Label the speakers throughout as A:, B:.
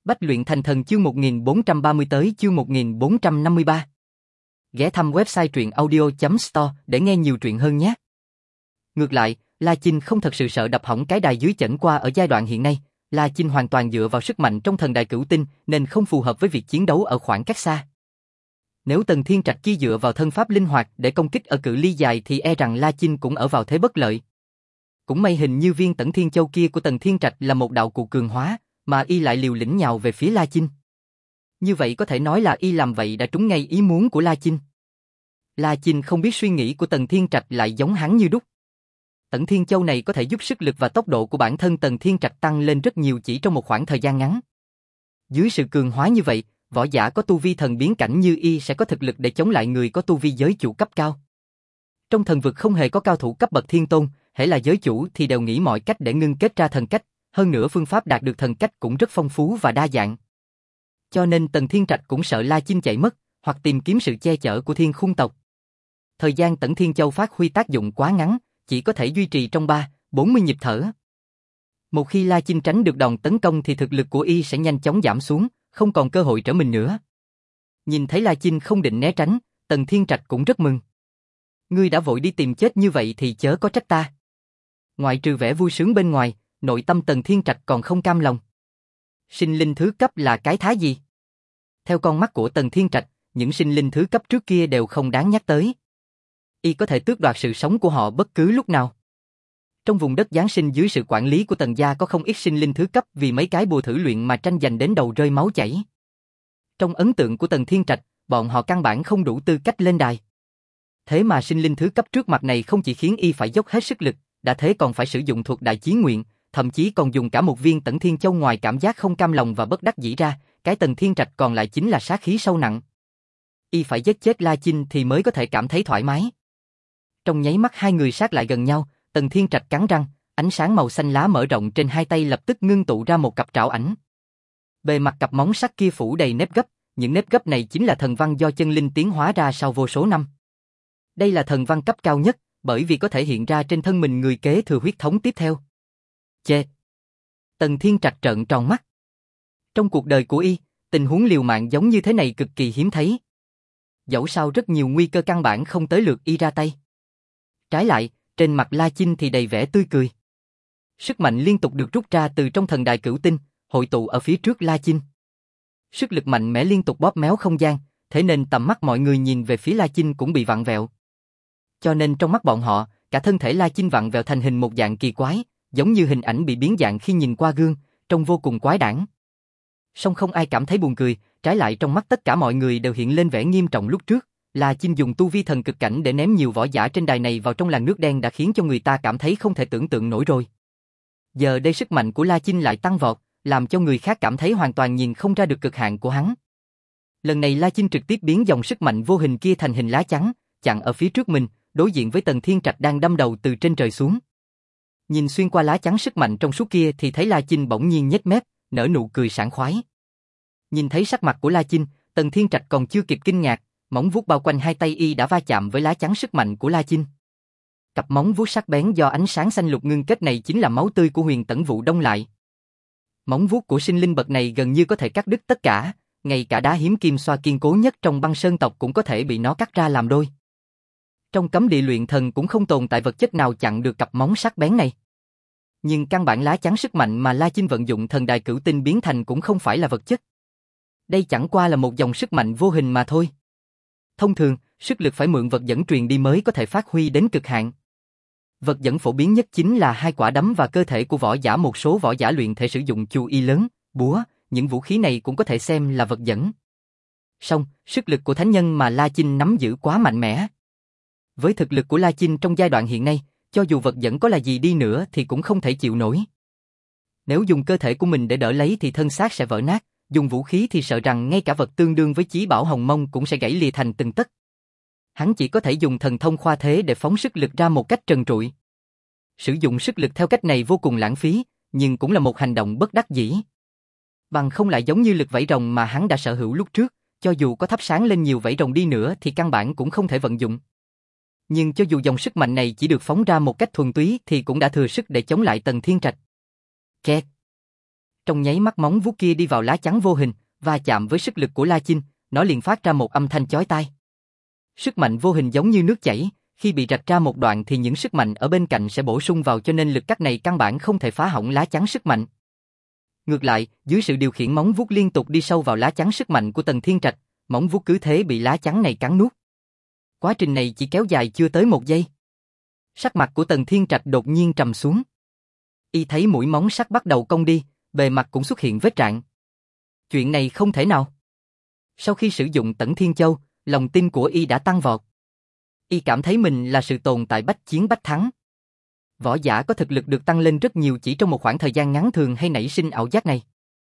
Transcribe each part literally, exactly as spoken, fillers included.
A: Bách luyện thành thần chương một nghìn bốn trăm ba mươi tới chương một nghìn bốn trăm năm mươi ba. Ghé thăm website truyện audio chấm store để nghe nhiều truyện hơn nhé. Ngược lại, La Chinh không thật sự sợ đập hỏng cái đài dưới chẩn qua ở giai đoạn hiện nay. La Chinh hoàn toàn dựa vào sức mạnh trong thần đài cửu tinh nên không phù hợp với việc chiến đấu ở khoảng cách xa. Nếu Tần Thiên Trạch kia dựa vào thân pháp linh hoạt để công kích ở cự ly dài thì e rằng La Chinh cũng ở vào thế bất lợi. Cũng may hình như viên Tẩn Thiên Châu kia của Tần Thiên Trạch là một đạo cụ cường hóa, mà y lại liều lĩnh nhào về phía La Chinh. Như vậy có thể nói là y làm vậy đã trúng ngay ý muốn của La Chinh. La Chinh không biết suy nghĩ của Tần Thiên Trạch lại giống hắn như đúc. Tẩn Thiên Châu này có thể giúp sức lực và tốc độ của bản thân Tần Thiên Trạch tăng lên rất nhiều chỉ trong một khoảng thời gian ngắn. Dưới sự cường hóa như vậy, võ giả có tu vi thần biến cảnh như y sẽ có thực lực để chống lại người có tu vi giới chủ cấp cao. Trong thần vực không hề có cao thủ cấp bậc thiên tôn, hễ là giới chủ thì đều nghĩ mọi cách để ngưng kết ra thần cách, hơn nữa phương pháp đạt được thần cách cũng rất phong phú và đa dạng. Cho nên Tần Thiên Trạch cũng sợ La Chinh chạy mất, hoặc tìm kiếm sự che chở của Thiên Khung tộc. Thời gian Tẩn Thiên Châu phát huy tác dụng quá ngắn, chỉ có thể duy trì trong ba, bốn mươi nhịp thở. Một khi La Chinh tránh được đòn tấn công thì thực lực của y sẽ nhanh chóng giảm xuống, không còn cơ hội trở mình nữa. Nhìn thấy La Chinh không định né tránh, Tần Thiên Trạch cũng rất mừng. Ngươi đã vội đi tìm chết như vậy thì chớ có trách ta. Ngoại trừ vẻ vui sướng bên ngoài, nội tâm Tần Thiên Trạch còn không cam lòng. Sinh linh thứ cấp là cái thá gì? Theo con mắt của Tần Thiên Trạch, những sinh linh thứ cấp trước kia đều không đáng nhắc tới. Y có thể tước đoạt sự sống của họ bất cứ lúc nào. Trong vùng đất giáng sinh dưới sự quản lý của Tần gia có không ít sinh linh thứ cấp vì mấy cái bùa thử luyện mà tranh giành đến đầu rơi máu chảy. Trong ấn tượng của Tần Thiên Trạch, bọn họ căn bản không đủ tư cách lên đài. Thế mà sinh linh thứ cấp trước mặt này không chỉ khiến y phải dốc hết sức lực, đã thế còn phải sử dụng thuật đại chí nguyện, thậm chí còn dùng cả một viên Tẩn Thiên Châu. Ngoài cảm giác không cam lòng và bất đắc dĩ ra, cái Tần Thiên Trạch còn lại chính là sát khí sâu nặng. Y phải giết chết La Chinh thì mới có thể cảm thấy thoải mái. Trong nháy mắt hai người sát lại gần nhau, Tần Thiên Trạch cắn răng, ánh sáng màu xanh lá mở rộng trên hai tay lập tức ngưng tụ ra một cặp trảo ảnh. Bề mặt cặp móng sắt kia phủ đầy nếp gấp, những nếp gấp này chính là thần văn do chân linh tiến hóa ra sau vô số năm. Đây là thần văn cấp cao nhất, bởi vì có thể hiện ra trên thân mình người kế thừa huyết thống tiếp theo. Chê! Tần Thiên Trạch trợn tròn mắt. Trong cuộc đời của y, tình huống liều mạng giống như thế này cực kỳ hiếm thấy. Dẫu sao rất nhiều nguy cơ căn bản không tới lượt y ra tay. Trái lại, trên mặt La Chinh thì đầy vẻ tươi cười. Sức mạnh liên tục được rút ra từ trong thần đài cửu tinh, hội tụ ở phía trước La Chinh. Sức lực mạnh mẽ liên tục bóp méo không gian, thế nên tầm mắt mọi người nhìn về phía La Chinh cũng bị vặn vẹo. Cho nên trong mắt bọn họ, cả thân thể La Chinh vặn vẹo thành hình một dạng kỳ quái, giống như hình ảnh bị biến dạng khi nhìn qua gương, trông vô cùng quái đản. Song không ai cảm thấy buồn cười, trái lại trong mắt tất cả mọi người đều hiện lên vẻ nghiêm trọng. Lúc trước, La Chinh dùng tu vi thần cực cảnh để ném nhiều võ giả trên đài này vào trong làn nước đen đã khiến cho người ta cảm thấy không thể tưởng tượng nổi rồi. Giờ đây sức mạnh của La Chinh lại tăng vọt, làm cho người khác cảm thấy hoàn toàn nhìn không ra được cực hạn của hắn. Lần này La Chinh trực tiếp biến dòng sức mạnh vô hình kia thành hình lá chắn, chặn ở phía trước mình, đối diện với Tần Thiên Trạch đang đâm đầu từ trên trời xuống. Nhìn xuyên qua lá chắn sức mạnh trong suốt kia thì thấy La Chinh bỗng nhiên nhếch mép, nở nụ cười sảng khoái. Nhìn thấy sắc mặt của La Chinh, Tần Thiên Trạch còn chưa kịp kinh ngạc, móng vuốt bao quanh hai tay y đã va chạm với lá chắn sức mạnh của La Chinh. Cặp móng vuốt sắc bén do ánh sáng xanh lục ngưng kết này chính là máu tươi của Huyền Tẩn Vụ đông lại. Móng vuốt của sinh linh bậc này gần như có thể cắt đứt tất cả, ngay cả đá hiếm kim xoa kiên cố nhất trong băng sơn tộc cũng có thể bị nó cắt ra làm đôi. Trong cấm địa luyện thần cũng không tồn tại vật chất nào chặn được cặp móng sắc bén này. Nhưng căn bản lá chắn sức mạnh mà La Chinh vận dụng thần đài cửu tinh biến thành cũng không phải là vật chất. Đây chẳng qua là một dòng sức mạnh vô hình mà thôi. Thông thường, sức lực phải mượn vật dẫn truyền đi mới có thể phát huy đến cực hạn. Vật dẫn phổ biến nhất chính là hai quả đấm và cơ thể của võ giả. Một số võ giả luyện thể sử dụng chu y lớn, búa, những vũ khí này cũng có thể xem là vật dẫn. Song, sức lực của thánh nhân mà La Chinh nắm giữ quá mạnh mẽ. Với thực lực của La Chinh trong giai đoạn hiện nay, cho dù vật dẫn có là gì đi nữa thì cũng không thể chịu nổi. Nếu dùng cơ thể của mình để đỡ lấy thì thân xác sẽ vỡ nát, dùng vũ khí thì sợ rằng ngay cả vật tương đương với chí bảo hồng mông cũng sẽ gãy lìa thành từng tấc. Hắn chỉ có thể dùng thần thông khoa thế để phóng sức lực ra một cách trần trụi. Sử dụng sức lực theo cách này vô cùng lãng phí, nhưng cũng là một hành động bất đắc dĩ. Bằng không lại giống như lực vảy rồng mà hắn đã sở hữu lúc trước, cho dù có thắp sáng lên nhiều vảy rồng đi nữa thì căn bản cũng không thể vận dụng. Nhưng cho dù dòng sức mạnh này chỉ được phóng ra một cách thuần túy thì cũng đã thừa sức để chống lại Tần Thiên Trạch. Kẹt! Trong nháy mắt móng vuốt kia đi vào lá chắn vô hình, va chạm với sức lực của La Chinh, nó liền phát ra một âm thanh chói tai. Sức mạnh vô hình giống như nước chảy, khi bị rạch ra một đoạn thì những sức mạnh ở bên cạnh sẽ bổ sung vào cho nên lực cắt này căn bản không thể phá hỏng lá chắn sức mạnh. Ngược lại, dưới sự điều khiển móng vuốt liên tục đi sâu vào lá chắn sức mạnh của Tần Thiên Trạch, móng vuốt cứ thế bị lá chắn này cắn nuốt. Quá trình này chỉ kéo dài chưa tới một giây. Sắc mặt của Tần Thiên Trạch đột nhiên trầm xuống. Y thấy mũi móng sắt bắt đầu cong đi, bề mặt cũng xuất hiện vết rạn. Chuyện này không thể nào. Sau khi sử dụng Tẩn Thiên Châu, lòng tin của Y đã tăng vọt. Y cảm thấy mình là sự tồn tại bách chiến bách thắng. Võ giả có thực lực được tăng lên rất nhiều chỉ trong một khoảng thời gian ngắn thường hay nảy sinh ảo giác này.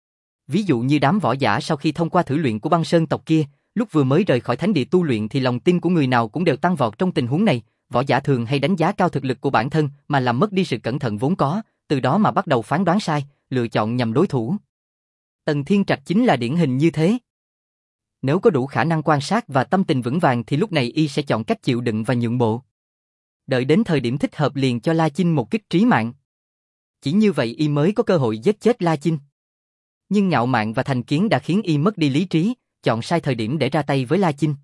A: Ví dụ như đám võ giả sau khi thông qua thử luyện của băng sơn tộc kia, lúc vừa mới rời khỏi thánh địa tu luyện thì lòng tin của người nào cũng đều tăng vọt trong tình huống này. Võ giả thường hay đánh giá cao thực lực của bản thân mà làm mất đi sự cẩn thận vốn có, từ đó mà bắt đầu phán đoán sai, lựa chọn nhầm đối thủ. Tần Thiên Trạch chính là điển hình như thế. Nếu có đủ khả năng quan sát và tâm tình vững vàng thì lúc này Y sẽ chọn cách chịu đựng và nhượng bộ. Đợi đến thời điểm thích hợp liền cho La Chinh một kích trí mạng. Chỉ như vậy Y mới có cơ hội giết chết La Chinh. Nhưng ngạo mạn và thành kiến đã khiến Y mất đi lý trí, chọn sai thời điểm để ra tay với La Chinh.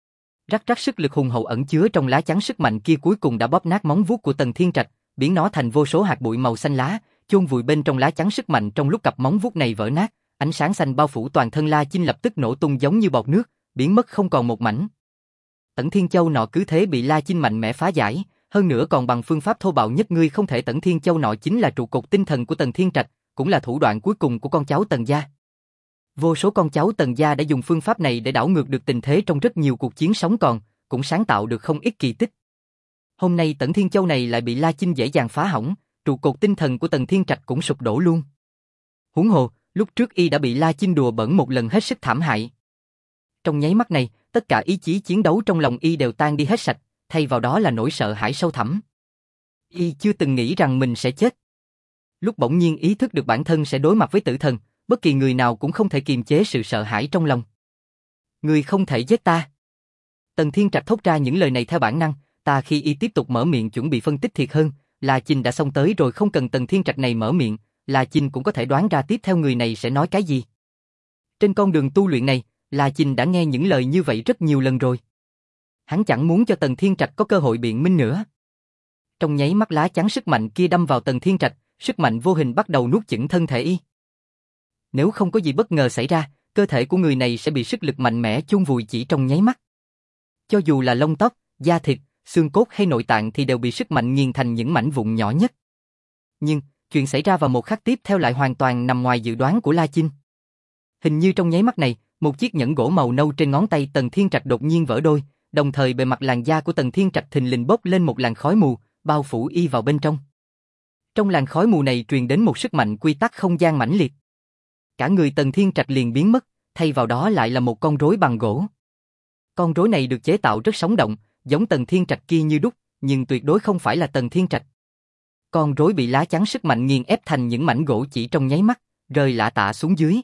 A: Rắc rắc sức lực hùng hậu ẩn chứa trong lá chắn sức mạnh kia cuối cùng đã bóp nát móng vuốt của Tần Thiên Trạch, biến nó thành vô số hạt bụi màu xanh lá, chôn vùi bên trong lá chắn sức mạnh. Trong lúc cặp móng vuốt này vỡ nát, ánh sáng xanh bao phủ toàn thân La Chinh lập tức nổ tung giống như bọt nước, biến mất không còn một mảnh. Tẩn Thiên Châu nọ cứ thế bị La Chinh mạnh mẽ phá giải, hơn nữa còn bằng phương pháp thô bạo nhất. Ngươi không thể. Tẩn Thiên Châu nọ chính là trụ cột tinh thần của Tần Thiên Trạch, cũng là thủ đoạn cuối cùng của con cháu Tần gia. Vô số con cháu Tần gia đã dùng phương pháp này để đảo ngược được tình thế trong rất nhiều cuộc chiến sống còn, cũng sáng tạo được không ít kỳ tích. Hôm nay Tẩn Thiên Châu này lại bị La Chinh dễ dàng phá hỏng, trụ cột tinh thần của Tần Thiên Trạch cũng sụp đổ luôn. Huống hồ, lúc trước Y đã bị La Chinh đùa bỡn một lần hết sức thảm hại. Trong nháy mắt này, tất cả ý chí chiến đấu trong lòng Y đều tan đi hết sạch, thay vào đó là nỗi sợ hãi sâu thẳm. Y chưa từng nghĩ rằng mình sẽ chết. Lúc bỗng nhiên ý thức được bản thân sẽ đối mặt với tử thần, bất kỳ người nào cũng không thể kiềm chế sự sợ hãi trong lòng. Ngươi không thể giết ta. Tần Thiên Trạch thốt ra những lời này theo bản năng, ta khi Y tiếp tục mở miệng chuẩn bị phân tích thiệt hơn, La Chinh đã xông tới rồi, không cần Tần Thiên Trạch này mở miệng, La Chinh cũng có thể đoán ra tiếp theo người này sẽ nói cái gì. Trên con đường tu luyện này, La Chinh đã nghe những lời như vậy rất nhiều lần rồi. Hắn chẳng muốn cho Tần Thiên Trạch có cơ hội biện minh nữa. Trong nháy mắt lá chắn sức mạnh kia đâm vào Tần Thiên Trạch, sức mạnh vô hình bắt đầu nuốt chửng thân thể Y. Nếu không có gì bất ngờ xảy ra, cơ thể của người này sẽ bị sức lực mạnh mẽ chôn vùi chỉ trong nháy mắt. Cho dù là lông tóc, da thịt, xương cốt hay nội tạng thì đều bị sức mạnh nghiền thành những mảnh vụn nhỏ nhất. Nhưng, chuyện xảy ra vào một khắc tiếp theo lại hoàn toàn nằm ngoài dự đoán của La Chinh. Hình như trong nháy mắt này, một chiếc nhẫn gỗ màu nâu trên ngón tay Tần Thiên Trạch đột nhiên vỡ đôi, đồng thời bề mặt làn da của Tần Thiên Trạch thình lình bốc lên một làn khói mù, bao phủ Y vào bên trong. Trong làn khói mù này truyền đến một sức mạnh quy tắc không gian mãnh liệt. Cả người Tần Thiên Trạch liền biến mất, thay vào đó lại là một con rối bằng gỗ. Con rối này được chế tạo rất sống động, giống Tần Thiên Trạch kia như đúc, nhưng tuyệt đối không phải là Tần Thiên Trạch. Con rối bị lá chắn sức mạnh nghiền ép thành những mảnh gỗ chỉ trong nháy mắt, rơi lả tả xuống dưới.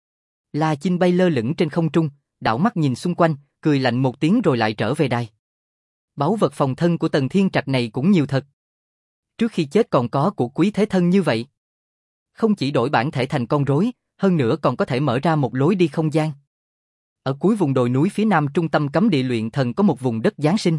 A: La Chinh bay lơ lửng trên không trung, đảo mắt nhìn xung quanh, cười lạnh một tiếng rồi lại trở về đài. Báu vật phòng thân của Tần Thiên Trạch này cũng nhiều thật. Trước khi chết còn có của quý thế thân như vậy. Không chỉ đổi bản thể thành con rối, hơn nữa còn có thể mở ra một lối đi không gian. Ở cuối vùng đồi núi phía nam trung tâm cấm địa luyện thần có một vùng đất giáng sinh.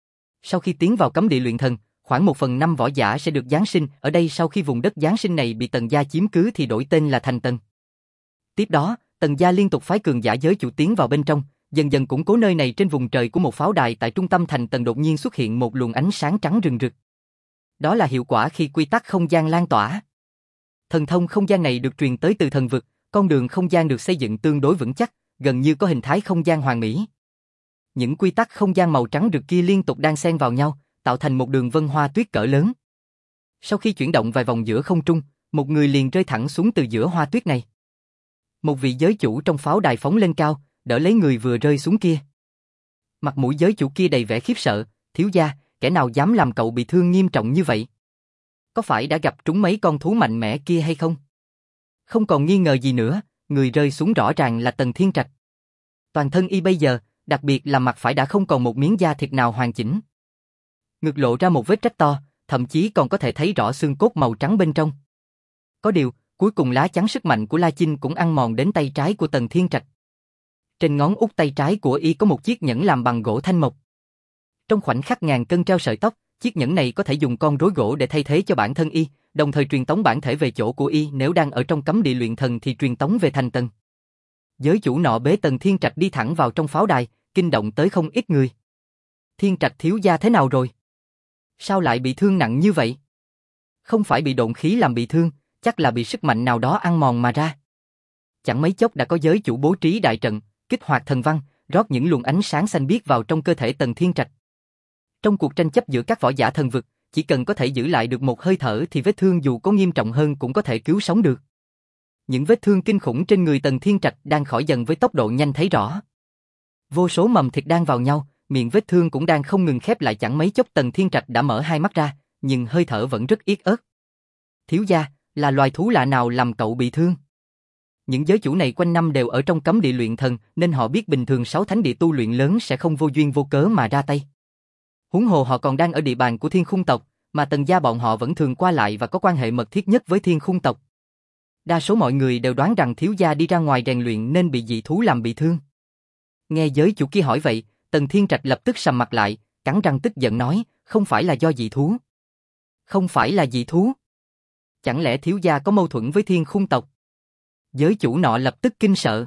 A: Sau khi tiến vào cấm địa luyện thần, khoảng một phần năm võ giả sẽ được giáng sinh ở đây. Sau khi vùng đất giáng sinh này bị Tần gia chiếm cứ thì đổi tên là thành Tần. Tiếp đó, Tần gia liên tục phái cường giả giới chủ tiến vào bên trong, dần dần củng cố nơi này. Trên vùng trời của một pháo đài tại trung tâm thành Tần đột nhiên xuất hiện một luồng ánh sáng trắng rừng rực. Đó là hiệu quả khi quy tắc không gian lan tỏa. Thần thông không gian này được truyền tới từ thần vực, con đường không gian được xây dựng tương đối vững chắc, gần như có hình thái không gian hoàn mỹ. Những quy tắc không gian màu trắng rực kia liên tục đan xen vào nhau, tạo thành một đường vân hoa tuyết cỡ lớn. Sau khi chuyển động vài vòng giữa không trung, một người liền rơi thẳng xuống từ giữa hoa tuyết này. Một vị giới chủ trong pháo đài phóng lên cao, đỡ lấy người vừa rơi xuống kia. Mặt mũi giới chủ kia đầy vẻ khiếp sợ, thiếu gia, kẻ nào dám làm cậu bị thương nghiêm trọng như vậy? Có phải đã gặp trúng mấy con thú mạnh mẽ kia hay không? Không còn nghi ngờ gì nữa, người rơi xuống rõ ràng là Tần Thiên Trạch. Toàn thân Y bây giờ, đặc biệt là mặt phải đã không còn một miếng da thịt nào hoàn chỉnh. Ngực lộ ra một vết rách to, thậm chí còn có thể thấy rõ xương cốt màu trắng bên trong. Có điều, Cuối cùng lá chắn sức mạnh của La Chinh cũng ăn mòn đến tay trái của Tần Thiên Trạch. Trên ngón út tay trái của y có một chiếc nhẫn làm bằng gỗ thanh mộc. Trong khoảnh khắc ngàn cân treo sợi tóc, chiếc nhẫn này có thể dùng con rối gỗ để thay thế cho bản thân y, đồng thời truyền tống bản thể về chỗ của y, nếu đang ở trong cấm địa luyện thần thì truyền tống về thành Tần. Giới chủ nọ bế Tần Thiên Trạch đi thẳng vào trong pháo đài, kinh động tới không ít người. Thiên Trạch thiếu gia thế nào rồi? Sao lại bị thương nặng như vậy? Không phải bị độn khí làm bị thương, chắc là bị sức mạnh nào đó ăn mòn mà ra. Chẳng mấy chốc đã có giới chủ bố trí đại trận, kích hoạt thần văn, rót những luồng ánh sáng xanh biếc vào trong cơ thể Tần Thiên Trạch. Trong cuộc tranh chấp giữa các võ giả thần vực, chỉ cần có thể giữ lại được một hơi thở thì vết thương dù có nghiêm trọng hơn cũng có thể cứu sống được. Những vết thương kinh khủng trên người Tần Thiên Trạch đang khỏi dần với tốc độ nhanh thấy rõ. Vô số mầm thịt đang vào nhau, miệng vết thương cũng đang không ngừng khép lại, chẳng mấy chốc Tần Thiên Trạch đã mở hai mắt ra, nhưng hơi thở vẫn rất yếu ớt. Thiếu gia, là loài thú lạ nào làm cậu bị thương? Những giới chủ này quanh năm đều ở trong cấm địa luyện thần, nên họ biết bình thường sáu thánh địa tu luyện lớn sẽ không vô duyên vô cớ mà ra tay. Huống hồ họ còn đang ở địa bàn của Thiên Khung tộc, mà Tần gia bọn họ vẫn thường qua lại và có quan hệ mật thiết nhất với Thiên Khung tộc. Đa số mọi người đều đoán rằng thiếu gia đi ra ngoài rèn luyện nên bị dị thú làm bị thương. Nghe giới chủ kia hỏi vậy, Tần Thiên Trạch lập tức sầm mặt lại, cắn răng tức giận nói, không phải là do dị thú. Không phải là dị thú. Chẳng lẽ thiếu gia có mâu thuẫn với Thiên Khung tộc? Giới chủ nọ lập tức kinh sợ.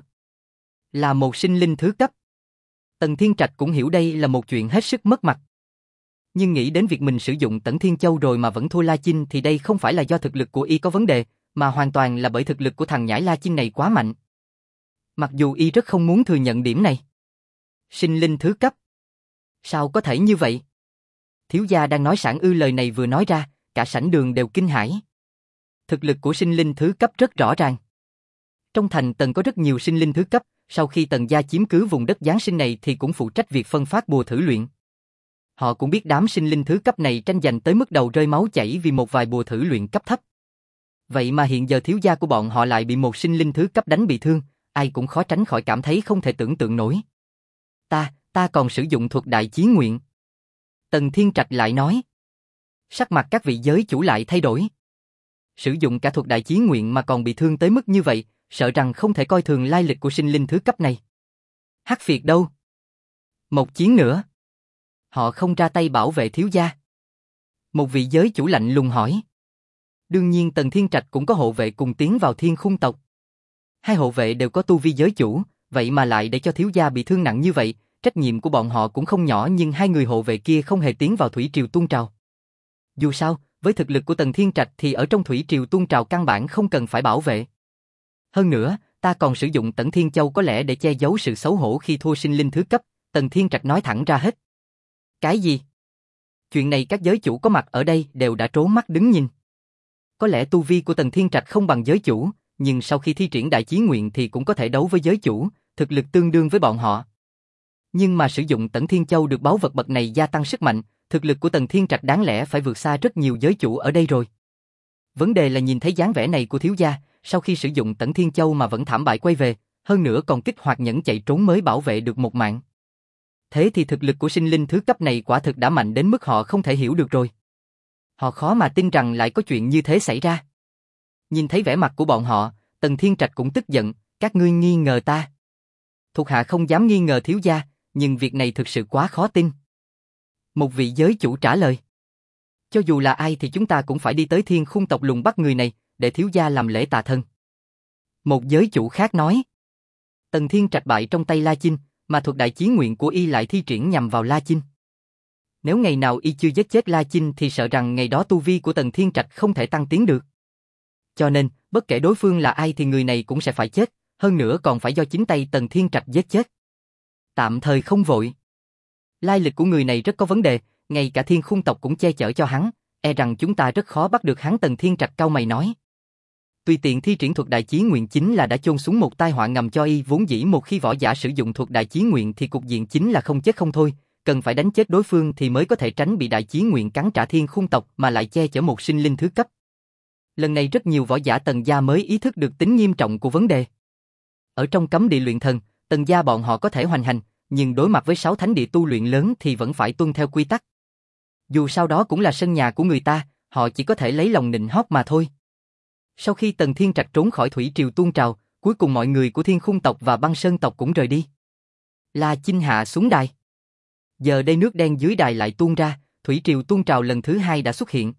A: Là một sinh linh thứ cấp. Tần Thiên Trạch cũng hiểu đây là một chuyện hết sức mất mặt. Nhưng nghĩ đến việc mình sử dụng Tẩn Thiên Châu rồi mà vẫn thua La Chinh thì đây không phải là do thực lực của y có vấn đề, mà hoàn toàn là bởi thực lực của thằng nhãi La Chinh này quá mạnh. Mặc dù y rất không muốn thừa nhận điểm này. Sinh linh thứ cấp. Sao có thể như vậy? Thiếu gia đang nói sảng ư? Lời này vừa nói ra, cả sảnh đường đều kinh hãi. Thực lực của sinh linh thứ cấp rất rõ ràng. Trong thành Tần có rất nhiều sinh linh thứ cấp, sau khi Tần gia chiếm cứ vùng đất giáng sinh này thì cũng phụ trách việc phân phát bùa thử luyện. Họ cũng biết đám sinh linh thứ cấp này tranh giành tới mức đầu rơi máu chảy vì một vài bùa thử luyện cấp thấp. Vậy mà hiện giờ thiếu gia của bọn họ lại bị một sinh linh thứ cấp đánh bị thương, ai cũng khó tránh khỏi cảm thấy không thể tưởng tượng nổi. Ta, ta còn sử dụng thuật đại chí nguyện. Tần Thiên Trạch lại nói. Sắc mặt các vị giới chủ lại thay đổi. Sử dụng cả thuật đại chí nguyện mà còn bị thương tới mức như vậy, sợ rằng không thể coi thường lai lịch của sinh linh thứ cấp này. Hắc Phiệt đâu? Một chiến nữa. Họ không ra tay bảo vệ thiếu gia. Một vị giới chủ lạnh lùng hỏi. Đương nhiên Tần Thiên Trạch cũng có hộ vệ cùng tiến vào Thiên Khung tộc. Hai hộ vệ đều có tu vi giới chủ, vậy mà lại để cho thiếu gia bị thương nặng như vậy, trách nhiệm của bọn họ cũng không nhỏ, nhưng hai người hộ vệ kia không hề tiến vào thủy triều tuôn trào. Dù sao, với thực lực của Tần Thiên Trạch thì ở trong thủy triều tuôn trào căn bản không cần phải bảo vệ. Hơn nữa, ta còn sử dụng Tẩn Thiên Châu có lẽ để che giấu sự xấu hổ khi thua sinh linh thứ cấp, Tần Thiên Trạch nói thẳng ra hết. Cái gì? Chuyện này các giới chủ có mặt ở đây đều đã trố mắt đứng nhìn. Có lẽ tu vi của Tần Thiên Trạch không bằng giới chủ, nhưng sau khi thi triển đại chí nguyện thì cũng có thể đấu với giới chủ, thực lực tương đương với bọn họ. Nhưng mà sử dụng Tẩn Thiên Châu được báu vật bậc này gia tăng sức mạnh, thực lực của Tần Thiên Trạch đáng lẽ phải vượt xa rất nhiều giới chủ ở đây rồi. Vấn đề là nhìn thấy dáng vẻ này của thiếu gia, sau khi sử dụng Tẩn Thiên Châu mà vẫn thảm bại quay về, hơn nữa còn kích hoạt nhẫn chạy trốn mới bảo vệ được một mạng. Thế thì thực lực của sinh linh thứ cấp này quả thực đã mạnh đến mức họ không thể hiểu được rồi. Họ khó mà tin rằng lại có chuyện như thế xảy ra. Nhìn thấy vẻ mặt của bọn họ, Tần Thiên Trạch cũng tức giận, các ngươi nghi ngờ ta. Thuộc hạ không dám nghi ngờ thiếu gia, nhưng việc này thực sự quá khó tin. Một vị giới chủ trả lời. Cho dù là ai thì chúng ta cũng phải đi tới Thiên Khung tộc lùng bắt người này, để thiếu gia làm lễ tạ thân. Một giới chủ khác nói. Tần Thiên Trạch bại trong tay La Chinh, mà thuật đại chí nguyện của y lại thi triển nhằm vào La Chinh. Nếu ngày nào y chưa giết chết La Chinh thì sợ rằng ngày đó tu vi của Tần Thiên Trạch không thể tăng tiến được. Cho nên, bất kể đối phương là ai thì người này cũng sẽ phải chết, hơn nữa còn phải do chính tay Tần Thiên Trạch giết chết. Tạm thời không vội. Lai lịch của người này rất có vấn đề, ngay cả Thiên Khung tộc cũng che chở cho hắn, e rằng chúng ta rất khó bắt được hắn. Tần Thiên Trạch cau mày nói. Tùy tiện thi triển thuật đại chí nguyện chính là đã chôn xuống một tai họa ngầm cho y, vốn dĩ một khi võ giả sử dụng thuật đại chí nguyện thì cục diện chính là không chết không thôi, cần phải đánh chết đối phương thì mới có thể tránh bị đại chí nguyện cắn trả Thiên Khung tộc mà lại che chở một sinh linh thứ cấp. Lần này rất nhiều võ giả Tần gia mới ý thức được tính nghiêm trọng của vấn đề. Ở trong cấm địa luyện thần, Tần gia bọn họ có thể hoành hành, nhưng đối mặt với sáu thánh địa tu luyện lớn thì vẫn phải tuân theo quy tắc. Dù sao đó cũng là sân nhà của người ta, họ chỉ có thể lấy lòng nịnh hót mà thôi. Sau khi Tần Thiên Trạch trốn khỏi thủy triều tuôn trào, cuối cùng mọi người của Thiên Khung tộc và Băng Sơn tộc cũng rời đi. La Chinh hạ xuống đài. Giờ đây nước đen dưới đài lại tuôn ra, thủy triều tuôn trào lần thứ hai đã xuất hiện.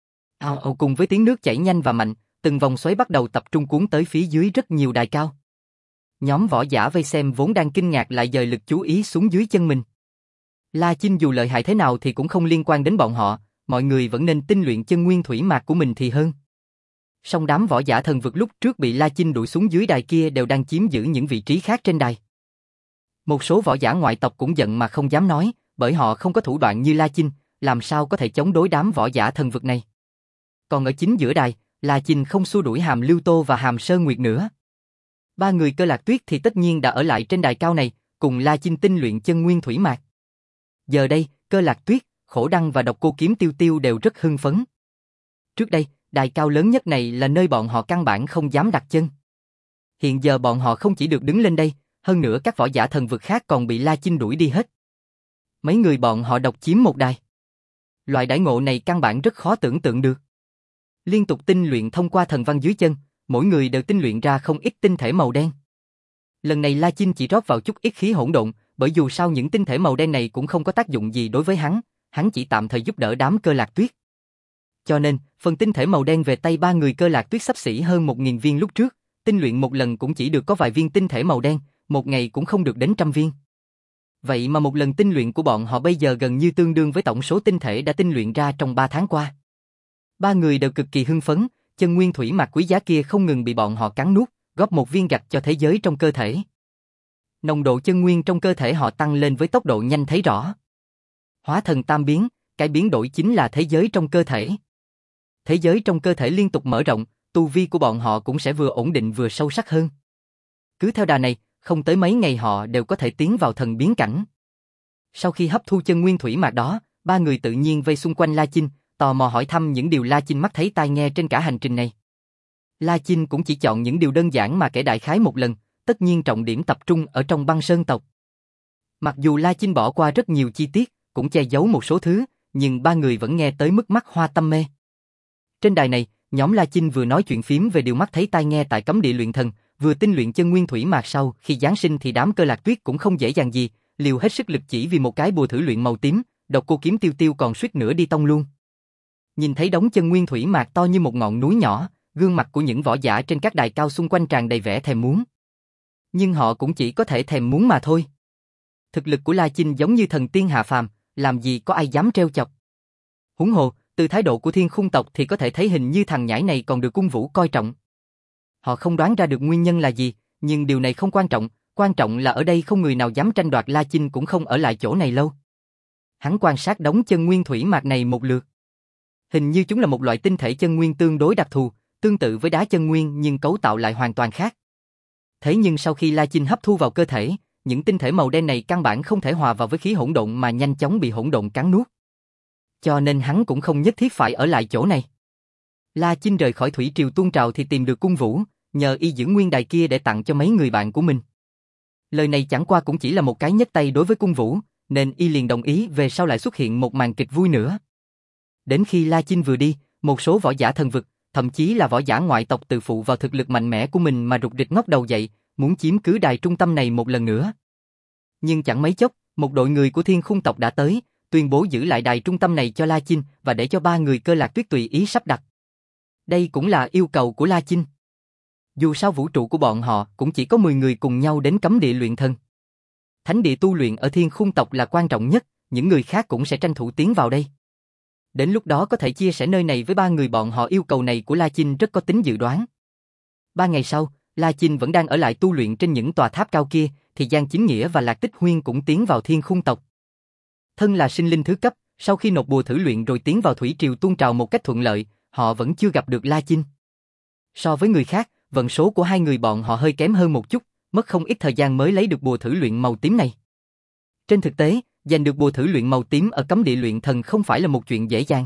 A: Ào ào cùng với tiếng nước chảy nhanh và mạnh, từng vòng xoáy bắt đầu tập trung cuốn tới phía dưới rất nhiều đài cao. Nhóm võ giả vây xem vốn đang kinh ngạc lại dời lực chú ý xuống dưới chân mình. La Chinh dù lợi hại thế nào thì cũng không liên quan đến bọn họ, mọi người vẫn nên tinh luyện chân nguyên thủy mạc của mình thì hơn. Song đám võ giả thần vực lúc trước bị La Chinh đuổi xuống dưới đài kia đều đang chiếm giữ những vị trí khác trên đài. Một số võ giả ngoại tộc cũng giận mà không dám nói, bởi họ không có thủ đoạn như La Chinh, làm sao có thể chống đối đám võ giả thần vực này. Còn ở chính giữa đài, La Chinh không xua đuổi Hàm Lưu Tô và Hàm Sơn Nguyệt nữa. Ba người Cơ Lạc Tuyết thì tất nhiên đã ở lại trên đài cao này, cùng La Chinh tinh luyện chân nguyên thủy mạc. Giờ đây, Cơ Lạc Tuyết, Khổ Đăng và Độc Cô Kiếm Tiêu Tiêu đều rất hưng phấn. Trước đây, đài cao lớn nhất này là nơi bọn họ căn bản không dám đặt chân. Hiện giờ bọn họ không chỉ được đứng lên đây, hơn nữa các võ giả thần vực khác còn bị La Chinh đuổi đi hết. Mấy người bọn họ độc chiếm một đài. Loại đãi ngộ này căn bản rất khó tưởng tượng được. Liên tục tinh luyện thông qua thần văn dưới chân, mỗi người đều tinh luyện ra không ít tinh thể màu đen. Lần này La Chinh chỉ rót vào chút ít khí hỗn độn, bởi dù sao những tinh thể màu đen này cũng không có tác dụng gì đối với hắn, hắn chỉ tạm thời giúp đỡ đám Cơ Lạc Tuyết. Cho nên, phần tinh thể màu đen về tay ba người Cơ Lạc Tuyết xấp xỉ hơn một nghìn viên lúc trước, tinh luyện một lần cũng chỉ được có vài viên tinh thể màu đen, một ngày cũng không được đến trăm viên. Vậy mà một lần tinh luyện của bọn họ bây giờ gần như tương đương với tổng số tinh thể đã tinh luyện ra trong ba tháng qua. Ba người đều cực kỳ hưng phấn, chân nguyên thủy mạc quý giá kia không ngừng bị bọn họ cắn nuốt, góp một viên gạch cho thế giới trong cơ thể. Nồng độ chân nguyên trong cơ thể họ tăng lên với tốc độ nhanh thấy rõ. Hóa thần tam biến, cái biến đổi chính là thế giới trong cơ thể. Thế giới trong cơ thể liên tục mở rộng, tu vi của bọn họ cũng sẽ vừa ổn định vừa sâu sắc hơn. Cứ theo đà này, không tới mấy ngày họ đều có thể tiến vào thần biến cảnh. Sau khi hấp thu chân nguyên thủy mạc đó, ba người tự nhiên vây xung quanh La Chinh, tò mò hỏi thăm những điều La Chinh mắt thấy tai nghe trên cả hành trình này. La Chinh cũng chỉ chọn những điều đơn giản mà kể đại khái một lần, tất nhiên trọng điểm tập trung ở trong Băng Sơn tộc. Mặc dù La Chinh bỏ qua rất nhiều chi tiết, cũng che giấu một số thứ, nhưng ba người vẫn nghe tới mức mắt hoa tâm mê. Trên đài này, nhóm La Chinh vừa nói chuyện phím về điều mắt thấy tai nghe tại cấm địa luyện thần, vừa tinh luyện chân nguyên thủy mạc. Sau khi giáng sinh thì đám Cơ Lạc Tuyết cũng không dễ dàng gì, liều hết sức lực chỉ vì một cái bùa thử luyện màu tím, Độc Cô Kiếm Tiêu Tiêu còn suýt nữa đi tông luôn. Nhìn thấy đống chân nguyên thủy mạc to như một ngọn núi nhỏ, gương mặt của những võ giả trên các đài cao xung quanh tràn đầy vẻ thèm muốn. Nhưng họ cũng chỉ có thể thèm muốn mà thôi. Thực lực của La Chinh giống như thần tiên hạ phàm, làm gì có ai dám trêu chọc. Huống hồ, từ thái độ của Thiên Khung tộc thì có thể thấy hình như thằng nhãi này còn được cung vũ coi trọng. Họ không đoán ra được nguyên nhân là gì, nhưng điều này không quan trọng, quan trọng là ở đây không người nào dám tranh đoạt. La Chinh cũng không ở lại chỗ này lâu. Hắn quan sát đống chân nguyên thủy mạc này một lượt. Hình như chúng là một loại tinh thể chân nguyên tương đối đặc thù, tương tự với đá chân nguyên nhưng cấu tạo lại hoàn toàn khác. Thế nhưng sau khi La Chinh hấp thu vào cơ thể, những tinh thể màu đen này căn bản không thể hòa vào với khí hỗn độn mà nhanh chóng bị hỗn độn cắn nuốt. Cho nên hắn cũng không nhất thiết phải ở lại chỗ này. La Chinh rời khỏi thủy triều tuôn trào thì tìm được cung vũ, nhờ y giữ nguyên đài kia để tặng cho mấy người bạn của mình. Lời này chẳng qua cũng chỉ là một cái nhấc tay đối với cung vũ, nên y liền đồng ý. Về sau lại xuất hiện một màn kịch vui nữa. Đến khi La Chinh vừa đi, một số võ giả thần vực, thậm chí là võ giả ngoại tộc tự phụ vào thực lực mạnh mẽ của mình mà rụt rịch ngóc đầu dậy, muốn chiếm cứ đài trung tâm này một lần nữa. Nhưng chẳng mấy chốc, một đội người của Thiên Khung tộc đã tới, tuyên bố giữ lại đài trung tâm này cho La Chinh và để cho ba người Cơ Lạc Tuyết tùy ý sắp đặt. Đây cũng là yêu cầu của La Chinh. Dù sao vũ trụ của bọn họ cũng chỉ có mười người cùng nhau đến cấm địa luyện thần. Thánh địa tu luyện ở Thiên Khung tộc là quan trọng nhất, những người khác cũng sẽ tranh thủ tiến vào đây. Đến lúc đó có thể chia sẻ nơi này với ba người bọn họ. Yêu cầu này của La Chinh rất có tính dự đoán. Ba ngày sau, La Chinh vẫn đang ở lại tu luyện trên những tòa tháp cao kia, thì Giang Chính Nghĩa và Lạc Tích Huyên cũng tiến vào Thiên Khung tộc. Thân là sinh linh thứ cấp, sau khi nộp bùa thử luyện rồi tiến vào thủy triều tuôn trào một cách thuận lợi, họ vẫn chưa gặp được La Chinh. So với người khác, vận số của hai người bọn họ hơi kém hơn một chút, mất không ít thời gian mới lấy được bùa thử luyện màu tím này. Trên thực tế, giành được bùa thử luyện màu tím ở cấm địa luyện thần không phải là một chuyện dễ dàng.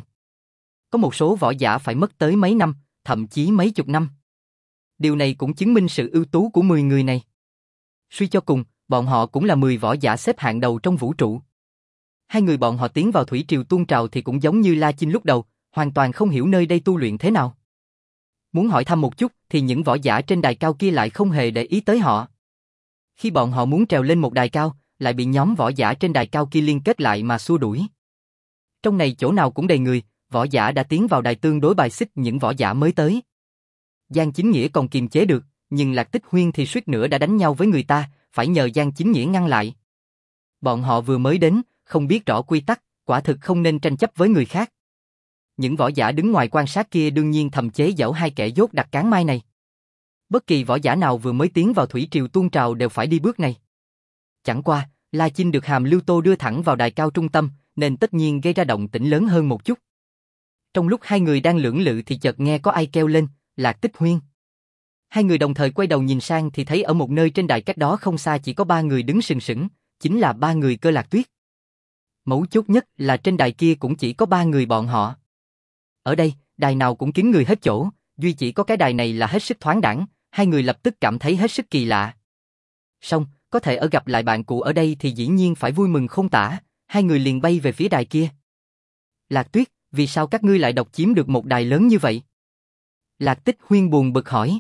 A: Có một số võ giả phải mất tới mấy năm, thậm chí mấy chục năm. Điều này cũng chứng minh sự ưu tú của mười người này. Suy cho cùng, bọn họ cũng là mười võ giả xếp hạng đầu trong vũ trụ. Hai người bọn họ tiến vào thủy triều tuôn trào thì cũng giống như La Chinh lúc đầu, hoàn toàn không hiểu nơi đây tu luyện thế nào. Muốn hỏi thăm một chút thì những võ giả trên đài cao kia lại không hề để ý tới họ. Khi bọn họ muốn trèo lên một đài cao, lại bị nhóm võ giả trên đài cao kia liên kết lại mà xua đuổi. Trong này chỗ nào cũng đầy người, võ giả đã tiến vào đài tương đối bài xích những võ giả mới tới. Giang Chính Nghĩa còn kiềm chế được, nhưng Lạc Tích Huyên thì suýt nữa đã đánh nhau với người ta, phải nhờ Giang Chính Nghĩa ngăn lại. Bọn họ vừa mới đến, không biết rõ quy tắc, quả thực không nên tranh chấp với người khác. Những võ giả đứng ngoài quan sát kia đương nhiên thầm chế giễu hai kẻ dốt đặt cán mai này. Bất kỳ võ giả nào vừa mới tiến vào thủy triều tuôn trào đều phải đi bước này. Chẳng qua, La Chinh được Hàm Lưu Tô đưa thẳng vào đài cao trung tâm, nên tất nhiên gây ra động tĩnh lớn hơn một chút. Trong lúc hai người đang lưỡng lự thì chợt nghe có ai kêu lên, Lạc Tích Huyên. Hai người đồng thời quay đầu nhìn sang thì thấy ở một nơi trên đài cách đó không xa chỉ có ba người đứng sừng sững, chính là ba người Cơ Lạc Tuyết. Mấu chốt nhất là trên đài kia cũng chỉ có ba người bọn họ. Ở đây, đài nào cũng kín người hết chỗ, duy chỉ có cái đài này là hết sức thoáng đãng, hai người lập tức cảm thấy hết sức kỳ lạ. Song, có thể ở gặp lại bạn cũ ở đây thì dĩ nhiên phải vui mừng không tả, hai người liền bay về phía đài kia. Lạc Tuyết, vì sao các ngươi lại độc chiếm được một đài lớn như vậy? Lạc Tích Huyên buồn bực hỏi.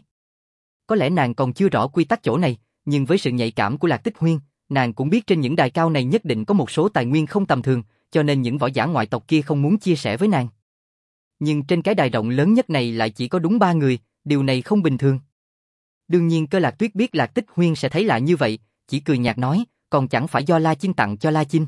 A: Có lẽ nàng còn chưa rõ quy tắc chỗ này, nhưng với sự nhạy cảm của Lạc Tích Huyên, nàng cũng biết trên những đài cao này nhất định có một số tài nguyên không tầm thường, cho nên những võ giả ngoại tộc kia không muốn chia sẻ với nàng. Nhưng trên cái đài rộng lớn nhất này lại chỉ có đúng ba người, điều này không bình thường. Đương nhiên Cơ Lạc Tuyết biết Lạc Tích Huyên sẽ thấy lạ như vậy, chỉ cười nhạt nói, còn chẳng phải do La Chinh tặng cho La Chinh.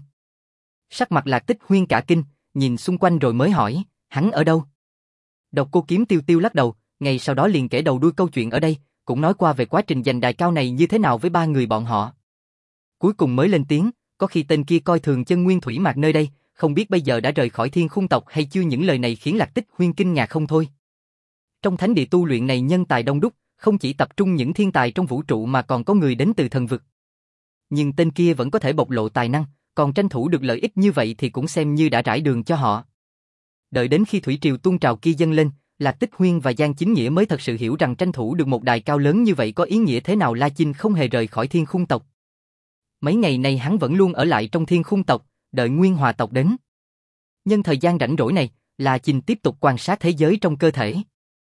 A: Sắc mặt Lạc Tích Huyên cả kinh, nhìn xung quanh rồi mới hỏi, hắn ở đâu? Độc Cô Kiếm Tiêu Tiêu lắc đầu, ngay sau đó liền kể đầu đuôi câu chuyện ở đây, cũng nói qua về quá trình giành đài cao này như thế nào với ba người bọn họ. Cuối cùng mới lên tiếng, có khi tên kia coi thường chân nguyên thủy mạc nơi đây, không biết bây giờ đã rời khỏi Thiên Khung tộc hay chưa. Những lời này khiến Lạc Tích Huyên kinh ngạc không thôi. Trong thánh địa tu luyện này nhân tài đông đúc, không chỉ tập trung những thiên tài trong vũ trụ mà còn có người đến từ thần vực. Nhưng tên kia vẫn có thể bộc lộ tài năng, còn tranh thủ được lợi ích như vậy thì cũng xem như đã trải đường cho họ. Đợi đến khi thủy triều tuôn trào kia dâng lên, Lạc Tích Huyên và Giang Chính Nghĩa mới thật sự hiểu rằng tranh thủ được một đài cao lớn như vậy có ý nghĩa thế nào. La Chinh không hề rời khỏi Thiên Khung tộc. Mấy ngày nay hắn vẫn luôn ở lại trong Thiên Khung tộc, đợi Nguyên Hòa tộc đến. Nhân thời gian rảnh rỗi này, La Chinh tiếp tục quan sát thế giới trong cơ thể.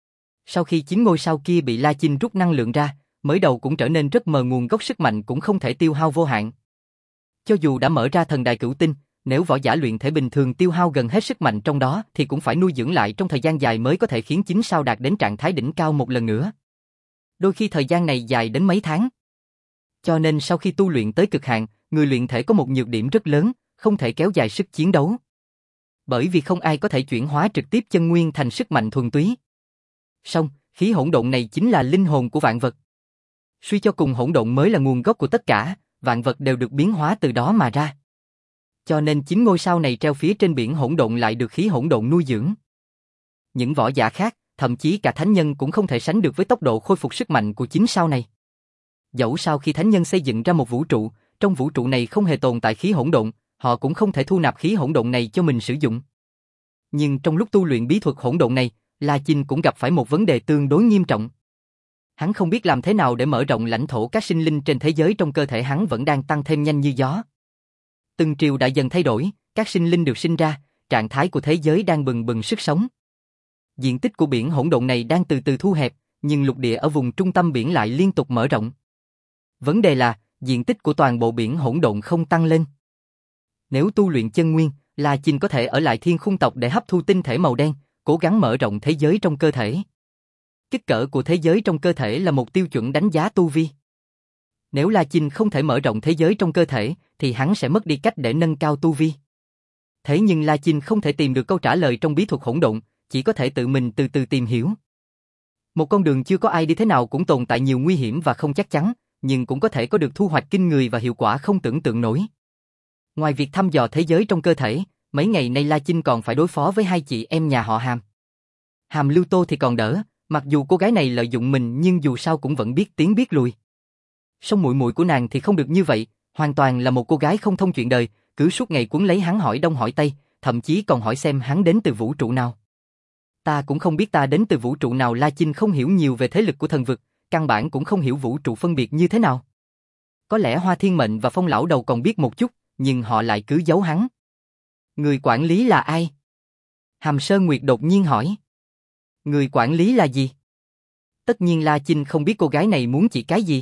A: Sau khi chín ngôi sao kia bị La Chinh rút năng lượng ra, mới đầu cũng trở nên rất mờ, nguồn gốc sức mạnh cũng không thể tiêu hao vô hạn. Cho dù đã mở ra thần đài cửu tinh, nếu võ giả luyện thể bình thường tiêu hao gần hết sức mạnh trong đó thì cũng phải nuôi dưỡng lại trong thời gian dài mới có thể khiến chín sao đạt đến trạng thái đỉnh cao một lần nữa. Đôi khi thời gian này dài đến mấy tháng. Cho nên sau khi tu luyện tới cực hạn, người luyện thể có một nhược điểm rất lớn, không thể kéo dài sức chiến đấu. Bởi vì không ai có thể chuyển hóa trực tiếp chân nguyên thành sức mạnh thuần túy. Song, khí hỗn độn này chính là linh hồn của vạn vật. Suy cho cùng hỗn độn mới là nguồn gốc của tất cả, vạn vật đều được biến hóa từ đó mà ra. Cho nên chín ngôi sao này treo phía trên biển hỗn độn lại được khí hỗn độn nuôi dưỡng. Những võ giả khác, thậm chí cả thánh nhân cũng không thể sánh được với tốc độ khôi phục sức mạnh của chín sao này. Dẫu sao khi thánh nhân xây dựng ra một vũ trụ, trong vũ trụ này không hề tồn tại khí hỗn độn, họ cũng không thể thu nạp khí hỗn độn này cho mình sử dụng. Nhưng trong lúc tu luyện bí thuật hỗn độn này, La Chinh cũng gặp phải một vấn đề tương đối nghiêm trọng. Hắn không biết làm thế nào để mở rộng lãnh thổ. Các sinh linh trên thế giới trong cơ thể hắn vẫn đang tăng thêm nhanh như gió. Từng triều đại dần thay đổi, các sinh linh được sinh ra, trạng thái của thế giới đang bừng bừng sức sống. Diện tích của biển hỗn độn này đang từ từ thu hẹp, nhưng lục địa ở vùng trung tâm biển lại liên tục mở rộng. Vấn đề là, diện tích của toàn bộ biển hỗn độn không tăng lên. Nếu tu luyện chân nguyên, La Chinh có thể ở lại Thiên Khung tộc để hấp thu tinh thể màu đen, cố gắng mở rộng thế giới trong cơ thể. Kích cỡ của thế giới trong cơ thể là một tiêu chuẩn đánh giá tu vi. Nếu La Chinh không thể mở rộng thế giới trong cơ thể, thì hắn sẽ mất đi cách để nâng cao tu vi. Thế nhưng La Chinh không thể tìm được câu trả lời trong bí thuật hỗn độn, chỉ có thể tự mình từ từ tìm hiểu. Một con đường chưa có ai đi thế nào cũng tồn tại nhiều nguy hiểm và không chắc chắn, nhưng cũng có thể có được thu hoạch kinh người và hiệu quả không tưởng tượng nổi. Ngoài việc thăm dò thế giới trong cơ thể, mấy ngày nay La Chinh còn phải đối phó với hai chị em nhà họ Hàm. Hàm Lưu Tô thì còn đỡ, mặc dù cô gái này lợi dụng mình nhưng dù sao cũng vẫn biết tiến biết lùi. Song muội muội của nàng thì không được như vậy, hoàn toàn là một cô gái không thông chuyện đời, cứ suốt ngày cuốn lấy hắn hỏi đông hỏi tây, thậm chí còn hỏi xem hắn đến từ vũ trụ nào. Ta cũng không biết ta đến từ vũ trụ nào. La Chinh không hiểu nhiều về thế lực của thần vực, căn bản cũng không hiểu vũ trụ phân biệt như thế nào. Có lẽ Hoa Thiên Mệnh và Phong lão đầu còn biết một chút, nhưng họ lại cứ giấu hắn. Người quản lý là ai? Hàm Sơn Nguyệt đột nhiên hỏi. Người quản lý là gì? Tất nhiên La Chinh không biết cô gái này muốn chỉ cái gì.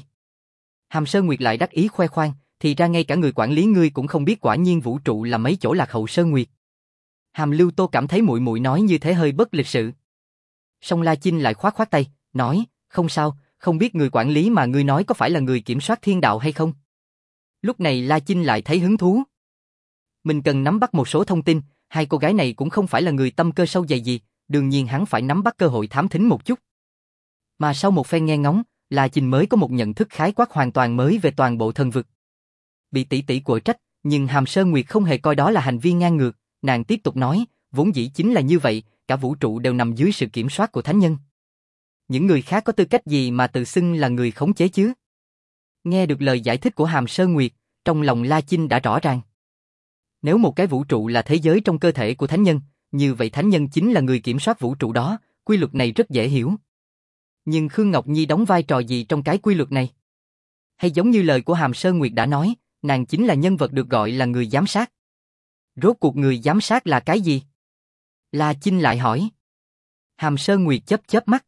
A: Hàm Sơn Nguyệt lại đắc ý khoe khoang, thì ra ngay cả người quản lý ngươi cũng không biết, quả nhiên vũ trụ là mấy chỗ lạc hậu Sơn Nguyệt. Hàm Lưu Tô cảm thấy muội muội nói như thế hơi bất lịch sự. Song La Chinh lại khoát khoát tay, nói, không sao, không biết người quản lý mà ngươi nói có phải là người kiểm soát thiên đạo hay không? Lúc này La Chinh lại thấy hứng thú. Mình cần nắm bắt một số thông tin, hai cô gái này cũng không phải là người tâm cơ sâu dày gì, đương nhiên hắn phải nắm bắt cơ hội thám thính một chút. Mà sau một phen nghe ngóng, La Chinh mới có một nhận thức khái quát hoàn toàn mới về toàn bộ thần vực. Bị tỷ tỷ quở trách, nhưng Hàm Sơn Nguyệt không hề coi đó là hành vi ngang ngược, nàng tiếp tục nói, vốn dĩ chính là như vậy, cả vũ trụ đều nằm dưới sự kiểm soát của thánh nhân. Những người khác có tư cách gì mà tự xưng là người khống chế chứ? Nghe được lời giải thích của Hàm Sơn Nguyệt, trong lòng La Chinh đã rõ ràng. Nếu một cái vũ trụ là thế giới trong cơ thể của thánh nhân, như vậy thánh nhân chính là người kiểm soát vũ trụ đó, quy luật này rất dễ hiểu. Nhưng Khương Ngọc Nhi đóng vai trò gì trong cái quy luật này? Hay giống như lời của Hàm Sơn Nguyệt đã nói, nàng chính là nhân vật được gọi là người giám sát. Rốt cuộc người giám sát là cái gì? La Chinh lại hỏi. Hàm Sơn Nguyệt chớp chớp mắt.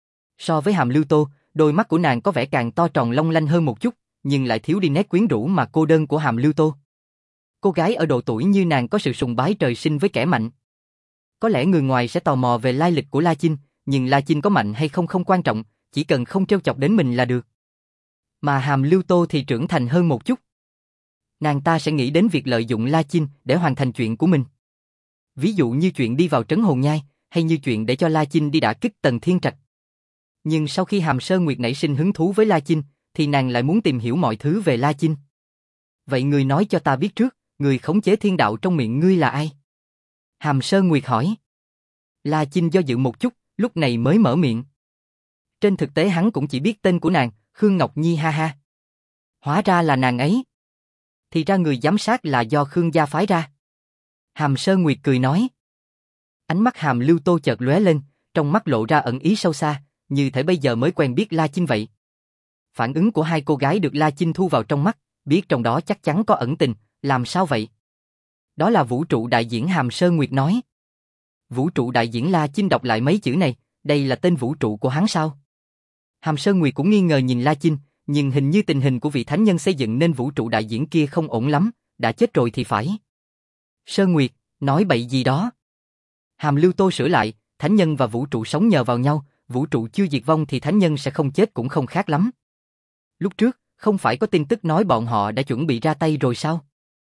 A: So với Hàm Lưu Tô, đôi mắt của nàng có vẻ càng to tròn long lanh hơn một chút, nhưng lại thiếu đi nét quyến rũ mà cô đơn của Hàm Lưu Tô. Cô gái ở độ tuổi như nàng có sự sùng bái trời sinh với kẻ mạnh. Có lẽ người ngoài sẽ tò mò về lai lịch của La Chinh, nhưng La Chinh có mạnh hay không không quan trọng, chỉ cần không trêu chọc đến mình là được. Mà Hàm Lưu Tô thì trưởng thành hơn một chút. Nàng ta sẽ nghĩ đến việc lợi dụng La Chinh để hoàn thành chuyện của mình. Ví dụ như chuyện đi vào trấn hồn nhai, hay như chuyện để cho La Chinh đi đả kích Tần Thiên Trạch. Nhưng sau khi Hàm Sơn Nguyệt nảy sinh hứng thú với La Chinh, thì nàng lại muốn tìm hiểu mọi thứ về La Chinh. Vậy người nói cho ta biết trước, người khống chế thiên đạo trong miệng ngươi là ai? Hàm Sơn Nguyệt hỏi. La Chinh do dự một chút, lúc này mới mở miệng. Trên thực tế hắn cũng chỉ biết tên của nàng, Khương Ngọc Nhi ha ha. Hóa ra là nàng ấy. Thì ra người giám sát là do Khương gia phái ra. Hàm Sơn Nguyệt cười nói. Ánh mắt Hàm Lưu Tô chợt lóe lên, trong mắt lộ ra ẩn ý sâu xa, như thể bây giờ mới quen biết La Chinh vậy. Phản ứng của hai cô gái được La Chinh thu vào trong mắt, biết trong đó chắc chắn có ẩn tình, làm sao vậy? Đó là vũ trụ đại diễn, Hàm Sơn Nguyệt nói. Vũ trụ đại diễn, La Chinh đọc lại mấy chữ này, đây là tên vũ trụ của hắn sao? Hàm Sơn Nguyệt cũng nghi ngờ nhìn La Chinh, nhưng hình như tình hình của vị thánh nhân xây dựng nên vũ trụ đại diễn kia không ổn lắm, đã chết rồi thì phải. Sơn Nguyệt, nói bậy gì đó. Hàm Lưu Tô sửa lại, thánh nhân và vũ trụ sống nhờ vào nhau, vũ trụ chưa diệt vong thì thánh nhân sẽ không chết cũng không khác lắm. Lúc trước, không phải có tin tức nói bọn họ đã chuẩn bị ra tay rồi sao?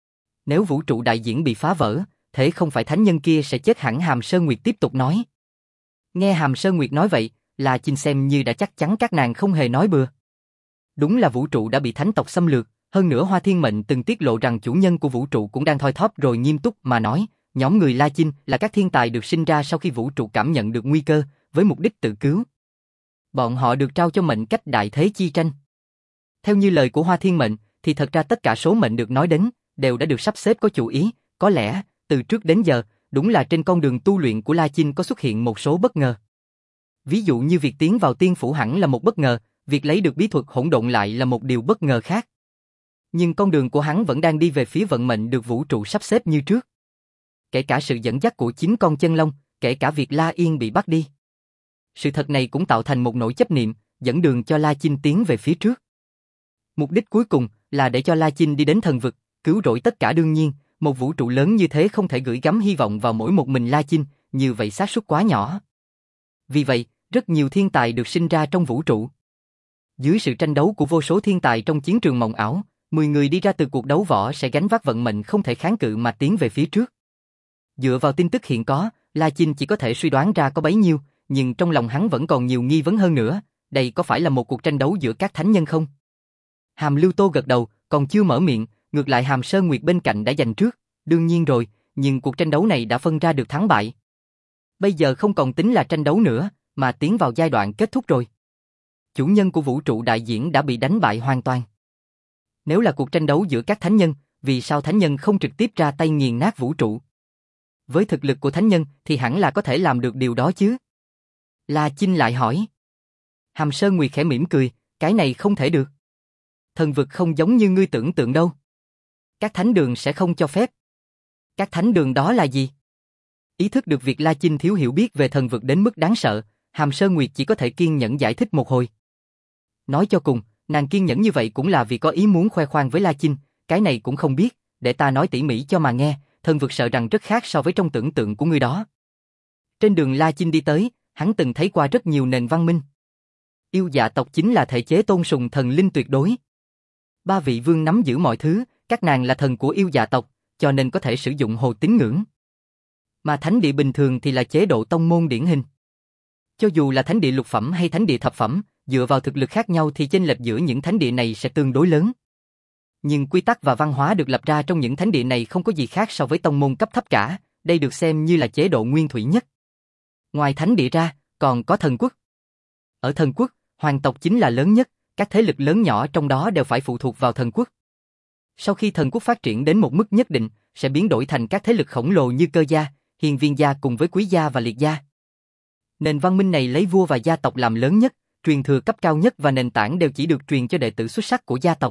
A: Nếu vũ trụ đại diễn bị phá vỡ, thế không phải thánh nhân kia sẽ chết hẳn, Hàm Sơn Nguyệt tiếp tục nói. Nghe Hàm Sơn Nguyệt nói vậy, La Chinh xem như đã chắc chắn các nàng không hề nói bừa. Đúng là vũ trụ đã bị thánh tộc xâm lược, hơn nữa Hoa Thiên Mệnh từng tiết lộ rằng chủ nhân của vũ trụ cũng đang thoi thóp, rồi nghiêm túc mà nói, nhóm người La Chinh là các thiên tài được sinh ra sau khi vũ trụ cảm nhận được nguy cơ, với mục đích tự cứu. Bọn họ được trao cho mệnh cách đại thế chi tranh. Theo như lời của Hoa Thiên Mệnh, thì thật ra tất cả số mệnh được nói đến, đều đã được sắp xếp có chủ ý, có lẽ, từ trước đến giờ, đúng là trên con đường tu luyện của La Chinh có xuất hiện một số bất ngờ. Ví dụ như việc tiến vào tiên phủ hẳn là một bất ngờ, việc lấy được bí thuật hỗn độn lại là một điều bất ngờ khác. Nhưng con đường của hắn vẫn đang đi về phía vận mệnh được vũ trụ sắp xếp như trước. Kể cả sự dẫn dắt của chính con chân long, kể cả việc La Yên bị bắt đi. Sự thật này cũng tạo thành một nỗi chấp niệm, dẫn đường cho La Chinh tiến về phía trước. Mục đích cuối cùng là để cho La Chinh đi đến thần vực, cứu rỗi tất cả. Đương nhiên, một vũ trụ lớn như thế không thể gửi gắm hy vọng vào mỗi một mình La Chinh, như vậy xác suất quá nhỏ. Vì vậy, rất nhiều thiên tài được sinh ra trong vũ trụ. Dưới sự tranh đấu của vô số thiên tài trong chiến trường mộng ảo, mười người đi ra từ cuộc đấu võ sẽ gánh vác vận mệnh không thể kháng cự mà tiến về phía trước. Dựa vào tin tức hiện có, La Chinh chỉ có thể suy đoán ra có bấy nhiêu, nhưng trong lòng hắn vẫn còn nhiều nghi vấn hơn nữa. Đây có phải là một cuộc tranh đấu giữa các thánh nhân không? Hàm Lưu Tô gật đầu, còn chưa mở miệng, ngược lại Hàm Sơn Nguyệt bên cạnh đã giành trước. Đương nhiên rồi, nhưng cuộc tranh đấu này đã phân ra được thắng bại. Bây giờ không còn tính là tranh đấu nữa, mà tiến vào giai đoạn kết thúc rồi. Chủ nhân của vũ trụ đại diễn đã bị đánh bại hoàn toàn. Nếu là cuộc tranh đấu giữa các thánh nhân, vì sao thánh nhân không trực tiếp ra tay nghiền nát vũ trụ? Với thực lực của thánh nhân thì hẳn là có thể làm được điều đó chứ. La Chinh lại hỏi. Hàm Sơn Nguyệt khẽ mỉm cười, cái này không thể được. Thần vực không giống như ngươi tưởng tượng đâu. Các thánh đường sẽ không cho phép. Các thánh đường đó là gì? Ý thức được việc La Chinh thiếu hiểu biết về thần vực đến mức đáng sợ, Hàm Sơ Nguyệt chỉ có thể kiên nhẫn giải thích một hồi. Nói cho cùng, nàng kiên nhẫn như vậy cũng là vì có ý muốn khoe khoang với La Chinh, cái này cũng không biết, để ta nói tỉ mỉ cho mà nghe, thần vực sợ rằng rất khác so với trong tưởng tượng của ngươi đó. Trên đường La Chinh đi tới, hắn từng thấy qua rất nhiều nền văn minh. Yêu dạ tộc chính là thể chế tôn sùng thần linh tuyệt đối. Ba vị vương nắm giữ mọi thứ, các nàng là thần của yêu dạ tộc, cho nên có thể sử dụng hồ tín ngưỡng. Mà thánh địa bình thường thì là chế độ tông môn điển hình. Cho dù là thánh địa lục phẩm hay thánh địa thập phẩm, dựa vào thực lực khác nhau thì chênh lệch giữa những thánh địa này sẽ tương đối lớn. Nhưng quy tắc và văn hóa được lập ra trong những thánh địa này không có gì khác so với tông môn cấp thấp cả, đây được xem như là chế độ nguyên thủy nhất. Ngoài thánh địa ra, còn có thần quốc. Ở thần quốc, hoàng tộc chính là lớn nhất, các thế lực lớn nhỏ trong đó đều phải phụ thuộc vào thần quốc. Sau khi thần quốc phát triển đến một mức nhất định, sẽ biến đổi thành các thế lực khổng lồ như Cơ gia, Hiền Viên gia cùng với Quý gia và Liệt gia. Nền văn minh này lấy vua và gia tộc làm lớn nhất, truyền thừa cấp cao nhất và nền tảng đều chỉ được truyền cho đệ tử xuất sắc của gia tộc.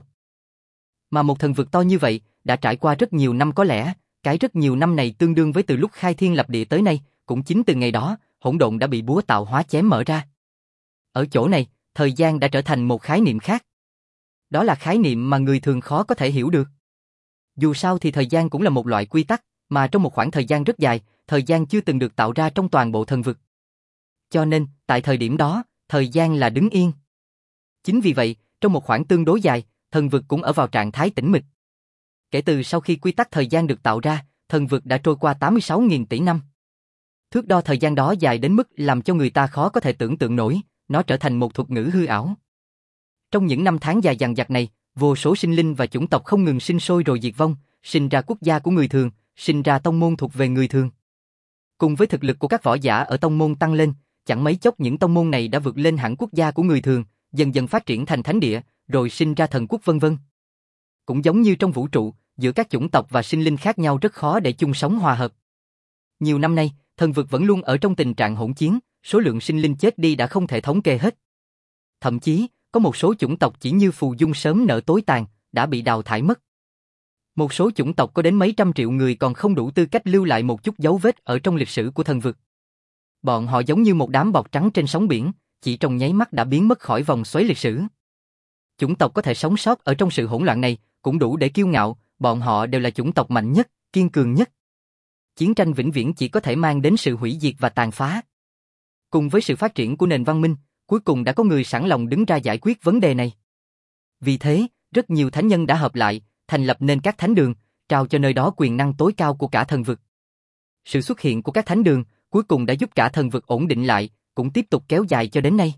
A: Mà một thần vực to như vậy, đã trải qua rất nhiều năm, có lẽ, cái rất nhiều năm này tương đương với từ lúc khai thiên lập địa tới nay, cũng chính từ ngày đó, hỗn độn đã bị búa tạo hóa chém mở ra. Ở chỗ này, thời gian đã trở thành một khái niệm khác. Đó là khái niệm mà người thường khó có thể hiểu được. Dù sao thì thời gian cũng là một loại quy tắc, mà trong một khoảng thời gian rất dài, thời gian chưa từng được tạo ra trong toàn bộ thần vực. Cho nên, tại thời điểm đó, thời gian là đứng yên. Chính vì vậy, trong một khoảng tương đối dài, thần vực cũng ở vào trạng thái tĩnh mịch. Kể từ sau khi quy tắc thời gian được tạo ra, thần vực đã trôi qua tám mươi sáu nghìn tỷ năm. Thước đo thời gian đó dài đến mức làm cho người ta khó có thể tưởng tượng nổi, nó trở thành một thuật ngữ hư ảo. Trong những năm tháng dài dằng dặc này, vô số sinh linh và chủng tộc không ngừng sinh sôi rồi diệt vong, sinh ra quốc gia của người thường, sinh ra tông môn thuộc về người thường. Cùng với thực lực của các võ giả ở tông môn tăng lên, chẳng mấy chốc những tông môn này đã vượt lên hẳn quốc gia của người thường, dần dần phát triển thành thánh địa, rồi sinh ra thần quốc vân vân. Cũng giống như trong vũ trụ, giữa các chủng tộc và sinh linh khác nhau rất khó để chung sống hòa hợp. Nhiều năm nay, thần vực vẫn luôn ở trong tình trạng hỗn chiến, số lượng sinh linh chết đi đã không thể thống kê hết. Thậm chí, có một số chủng tộc chỉ như phù dung sớm nở tối tàn, đã bị đào thải mất. Một số chủng tộc có đến mấy trăm triệu người còn không đủ tư cách lưu lại một chút dấu vết ở trong lịch sử của thần vực. Bọn họ giống như một đám bọt trắng trên sóng biển, chỉ trong nháy mắt đã biến mất khỏi vòng xoáy lịch sử. Chủng tộc có thể sống sót ở trong sự hỗn loạn này, cũng đủ để kiêu ngạo, bọn họ đều là chủng tộc mạnh nhất, kiên cường nhất. Chiến tranh vĩnh viễn chỉ có thể mang đến sự hủy diệt và tàn phá. Cùng với sự phát triển của nền văn minh, cuối cùng đã có người sẵn lòng đứng ra giải quyết vấn đề này. Vì thế, rất nhiều thánh nhân đã hợp lại, thành lập nên các thánh đường, trao cho nơi đó quyền năng tối cao của cả thần vực. Sự xuất hiện của các thánh đường, cuối cùng đã giúp cả thần vực ổn định lại, cũng tiếp tục kéo dài cho đến nay.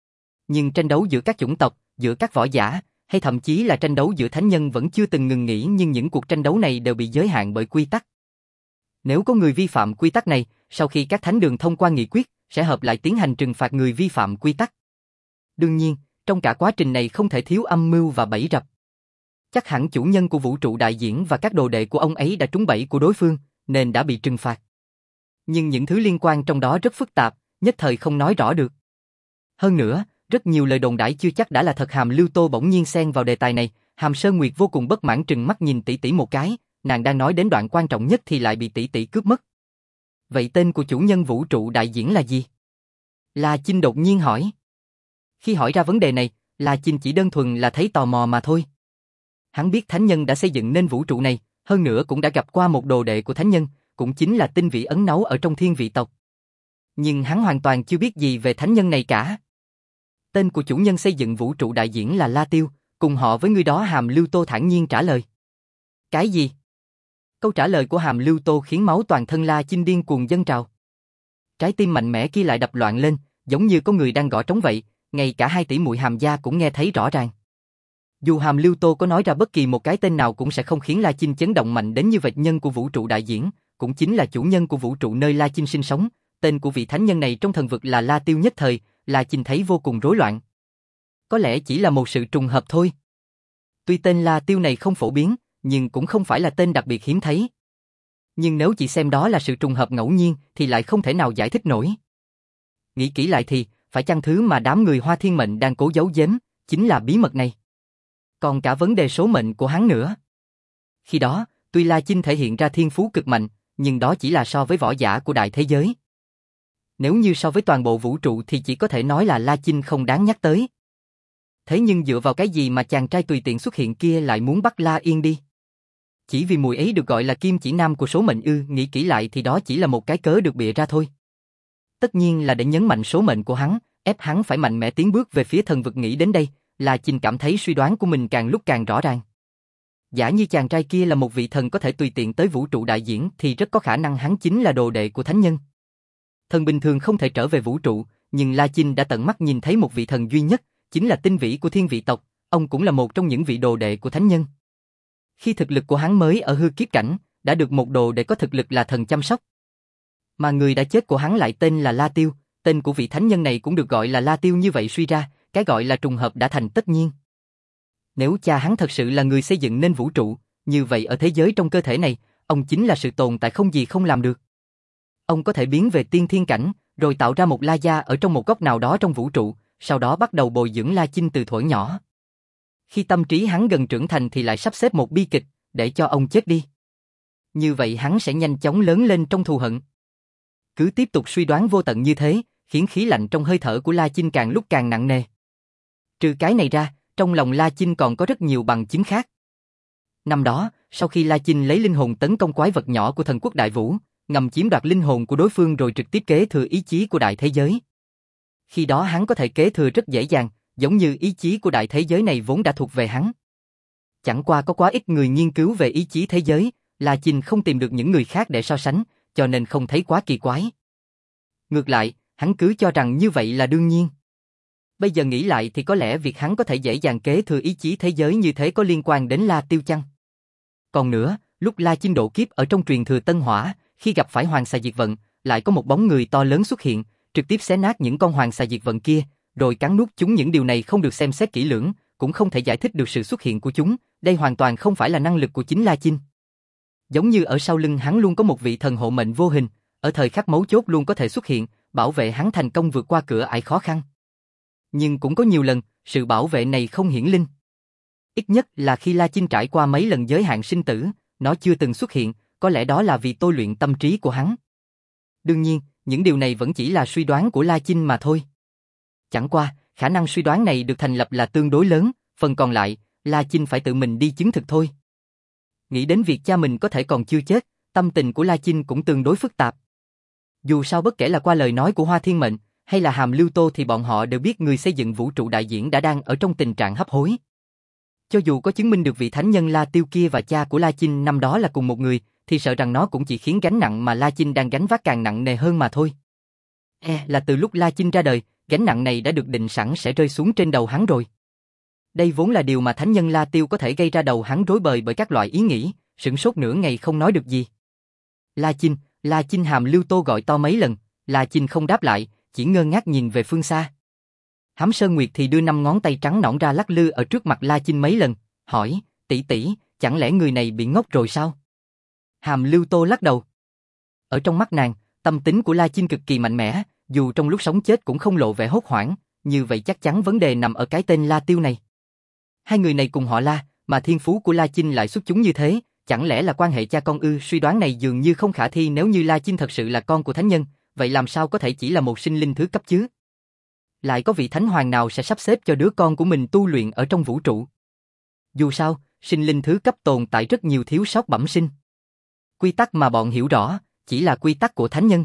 A: Nhưng tranh đấu giữa các chủng tộc, giữa các võ giả, hay thậm chí là tranh đấu giữa thánh nhân vẫn chưa từng ngừng nghỉ, nhưng những cuộc tranh đấu này đều bị giới hạn bởi quy tắc. Nếu có người vi phạm quy tắc này, sau khi các thánh đường thông qua nghị quyết, sẽ hợp lại tiến hành trừng phạt người vi phạm quy tắc. Đương nhiên, trong cả quá trình này không thể thiếu âm mưu và bẫy rập. Chắc hẳn chủ nhân của vũ trụ đại diễn và các đồ đệ của ông ấy đã trúng bẫy của đối phương, nên đã bị trừng phạt. Nhưng những thứ liên quan trong đó rất phức tạp, nhất thời không nói rõ được. Hơn nữa, rất nhiều lời đồn đãi chưa chắc đã là thật. Hàm Lưu Tô bỗng nhiên xen vào đề tài này, Hàm Sơn Nguyệt vô cùng bất mãn trừng mắt nhìn tỷ tỷ một cái, nàng đang nói đến đoạn quan trọng nhất thì lại bị tỷ tỷ cướp mất. Vậy tên của chủ nhân vũ trụ đại diễn là gì? La Chinh đột nhiên hỏi. Khi hỏi ra vấn đề này, La Chinh chỉ đơn thuần là thấy tò mò mà thôi. Hắn biết thánh nhân đã xây dựng nên vũ trụ này, hơn nữa cũng đã gặp qua một đồ đệ của thánh nhân, cũng chính là tinh vị ấn nấu ở trong thiên vị tộc. Nhưng hắn hoàn toàn chưa biết gì về thánh nhân này cả. Tên của chủ nhân xây dựng vũ trụ đại diễn là La Tiêu, cùng họ với người đó. Hàm Lưu Tô thản nhiên trả lời. Cái gì? Câu trả lời của Hàm Lưu Tô khiến máu toàn thân La Chinh điên cuồng dâng trào. Trái tim mạnh mẽ kia lại đập loạn lên, giống như có người đang gõ trống vậy, ngay cả hai tỷ muội Hàm gia cũng nghe thấy rõ ràng. Dù Hàm Lưu Tô có nói ra bất kỳ một cái tên nào cũng sẽ không khiến La Chinh chấn động mạnh đến như vậy. Nhân của vũ trụ đại diễn, cũng chính là chủ nhân của vũ trụ nơi La Chinh sinh sống, tên của vị thánh nhân này trong thần vực là La Tiêu. Nhất thời, La Chinh thấy vô cùng rối loạn. Có lẽ chỉ là một sự trùng hợp thôi. Tuy tên La Tiêu này không phổ biến, nhưng cũng không phải là tên đặc biệt hiếm thấy. Nhưng nếu chỉ xem đó là sự trùng hợp ngẫu nhiên thì lại không thể nào giải thích nổi. Nghĩ kỹ lại thì, phải chăng thứ mà đám người Hoa Thiên Mệnh đang cố giấu giếm chính là bí mật này? Còn cả vấn đề số mệnh của hắn nữa. Khi đó, tuy La Chinh thể hiện ra thiên phú cực mạnh, nhưng đó chỉ là so với võ giả của đại thế giới. Nếu như so với toàn bộ vũ trụ thì chỉ có thể nói là La Chinh không đáng nhắc tới. Thế nhưng dựa vào cái gì mà chàng trai tùy tiện xuất hiện kia lại muốn bắt La Yên đi? Chỉ vì mùi ấy được gọi là kim chỉ nam của số mệnh ư? Nghĩ kỹ lại thì đó chỉ là một cái cớ được bịa ra thôi. Tất nhiên là để nhấn mạnh số mệnh của hắn, ép hắn phải mạnh mẽ tiến bước về phía thần vực. Nghĩ đến đây, La Chinh cảm thấy suy đoán của mình càng lúc càng rõ ràng. Giả như chàng trai kia là một vị thần có thể tùy tiện tới vũ trụ đại diễn thì rất có khả năng hắn chính là đồ đệ của thánh nhân. Thần bình thường không thể trở về vũ trụ, nhưng La Chinh đã tận mắt nhìn thấy một vị thần duy nhất, chính là tinh vĩ của thiên vị tộc, ông cũng là một trong những vị đồ đệ của thánh nhân. Khi thực lực của hắn mới ở hư kiếp cảnh, đã được một đồ đệ có thực lực là thần chăm sóc. Mà người đã chết của hắn lại tên là La Tiêu, tên của vị thánh nhân này cũng được gọi là La Tiêu, như vậy suy ra, cái gọi là trùng hợp đã thành tất nhiên. Nếu cha hắn thật sự là người xây dựng nên vũ trụ, như vậy ở thế giới trong cơ thể này, ông chính là sự tồn tại không gì không làm được. Ông có thể biến về tiên thiên cảnh, rồi tạo ra một La Gia ở trong một góc nào đó trong vũ trụ, sau đó bắt đầu bồi dưỡng La Chinh từ thuở nhỏ. Khi tâm trí hắn gần trưởng thành thì lại sắp xếp một bi kịch, để cho ông chết đi. Như vậy hắn sẽ nhanh chóng lớn lên trong thù hận. Cứ tiếp tục suy đoán vô tận như thế, khiến khí lạnh trong hơi thở của La Chinh càng lúc càng nặng nề. Trừ cái này ra, trong lòng La Chinh còn có rất nhiều bằng chứng khác. Năm đó, sau khi La Chinh lấy linh hồn tấn công quái vật nhỏ của thần quốc Đại Vũ, ngầm chiếm đoạt linh hồn của đối phương rồi trực tiếp kế thừa ý chí của đại thế giới. Khi đó hắn có thể kế thừa rất dễ dàng, giống như ý chí của đại thế giới này vốn đã thuộc về hắn. Chẳng qua có quá ít người nghiên cứu về ý chí thế giới, La Chinh không tìm được những người khác để so sánh, cho nên không thấy quá kỳ quái. Ngược lại, hắn cứ cho rằng như vậy là đương nhiên. Bây giờ nghĩ lại thì có lẽ việc hắn có thể dễ dàng kế thừa ý chí thế giới như thế có liên quan đến La Tiêu chăng? Còn nữa, lúc La Chinh độ kiếp ở trong truyền thừa Tân Hỏa, khi gặp phải Hoàng Xà Diệt Vận, lại có một bóng người to lớn xuất hiện, trực tiếp xé nát những con Hoàng Xà Diệt Vận kia, rồi cắn nuốt chúng. Những điều này không được xem xét kỹ lưỡng, cũng không thể giải thích được sự xuất hiện của chúng, đây hoàn toàn không phải là năng lực của chính La Chinh. Giống như ở sau lưng hắn luôn có một vị thần hộ mệnh vô hình, ở thời khắc mấu chốt luôn có thể xuất hiện, bảo vệ hắn thành công vượt qua cửa ải khó khăn. Nhưng cũng có nhiều lần, sự bảo vệ này không hiển linh. Ít nhất là khi La Chinh trải qua mấy lần giới hạn sinh tử, nó chưa từng xuất hiện, có lẽ đó là vì tôi luyện tâm trí của hắn. Đương nhiên, những điều này vẫn chỉ là suy đoán của La Chinh mà thôi. Chẳng qua, khả năng suy đoán này được thành lập là tương đối lớn, phần còn lại, La Chinh phải tự mình đi chứng thực thôi. Nghĩ đến việc cha mình có thể còn chưa chết, tâm tình của La Chinh cũng tương đối phức tạp. Dù sao bất kể là qua lời nói của Hoa Thiên Mệnh, hay là Hàm Lưu Tô thì bọn họ đều biết người xây dựng vũ trụ đại diễn đã đang ở trong tình trạng hấp hối. Cho dù có chứng minh được vị thánh nhân La Tiêu kia và cha của La Chinh năm đó là cùng một người, thì sợ rằng nó cũng chỉ khiến gánh nặng mà La Chinh đang gánh vác càng nặng nề hơn mà thôi. E là từ lúc La Chinh ra đời, gánh nặng này đã được định sẵn sẽ rơi xuống trên đầu hắn rồi. Đây vốn là điều mà thánh nhân La Tiêu có thể gây ra đầu hắn rối bời bởi các loại ý nghĩ, sửng sốt nửa ngày không nói được gì. La Chinh, La Chinh. Hàm Lưu Tô gọi to mấy lần, La Chinh không đáp lại, chỉ ngơ ngác nhìn về phương xa. Hám Sơn Nguyệt thì đưa năm ngón tay trắng nõn ra lắc lư ở trước mặt La Chinh mấy lần, hỏi, tỷ tỷ, chẳng lẽ người này bị ngốc rồi sao? Hàm Lưu Tô lắc đầu. Ở trong mắt nàng, tâm tính của La Chinh cực kỳ mạnh mẽ, dù trong lúc sống chết cũng không lộ vẻ hốt hoảng, như vậy chắc chắn vấn đề nằm ở cái tên La Tiêu này. Hai người này cùng họ La, mà thiên phú của La Chinh lại xuất chúng như thế, chẳng lẽ là quan hệ cha con ư? Suy đoán này dường như không khả thi. Nếu như La Chinh thật sự là con của thánh nhân, vậy làm sao có thể chỉ là một sinh linh thứ cấp chứ? Lại có vị thánh hoàng nào sẽ sắp xếp cho đứa con của mình tu luyện ở trong vũ trụ? Dù sao, sinh linh thứ cấp tồn tại rất nhiều thiếu sót bẩm sinh. Quy tắc mà bọn hiểu rõ, chỉ là quy tắc của thánh nhân.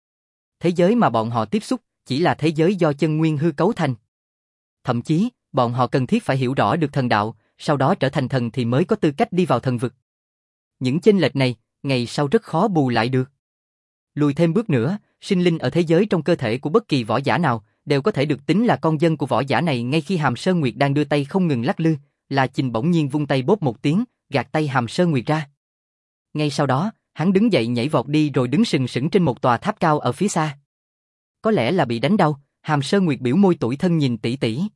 A: Thế giới mà bọn họ tiếp xúc, chỉ là thế giới do chân nguyên hư cấu thành. Thậm chí, bọn họ cần thiết phải hiểu rõ được thần đạo, sau đó trở thành thần thì mới có tư cách đi vào thần vực. Những chênh lệch này, ngày sau rất khó bù lại được. Lùi thêm bước nữa, sinh linh ở thế giới trong cơ thể của bất kỳ võ giả nào, đều có thể được tính là con dân của võ giả này. Ngay khi Hàm Sơn Nguyệt đang đưa tay không ngừng lắc lư, La Chinh bỗng nhiên vung tay bóp một tiếng, gạt tay Hàm Sơn Nguyệt ra. Ngay sau đó, hắn đứng dậy nhảy vọt đi rồi đứng sừng sững trên một tòa tháp cao ở phía xa. Có lẽ là bị đánh đau, Hàm Sơn Nguyệt biểu môi tủi thân nhìn tỷ tỷ.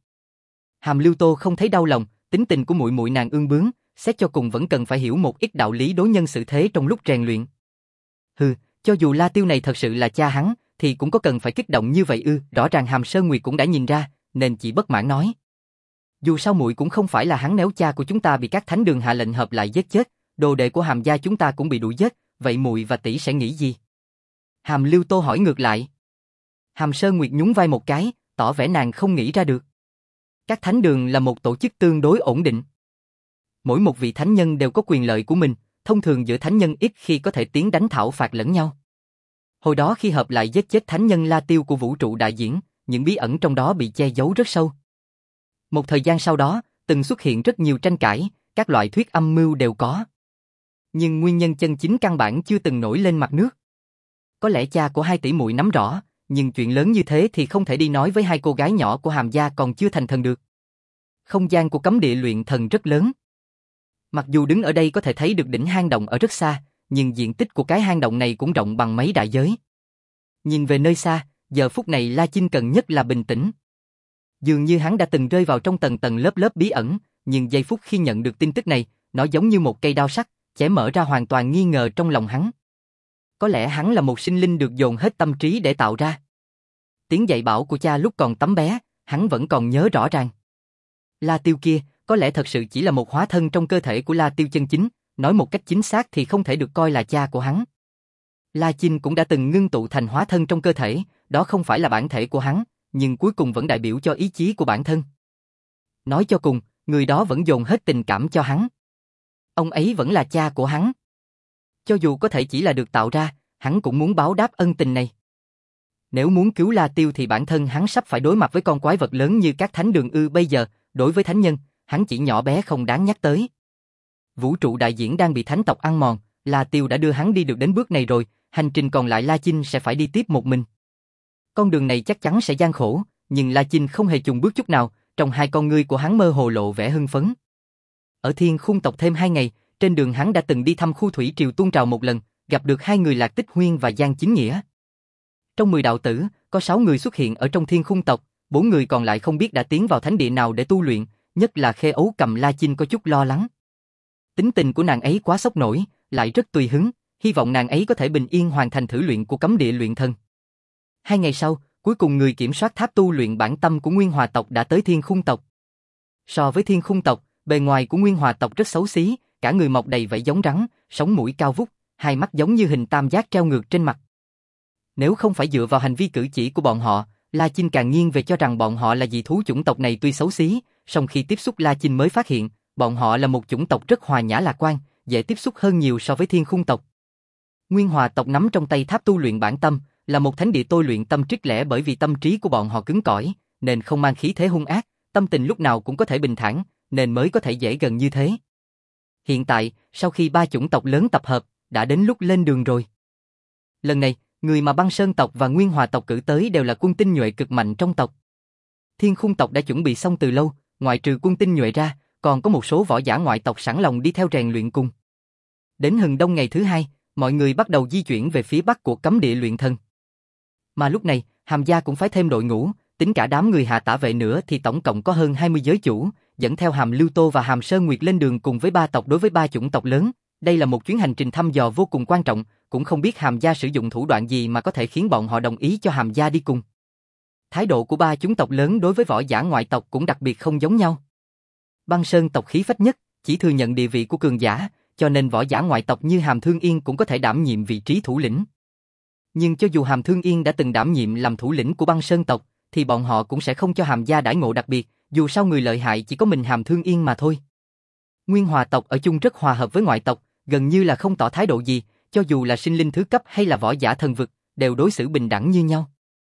A: Hàm Lưu Tô không thấy đau lòng, tính tình của muội muội nàng ương bướng, xét cho cùng vẫn cần phải hiểu một ít đạo lý đối nhân xử thế trong lúc rèn luyện. Hừ, cho dù La Tiêu này thật sự là cha hắn, thì cũng có cần phải kích động như vậy ư? Rõ ràng Hàm Sơn Nguyệt cũng đã nhìn ra, nên chỉ bất mãn nói. Dù sao muội cũng không phải là hắn, nếu cha của chúng ta bị các thánh đường hạ lệnh hợp lại giết chết, đồ đệ của Hàm gia chúng ta cũng bị đuổi giết, vậy muội và tỷ sẽ nghĩ gì? Hàm Lưu Tô hỏi ngược lại. Hàm Sơn Nguyệt nhún vai một cái, tỏ vẻ nàng không nghĩ ra được. Các thánh đường là một tổ chức tương đối ổn định. Mỗi một vị thánh nhân đều có quyền lợi của mình, thông thường giữa thánh nhân ít khi có thể tiến đánh thảo phạt lẫn nhau. Hồi đó khi hợp lại giết chết thánh nhân La Tiêu của vũ trụ đại diễn, những bí ẩn trong đó bị che giấu rất sâu. Một thời gian sau đó, từng xuất hiện rất nhiều tranh cãi, các loại thuyết âm mưu đều có. Nhưng nguyên nhân chân chính căn bản chưa từng nổi lên mặt nước. Có lẽ cha của hai tỷ muội nắm rõ, nhưng chuyện lớn như thế thì không thể đi nói với hai cô gái nhỏ của Hàm gia còn chưa thành thần được. Không gian của cấm địa luyện thần rất lớn. Mặc dù đứng ở đây có thể thấy được đỉnh hang động ở rất xa, nhưng diện tích của cái hang động này cũng rộng bằng mấy đại giới. Nhìn về nơi xa, giờ phút này La Chinh cần nhất là bình tĩnh. Dường như hắn đã từng rơi vào trong tầng tầng lớp lớp bí ẩn, nhưng giây phút khi nhận được tin tức này, nó giống như một cây đao sắc, chẻ mở ra hoàn toàn nghi ngờ trong lòng hắn. Có lẽ hắn là một sinh linh được dồn hết tâm trí để tạo ra. Tiếng dạy bảo của cha lúc còn tấm bé, hắn vẫn còn nhớ rõ ràng. La Tiêu kia, có lẽ thật sự chỉ là một hóa thân trong cơ thể của La Tiêu chân chính, nói một cách chính xác thì không thể được coi là cha của hắn. La Chinh cũng đã từng ngưng tụ thành hóa thân trong cơ thể, đó không phải là bản thể của hắn, nhưng cuối cùng vẫn đại biểu cho ý chí của bản thân. Nói cho cùng, người đó vẫn dồn hết tình cảm cho hắn. Ông ấy vẫn là cha của hắn. Cho dù có thể chỉ là được tạo ra, hắn cũng muốn báo đáp ân tình này. Nếu muốn cứu La Tiêu thì bản thân hắn sắp phải đối mặt với con quái vật lớn như các thánh đường ư bây giờ, đối với thánh nhân, hắn chỉ nhỏ bé không đáng nhắc tới. Vũ trụ đại diễn đang bị thánh tộc ăn mòn, La Tiêu đã đưa hắn đi được đến bước này rồi, hành trình còn lại La Chinh sẽ phải đi tiếp một mình. Con đường này chắc chắn sẽ gian khổ, nhưng La Chinh không hề chùn bước chút nào, trong hai con ngươi của hắn mơ hồ lộ vẻ hưng phấn. Ở Thiên Khung tộc thêm hai ngày, trên đường hắn đã từng đi thăm khu thủy triều tuôn trào một lần, gặp được hai người Lạc Tích Huyên và Giang Chính Nghĩa. Trong mười đạo tử, có sáu người xuất hiện ở trong Thiên Khung tộc, bốn người còn lại không biết đã tiến vào thánh địa nào để tu luyện, nhất là Khê Ấu Cầm La Chinh có chút lo lắng. Tính tình của nàng ấy quá sốc nổi, lại rất tùy hứng, hy vọng nàng ấy có thể bình yên hoàn thành thử luyện của cấm địa luyện thần. Hai ngày sau, cuối cùng người kiểm soát tháp tu luyện bản tâm của Nguyên Hòa tộc đã tới Thiên Khung tộc. So với Thiên Khung tộc, bề ngoài của Nguyên Hòa tộc rất xấu xí, cả người mọc đầy vảy giống rắn, sống mũi cao vút, hai mắt giống như hình tam giác treo ngược trên mặt. Nếu không phải dựa vào hành vi cử chỉ của bọn họ, La Chinh càng nghiêng về cho rằng bọn họ là dị thú chủng tộc này tuy xấu xí, song khi tiếp xúc La Chinh mới phát hiện, bọn họ là một chủng tộc rất hòa nhã lạc quan, dễ tiếp xúc hơn nhiều so với Thiên Khung tộc. Nguyên Hòa tộc nắm trong tay tháp tu luyện bản tâm, là một thánh địa tôi luyện tâm trích lẻ bởi vì tâm trí của bọn họ cứng cỏi, nên không mang khí thế hung ác, tâm tình lúc nào cũng có thể bình thản, nên mới có thể dễ gần như thế. Hiện tại, sau khi ba chủng tộc lớn tập hợp, đã đến lúc lên đường rồi. Lần này, người mà Băng Sơn tộc và Nguyên Hòa tộc cử tới đều là quân tinh nhuệ cực mạnh trong tộc. Thiên Khung tộc đã chuẩn bị xong từ lâu, ngoại trừ quân tinh nhuệ ra, còn có một số võ giả ngoại tộc sẵn lòng đi theo rèn luyện cùng. Đến hừng đông ngày thứ hai, mọi người bắt đầu di chuyển về phía bắc của cấm địa luyện thần. Mà lúc này, Hàm gia cũng phải thêm đội ngũ, tính cả đám người Hạ Tả vệ nữa thì tổng cộng có hơn hai mươi giới chủ, dẫn theo Hàm Lưu Tô và Hàm Sơn Nguyệt lên đường cùng với ba tộc đối với ba chủng tộc lớn. Đây là một chuyến hành trình thăm dò vô cùng quan trọng, cũng không biết Hàm gia sử dụng thủ đoạn gì mà có thể khiến bọn họ đồng ý cho Hàm gia đi cùng. Thái độ của ba chủng tộc lớn đối với võ giả ngoại tộc cũng đặc biệt không giống nhau. Băng Sơn tộc khí phách nhất, chỉ thừa nhận địa vị của cường giả, cho nên võ giả ngoại tộc như Hàm Thương Yên cũng có thể đảm nhiệm vị trí thủ lĩnh. Nhưng cho dù Hàm Thương Yên đã từng đảm nhiệm làm thủ lĩnh của Băng Sơn tộc, thì bọn họ cũng sẽ không cho Hàm gia đãi ngộ đặc biệt, dù sao người lợi hại chỉ có mình Hàm Thương Yên mà thôi. Nguyên Hòa tộc ở chung rất hòa hợp với ngoại tộc, gần như là không tỏ thái độ gì, cho dù là sinh linh thứ cấp hay là võ giả thần vực, đều đối xử bình đẳng như nhau.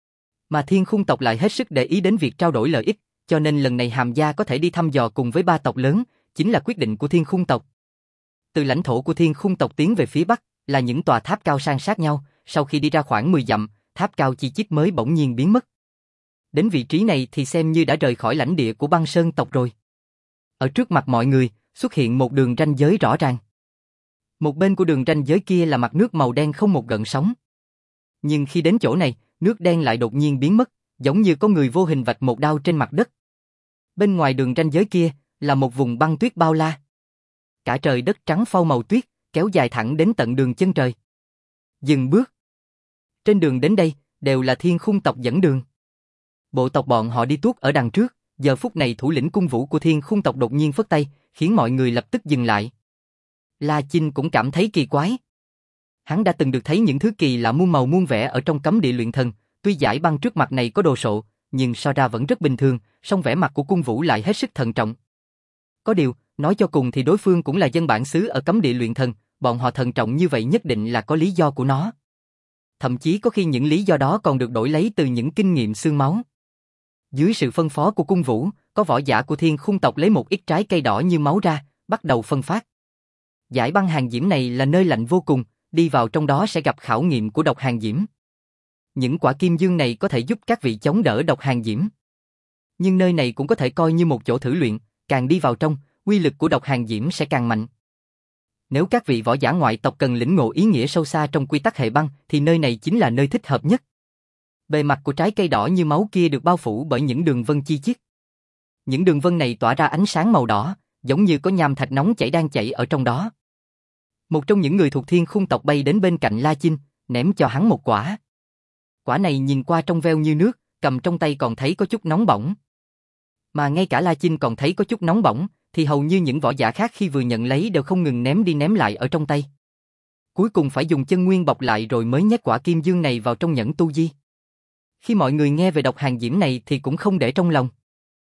A: Mà Thiên Khung tộc lại hết sức để ý đến việc trao đổi lợi ích, cho nên lần này Hàm gia có thể đi thăm dò cùng với ba tộc lớn, chính là quyết định của Thiên Khung tộc. Từ lãnh thổ của Thiên Khung tộc tiến về phía bắc, là những tòa tháp cao san sát nhau, sau khi đi ra khoảng mười dặm, tháp cao chi chít mới bỗng nhiên biến mất. Đến vị trí này thì xem như đã rời khỏi lãnh địa của Băng Sơn tộc rồi. Ở trước mặt mọi người, xuất hiện một đường ranh giới rõ ràng. Một bên của đường ranh giới kia là mặt nước màu đen không một gợn sóng. Nhưng khi đến chỗ này, nước đen lại đột nhiên biến mất, giống như có người vô hình vạch một đao trên mặt đất. Bên ngoài đường ranh giới kia, là một vùng băng tuyết bao la. Cả trời đất trắng phau màu tuyết, kéo dài thẳng đến tận đường chân trời. Dừng bước. Trên đường đến đây, đều là Thiên Khung tộc dẫn đường. Bộ tộc bọn họ đi tuốt ở đằng trước, giờ phút này thủ lĩnh cung vũ của Thiên Khung tộc đột nhiên phất tay, khiến mọi người lập tức dừng lại. La Chinh cũng cảm thấy kỳ quái. Hắn đã từng được thấy những thứ kỳ lạ muôn màu muôn vẻ ở trong cấm địa luyện thần, Tuy giải băng trước mặt này có đồ sộ, nhưng so ra vẫn rất bình thường, song vẻ mặt của cung vũ lại hết sức thận trọng. Có điều, nói cho cùng thì đối phương cũng là dân bản xứ ở cấm địa luyện thần, bọn họ thận trọng như vậy nhất định là có lý do của nó. Thậm chí có khi những lý do đó còn được đổi lấy từ những kinh nghiệm xương máu. Dưới sự phân phó của cung vũ, có võ giả của Thiên Khung tộc lấy một ít trái cây đỏ như máu ra, bắt đầu phân phát. Giải băng hàng diễm này là nơi lạnh vô cùng, đi vào trong đó sẽ gặp khảo nghiệm của độc hàng diễm. Những quả kim dương này có thể giúp các vị chống đỡ độc hàng diễm. Nhưng nơi này cũng có thể coi như một chỗ thử luyện, càng đi vào trong, uy lực của độc hàng diễm sẽ càng mạnh. Nếu các vị võ giả ngoại tộc cần lĩnh ngộ ý nghĩa sâu xa trong quy tắc hệ băng, thì nơi này chính là nơi thích hợp nhất. Bề mặt của trái cây đỏ như máu kia được bao phủ bởi những đường vân chi chít. Những đường vân này tỏa ra ánh sáng màu đỏ, giống như có nham thạch nóng chảy đang chảy ở trong đó. Một trong những người thuộc Thiên Khung tộc bay đến bên cạnh La Chinh, ném cho hắn một quả. Quả này nhìn qua trong veo như nước, cầm trong tay còn thấy có chút nóng bỏng. Mà ngay cả La Chinh còn thấy có chút nóng bỏng, thì hầu như những võ giả khác khi vừa nhận lấy đều không ngừng ném đi ném lại ở trong tay. Cuối cùng phải dùng chân nguyên bọc lại rồi mới nhét quả kim dương này vào trong nhẫn tu di. Khi mọi người nghe về độc hàng diễm này thì cũng không để trong lòng.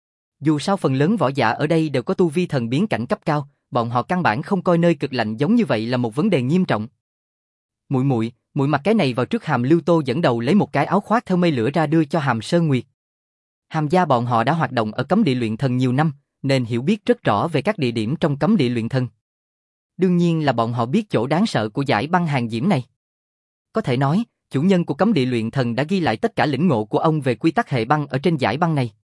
A: Dù sao phần lớn võ giả ở đây đều có tu vi thần biến cảnh cấp cao, bọn họ căn bản không coi nơi cực lạnh giống như vậy là một vấn đề nghiêm trọng. Muội muội, muội mặc cái này vào trước. Hàm Lưu Tô dẫn đầu lấy một cái áo khoác theo mây lửa ra đưa cho Hàm Sơn Nguyệt. Hàm gia bọn họ đã hoạt động ở cấm địa luyện thần nhiều năm, nên hiểu biết rất rõ về các địa điểm trong cấm địa luyện thần. Đương nhiên là bọn họ biết chỗ đáng sợ của giải băng hàng diễm này. Có thể nói, chủ nhân của cấm địa luyện thần đã ghi lại tất cả lĩnh ngộ của ông về quy tắc hệ băng ở trên giải băng này.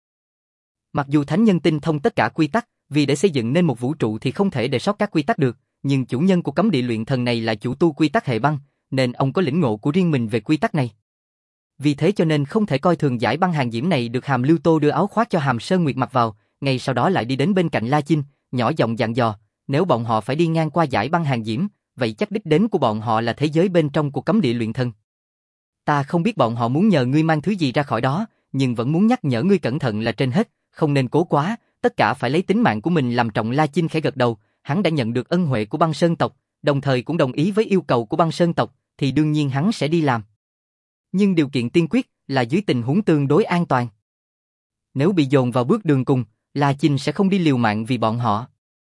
A: Mặc dù thánh nhân tinh thông tất cả quy tắc, vì để xây dựng nên một vũ trụ thì không thể để sót các quy tắc được, nhưng chủ nhân của cấm địa luyện thần này là chủ tu quy tắc hệ băng, nên ông có lĩnh ngộ của riêng mình về quy tắc này. Vì thế cho nên không thể coi thường giải băng hàng diễm này được Hàm Lưu Tô đưa áo khoác cho Hàm Sơn Nguyệt mặc vào, ngay sau đó lại đi đến bên cạnh La Chinh, nhỏ giọng dặn dò, nếu bọn họ phải đi ngang qua giải băng hàng diễm, vậy chắc đích đến của bọn họ là thế giới bên trong của cấm địa luyện thần. Ta không biết bọn họ muốn nhờ ngươi mang thứ gì ra khỏi đó, nhưng vẫn muốn nhắc nhở ngươi cẩn thận là trên hết, không nên cố quá, tất cả phải lấy tính mạng của mình làm trọng. La Chinh khẽ gật đầu, hắn đã nhận được ân huệ của Băng Sơn tộc, đồng thời cũng đồng ý với yêu cầu của Băng Sơn tộc, thì đương nhiên hắn sẽ đi làm. Nhưng điều kiện tiên quyết là dưới tình huống tương đối an toàn. Nếu bị dồn vào bước đường cùng, La Chinh sẽ không đi liều mạng vì bọn họ.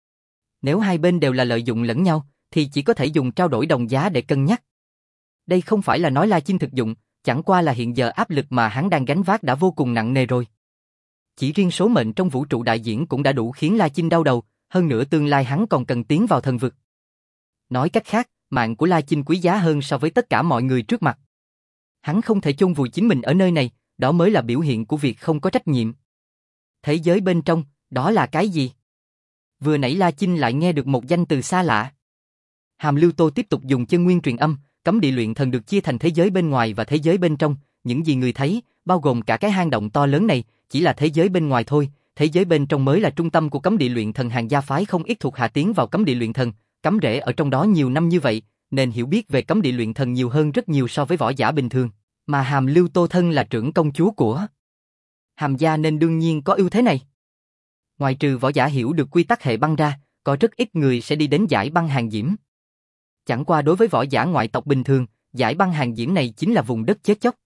A: Nếu hai bên đều là lợi dụng lẫn nhau, thì chỉ có thể dùng trao đổi đồng giá để cân nhắc. Đây không phải là nói La Chinh thực dụng, chẳng qua là hiện giờ áp lực mà hắn đang gánh vác đã vô cùng nặng nề rồi. Chỉ riêng số mệnh trong vũ trụ đại diễn cũng đã đủ khiến La Chinh đau đầu, hơn nữa tương lai hắn còn cần tiến vào thần vực. Nói cách khác, mạng của La Chinh quý giá hơn so với tất cả mọi người trước mặt. Hắn không thể chôn vùi chính mình ở nơi này, đó mới là biểu hiện của việc không có trách nhiệm. Thế giới bên trong, đó là cái gì? Vừa nãy La Chinh lại nghe được một danh từ xa lạ. Hàm Lưu Tô tiếp tục dùng chân nguyên truyền âm, cấm địa luyện thần được chia thành thế giới bên ngoài và thế giới bên trong, những gì người thấy, bao gồm cả cái hang động to lớn này, chỉ là thế giới bên ngoài thôi, thế giới bên trong mới là trung tâm của cấm địa luyện thần. Hàng gia phái không ít thuộc hạ tiến vào cấm địa luyện thần, cắm rễ ở trong đó nhiều năm như vậy, nên hiểu biết về cấm địa luyện thần nhiều hơn rất nhiều so với võ giả bình thường, mà Hàm Lưu Tô thân là trưởng công chúa của Hàm gia nên đương nhiên có ưu thế này. Ngoài trừ võ giả hiểu được quy tắc hệ băng ra, có rất ít người sẽ đi đến giải băng hàng diễm. Chẳng qua đối với võ giả ngoại tộc bình thường, giải băng hàng diễm này chính là vùng đất chết chóc.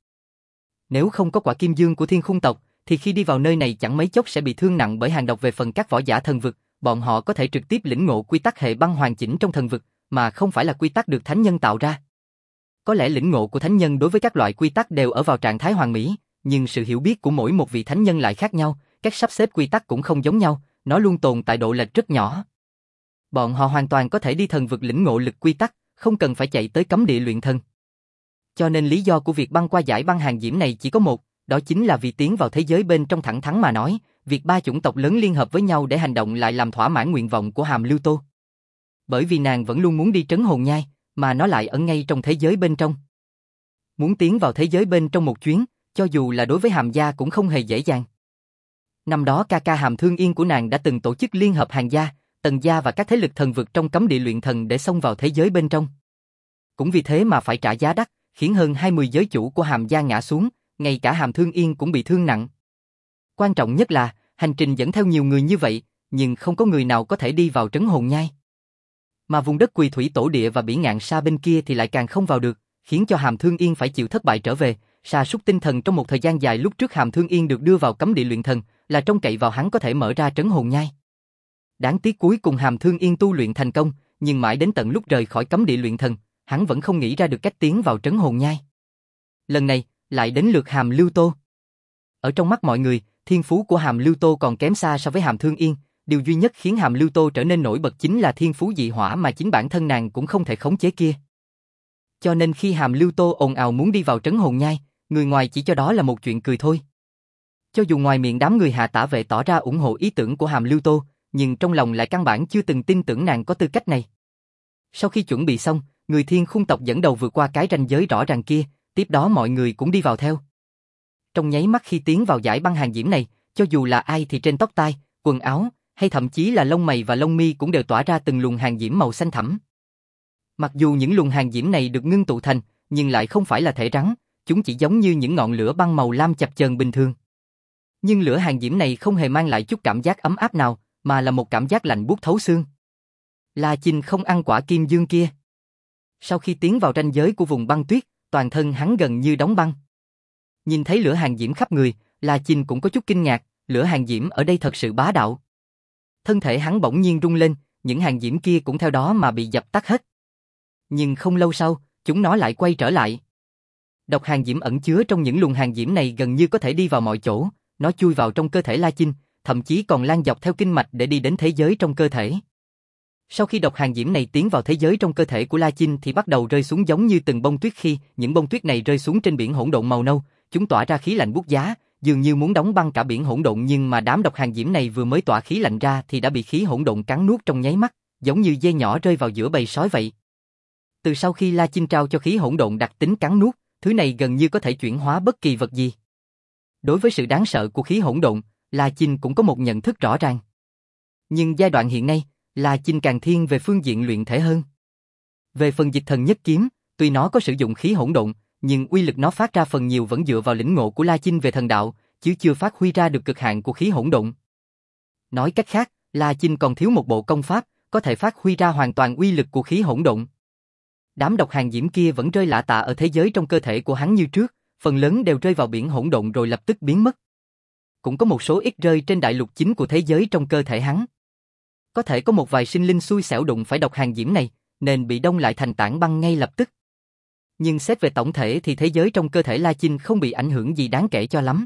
A: Nếu không có quả kim dương của Thiên Khung tộc, thì khi đi vào nơi này chẳng mấy chốc sẽ bị thương nặng bởi hàng độc. Về phần các võ giả thần vực, bọn họ có thể trực tiếp lĩnh ngộ quy tắc hệ băng hoàn chỉnh trong thần vực, mà không phải là quy tắc được thánh nhân tạo ra. Có lẽ lĩnh ngộ của thánh nhân đối với các loại quy tắc đều ở vào trạng thái hoàn mỹ, nhưng sự hiểu biết của mỗi một vị thánh nhân lại khác nhau, các sắp xếp quy tắc cũng không giống nhau, nó luôn tồn tại độ lệch rất nhỏ. Bọn họ hoàn toàn có thể đi thần vực lĩnh ngộ lực quy tắc, không cần phải chạy tới cấm địa luyện thần. Cho nên lý do của việc băng qua giải băng hàng diễm này chỉ có một, đó chính là vì tiến vào thế giới bên trong. Thẳng thắn mà nói, việc ba chủng tộc lớn liên hợp với nhau để hành động lại làm thỏa mãn nguyện vọng của Hàm Lưu Tô. Bởi vì nàng vẫn luôn muốn đi trấn hồn nhai, mà nó lại ở ngay trong thế giới bên trong. Muốn tiến vào thế giới bên trong một chuyến, cho dù là đối với Hàm gia cũng không hề dễ dàng. Năm đó ca ca Hàm Thương Yên của nàng đã từng tổ chức liên hợp Hàn gia, Tần gia và các thế lực thần vực trong cấm địa luyện thần để xông vào thế giới bên trong. Cũng vì thế mà phải trả giá đắt, khiến hơn hai mươi giới chủ của Hàm gia ngã xuống, ngay cả Hàm Thương Yên cũng bị thương nặng. Quan trọng nhất là, hành trình dẫn theo nhiều người như vậy, nhưng không có người nào có thể đi vào trấn hồn nhai. Mà vùng đất Quỳ Thủy Tổ Địa và Bỉ Ngạn Sa bên kia thì lại càng không vào được, khiến cho Hàm Thương Yên phải chịu thất bại trở về. Sa sút tinh thần trong một thời gian dài lúc trước Hàm Thương Yên được đưa vào cấm địa luyện thần, là trông cậy vào hắn có thể mở ra trấn hồn nhai. Đáng tiếc cuối cùng Hàm Thương Yên tu luyện thành công, nhưng mãi đến tận lúc rời khỏi cấm địa luyện thần, hắn vẫn không nghĩ ra được cách tiến vào trấn hồn nhai. Lần này, lại đến lượt Hàm Lưu Tô. Ở trong mắt mọi người, thiên phú của Hàm Lưu Tô còn kém xa so với Hàm Thương Yên, điều duy nhất khiến Hàm Lưu Tô trở nên nổi bật chính là thiên phú dị hỏa mà chính bản thân nàng cũng không thể khống chế kia. Cho nên khi Hàm Lưu Tô ồn ào muốn đi vào trấn hồn nhai, người ngoài chỉ cho đó là một chuyện cười thôi. Cho dù ngoài miệng đám người Hạ Tả Vệ tỏ ra ủng hộ ý tưởng của Hàm Lưu Tô, nhưng trong lòng lại căn bản chưa từng tin tưởng nàng có tư cách này. Sau khi chuẩn bị xong, người Thiên Khung tộc dẫn đầu vượt qua cái ranh giới rõ ràng kia, tiếp đó mọi người cũng đi vào theo. Trong nháy mắt khi tiến vào dải băng hàng diễm này, cho dù là ai thì trên tóc tai, quần áo, hay thậm chí là lông mày và lông mi cũng đều tỏa ra từng luồng hàng diễm màu xanh thẳm. Mặc dù những luồng hàng diễm này được ngưng tụ thành, nhưng lại không phải là thể rắn, chúng chỉ giống như những ngọn lửa băng màu lam chập chờn bình thường. Nhưng lửa hàng diễm này không hề mang lại chút cảm giác ấm áp nào, mà là một cảm giác lạnh buốt thấu xương. La Chinh không ăn quả kim dương kia. Sau khi tiến vào ranh giới của vùng băng tuyết, toàn thân hắn gần như đóng băng. Nhìn thấy lửa hàng diễm khắp người, La Chinh cũng có chút kinh ngạc, lửa hàng diễm ở đây thật sự bá đạo. Thân thể hắn bỗng nhiên rung lên, những hàng diễm kia cũng theo đó mà bị dập tắt hết. Nhưng không lâu sau, chúng nó lại quay trở lại. Độc hàng diễm ẩn chứa trong những luồng hàng diễm này gần như có thể đi vào mọi chỗ, nó chui vào trong cơ thể La Chinh, thậm chí còn lan dọc theo kinh mạch để đi đến thế giới trong cơ thể. Sau khi độc hàng diễm này tiến vào thế giới trong cơ thể của La Chinh thì bắt đầu rơi xuống giống như từng bông tuyết khi những bông tuyết này rơi xuống trên biển hỗn độn màu nâu, chúng tỏa ra khí lạnh buốt giá, dường như muốn đóng băng cả biển hỗn độn, nhưng mà đám độc hàng diễm này vừa mới tỏa khí lạnh ra thì đã bị khí hỗn độn cắn nuốt trong nháy mắt, giống như dê nhỏ rơi vào giữa bầy sói vậy. Từ sau khi La Chinh trao cho khí hỗn độn đặc tính cắn nuốt, thứ này gần như có thể chuyển hóa bất kỳ vật gì. Đối với sự đáng sợ của khí hỗn độn, La Chinh cũng có một nhận thức rõ ràng. Nhưng giai đoạn hiện nay, La Chinh càng thiên về phương diện luyện thể hơn. Về phần dịch thần nhất kiếm, tuy nó có sử dụng khí hỗn độn, nhưng uy lực nó phát ra phần nhiều vẫn dựa vào lĩnh ngộ của La Chinh về thần đạo, chứ chưa phát huy ra được cực hạn của khí hỗn độn. Nói cách khác, La Chinh còn thiếu một bộ công pháp, có thể phát huy ra hoàn toàn uy lực của khí hỗn độn. Đám độc hàng diễm kia vẫn rơi lả tả ở thế giới trong cơ thể của hắn như trước, phần lớn đều rơi vào biển hỗn độn rồi lập tức biến mất. Cũng có một số ít rơi trên đại lục chính của thế giới trong cơ thể hắn. Có thể có một vài sinh linh xui xẻo đụng phải độc hàng diễm này, nên bị đông lại thành tảng băng ngay lập tức. Nhưng xét về tổng thể thì thế giới trong cơ thể La Chinh không bị ảnh hưởng gì đáng kể cho lắm.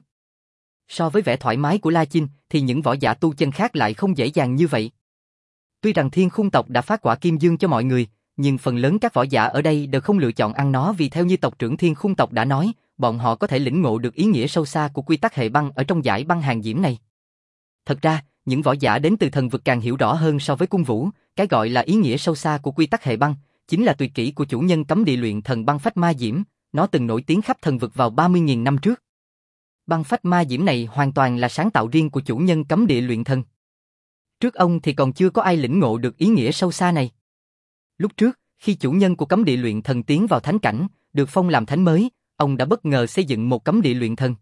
A: So với vẻ thoải mái của La Chinh thì những võ giả tu chân khác lại không dễ dàng như vậy. Tuy rằng Thiên Khung tộc đã phát quả kim dương cho mọi người, nhưng phần lớn các võ giả ở đây đều không lựa chọn ăn nó vì theo như tộc trưởng Thiên Khung tộc đã nói, bọn họ có thể lĩnh ngộ được ý nghĩa sâu xa của quy tắc hệ băng ở trong dải băng hàng diễm này. Thật ra, những võ giả đến từ thần vực càng hiểu rõ hơn so với Cung Vũ, cái gọi là ý nghĩa sâu xa của quy tắc hệ băng, chính là tuyệt kỹ của chủ nhân cấm địa luyện thần băng phách ma diễm, nó từng nổi tiếng khắp thần vực vào ba mươi nghìn năm trước. Băng phách ma diễm này hoàn toàn là sáng tạo riêng của chủ nhân cấm địa luyện thần. Trước ông thì còn chưa có ai lĩnh ngộ được ý nghĩa sâu xa này. Lúc trước, khi chủ nhân của cấm địa luyện thần tiến vào thánh cảnh, được phong làm thánh mới, ông đã bất ngờ xây dựng một cấm địa luyện thần.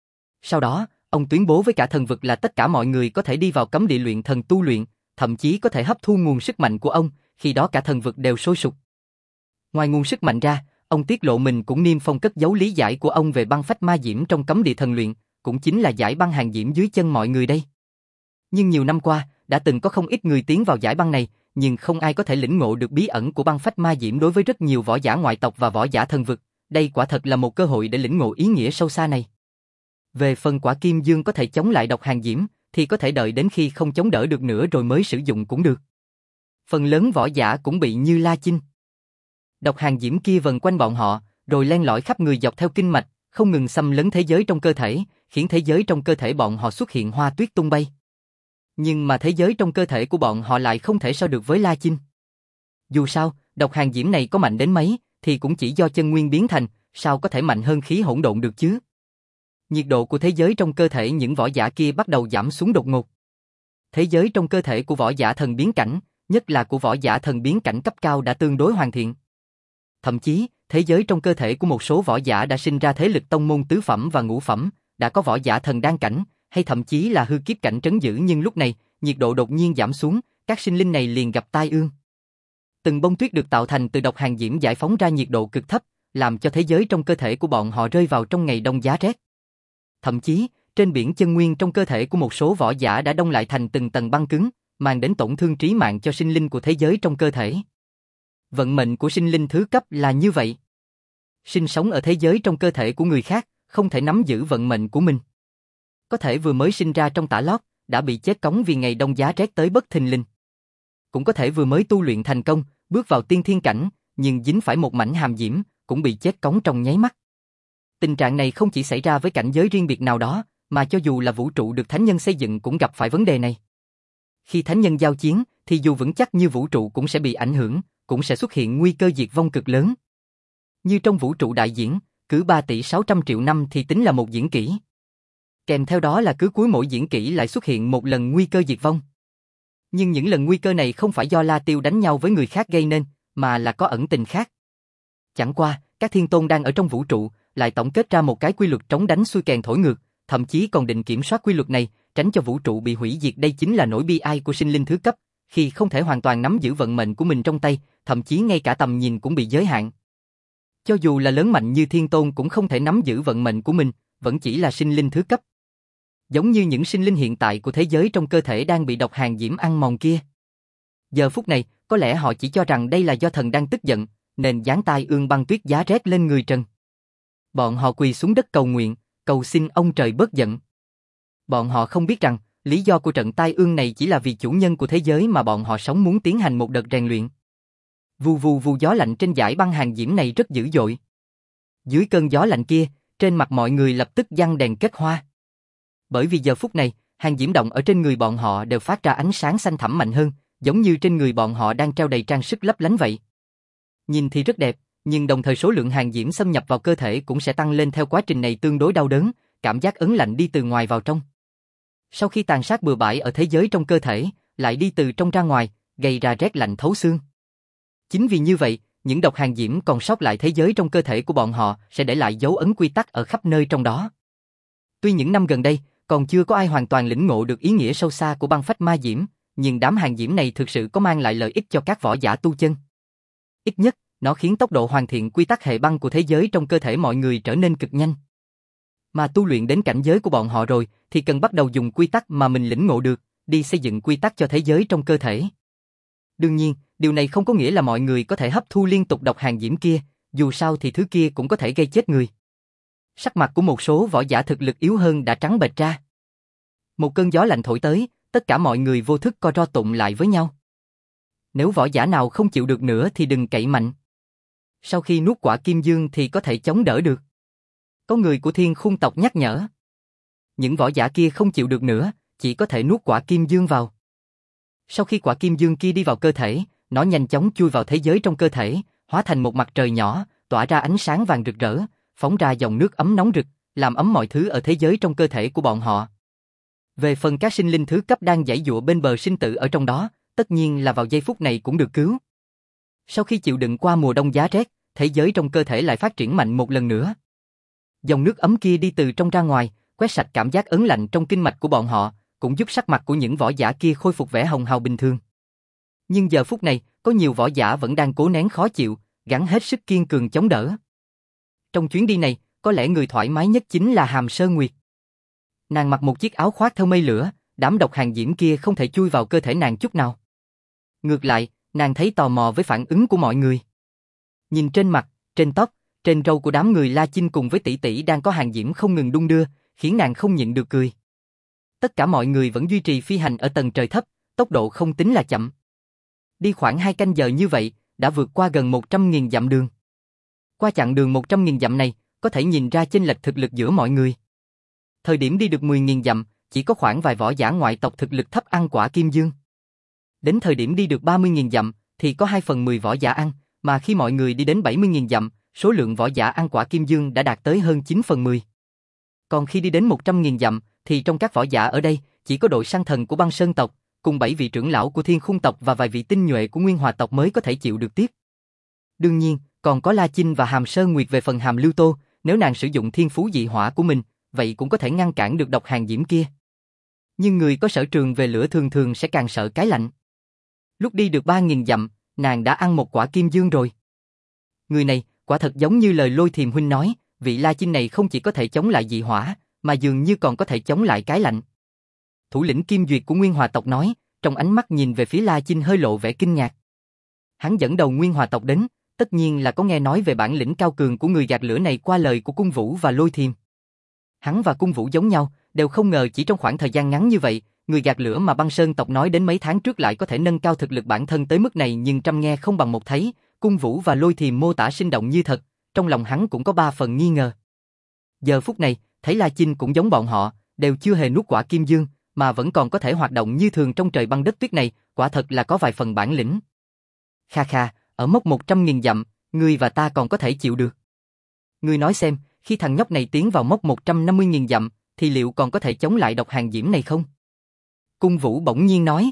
A: Sau đó, ông tuyên bố với cả thần vực là tất cả mọi người có thể đi vào cấm địa luyện thần tu luyện, thậm chí có thể hấp thu nguồn sức mạnh của ông, khi đó cả thần vực đều sôi sục. Ngoài nguồn sức mạnh ra, ông tiết lộ mình cũng niêm phong cất giấu lý giải của ông về băng phách ma diễm trong cấm địa thần luyện, cũng chính là dải băng hàng diễm dưới chân mọi người đây. Nhưng nhiều năm qua, đã từng có không ít người tiến vào dải băng này, nhưng không ai có thể lĩnh ngộ được bí ẩn của băng phách ma diễm. Đối với rất nhiều võ giả ngoại tộc và võ giả thần vực, đây quả thật là một cơ hội để lĩnh ngộ ý nghĩa sâu xa này. Về phần quả kim dương có thể chống lại độc hàng diễm, thì có thể đợi đến khi không chống đỡ được nữa rồi mới sử dụng cũng được. Phần lớn võ giả cũng bị như La Chinh. Độc hàng diễm kia vần quanh bọn họ, rồi len lỏi khắp người dọc theo kinh mạch, không ngừng xâm lấn thế giới trong cơ thể, khiến thế giới trong cơ thể bọn họ xuất hiện hoa tuyết tung bay. Nhưng mà thế giới trong cơ thể của bọn họ lại không thể so được với La Chinh. Dù sao, độc hàng diễm này có mạnh đến mấy, thì cũng chỉ do chân nguyên biến thành, sao có thể mạnh hơn khí hỗn độn được chứ? Nhiệt độ của thế giới trong cơ thể những võ giả kia bắt đầu giảm xuống đột ngột. Thế giới trong cơ thể của võ giả thần biến cảnh, nhất là của võ giả thần biến cảnh cấp cao đã tương đối hoàn thiện. Thậm chí, thế giới trong cơ thể của một số võ giả đã sinh ra thế lực tông môn tứ phẩm và ngũ phẩm, đã có võ giả thần đan cảnh, hay thậm chí là hư kiếp cảnh trấn giữ, nhưng lúc này, nhiệt độ đột nhiên giảm xuống, các sinh linh này liền gặp tai ương. Từng bông tuyết được tạo thành từ độc hàng diễm giải phóng ra nhiệt độ cực thấp, làm cho thế giới trong cơ thể của bọn họ rơi vào trong ngày đông giá rét. Thậm chí, trên biển chân nguyên trong cơ thể của một số võ giả đã đông lại thành từng tầng băng cứng, mang đến tổn thương trí mạng cho sinh linh của thế giới trong cơ thể. Vận mệnh của sinh linh thứ cấp là như vậy. Sinh sống ở thế giới trong cơ thể của người khác, không thể nắm giữ vận mệnh của mình. Có thể vừa mới sinh ra trong tã lót, đã bị chết cóng vì ngày đông giá rét tới bất thình lình. Cũng có thể vừa mới tu luyện thành công, bước vào tiên thiên cảnh, nhưng dính phải một mảnh hàm diễm, cũng bị chết cóng trong nháy mắt. Tình trạng này không chỉ xảy ra với cảnh giới riêng biệt nào đó, mà cho dù là vũ trụ được thánh nhân xây dựng cũng gặp phải vấn đề này. Khi thánh nhân giao chiến, thì dù vững chắc như vũ trụ cũng sẽ bị ảnh hưởng, cũng sẽ xuất hiện nguy cơ diệt vong cực lớn. Như trong vũ trụ đại diễn, cứ ba tỷ sáu trăm triệu năm thì tính là một diễn kỷ. Kèm theo đó là cứ cuối mỗi diễn kỷ lại xuất hiện một lần nguy cơ diệt vong. Nhưng những lần nguy cơ này không phải do La Tiêu đánh nhau với người khác gây nên, mà là có ẩn tình khác. Chẳng qua, các thiên tôn đang ở trong vũ trụ, lại tổng kết ra một cái quy luật trống đánh xuôi kèn thổi ngược, thậm chí còn định kiểm soát quy luật này, tránh cho vũ trụ bị hủy diệt. Đây chính là nỗi bi ai của sinh linh thứ cấp, khi không thể hoàn toàn nắm giữ vận mệnh của mình trong tay, thậm chí ngay cả tầm nhìn cũng bị giới hạn. Cho dù là lớn mạnh như thiên tôn cũng không thể nắm giữ vận mệnh của mình, vẫn chỉ là sinh linh thứ cấp. Giống như những sinh linh hiện tại của thế giới trong cơ thể đang bị độc hàn diễm ăn mòn kia. Giờ phút này, có lẽ họ chỉ cho rằng đây là do thần đang tức giận, nên giáng tai ương băng tuyết giá rét lên người trần. Bọn họ quỳ xuống đất cầu nguyện, cầu xin ông trời bớt giận. Bọn họ không biết rằng, lý do của trận tai ương này chỉ là vì chủ nhân của thế giới mà bọn họ sống muốn tiến hành một đợt rèn luyện. Vù vù vù, gió lạnh trên dải băng hàn diễm này rất dữ dội. Dưới cơn gió lạnh kia, trên mặt mọi người lập tức giăng đèn kết hoa. Bởi vì giờ phút này, hàn diễm động ở trên người bọn họ đều phát ra ánh sáng xanh thẳm mạnh hơn, giống như trên người bọn họ đang treo đầy trang sức lấp lánh vậy. Nhìn thì rất đẹp, nhưng đồng thời số lượng hàn diễm xâm nhập vào cơ thể cũng sẽ tăng lên theo quá trình này tương đối đau đớn, cảm giác ấn lạnh đi từ ngoài vào trong. Sau khi tàn sát bừa bãi ở thế giới trong cơ thể, lại đi từ trong ra ngoài, gây ra rét lạnh thấu xương. Chính vì như vậy, những độc hàn diễm còn sót lại thế giới trong cơ thể của bọn họ sẽ để lại dấu ấn quy tắc ở khắp nơi trong đó. Tuy những năm gần đây, còn chưa có ai hoàn toàn lĩnh ngộ được ý nghĩa sâu xa của băng phách ma diễm, nhưng đám hàn diễm này thực sự có mang lại lợi ích cho các võ giả tu chân. Ít nhất, nó khiến tốc độ hoàn thiện quy tắc hệ băng của thế giới trong cơ thể mọi người trở nên cực nhanh. Mà tu luyện đến cảnh giới của bọn họ rồi, thì cần bắt đầu dùng quy tắc mà mình lĩnh ngộ được, đi xây dựng quy tắc cho thế giới trong cơ thể. Đương nhiên, điều này không có nghĩa là mọi người có thể hấp thu liên tục độc hàn diễm kia, dù sao thì thứ kia cũng có thể gây chết người. Sắc mặt của một số võ giả thực lực yếu hơn đã trắng bệch ra. Một cơn gió lạnh thổi tới, tất cả mọi người vô thức co ro tụng lại với nhau. Nếu võ giả nào không chịu được nữa thì đừng cậy mạnh. Sau khi nuốt quả kim dương thì có thể chống đỡ được. Có người của Thiên Khung tộc nhắc nhở. Những võ giả kia không chịu được nữa, chỉ có thể nuốt quả kim dương vào. Sau khi quả kim dương kia đi vào cơ thể, nó nhanh chóng chui vào thế giới trong cơ thể, hóa thành một mặt trời nhỏ, tỏa ra ánh sáng vàng rực rỡ, phóng ra dòng nước ấm nóng rực, làm ấm mọi thứ ở thế giới trong cơ thể của bọn họ. Về phần các sinh linh thứ cấp đang giãy giụa bên bờ sinh tử ở trong đó, tất nhiên là vào giây phút này cũng được cứu. Sau khi chịu đựng qua mùa đông giá rét, thế giới trong cơ thể lại phát triển mạnh một lần nữa. Dòng nước ấm kia đi từ trong ra ngoài, quét sạch cảm giác ớn lạnh trong kinh mạch của bọn họ, cũng giúp sắc mặt của những võ giả kia khôi phục vẻ hồng hào bình thường. Nhưng giờ phút này, có nhiều võ giả vẫn đang cố nén khó chịu, gắng hết sức kiên cường chống đỡ. Trong chuyến đi này, có lẽ người thoải mái nhất chính là Hàm Sơ Nguyệt. Nàng mặc một chiếc áo khoác theo mây lửa, đám độc hàn diễm kia không thể chui vào cơ thể nàng chút nào. Ngược lại, nàng thấy tò mò với phản ứng của mọi người. Nhìn trên mặt, trên tóc, trên râu của đám người La Chinh cùng với tỷ tỷ đang có hàn diễm không ngừng đung đưa, khiến nàng không nhịn được cười. Tất cả mọi người vẫn duy trì phi hành ở tầng trời thấp, tốc độ không tính là chậm. Đi khoảng hai canh giờ như vậy, đã vượt qua gần một trăm nghìn dặm đường. Qua chặng đường một trăm nghìn dặm này, có thể nhìn ra chênh lệch thực lực giữa mọi người. Thời điểm đi được mười nghìn dặm, chỉ có khoảng vài võ giả ngoại tộc thực lực thấp ăn quả kim dương. Đến thời điểm đi được ba mươi nghìn dặm, thì có hai phần mười võ giả ăn, mà khi mọi người đi đến bảy mươi nghìn dặm, số lượng võ giả ăn quả kim dương đã đạt tới hơn chín phần mười. Còn khi đi đến một trăm nghìn dặm, thì trong các võ giả ở đây, chỉ có đội săn thần của Băng Sơn tộc, cùng bảy vị trưởng lão của Thiên Khung tộc và vài vị tinh nhuệ của Nguyên Hòa tộc mới có thể chịu được tiếp. Đương nhiên, còn có La Chinh và Hàm Sơ Nguyệt. Về phần Hàm Lưu Tô, nếu nàng sử dụng thiên phú dị hỏa của mình, vậy cũng có thể ngăn cản được độc hàn diễm kia. Nhưng người có sở trường về lửa thường thường sẽ càng sợ cái lạnh. Lúc đi được ba nghìn dặm, nàng đã ăn một quả kim dương rồi. Người này, quả thật giống như lời Lôi Thiềm huynh nói, vị La Chinh này không chỉ có thể chống lại dị hỏa, mà dường như còn có thể chống lại cái lạnh. Thủ lĩnh Kim Duyệt của Nguyên Hòa tộc nói, trong ánh mắt nhìn về phía La Chinh hơi lộ vẻ kinh ngạc. Hắn dẫn đầu Nguyên Hòa tộc đến, tất nhiên là có nghe nói về bản lĩnh cao cường của người gạt lửa này qua lời của Cung Vũ và Lôi Thiềm. Hắn và Cung Vũ giống nhau, đều không ngờ chỉ trong khoảng thời gian ngắn như vậy, người gạt lửa mà Băng Sơn tộc nói đến mấy tháng trước lại có thể nâng cao thực lực bản thân tới mức này, nhưng trăm nghe không bằng một thấy, Cung Vũ và Lôi Thiềm mô tả sinh động như thật, trong lòng hắn cũng có ba phần nghi ngờ. Giờ phút này, thấy La Chinh cũng giống bọn họ, đều chưa hề nuốt quả kim dương, mà vẫn còn có thể hoạt động như thường trong trời băng đất tuyết này, quả thật là có vài phần bản lĩnh. Kha kha, ở mốc một trăm nghìn dặm, ngươi và ta còn có thể chịu được. Ngươi nói xem, khi thằng nhóc này tiến vào mốc một trăm năm mươi nghìn dặm, thì liệu còn có thể chống lại độc hàng diễm này không? Cung Vũ bỗng nhiên nói.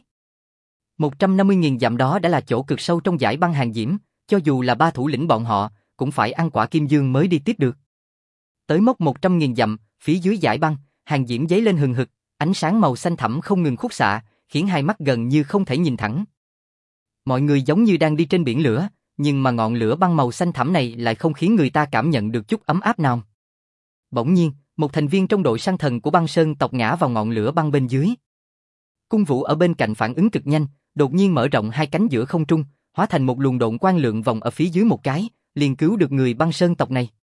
A: một trăm năm mươi nghìn dặm đó đã là chỗ cực sâu trong dải băng hàng diễm, cho dù là ba thủ lĩnh bọn họ, cũng phải ăn quả kim dương mới đi tiếp được. Tới mốc một trăm nghìn dặm, phía dưới dải băng, hàng diễm giấy lên hừng hực, ánh sáng màu xanh thẳm không ngừng khúc xạ, khiến hai mắt gần như không thể nhìn thẳng. Mọi người giống như đang đi trên biển lửa, nhưng mà ngọn lửa băng màu xanh thẳm này lại không khiến người ta cảm nhận được chút ấm áp nào. Bỗng nhiên, một thành viên trong đội săn thần của Băng Sơn tộc ngã vào ngọn lửa băng bên dưới. Cung Vũ ở bên cạnh phản ứng cực nhanh, đột nhiên mở rộng hai cánh giữa không trung, hóa thành một luồng độn quang lượn vòng ở phía dưới một cái, liền cứu được người Băng Sơn tộc này.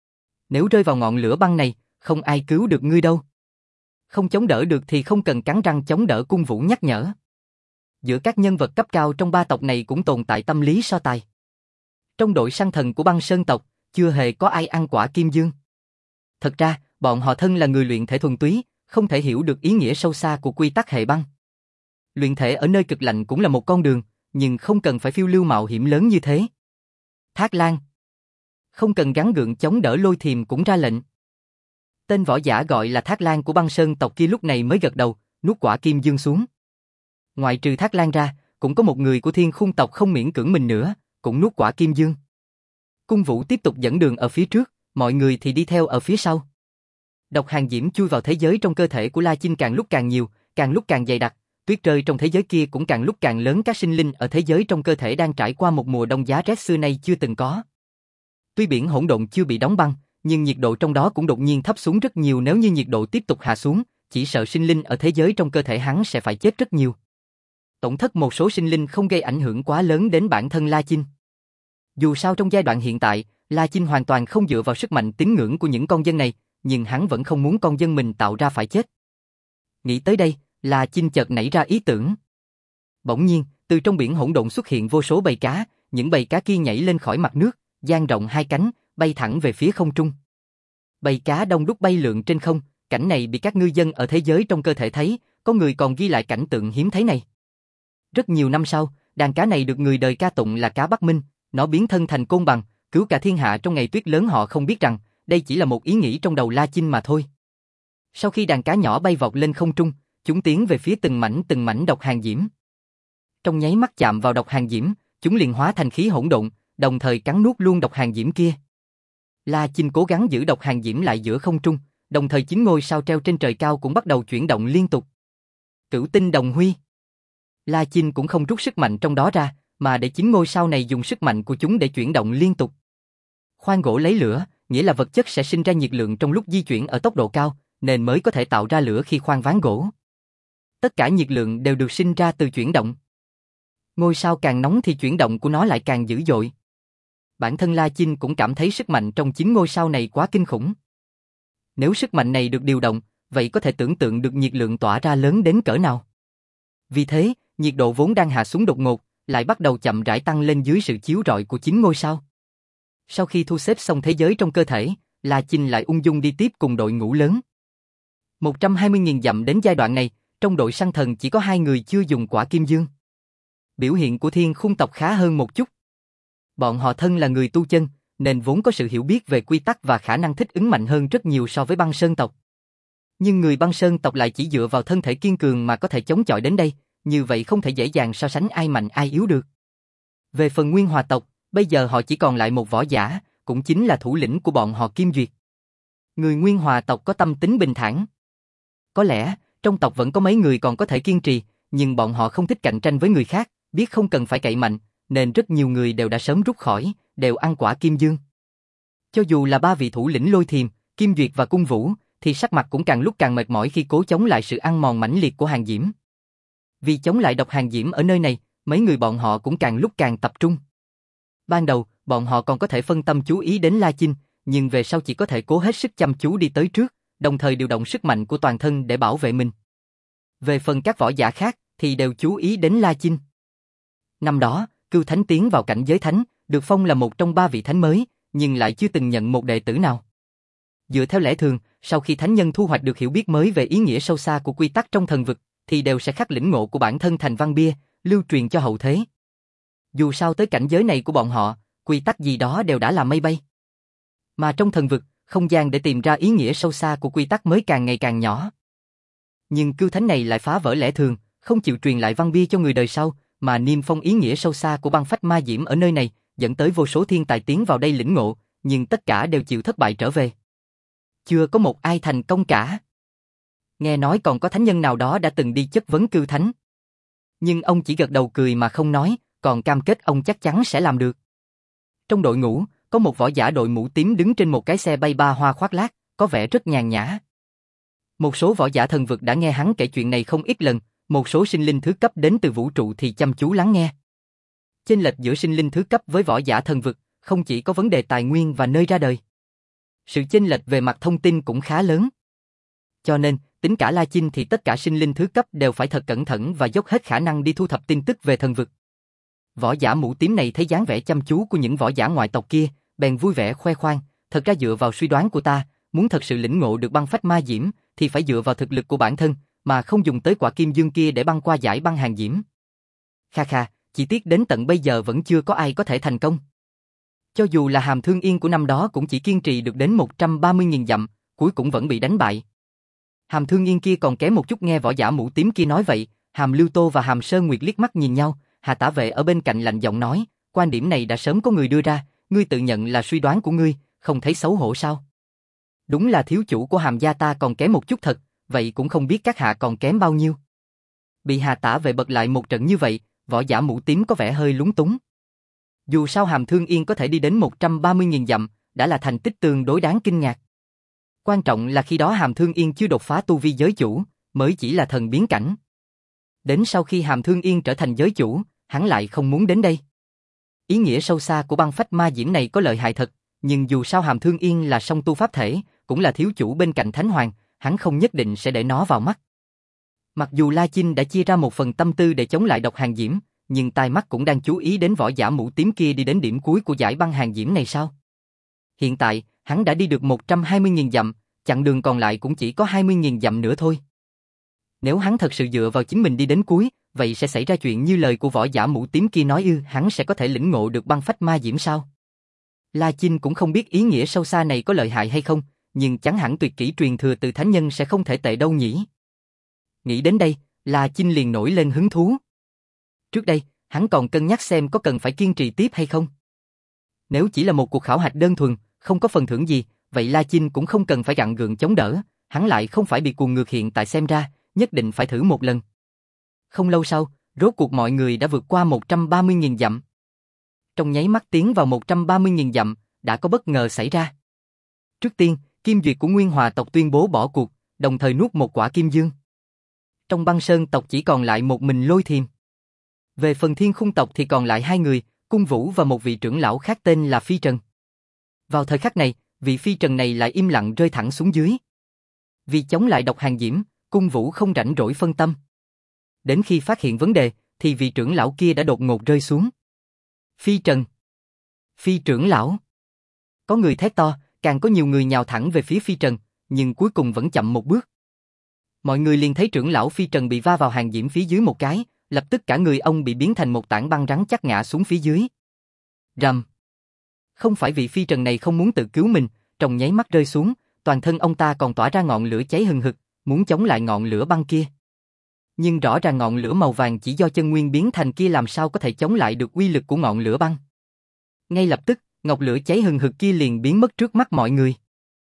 A: Nếu rơi vào ngọn lửa băng này, không ai cứu được ngươi đâu. Không chống đỡ được thì không cần cắn răng chống đỡ, Cung Vũ nhắc nhở. Giữa các nhân vật cấp cao trong ba tộc này cũng tồn tại tâm lý so tài. Trong đội săn thần của Băng Sơn tộc, chưa hề có ai ăn quả kim dương. Thật ra, bọn họ thân là người luyện thể thuần túy, không thể hiểu được ý nghĩa sâu xa của quy tắc hệ băng. Luyện thể ở nơi cực lạnh cũng là một con đường, nhưng không cần phải phiêu lưu mạo hiểm lớn như thế. Thác Lan không cần gắng gượng chống đỡ, Lôi Thiềm cũng ra lệnh. Tên võ giả gọi là Thác Lan của Băng Sơn tộc kia lúc này mới gật đầu, nuốt quả kim dương xuống. Ngoại trừ Thác Lan ra, cũng có một người của Thiên Khung tộc không miễn cưỡng mình nữa, cũng nuốt quả kim dương. Cung Vũ tiếp tục dẫn đường ở phía trước, mọi người thì đi theo ở phía sau. Độc hàng diễm chui vào thế giới trong cơ thể của La Chinh càng lúc càng nhiều, càng lúc càng dày đặc, tuyết rơi trong thế giới kia cũng càng lúc càng lớn, các sinh linh ở thế giới trong cơ thể đang trải qua một mùa đông giá rét xưa nay chưa từng có. Tuy biển hỗn độn chưa bị đóng băng, nhưng nhiệt độ trong đó cũng đột nhiên thấp xuống rất nhiều, nếu như nhiệt độ tiếp tục hạ xuống, chỉ sợ sinh linh ở thế giới trong cơ thể hắn sẽ phải chết rất nhiều. Tổn thất một số sinh linh không gây ảnh hưởng quá lớn đến bản thân La Chinh. Dù sao trong giai đoạn hiện tại, La Chinh hoàn toàn không dựa vào sức mạnh tín ngưỡng của những con dân này, nhưng hắn vẫn không muốn con dân mình tạo ra phải chết. Nghĩ tới đây, La Chinh chợt nảy ra ý tưởng. Bỗng nhiên, từ trong biển hỗn độn xuất hiện vô số bầy cá, những bầy cá kia nhảy lên khỏi mặt nước, dang rộng hai cánh, bay thẳng về phía không trung. Bầy cá đông đúc bay lượn trên không, cảnh này bị các ngư dân ở thế giới trong cơ thể thấy, có người còn ghi lại cảnh tượng hiếm thấy này. Rất nhiều năm sau, đàn cá này được người đời ca tụng là cá Bắc Minh, nó biến thân thành côn bằng, cứu cả thiên hạ trong ngày tuyết lớn. Họ không biết rằng, đây chỉ là một ý nghĩ trong đầu La Chinh mà thôi. Sau khi đàn cá nhỏ bay vọt lên không trung, chúng tiến về phía từng mảnh từng mảnh độc hàng diễm. Trong nháy mắt chạm vào độc hàng diễm, chúng liền hóa thành khí hỗn độn, đồng thời cắn nuốt luôn độc hàng diễm kia. La Chinh cố gắng giữ độc hàng diễm lại giữa không trung, đồng thời chín ngôi sao treo trên trời cao cũng bắt đầu chuyển động liên tục. Cửu tinh đồng huy. La Chinh cũng không rút sức mạnh trong đó ra, mà để chín ngôi sao này dùng sức mạnh của chúng để chuyển động liên tục. Khoan gỗ lấy lửa, nghĩa là vật chất sẽ sinh ra nhiệt lượng trong lúc di chuyển ở tốc độ cao, nên mới có thể tạo ra lửa khi khoan ván gỗ. Tất cả nhiệt lượng đều được sinh ra từ chuyển động. Ngôi sao càng nóng thì chuyển động của nó lại càng dữ dội. Bản thân La Chinh cũng cảm thấy sức mạnh trong chín ngôi sao này quá kinh khủng. Nếu sức mạnh này được điều động, vậy có thể tưởng tượng được nhiệt lượng tỏa ra lớn đến cỡ nào. Vì thế, nhiệt độ vốn đang hạ xuống đột ngột, lại bắt đầu chậm rãi tăng lên dưới sự chiếu rọi của chín ngôi sao. Sau khi thu xếp xong thế giới trong cơ thể, La Chinh lại ung dung đi tiếp cùng đội ngũ lớn. một trăm hai mươi nghìn dặm đến giai đoạn này, trong đội săn thần chỉ có hai người chưa dùng quả kim dương. Biểu hiện của Thiên Khung tộc khá hơn một chút. Bọn họ thân là người tu chân, nên vốn có sự hiểu biết về quy tắc và khả năng thích ứng mạnh hơn rất nhiều so với Băng Sơn tộc. Nhưng người Băng Sơn tộc lại chỉ dựa vào thân thể kiên cường mà có thể chống chọi đến đây, như vậy không thể dễ dàng so sánh ai mạnh ai yếu được. Về phần Nguyên Hòa tộc, bây giờ họ chỉ còn lại một võ giả, cũng chính là thủ lĩnh của bọn họ Kim Duyệt. Người Nguyên Hòa tộc có tâm tính bình thản. Có lẽ, trong tộc vẫn có mấy người còn có thể kiên trì, nhưng bọn họ không thích cạnh tranh với người khác, biết không cần phải cậy mạnh, nên rất nhiều người đều đã sớm rút khỏi, đều ăn quả kim dương. Cho dù là ba vị thủ lĩnh Lôi Thiềm, Kim Duyệt và Cung Vũ, thì sắc mặt cũng càng lúc càng mệt mỏi khi cố chống lại sự ăn mòn mãnh liệt của Hàn Diễm. Vì chống lại độc Hàn Diễm ở nơi này, mấy người bọn họ cũng càng lúc càng tập trung. Ban đầu, bọn họ còn có thể phân tâm chú ý đến La Chinh, nhưng về sau chỉ có thể cố hết sức chăm chú đi tới trước, đồng thời điều động sức mạnh của toàn thân để bảo vệ mình. Về phần các võ giả khác, thì đều chú ý đến La Chinh. Năm đó, Cưu Thánh tiến vào cảnh giới thánh, được phong là một trong ba vị thánh mới, nhưng lại chưa từng nhận một đệ tử nào. Dựa theo lẽ thường, sau khi thánh nhân thu hoạch được hiểu biết mới về ý nghĩa sâu xa của quy tắc trong thần vực, thì đều sẽ khắc lĩnh ngộ của bản thân thành văn bia, lưu truyền cho hậu thế. Dù sao tới cảnh giới này của bọn họ, quy tắc gì đó đều đã là mây bay. Mà trong thần vực, không gian để tìm ra ý nghĩa sâu xa của quy tắc mới càng ngày càng nhỏ. Nhưng Cưu Thánh này lại phá vỡ lẽ thường, không chịu truyền lại văn bia cho người đời sau, mà niêm phong ý nghĩa sâu xa của băng phách ma diễm ở nơi này, dẫn tới vô số thiên tài tiến vào đây lĩnh ngộ, nhưng tất cả đều chịu thất bại trở về. Chưa có một ai thành công cả. Nghe nói còn có thánh nhân nào đó đã từng đi chất vấn Cưu Thánh. Nhưng ông chỉ gật đầu cười mà không nói, còn cam kết ông chắc chắn sẽ làm được. Trong đội ngũ, có một võ giả đội mũ tím đứng trên một cái xe bay ba hoa khoác lác, có vẻ rất nhàn nhã. Một số võ giả thần vực đã nghe hắn kể chuyện này không ít lần, một số sinh linh thứ cấp đến từ vũ trụ thì chăm chú lắng nghe. Chênh lệch giữa sinh linh thứ cấp với võ giả thần vực, không chỉ có vấn đề tài nguyên và nơi ra đời. Sự chênh lệch về mặt thông tin cũng khá lớn. Cho nên, tính cả La Chinh thì tất cả sinh linh thứ cấp đều phải thật cẩn thận và dốc hết khả năng đi thu thập tin tức về thần vực. Võ giả mũ tím này thấy dáng vẻ chăm chú của những võ giả ngoại tộc kia, bèn vui vẻ khoe khoang, thật ra dựa vào suy đoán của ta, muốn thật sự lĩnh ngộ được băng phách ma diễm, thì phải dựa vào thực lực của bản thân, mà không dùng tới quả kim dương kia để băng qua giải băng Hàn Diễm. Kha kha, chỉ tiếc đến tận bây giờ vẫn chưa có ai có thể thành công. Cho dù là Hàm Thương Yên của năm đó cũng chỉ kiên trì được đến một trăm ba mươi nghìn dặm, cuối cùng vẫn bị đánh bại. Hàm Thương Yên kia còn kém một chút nghe võ giả mũ tím kia nói vậy, Hàm Lưu Tô và Hàm Sơn Nguyệt liếc mắt nhìn nhau, Hà Tả Vệ ở bên cạnh lạnh giọng nói, quan điểm này đã sớm có người đưa ra, ngươi tự nhận là suy đoán của ngươi, không thấy xấu hổ sao? Đúng là thiếu chủ của Hàm gia ta còn kém một chút thật, vậy cũng không biết các hạ còn kém bao nhiêu. Bị Hà Tả Vệ bật lại một trận như vậy, võ giả mũ tím có vẻ hơi lúng túng. Dù sao Hàm Thương Yên có thể đi đến một trăm ba mươi nghìn dặm, đã là thành tích tương đối đáng kinh ngạc. Quan trọng là khi đó Hàm Thương Yên chưa đột phá tu vi giới chủ, mới chỉ là thần biến cảnh. Đến sau khi Hàm Thương Yên trở thành giới chủ, hắn lại không muốn đến đây. Ý nghĩa sâu xa của băng phách ma diễm này có lợi hại thật, nhưng dù sao Hàm Thương Yên là song tu pháp thể, cũng là thiếu chủ bên cạnh Thánh Hoàng, hắn không nhất định sẽ để nó vào mắt. Mặc dù La Chinh đã chia ra một phần tâm tư để chống lại độc Hàn Diễm, nhưng tai mắt cũng đang chú ý đến võ giả mũ tím kia đi đến điểm cuối của giải băng Hàn Diễm này sao? Hiện tại, hắn đã đi được một trăm hai mươi nghìn dặm, chặng đường còn lại cũng chỉ có hai mươi nghìn dặm nữa thôi. Nếu hắn thật sự dựa vào chính mình đi đến cuối, vậy sẽ xảy ra chuyện như lời của võ giả mũ tím kia nói ư, hắn sẽ có thể lĩnh ngộ được băng phách ma diễm sao? La Chinh cũng không biết ý nghĩa sâu xa này có lợi hại hay không, nhưng chẳng hẳn tuyệt kỹ truyền thừa từ thánh nhân sẽ không thể tệ đâu nhỉ. Nghĩ đến đây, La Chinh liền nổi lên hứng thú. Trước đây, hắn còn cân nhắc xem có cần phải kiên trì tiếp hay không. Nếu chỉ là một cuộc khảo hạch đơn thuần, không có phần thưởng gì, vậy La Chinh cũng không cần phải gặng gượng chống đỡ, hắn lại không phải bị cuồng ngược hiện tại xem ra, nhất định phải thử một lần. Không lâu sau, rốt cuộc mọi người đã vượt qua một trăm ba mươi nghìn dặm. Trong nháy mắt tiến vào một trăm ba mươi nghìn dặm, đã có bất ngờ xảy ra. Trước tiên, Kim Duyệt của Nguyên Hòa tộc tuyên bố bỏ cuộc, đồng thời nuốt một quả kim dương. Trong Băng Sơn tộc chỉ còn lại một mình Lôi Thiềm. Về phần Thiên Khung tộc thì còn lại hai người, Cung Vũ và một vị trưởng lão khác tên là Phi Trần. Vào thời khắc này, vị Phi Trần này lại im lặng rơi thẳng xuống dưới. Vì chống lại độc Hàn Diễm, Cung Vũ không rảnh rỗi phân tâm. Đến khi phát hiện vấn đề, thì vị trưởng lão kia đã đột ngột rơi xuống. Phi Trần! Phi trưởng lão! Có người thét to, càng có nhiều người nhào thẳng về phía Phi Trần, nhưng cuối cùng vẫn chậm một bước. Mọi người liền thấy trưởng lão Phi Trần bị va vào Hàn Diễm phía dưới một cái, lập tức cả người ông bị biến thành một tảng băng rắn chắc ngã xuống phía dưới. Rầm! Không phải vị Phi Trần này không muốn tự cứu mình, trong nháy mắt rơi xuống, toàn thân ông ta còn tỏa ra ngọn lửa cháy hừng hực, muốn chống lại ngọn lửa băng kia. Nhưng rõ ràng ngọn lửa màu vàng chỉ do chân nguyên biến thành kia làm sao có thể chống lại được uy lực của ngọn lửa băng. Ngay lập tức, ngọn lửa cháy hừng hực kia liền biến mất trước mắt mọi người.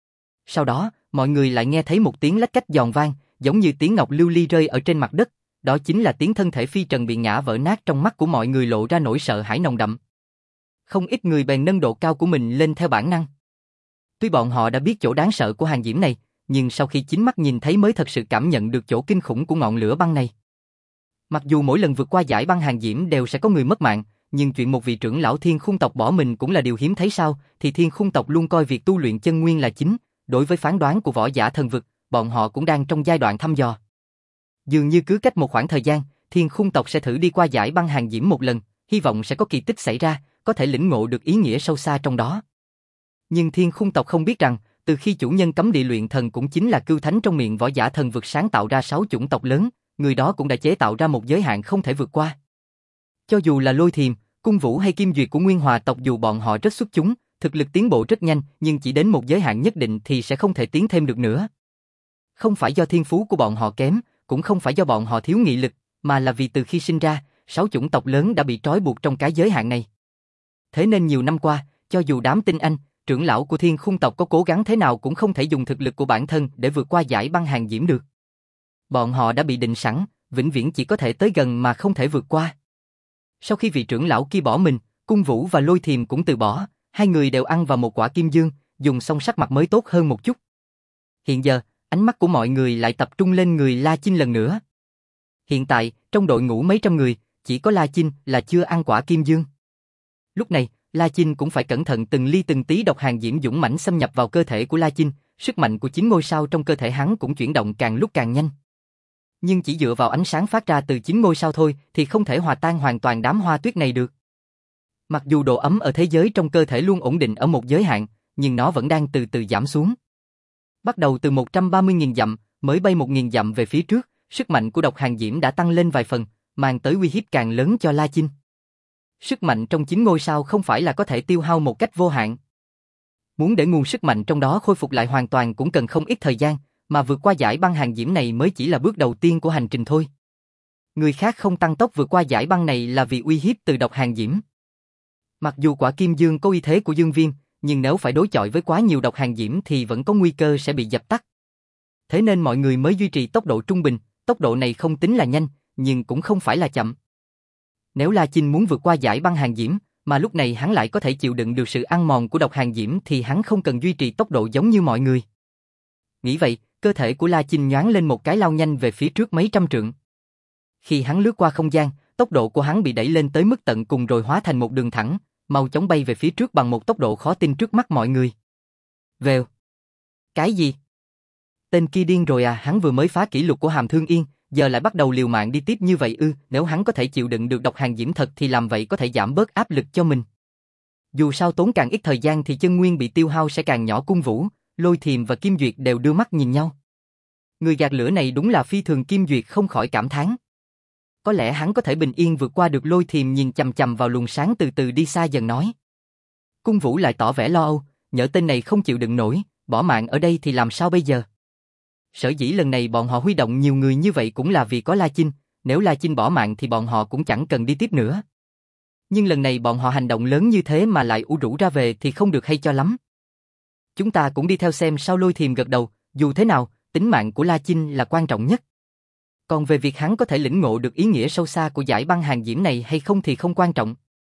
A: Sau đó, mọi người lại nghe thấy một tiếng lách cách giòn vang, giống như tiếng ngọc lưu ly rơi ở trên mặt đất, đó chính là tiếng thân thể Phi Trần bị ngã vỡ nát. Trong mắt của mọi người lộ ra nỗi sợ hãi nồng đậm. Không ít người bèn nâng độ cao của mình lên theo bản năng. Tuy bọn họ đã biết chỗ đáng sợ của hàng diễm này, nhưng sau khi chính mắt nhìn thấy mới thật sự cảm nhận được chỗ kinh khủng của ngọn lửa băng này. Mặc dù mỗi lần vượt qua dải băng hàng diễm đều sẽ có người mất mạng, nhưng chuyện một vị trưởng lão Thiên Khung tộc bỏ mình cũng là điều hiếm thấy sao, thì Thiên Khung tộc luôn coi việc tu luyện chân nguyên là chính, đối với phán đoán của võ giả thần vực, bọn họ cũng đang trong giai đoạn thăm dò. Dường như cứ cách một khoảng thời gian, Thiên Khung tộc sẽ thử đi qua dải băng hàng diễm một lần, hy vọng sẽ có kỳ tích xảy ra, có thể lĩnh ngộ được ý nghĩa sâu xa trong đó. Nhưng Thiên Khung tộc không biết rằng, từ khi chủ nhân cấm địa luyện thần cũng chính là cưu thánh trong miệng võ giả thần vực sáng tạo ra sáu chủng tộc lớn, người đó cũng đã chế tạo ra một giới hạn không thể vượt qua. Cho dù là Lôi Thiềm, Cung Vũ hay Kim Duyệt của Nguyên Hòa tộc, dù bọn họ rất xuất chúng, thực lực tiến bộ rất nhanh, nhưng chỉ đến một giới hạn nhất định thì sẽ không thể tiến thêm được nữa. Không phải do thiên phú của bọn họ kém, cũng không phải do bọn họ thiếu nghị lực, mà là vì từ khi sinh ra, sáu chủng tộc lớn đã bị trói buộc trong cái giới hạn này. Thế nên nhiều năm qua, cho dù đám tinh anh, trưởng lão của Thiên Khung tộc có cố gắng thế nào cũng không thể dùng thực lực của bản thân để vượt qua dải băng hàng diễm được. Bọn họ đã bị định sẵn, vĩnh viễn chỉ có thể tới gần mà không thể vượt qua. Sau khi vị trưởng lão kia bỏ mình, Cung Vũ và Lôi Thiềm cũng từ bỏ, hai người đều ăn vào một quả kim dương, dùng xong sắc mặt mới tốt hơn một chút. Hiện giờ, ánh mắt của mọi người lại tập trung lên người La Chinh lần nữa. Hiện tại, trong đội ngũ mấy trăm người, chỉ có La Chinh là chưa ăn quả kim dương. Lúc này, La Chinh cũng phải cẩn thận từng ly từng tí, độc hàng diễm dũng mãnh xâm nhập vào cơ thể của La Chinh, sức mạnh của chín ngôi sao trong cơ thể hắn cũng chuyển động càng lúc càng nhanh. Nhưng chỉ dựa vào ánh sáng phát ra từ chín ngôi sao thôi thì không thể hòa tan hoàn toàn đám hoa tuyết này được. Mặc dù độ ấm ở thế giới trong cơ thể luôn ổn định ở một giới hạn, nhưng nó vẫn đang từ từ giảm xuống. Bắt đầu từ một trăm ba mươi nghìn dặm, mới bay một nghìn dặm về phía trước, sức mạnh của độc hàng diễm đã tăng lên vài phần, mang tới uy hiếp càng lớn cho La Chinh. Sức mạnh trong chín ngôi sao không phải là có thể tiêu hao một cách vô hạn. Muốn để nguồn sức mạnh trong đó khôi phục lại hoàn toàn cũng cần không ít thời gian, mà vượt qua dải băng hàng diễm này mới chỉ là bước đầu tiên của hành trình thôi. Người khác không tăng tốc vượt qua dải băng này là vì uy hiếp từ độc hàng diễm. Mặc dù quả kim dương có uy thế của dương viêm, nhưng nếu phải đối chọi với quá nhiều độc hàng diễm thì vẫn có nguy cơ sẽ bị dập tắt. Thế nên mọi người mới duy trì tốc độ trung bình, tốc độ này không tính là nhanh, nhưng cũng không phải là chậm. Nếu La Chinh muốn vượt qua dải băng hàng diễm, mà lúc này hắn lại có thể chịu đựng được sự ăn mòn của độc hàng diễm thì hắn không cần duy trì tốc độ giống như mọi người. Nghĩ vậy, cơ thể của La Chinh nhoáng lên một cái lao nhanh về phía trước mấy trăm trượng. Khi hắn lướt qua không gian, tốc độ của hắn bị đẩy lên tới mức tận cùng rồi hóa thành một đường thẳng, mau chóng bay về phía trước bằng một tốc độ khó tin trước mắt mọi người. Vèo. Cái gì? Tên kia điên rồi à, hắn vừa mới phá kỷ lục của Hàm Thương Yên, giờ lại bắt đầu liều mạng đi tiếp như vậy ư? Nếu hắn có thể chịu đựng được độc hàng diễm thật thì làm vậy có thể giảm bớt áp lực cho mình. Dù sao tốn càng ít thời gian thì chân nguyên bị tiêu hao sẽ càng nhỏ. Cung Vũ, Lôi Thiềm và Kim Duyệt đều đưa mắt nhìn nhau. Người gạt lửa này đúng là phi thường. Kim Duyệt không khỏi cảm thán. Có lẽ hắn có thể bình yên vượt qua được. Lôi Thiềm nhìn chằm chằm vào luồng sáng từ từ đi xa dần nói. Cung Vũ lại tỏ vẻ lo âu, nhỡ tên này không chịu đựng nổi, bỏ mạng ở đây thì làm sao bây giờ? Sở dĩ lần này bọn họ huy động nhiều người như vậy cũng là vì có La Chinh, nếu La Chinh bỏ mạng thì bọn họ cũng chẳng cần đi tiếp nữa. Nhưng lần này bọn họ hành động lớn như thế mà lại ủ rũ ra về thì không được hay cho lắm. Chúng ta cũng đi theo xem sao. Lôi Thiềm gật đầu, dù thế nào, tính mạng của La Chinh là quan trọng nhất. Còn về việc hắn có thể lĩnh ngộ được ý nghĩa sâu xa của dải băng hàng diễm này hay không thì không quan trọng.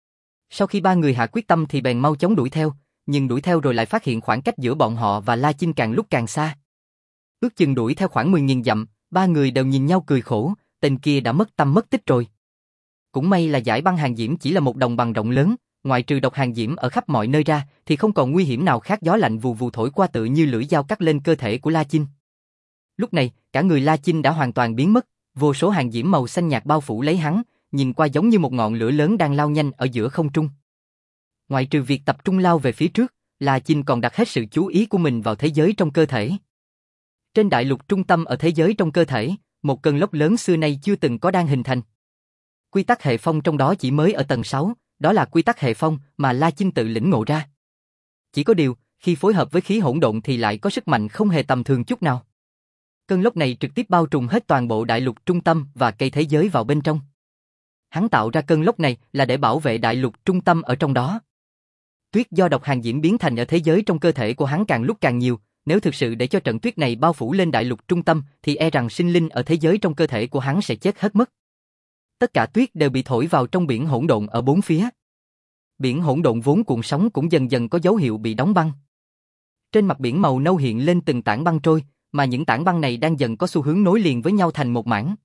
A: Sau khi ba người hạ quyết tâm thì bèn mau chóng đuổi theo, nhưng đuổi theo rồi lại phát hiện khoảng cách giữa bọn họ và La Chinh càng lúc càng xa. Ước chừng đuổi theo khoảng mười nghìn dặm, ba người đều nhìn nhau cười khổ, tên kia đã mất tâm mất tích rồi. Cũng may là dải băng hàng diễm chỉ là một đồng bằng rộng lớn, ngoại trừ độc hàng diễm ở khắp mọi nơi ra thì không còn nguy hiểm nào khác. Gió lạnh vù vù thổi qua tự như lưỡi dao cắt lên cơ thể của La Chinh. Lúc này, cả người La Chinh đã hoàn toàn biến mất, vô số hàng diễm màu xanh nhạt bao phủ lấy hắn, nhìn qua giống như một ngọn lửa lớn đang lao nhanh ở giữa không trung. Ngoại trừ việc tập trung lao về phía trước, La Chinh còn đặt hết sự chú ý của mình vào thế giới trong cơ thể. Trên đại lục trung tâm ở thế giới trong cơ thể, một cơn lốc lớn xưa nay chưa từng có đang hình thành. Quy tắc hệ phong trong đó chỉ mới ở tầng sáu, đó là quy tắc hệ phong mà La Chinh tự lĩnh ngộ ra. Chỉ có điều, khi phối hợp với khí hỗn độn thì lại có sức mạnh không hề tầm thường chút nào. Cơn lốc này trực tiếp bao trùm hết toàn bộ đại lục trung tâm và cây thế giới vào bên trong. Hắn tạo ra cơn lốc này là để bảo vệ đại lục trung tâm ở trong đó. Tuyết do độc hàng diễm biến thành ở thế giới trong cơ thể của hắn càng lúc càng nhiều, nếu thực sự để cho trận tuyết này bao phủ lên đại lục trung tâm thì e rằng sinh linh ở thế giới trong cơ thể của hắn sẽ chết hết mất. Tất cả tuyết đều bị thổi vào trong biển hỗn độn ở bốn phía. Biển hỗn độn vốn cuộn sóng cũng dần dần có dấu hiệu bị đóng băng. Trên mặt biển màu nâu hiện lên từng tảng băng trôi, mà những tảng băng này đang dần có xu hướng nối liền với nhau thành một mảng.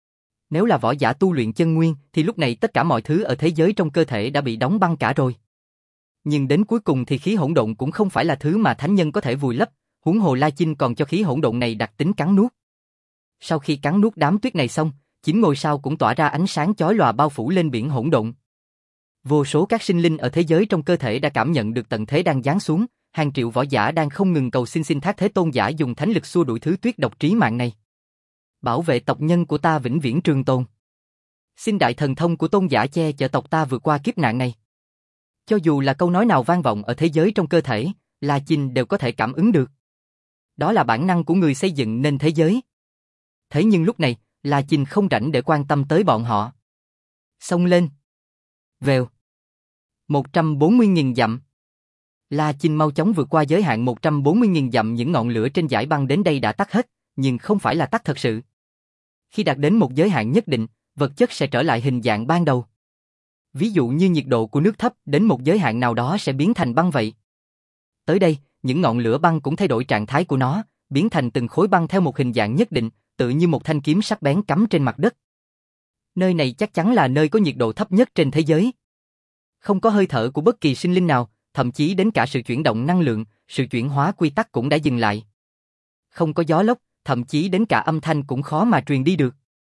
A: Nếu là võ giả tu luyện chân nguyên, thì lúc này tất cả mọi thứ ở thế giới trong cơ thể đã bị đóng băng cả rồi. Nhưng đến cuối cùng thì khí hỗn độn cũng không phải là thứ mà thánh nhân có thể vùi lấp, huống hồ La Chinh còn cho khí hỗn độn này đặc tính cắn nuốt. Sau khi cắn nuốt đám tuyết này xong, chín ngôi sao cũng tỏa ra ánh sáng chói lòa bao phủ lên biển hỗn độn. Vô số các sinh linh ở thế giới trong cơ thể đã cảm nhận được tận thế đang giáng xuống, hàng triệu võ giả đang không ngừng cầu xin xin thác Thế Tôn giả dùng thánh lực xua đuổi thứ tuyết độc trí mạng này. Bảo vệ tộc nhân của ta vĩnh viễn trường tồn. Xin đại thần thông của Tôn giả che chở tộc ta vượt qua kiếp nạn này. Cho dù là câu nói nào vang vọng ở thế giới trong cơ thể, La Chinh đều có thể cảm ứng được. Đó là bản năng của người xây dựng nên thế giới. Thế nhưng lúc này, La Chinh không rảnh để quan tâm tới bọn họ. Xông lên. Vèo. một trăm bốn mươi nghìn dặm. La Chinh mau chóng vượt qua giới hạn một trăm bốn mươi nghìn dặm, những ngọn lửa trên dải băng đến đây đã tắt hết, nhưng không phải là tắt thật sự. Khi đạt đến một giới hạn nhất định, vật chất sẽ trở lại hình dạng ban đầu. Ví dụ như nhiệt độ của nước thấp đến một giới hạn nào đó sẽ biến thành băng vậy. Tới đây, những ngọn lửa băng cũng thay đổi trạng thái của nó, biến thành từng khối băng theo một hình dạng nhất định, tự như một thanh kiếm sắc bén cắm trên mặt đất. Nơi này chắc chắn là nơi có nhiệt độ thấp nhất trên thế giới. Không có hơi thở của bất kỳ sinh linh nào, thậm chí đến cả sự chuyển động năng lượng, sự chuyển hóa quy tắc cũng đã dừng lại. Không có gió lốc, thậm chí đến cả âm thanh cũng khó mà truyền đi được.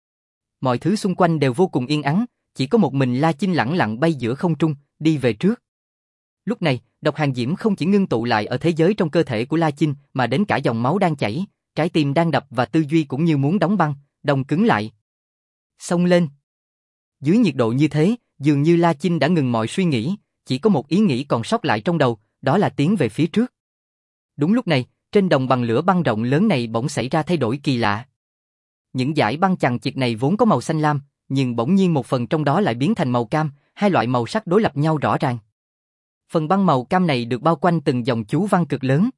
A: Mọi thứ xung quanh đều vô cùng yên ắng, chỉ có một mình La Chinh lẳng lặng bay giữa không trung, đi về trước. Lúc này, độc hàn diễm không chỉ ngưng tụ lại ở thế giới trong cơ thể của La Chinh, mà đến cả dòng máu đang chảy, trái tim đang đập và tư duy cũng như muốn đóng băng, đông cứng lại. Xông lên. Dưới nhiệt độ như thế, dường như La Chinh đã ngừng mọi suy nghĩ, chỉ có một ý nghĩ còn sót lại trong đầu, đó là tiến về phía trước. Đúng lúc này, trên đồng bằng lửa băng rộng lớn này bỗng xảy ra thay đổi kỳ lạ. Những dải băng chằng chịt này vốn có màu xanh lam, nhưng bỗng nhiên một phần trong đó lại biến thành màu cam, hai loại màu sắc đối lập nhau rõ ràng. Phần băng màu cam này được bao quanh từng dòng chú văn cực lớn.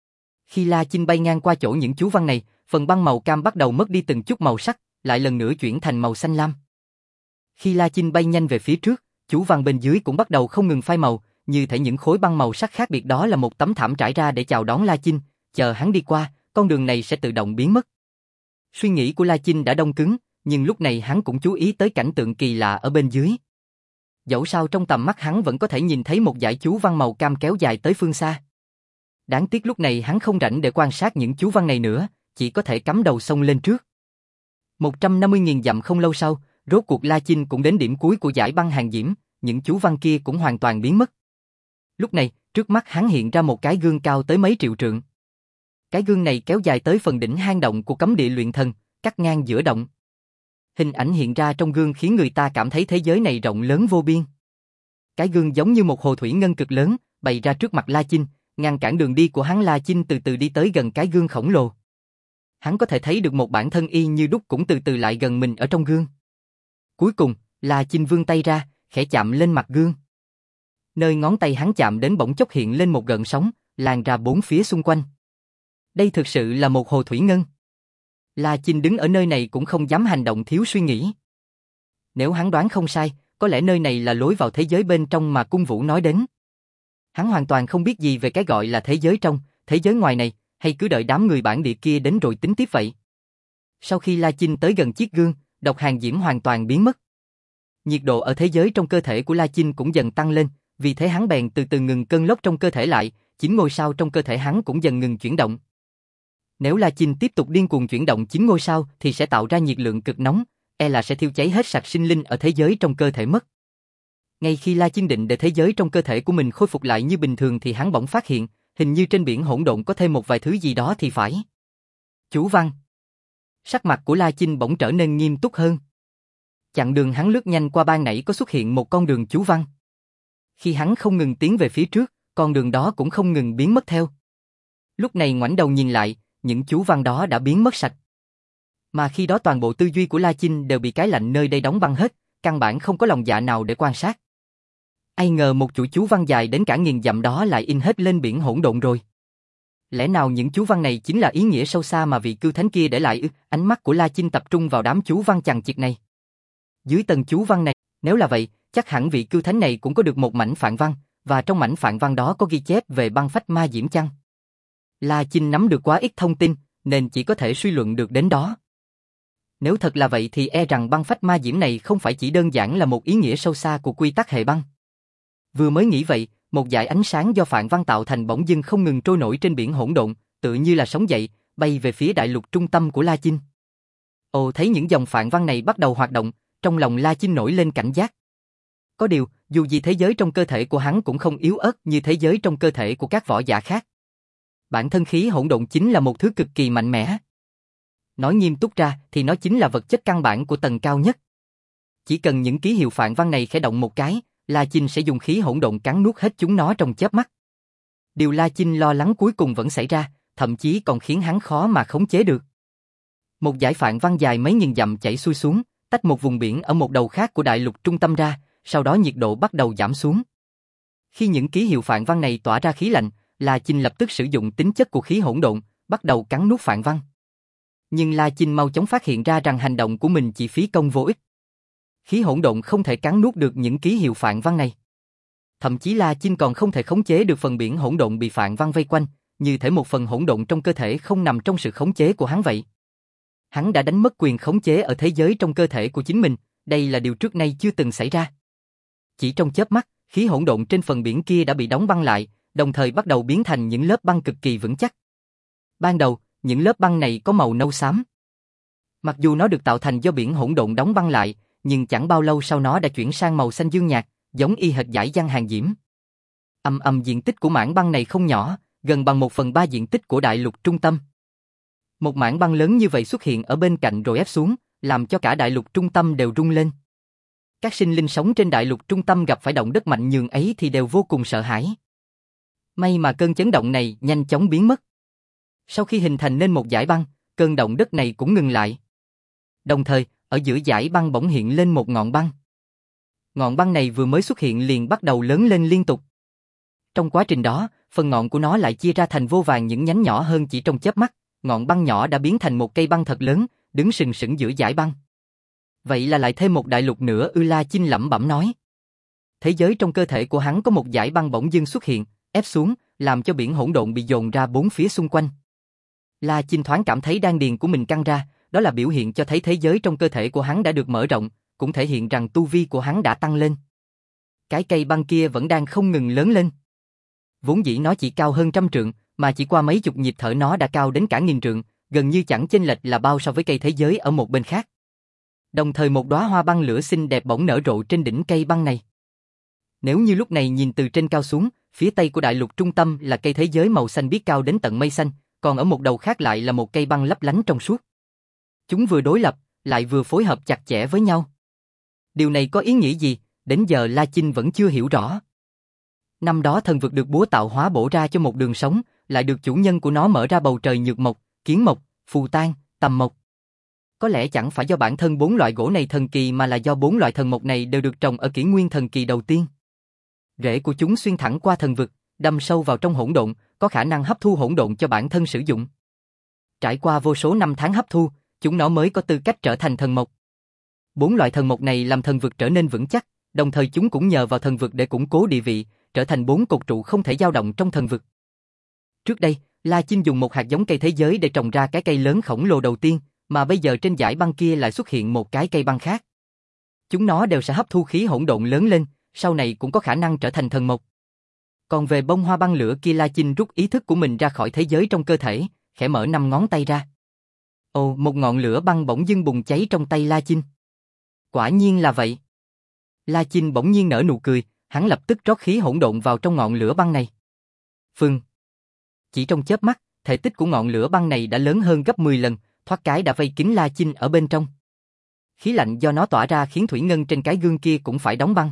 A: Khi La Chinh bay ngang qua chỗ những chú văn này, phần băng màu cam bắt đầu mất đi từng chút màu sắc, lại lần nữa chuyển thành màu xanh lam. Khi La Chinh bay nhanh về phía trước, chú văn bên dưới cũng bắt đầu không ngừng phai màu, như thể những khối băng màu sắc khác biệt đó là một tấm thảm trải ra để chào đón La Chinh, chờ hắn đi qua, con đường này sẽ tự động biến mất. Suy nghĩ của La Chinh đã đông cứng, nhưng lúc này hắn cũng chú ý tới cảnh tượng kỳ lạ ở bên dưới. Dẫu sao trong tầm mắt hắn vẫn có thể nhìn thấy một dải chú văn màu cam kéo dài tới phương xa. Đáng tiếc lúc này hắn không rảnh để quan sát những chú văn này nữa, chỉ có thể cắm đầu xông lên trước. một trăm năm mươi nghìn dặm không lâu sau, rốt cuộc La Chinh cũng đến điểm cuối của dải băng hàn diễm, những chú văn kia cũng hoàn toàn biến mất. Lúc này, trước mắt hắn hiện ra một cái gương cao tới mấy triệu trượng. Cái gương này kéo dài tới phần đỉnh hang động của cấm địa luyện thần, cắt ngang giữa động. Hình ảnh hiện ra trong gương khiến người ta cảm thấy thế giới này rộng lớn vô biên. Cái gương giống như một hồ thủy ngân cực lớn, bày ra trước mặt La Chinh, ngăn cản đường đi của hắn. La Chinh từ từ đi tới gần cái gương khổng lồ. Hắn có thể thấy được một bản thân y như đúc cũng từ từ lại gần mình ở trong gương. Cuối cùng, La Chinh vươn tay ra, khẽ chạm lên mặt gương. Nơi ngón tay hắn chạm đến bỗng chốc hiện lên một gợn sóng, lan ra bốn phía xung quanh. Đây thực sự là một hồ thủy ngân. La Chinh đứng ở nơi này cũng không dám hành động thiếu suy nghĩ. Nếu hắn đoán không sai, có lẽ nơi này là lối vào thế giới bên trong mà Cung Vũ nói đến. Hắn hoàn toàn không biết gì về cái gọi là thế giới trong, thế giới ngoài này, hay cứ đợi đám người bản địa kia đến rồi tính tiếp vậy. Sau khi La Chinh tới gần chiếc gương, độc hàn diễm hoàn toàn biến mất. Nhiệt độ ở thế giới trong cơ thể của La Chinh cũng dần tăng lên, vì thế hắn bèn từ từ ngừng cơn lốc trong cơ thể lại, chín ngôi sao trong cơ thể hắn cũng dần ngừng chuyển động. Nếu La Chinh tiếp tục điên cuồng chuyển động chín ngôi sao thì sẽ tạo ra nhiệt lượng cực nóng, e là sẽ thiêu cháy hết sạch sinh linh ở thế giới trong cơ thể mất. Ngay khi La Chinh định để thế giới trong cơ thể của mình khôi phục lại như bình thường thì hắn bỗng phát hiện, hình như trên biển hỗn độn có thêm một vài thứ gì đó thì phải. Chú văn. Sắc mặt của La Chinh bỗng trở nên nghiêm túc hơn. Chặng đường hắn lướt nhanh qua ban nãy có xuất hiện một con đường chú văn. Khi hắn không ngừng tiến về phía trước, con đường đó cũng không ngừng biến mất theo. Lúc này ngoảnh đầu nhìn lại, những chú văn đó đã biến mất sạch. Mà khi đó toàn bộ tư duy của La Chinh đều bị cái lạnh nơi đây đóng băng hết, căn bản không có lòng dạ nào để quan sát. Ai ngờ một chuỗi chú văn dài đến cả nghìn dặm đó lại in hết lên biển hỗn độn rồi. Lẽ nào những chú văn này chính là ý nghĩa sâu xa mà vị cưu thánh kia để lại ư? Ánh mắt của La Chinh tập trung vào đám chú văn chằng chịt này. Dưới tầng chú văn này, nếu là vậy, chắc hẳn vị cưu thánh này cũng có được một mảnh phạn văn, và trong mảnh phạn văn đó có ghi chép về băng phách ma diễm chăng? La Chinh nắm được quá ít thông tin, nên chỉ có thể suy luận được đến đó. Nếu thật là vậy thì e rằng băng phách ma diễm này không phải chỉ đơn giản là một ý nghĩa sâu xa của quy tắc hệ băng. Vừa mới nghĩ vậy, một dải ánh sáng do Phạn Văn tạo thành bỗng dưng không ngừng trôi nổi trên biển hỗn độn, tự như là sống dậy, bay về phía đại lục trung tâm của La Chinh. Ồ, thấy những dòng Phạn Văn này bắt đầu hoạt động, trong lòng La Chinh nổi lên cảnh giác. Có điều, dù gì thế giới trong cơ thể của hắn cũng không yếu ớt như thế giới trong cơ thể của các võ giả khác. Bản thân khí hỗn độn chính là một thứ cực kỳ mạnh mẽ. Nói nghiêm túc ra thì nó chính là vật chất căn bản của tầng cao nhất. Chỉ cần những ký hiệu Phạn Văn này khẽ động một cái, La Chinh sẽ dùng khí hỗn độn cắn nuốt hết chúng nó trong chớp mắt. Điều La Chinh lo lắng cuối cùng vẫn xảy ra, thậm chí còn khiến hắn khó mà khống chế được. Một dải Phạn Văn dài mấy nghìn dặm chảy xuôi xuống, tách một vùng biển ở một đầu khác của đại lục trung tâm ra, sau đó nhiệt độ bắt đầu giảm xuống. Khi những ký hiệu Phạn Văn này tỏa ra khí lạnh, La Chinh lập tức sử dụng tính chất của khí hỗn độn, bắt đầu cắn nuốt Phạn Văn. Nhưng La Chinh mau chóng phát hiện ra rằng hành động của mình chỉ phí công vô ích. Khí hỗn độn không thể cắn nuốt được những ký hiệu Phạn Văn này. Thậm chí La Chinh còn không thể khống chế được phần biển hỗn độn bị Phạn Văn vây quanh, như thể một phần hỗn độn trong cơ thể không nằm trong sự khống chế của hắn vậy. Hắn đã đánh mất quyền khống chế ở thế giới trong cơ thể của chính mình, đây là điều trước nay chưa từng xảy ra. Chỉ trong chớp mắt, khí hỗn độn trên phần biển kia đã bị đóng băng lại, đồng thời bắt đầu biến thành những lớp băng cực kỳ vững chắc. Ban đầu, những lớp băng này có màu nâu xám. Mặc dù nó được tạo thành do biển hỗn độn đóng băng lại, nhưng chẳng bao lâu sau nó đã chuyển sang màu xanh dương nhạt, giống y hệt dải giăng hàng diễm. Âm âm diện tích của mảng băng này không nhỏ, gần bằng một phần ba diện tích của đại lục trung tâm. Một mảng băng lớn như vậy xuất hiện ở bên cạnh rồi ép xuống, làm cho cả đại lục trung tâm đều rung lên. Các sinh linh sống trên đại lục trung tâm gặp phải động đất mạnh nhường ấy thì đều vô cùng sợ hãi. May mà cơn chấn động này nhanh chóng biến mất. Sau khi hình thành nên một dải băng, cơn động đất này cũng ngừng lại. Đồng thời, ở giữa dải băng bỗng hiện lên một ngọn băng. Ngọn băng này vừa mới xuất hiện liền bắt đầu lớn lên liên tục. Trong quá trình đó, phần ngọn của nó lại chia ra thành vô vàn những nhánh nhỏ hơn chỉ trong chớp mắt, ngọn băng nhỏ đã biến thành một cây băng thật lớn, đứng sừng sững giữa dải băng. Vậy là lại thêm một đại lục nữa ư? La Chinh lẩm bẩm nói. Thế giới trong cơ thể của hắn có một dải băng bỗng dưng xuất hiện, ép xuống, làm cho biển hỗn độn bị dồn ra bốn phía xung quanh. La Chinh thoáng cảm thấy đan điền của mình căng ra, đó là biểu hiện cho thấy thế giới trong cơ thể của hắn đã được mở rộng, cũng thể hiện rằng tu vi của hắn đã tăng lên. Cái cây băng kia vẫn đang không ngừng lớn lên. Vốn dĩ nó chỉ cao hơn trăm trượng, mà chỉ qua mấy chục nhịp thở nó đã cao đến cả nghìn trượng, gần như chẳng chênh lệch là bao so với cây thế giới ở một bên khác. Đồng thời một đóa hoa băng lửa xinh đẹp bỗng nở rộ trên đỉnh cây băng này. Nếu như lúc này nhìn từ trên cao xuống, phía tây của đại lục trung tâm là cây thế giới màu xanh biếc cao đến tận mây xanh, còn ở một đầu khác lại là một cây băng lấp lánh trong suốt. Chúng vừa đối lập, lại vừa phối hợp chặt chẽ với nhau. Điều này có ý nghĩa gì, đến giờ La Chinh vẫn chưa hiểu rõ. Năm đó thần vực được búa tạo hóa bổ ra cho một đường sống, lại được chủ nhân của nó mở ra bầu trời nhược mộc, kiến mộc, phù tang, tầm mộc. Có lẽ chẳng phải do bản thân bốn loại gỗ này thần kỳ mà là do bốn loại thần mộc này đều được trồng ở kỷ nguyên thần kỳ đầu tiên. Rễ của chúng xuyên thẳng qua thần vực, đâm sâu vào trong hỗn độn, có khả năng hấp thu hỗn độn cho bản thân sử dụng. Trải qua vô số năm tháng hấp thu, chúng nó mới có tư cách trở thành thần mộc. Bốn loại thần mộc này làm thần vực trở nên vững chắc, đồng thời chúng cũng nhờ vào thần vực để củng cố địa vị, trở thành bốn cột trụ không thể dao động trong thần vực. Trước đây, La Chinh dùng một hạt giống cây thế giới để trồng ra cái cây lớn khổng lồ đầu tiên, mà bây giờ trên dải băng kia lại xuất hiện một cái cây băng khác. Chúng nó đều sẽ hấp thu khí hỗn độn lớn lên, sau này cũng có khả năng trở thành thần mộc. Còn về bông hoa băng lửa kia, La Chinh rút ý thức của mình ra khỏi thế giới trong cơ thể, khẽ mở năm ngón tay ra. Ồ, một ngọn lửa băng bỗng dưng bùng cháy trong tay La Chinh. Quả nhiên là vậy. La Chinh bỗng nhiên nở nụ cười, hắn lập tức rót khí hỗn độn vào trong ngọn lửa băng này. Phừng. Chỉ trong chớp mắt, thể tích của ngọn lửa băng này đã lớn hơn gấp mười lần, thoát cái đã vây kín La Chinh ở bên trong. Khí lạnh do nó tỏa ra khiến thủy ngân trên cái gương kia cũng phải đóng băng.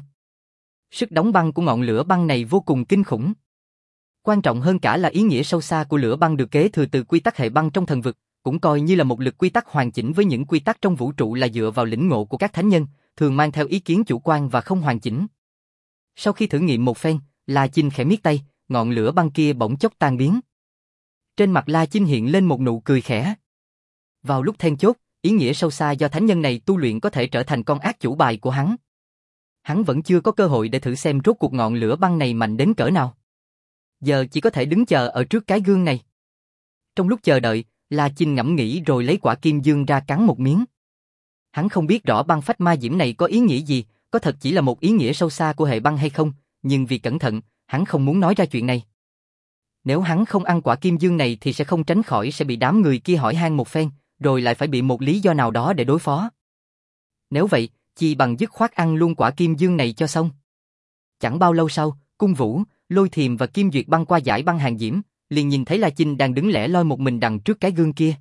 A: Sức đóng băng của ngọn lửa băng này vô cùng kinh khủng. Quan trọng hơn cả là ý nghĩa sâu xa của lửa băng được kế thừa từ quy tắc hệ băng trong thần vực, cũng coi như là một lực quy tắc hoàn chỉnh với những quy tắc trong vũ trụ là dựa vào lĩnh ngộ của các thánh nhân, thường mang theo ý kiến chủ quan và không hoàn chỉnh. Sau khi thử nghiệm một phen, La Chinh khẽ miết tay, ngọn lửa băng kia bỗng chốc tan biến. Trên mặt La Chinh hiện lên một nụ cười khẽ. Vào lúc then chốt, ý nghĩa sâu xa do thánh nhân này tu luyện có thể trở thành con ác chủ bài của hắn. Hắn vẫn chưa có cơ hội để thử xem rốt cuộc ngọn lửa băng này mạnh đến cỡ nào. Giờ chỉ có thể đứng chờ ở trước cái gương này. Trong lúc chờ đợi, La Chinh ngẫm nghĩ rồi lấy quả kim dương ra cắn một miếng. Hắn không biết rõ băng phách ma diễm này có ý nghĩa gì, có thật chỉ là một ý nghĩa sâu xa của hệ băng hay không, nhưng vì cẩn thận, hắn không muốn nói ra chuyện này. Nếu hắn không ăn quả kim dương này thì sẽ không tránh khỏi sẽ bị đám người kia hỏi han một phen, rồi lại phải bị một lý do nào đó để đối phó. Nếu vậy, chi bằng dứt khoát ăn luôn quả kim dương này cho xong. Chẳng bao lâu sau, Cung Vũ, Lôi Thiềm và Kim Duyệt băng qua dải băng hàng diễm, liền nhìn thấy La Chinh đang đứng lẻ loi một mình đằng trước cái gương kia.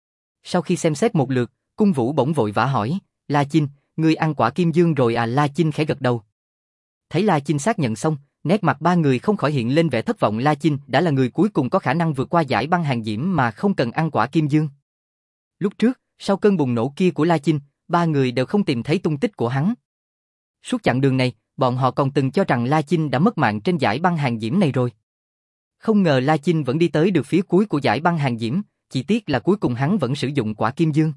A: Sau khi xem xét một lượt, Cung Vũ bỗng vội vã hỏi, La Chinh, ngươi ăn quả kim dương rồi à? La Chinh khẽ gật đầu. Thấy La Chinh xác nhận xong, nét mặt ba người không khỏi hiện lên vẻ thất vọng. La Chinh đã là người cuối cùng có khả năng vượt qua dải băng hàng diễm mà không cần ăn quả kim dương. Lúc trước, sau cơn bùng nổ kia của La Chinh, ba người đều không tìm thấy tung tích của hắn. Suốt chặng đường này, bọn họ còn từng cho rằng La Chinh đã mất mạng trên dải băng hàng diễm này rồi. Không ngờ La Chinh vẫn đi tới được phía cuối của dải băng hàng diễm, chỉ tiếc là cuối cùng hắn vẫn sử dụng quả kim dương.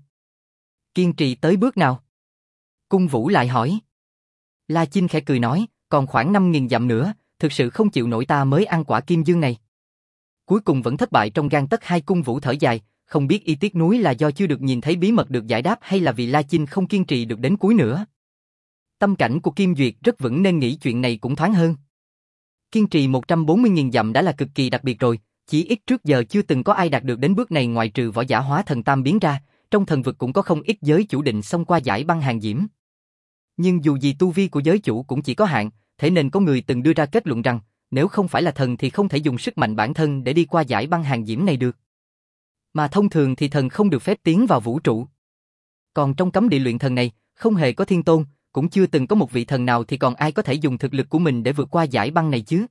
A: Kiên trì tới bước nào? Cung Vũ lại hỏi. La Chinh khẽ cười nói, còn khoảng năm nghìn dặm nữa, thực sự không chịu nổi ta mới ăn quả kim dương này. Cuối cùng vẫn thất bại trong gang tấc. Hai Cung Vũ thở dài, không biết y tiếc nuối là do chưa được nhìn thấy bí mật được giải đáp hay là vì La Chinh không kiên trì được đến cuối nữa. Tâm cảnh của Kim Duyệt rất vững nên nghĩ chuyện này cũng thoáng hơn. Kiên trì một trăm bốn mươi nghìn dặm đã là cực kỳ đặc biệt rồi, chỉ ít trước giờ chưa từng có ai đạt được đến bước này ngoại trừ võ giả hóa thần tam biến ra, trong thần vực cũng có không ít giới chủ định xông qua dải băng hàng diễm. Nhưng dù gì tu vi của giới chủ cũng chỉ có hạn, thế nên có người từng đưa ra kết luận rằng, nếu không phải là thần thì không thể dùng sức mạnh bản thân để đi qua dải băng hàng diễm này được. Mà thông thường thì thần không được phép tiến vào vũ trụ. Còn trong cấm địa luyện thần này, không hề có thiên tôn, cũng chưa từng có một vị thần nào thì còn ai có thể dùng thực lực của mình để vượt qua dải băng này chứ?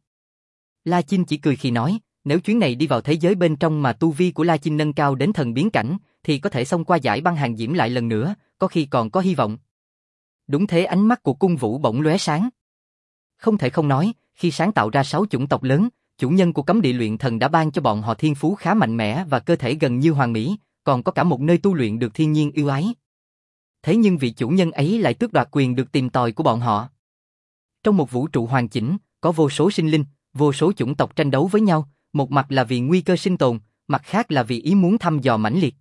A: La Chinh chỉ cười khi nói, nếu chuyến này đi vào thế giới bên trong mà tu vi của La Chinh nâng cao đến thần biến cảnh, thì có thể xông qua dải băng hàng diễm lại lần nữa, có khi còn có hy vọng. Đúng thế, ánh mắt của Cung Vũ bỗng lóe sáng. Không thể không nói, khi sáng tạo ra sáu chủng tộc lớn, chủ nhân của cấm địa luyện thần đã ban cho bọn họ thiên phú khá mạnh mẽ và cơ thể gần như hoàn mỹ, còn có cả một nơi tu luyện được thiên nhiên yêu ái. Thế nhưng vị chủ nhân ấy lại tước đoạt quyền được tìm tòi của bọn họ. Trong một vũ trụ hoàn chỉnh, có vô số sinh linh, vô số chủng tộc tranh đấu với nhau, một mặt là vì nguy cơ sinh tồn, mặt khác là vì ý muốn thăm dò mãnh liệt.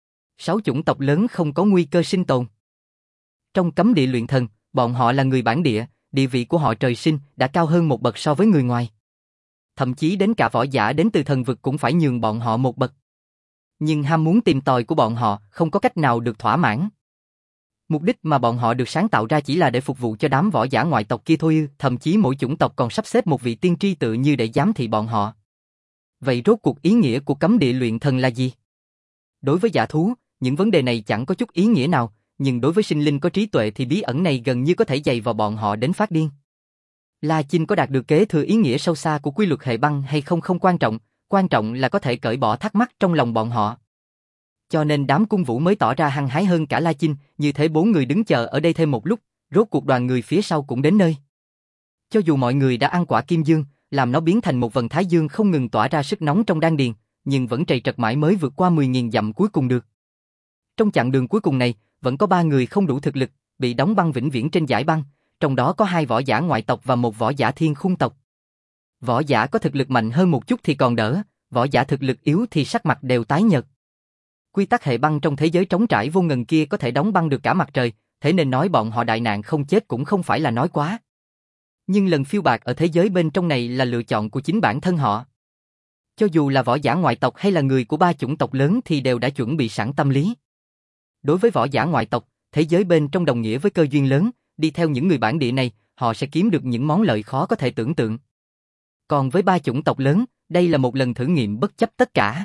A: Sáu chủng tộc lớn không có nguy cơ sinh tồn. Trong cấm địa luyện thần, bọn họ là người bản địa, địa vị của họ trời sinh đã cao hơn một bậc so với người ngoài. Thậm chí đến cả võ giả đến từ thần vực cũng phải nhường bọn họ một bậc. Nhưng ham muốn tìm tòi của bọn họ không có cách nào được thỏa mãn. Mục đích mà bọn họ được sáng tạo ra chỉ là để phục vụ cho đám võ giả ngoại tộc kia thôi ư, thậm chí mỗi chủng tộc còn sắp xếp một vị tiên tri tự như để giám thị bọn họ. Vậy rốt cuộc ý nghĩa của cấm địa luyện thần là gì? Đối với dã thú, những vấn đề này chẳng có chút ý nghĩa nào, nhưng đối với sinh linh có trí tuệ thì bí ẩn này gần như có thể dày vào bọn họ đến phát điên. La Chinh có đạt được kế thừa ý nghĩa sâu xa của quy luật hệ băng hay không không quan trọng, quan trọng là có thể cởi bỏ thắc mắc trong lòng bọn họ. Cho nên đám Cung Vũ mới tỏ ra hăng hái hơn cả La Chinh, như thế bốn người đứng chờ ở đây thêm một lúc, rốt cuộc đoàn người phía sau cũng đến nơi. Cho dù mọi người đã ăn quả kim dương, làm nó biến thành một vầng thái dương không ngừng tỏa ra sức nóng trong đan điền, nhưng vẫn trầy trật mãi mới vượt qua mười nghìn dặm cuối cùng được. Trong chặng đường cuối cùng này, vẫn có ba người không đủ thực lực, bị đóng băng vĩnh viễn trên dải băng, trong đó có hai võ giả ngoại tộc và một võ giả thiên khung tộc. Võ giả có thực lực mạnh hơn một chút thì còn đỡ, võ giả thực lực yếu thì sắc mặt đều tái nhợt. Quy tắc hệ băng trong thế giới trống trải vô ngần kia có thể đóng băng được cả mặt trời, thế nên nói bọn họ đại nạn không chết cũng không phải là nói quá. Nhưng lần phiêu bạt ở thế giới bên trong này là lựa chọn của chính bản thân họ. Cho dù là võ giả ngoại tộc hay là người của ba chủng tộc lớn thì đều đã chuẩn bị sẵn tâm lý. Đối với võ giả ngoại tộc, thế giới bên trong đồng nghĩa với cơ duyên lớn, đi theo những người bản địa này, họ sẽ kiếm được những món lợi khó có thể tưởng tượng. Còn với ba chủng tộc lớn, đây là một lần thử nghiệm bất chấp tất cả.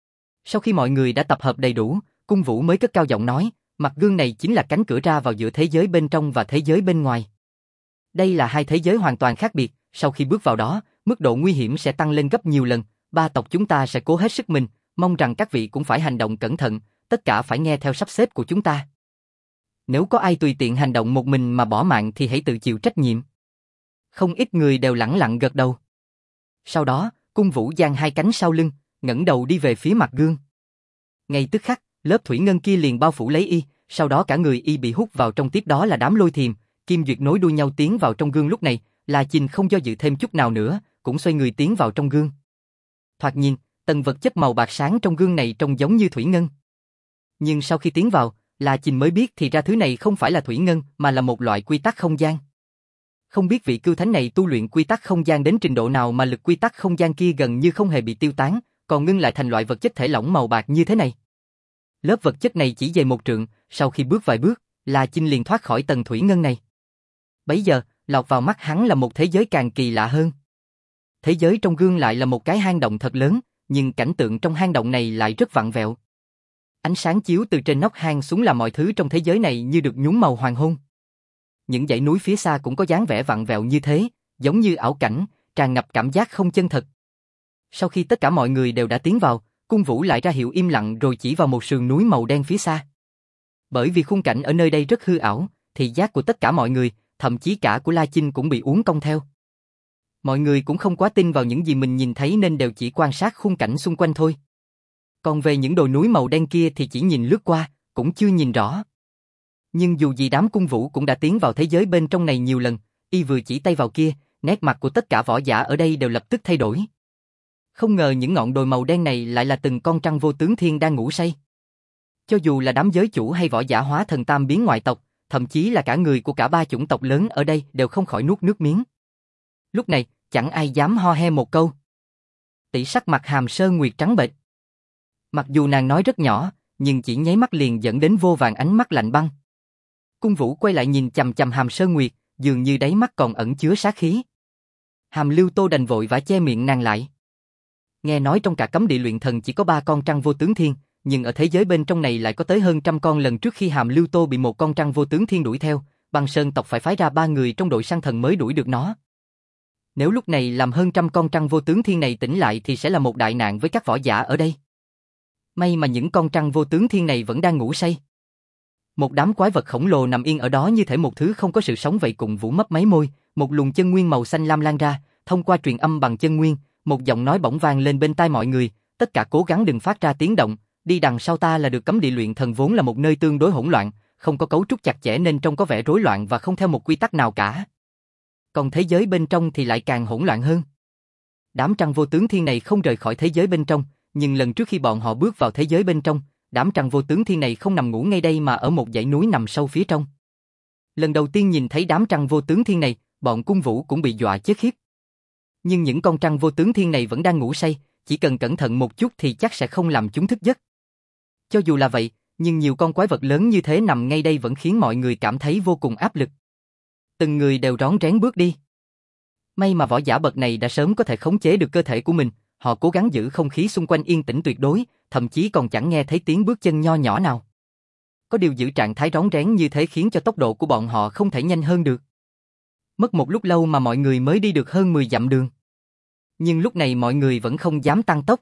A: Sau khi mọi người đã tập hợp đầy đủ, Cung Vũ mới cất cao giọng nói, mặt gương này chính là cánh cửa ra vào giữa thế giới bên trong và thế giới bên ngoài. Đây là hai thế giới hoàn toàn khác biệt, sau khi bước vào đó, mức độ nguy hiểm sẽ tăng lên gấp nhiều lần, ba tộc chúng ta sẽ cố hết sức mình, mong rằng các vị cũng phải hành động cẩn thận, tất cả phải nghe theo sắp xếp của chúng ta. Nếu có ai tùy tiện hành động một mình mà bỏ mạng thì hãy tự chịu trách nhiệm. Không ít người đều lẳng lặng gật đầu. Sau đó, Cung Vũ giang hai cánh sau lưng, ngẩng đầu đi về phía mặt gương. Ngay tức khắc, lớp thủy ngân kia liền bao phủ lấy y, sau đó cả người y bị hút vào trong, tiếp đó là đám Lôi Thiềm, Kim Duyệt nối đuôi nhau tiến vào trong gương. Lúc này, La Chinh không do dự thêm chút nào nữa, cũng xoay người tiến vào trong gương. Thoạt nhìn, Tầng vật chất màu bạc sáng trong gương này trông giống như thủy ngân. Nhưng sau khi tiến vào, La Chinh mới biết thì ra thứ này không phải là thủy ngân mà là một loại quy tắc không gian. Không biết vị cưu thánh này tu luyện quy tắc không gian đến trình độ nào mà lực quy tắc không gian kia gần như không hề bị tiêu tán, còn ngưng lại thành loại vật chất thể lỏng màu bạc như thế này. Lớp vật chất này chỉ dày một trượng, sau khi bước vài bước, La Chinh liền thoát khỏi tầng thủy ngân này. Bấy giờ, lọt vào mắt hắn là một thế giới càng kỳ lạ hơn. Thế giới trong gương lại là một cái hang động thật lớn, nhưng cảnh tượng trong hang động này lại rất vặn vẹo. Ánh sáng chiếu từ trên nóc hang xuống làm mọi thứ trong thế giới này như được nhuốm màu hoàng hôn. Những dãy núi phía xa cũng có dáng vẻ vặn vẹo như thế, giống như ảo cảnh, tràn ngập cảm giác không chân thật. Sau khi tất cả mọi người đều đã tiến vào, Cung Vũ lại ra hiệu im lặng rồi chỉ vào một sườn núi màu đen phía xa. Bởi vì khung cảnh ở nơi đây rất hư ảo, thì giác của tất cả mọi người, thậm chí cả của La Chinh cũng bị uốn cong theo. Mọi người cũng không quá tin vào những gì mình nhìn thấy nên đều chỉ quan sát khung cảnh xung quanh thôi. Còn về những đồi núi màu đen kia thì chỉ nhìn lướt qua, cũng chưa nhìn rõ. Nhưng dù gì đám Cung Vũ cũng đã tiến vào thế giới bên trong này nhiều lần, y vừa chỉ tay vào kia, nét mặt của tất cả võ giả ở đây đều lập tức thay đổi. Không ngờ những ngọn đồi màu đen này lại là từng con trăng vô tướng thiên đang ngủ say. Cho dù là đám giới chủ hay võ giả hóa thần tam biến ngoại tộc, thậm chí là cả người của cả ba chủng tộc lớn ở đây đều không khỏi nuốt nước miếng. Lúc này, chẳng ai dám ho he một câu. Tỷ sắc mặt Hàm Sơn Nguyệt trắng bệch. Mặc dù nàng nói rất nhỏ, nhưng chỉ nháy mắt liền dẫn đến vô vàn ánh mắt lạnh băng. Cung Vũ quay lại nhìn chằm chằm Hàm Sơn Nguyệt, dường như đáy mắt còn ẩn chứa sát khí. Hàm Lưu Tô đành vội vã che miệng nàng lại. Nghe nói trong cả cấm địa luyện thần chỉ có ba con trăng vô tướng thiên, nhưng ở thế giới bên trong này lại có tới hơn trăm con. Lần trước khi Hàm Lưu Tô bị một con trăng vô tướng thiên đuổi theo, Băng Sơn tộc phải phái ra ba người trong đội săn thần mới đuổi được nó. Nếu lúc này làm hơn trăm con trăng vô tướng thiên này tỉnh lại thì sẽ là một đại nạn với các võ giả ở đây. May mà những con trăng vô tướng thiên này vẫn đang ngủ say. Một đám quái vật khổng lồ nằm yên ở đó như thể một thứ không có sự sống vậy. Cùng Vũ mấp máy môi, một luồng chân nguyên màu xanh lam lan ra, thông qua truyền âm bằng chân nguyên, một giọng nói bỗng vang lên bên tai mọi người, tất cả cố gắng đừng phát ra tiếng động, đi đằng sau ta là được cấm địa luyện thần vốn là một nơi tương đối hỗn loạn, không có cấu trúc chặt chẽ nên trông có vẻ rối loạn và không theo một quy tắc nào cả. Còn thế giới bên trong thì lại càng hỗn loạn hơn. Đám trăng vô tướng thiên này không rời khỏi thế giới bên trong, nhưng lần trước khi bọn họ bước vào thế giới bên trong, đám trăng vô tướng thiên này không nằm ngủ ngay đây mà ở một dãy núi nằm sâu phía trong. Lần đầu tiên nhìn thấy đám trăng vô tướng thiên này, bọn Cung Vũ cũng bị dọa chết khiếp. Nhưng những con trăng vô tướng thiên này vẫn đang ngủ say, chỉ cần cẩn thận một chút thì chắc sẽ không làm chúng thức giấc. Cho dù là vậy, nhưng nhiều con quái vật lớn như thế nằm ngay đây vẫn khiến mọi người cảm thấy vô cùng áp lực. Từng người đều rón rén bước đi. May mà võ giả bậc này đã sớm có thể khống chế được cơ thể của mình, họ cố gắng giữ không khí xung quanh yên tĩnh tuyệt đối, thậm chí còn chẳng nghe thấy tiếng bước chân nho nhỏ nào. Có điều giữ trạng thái rón rén như thế khiến cho tốc độ của bọn họ không thể nhanh hơn được. Mất một lúc lâu mà mọi người mới đi được hơn mười dặm đường. Nhưng lúc này mọi người vẫn không dám tăng tốc.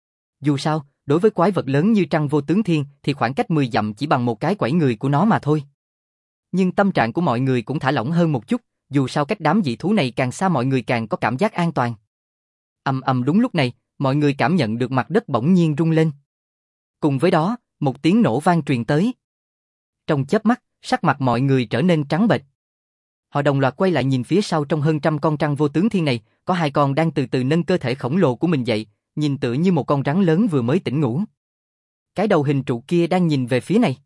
A: Dù sao, đối với quái vật lớn như trăng vô tướng thiên thì khoảng cách mười dặm chỉ bằng một cái quẩy người của nó mà thôi. Nhưng tâm trạng của mọi người cũng thả lỏng hơn một chút, dù sao cách đám dị thú này càng xa mọi người càng có cảm giác an toàn. Ầm ầm đúng lúc này, mọi người cảm nhận được mặt đất bỗng nhiên rung lên. Cùng với đó, một tiếng nổ vang truyền tới. Trong chớp mắt, sắc mặt mọi người trở nên trắng bệch. Họ đồng loạt quay lại nhìn phía sau. Trong hơn trăm con trăng vô tướng thiên này, có hai con đang từ từ nâng cơ thể khổng lồ của mình dậy, nhìn tựa như một con rắn lớn vừa mới tỉnh ngủ. Cái đầu hình trụ kia đang nhìn về phía này.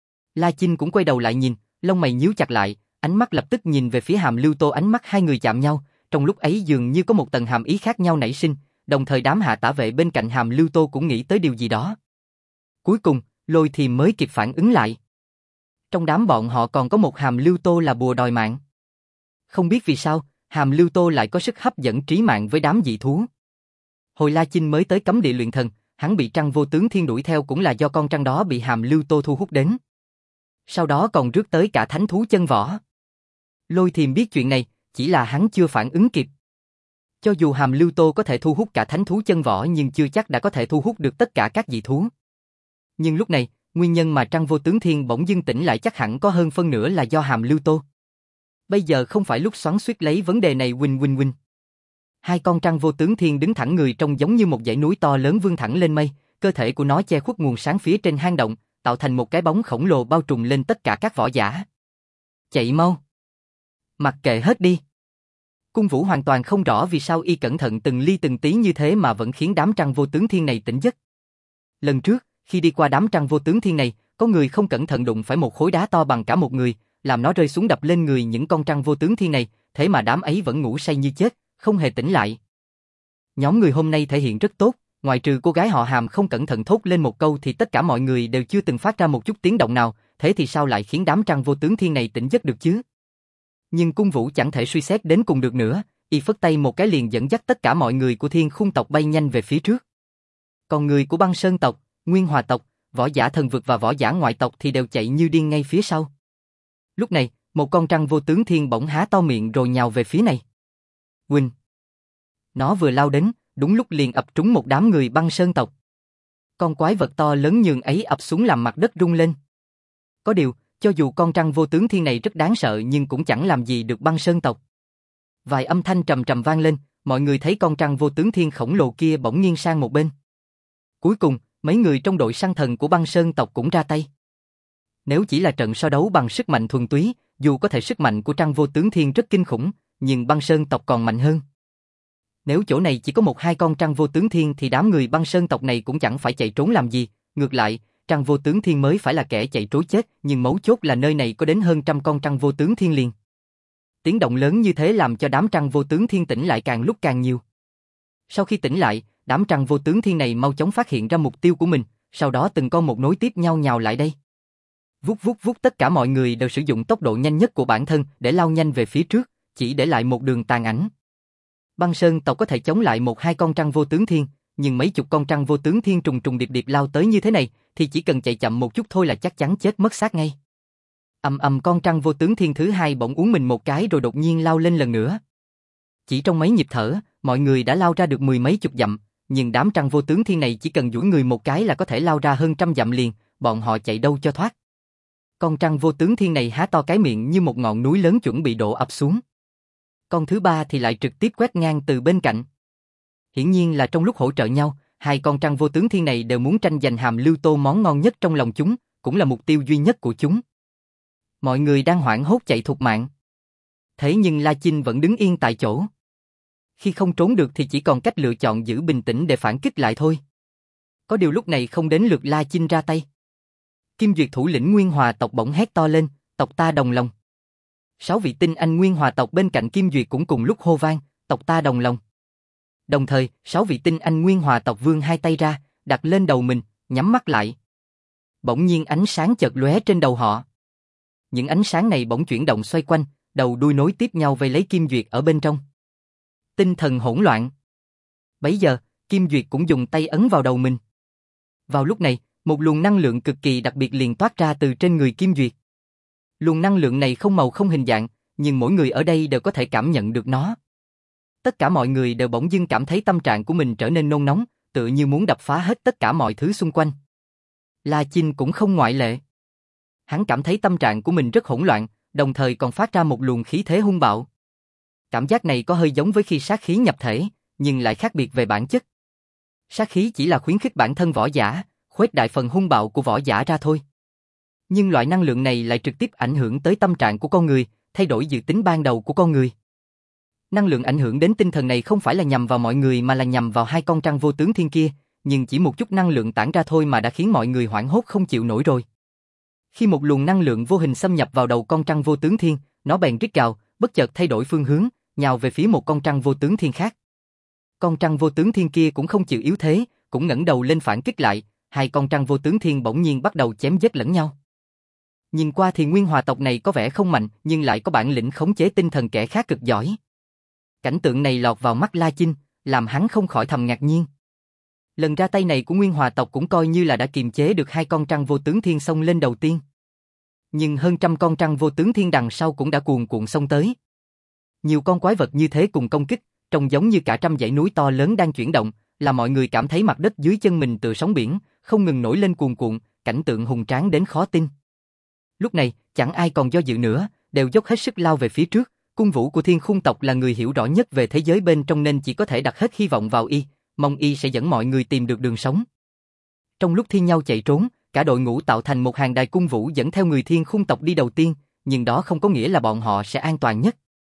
A: La Chinh cũng quay đầu lại nhìn, lông mày nhíu chặt lại, ánh mắt lập tức nhìn về phía Hàm Lưu Tô. Ánh mắt hai người chạm nhau, trong lúc ấy dường như có một tầng hàm ý khác nhau nảy sinh, đồng thời đám hạ tả vệ bên cạnh Hàm Lưu Tô cũng nghĩ tới điều gì đó. Cuối cùng, Lôi Thiềm mới kịp phản ứng lại. Trong đám bọn họ còn có một Hàm Lưu Tô là bùa đòi mạng. Không biết vì sao, Hàm Lưu Tô lại có sức hấp dẫn trí mạng với đám dị thú. Hồi La Chinh mới tới cấm địa luyện thần, hắn bị trăng vô tướng thiên đuổi theo cũng là do con trăng đó bị Hàm Lưu Tô thu hút đến. Sau đó còn rước tới cả thánh thú chân võ. Lôi Thiềm biết chuyện này, chỉ là hắn chưa phản ứng kịp. Cho dù Hàm Lưu Tô có thể thu hút cả thánh thú chân võ nhưng chưa chắc đã có thể thu hút được tất cả các dị thú. Nhưng lúc này, nguyên nhân mà trăng vô tướng thiên bỗng dưng tỉnh lại chắc hẳn có hơn phân nửa là do Hàm Lưu Tô. Bây giờ không phải lúc xoắn xuýt lấy vấn đề này huynh huynh huynh. Hai con trăng vô tướng thiên đứng thẳng người trông giống như một dãy núi to lớn vươn thẳng lên mây, cơ thể của nó che khuất nguồn sáng phía trên hang động, tạo thành một cái bóng khổng lồ bao trùm lên tất cả các võ giả. Chạy mau! Mặc kệ hết đi! Cung Vũ hoàn toàn không rõ vì sao y cẩn thận từng ly từng tí như thế mà vẫn khiến đám trăng vô tướng thiên này tỉnh giấc. Lần trước, khi đi qua đám trăng vô tướng thiên này, có người không cẩn thận đụng phải một khối đá to bằng cả một người, làm nó rơi xuống đập lên người những con trăng vô tướng thiên này, thế mà đám ấy vẫn ngủ say như chết, không hề tỉnh lại. Nhóm người hôm nay thể hiện rất tốt, ngoại trừ cô gái họ Hàm không cẩn thận thốt lên một câu thì tất cả mọi người đều chưa từng phát ra một chút tiếng động nào, thế thì sao lại khiến đám trăng vô tướng thiên này tỉnh giấc được chứ? Nhưng Cung Vũ chẳng thể suy xét đến cùng được nữa, y phất tay một cái liền dẫn dắt tất cả mọi người của Thiên Khung tộc bay nhanh về phía trước. Còn người của Băng Sơn tộc, Nguyên Hòa tộc, Võ Giả Thần Vực và Võ Giả Ngoại tộc thì đều chạy như điên ngay phía sau. Lúc này, một con trăng vô tướng thiên bỗng há to miệng rồi nhào về phía này. Quỳnh! Nó vừa lao đến, đúng lúc liền ập trúng một đám người Băng Sơn tộc. Con quái vật to lớn nhường ấy ập xuống làm mặt đất rung lên. Có điều, cho dù con trăng vô tướng thiên này rất đáng sợ nhưng cũng chẳng làm gì được Băng Sơn tộc. Vài âm thanh trầm trầm vang lên, mọi người thấy con trăng vô tướng thiên khổng lồ kia bỗng nghiêng sang một bên. Cuối cùng, mấy người trong đội săn thần của Băng Sơn tộc cũng ra tay. Nếu chỉ là trận so đấu bằng sức mạnh thuần túy, dù có thể sức mạnh của trăng vô tướng thiên rất kinh khủng, nhưng Băng Sơn tộc còn mạnh hơn. Nếu chỗ này chỉ có một hai con trăng vô tướng thiên thì đám người Băng Sơn tộc này cũng chẳng phải chạy trốn làm gì, ngược lại, trăng vô tướng thiên mới phải là kẻ chạy trối chết, nhưng mấu chốt là nơi này có đến hơn trăm con trăng vô tướng thiên liền. Tiếng động lớn như thế làm cho đám trăng vô tướng thiên tỉnh lại càng lúc càng nhiều. Sau khi tỉnh lại, đám trăng vô tướng thiên này mau chóng phát hiện ra mục tiêu của mình, sau đó từng con một nối tiếp nhau nhào lại đây. Vút vút vút tất cả mọi người đều sử dụng tốc độ nhanh nhất của bản thân để lao nhanh về phía trước, chỉ để lại một đường tàn ảnh. Băng Sơn tộc có thể chống lại một hai con trăng vô tướng thiên, nhưng mấy chục con trăng vô tướng thiên trùng trùng điệp điệp lao tới như thế này, thì chỉ cần chạy chậm một chút thôi là chắc chắn chết mất xác ngay. Ầm ầm con trăng vô tướng thiên thứ hai bỗng uống mình một cái rồi đột nhiên lao lên lần nữa. Chỉ trong mấy nhịp thở, mọi người đã lao ra được mười mấy chục dặm, nhưng đám trăng vô tướng thiên này chỉ cần duỗi người một cái là có thể lao ra hơn trăm dặm liền, bọn họ chạy đâu cho thoát. Con trăng vô tướng thiên này há to cái miệng như một ngọn núi lớn chuẩn bị đổ ập xuống. Con thứ ba thì lại trực tiếp quét ngang từ bên cạnh. Hiển nhiên là trong lúc hỗ trợ nhau, hai con trăng vô tướng thiên này đều muốn tranh giành hàm lưu tô món ngon nhất trong lòng chúng, cũng là mục tiêu duy nhất của chúng. Mọi người đang hoảng hốt chạy thục mạng. Thế nhưng La Chinh vẫn đứng yên tại chỗ. Khi không trốn được thì chỉ còn cách lựa chọn giữ bình tĩnh để phản kích lại thôi. Có điều lúc này không đến lượt La Chinh ra tay. Kim Duyệt thủ lĩnh Nguyên Hòa tộc bỗng hét to lên, tộc ta đồng lòng. Sáu vị tinh anh Nguyên Hòa tộc bên cạnh Kim Duyệt cũng cùng lúc hô vang, tộc ta đồng lòng. Đồng thời, sáu vị tinh anh Nguyên Hòa tộc vươn hai tay ra, đặt lên đầu mình, nhắm mắt lại. Bỗng nhiên ánh sáng chợt lóe trên đầu họ. Những ánh sáng này bỗng chuyển động xoay quanh, đầu đuôi nối tiếp nhau vây lấy Kim Duyệt ở bên trong. Tinh thần hỗn loạn. Bấy giờ, Kim Duyệt cũng dùng tay ấn vào đầu mình. Vào lúc này, một luồng năng lượng cực kỳ đặc biệt liền toát ra từ trên người Kim Duyệt. Luồng năng lượng này không màu không hình dạng, nhưng mỗi người ở đây đều có thể cảm nhận được nó. Tất cả mọi người đều bỗng dưng cảm thấy tâm trạng của mình trở nên nôn nóng, tựa như muốn đập phá hết tất cả mọi thứ xung quanh. La Chinh cũng không ngoại lệ. Hắn cảm thấy tâm trạng của mình rất hỗn loạn, đồng thời còn phát ra một luồng khí thế hung bạo. Cảm giác này có hơi giống với khi sát khí nhập thể, nhưng lại khác biệt về bản chất. Sát khí chỉ là khuyến khích bản thân võ giả, khuếch đại phần hung bạo của võ giả ra thôi. Nhưng loại năng lượng này lại trực tiếp ảnh hưởng tới tâm trạng của con người, thay đổi dự tính ban đầu của con người. Năng lượng ảnh hưởng đến tinh thần này không phải là nhằm vào mọi người mà là nhằm vào hai con trăng vô tướng thiên kia, nhưng chỉ một chút năng lượng tản ra thôi mà đã khiến mọi người hoảng hốt không chịu nổi rồi. Khi một luồng năng lượng vô hình xâm nhập vào đầu con trăng vô tướng thiên, nó bèn rít gào, bất chợt thay đổi phương hướng, nhào về phía một con trăng vô tướng thiên khác. Con trăng vô tướng thiên kia cũng không chịu yếu thế, cũng ngẩng đầu lên phản kích lại, hai con trăng vô tướng thiên bỗng nhiên bắt đầu chém giết lẫn nhau. Nhìn qua thì Nguyên Hòa tộc này có vẻ không mạnh, nhưng lại có bản lĩnh khống chế tinh thần kẻ khác cực giỏi. Cảnh tượng này lọt vào mắt La Chinh, làm hắn không khỏi thầm ngạc nhiên. Lần ra tay này của Nguyên Hòa tộc cũng coi như là đã kiềm chế được hai con trăng vô tướng thiên xông lên đầu tiên. Nhưng hơn trăm con trăng vô tướng thiên đằng sau cũng đã cuồn cuộn xông tới. Nhiều con quái vật như thế cùng công kích, trông giống như cả trăm dãy núi to lớn đang chuyển động, là mọi người cảm thấy mặt đất dưới chân mình tựa sóng biển, không ngừng nổi lên cuồn cuộn, cảnh tượng hùng tráng đến khó tin. Lúc này, chẳng ai còn do dự nữa, đều dốc hết sức lao về phía trước. Cung Vũ của Thiên Khung tộc là người hiểu rõ nhất về thế giới bên trong nên chỉ có thể đặt hết hy vọng vào y, mong y sẽ dẫn mọi người tìm được đường sống. Trong lúc thi nhau chạy trốn, cả đội ngũ tạo thành một hàng đài Cung Vũ dẫn theo người Thiên Khung tộc đi đầu tiên, nhưng đó không có nghĩa là bọn họ sẽ an toàn nhất.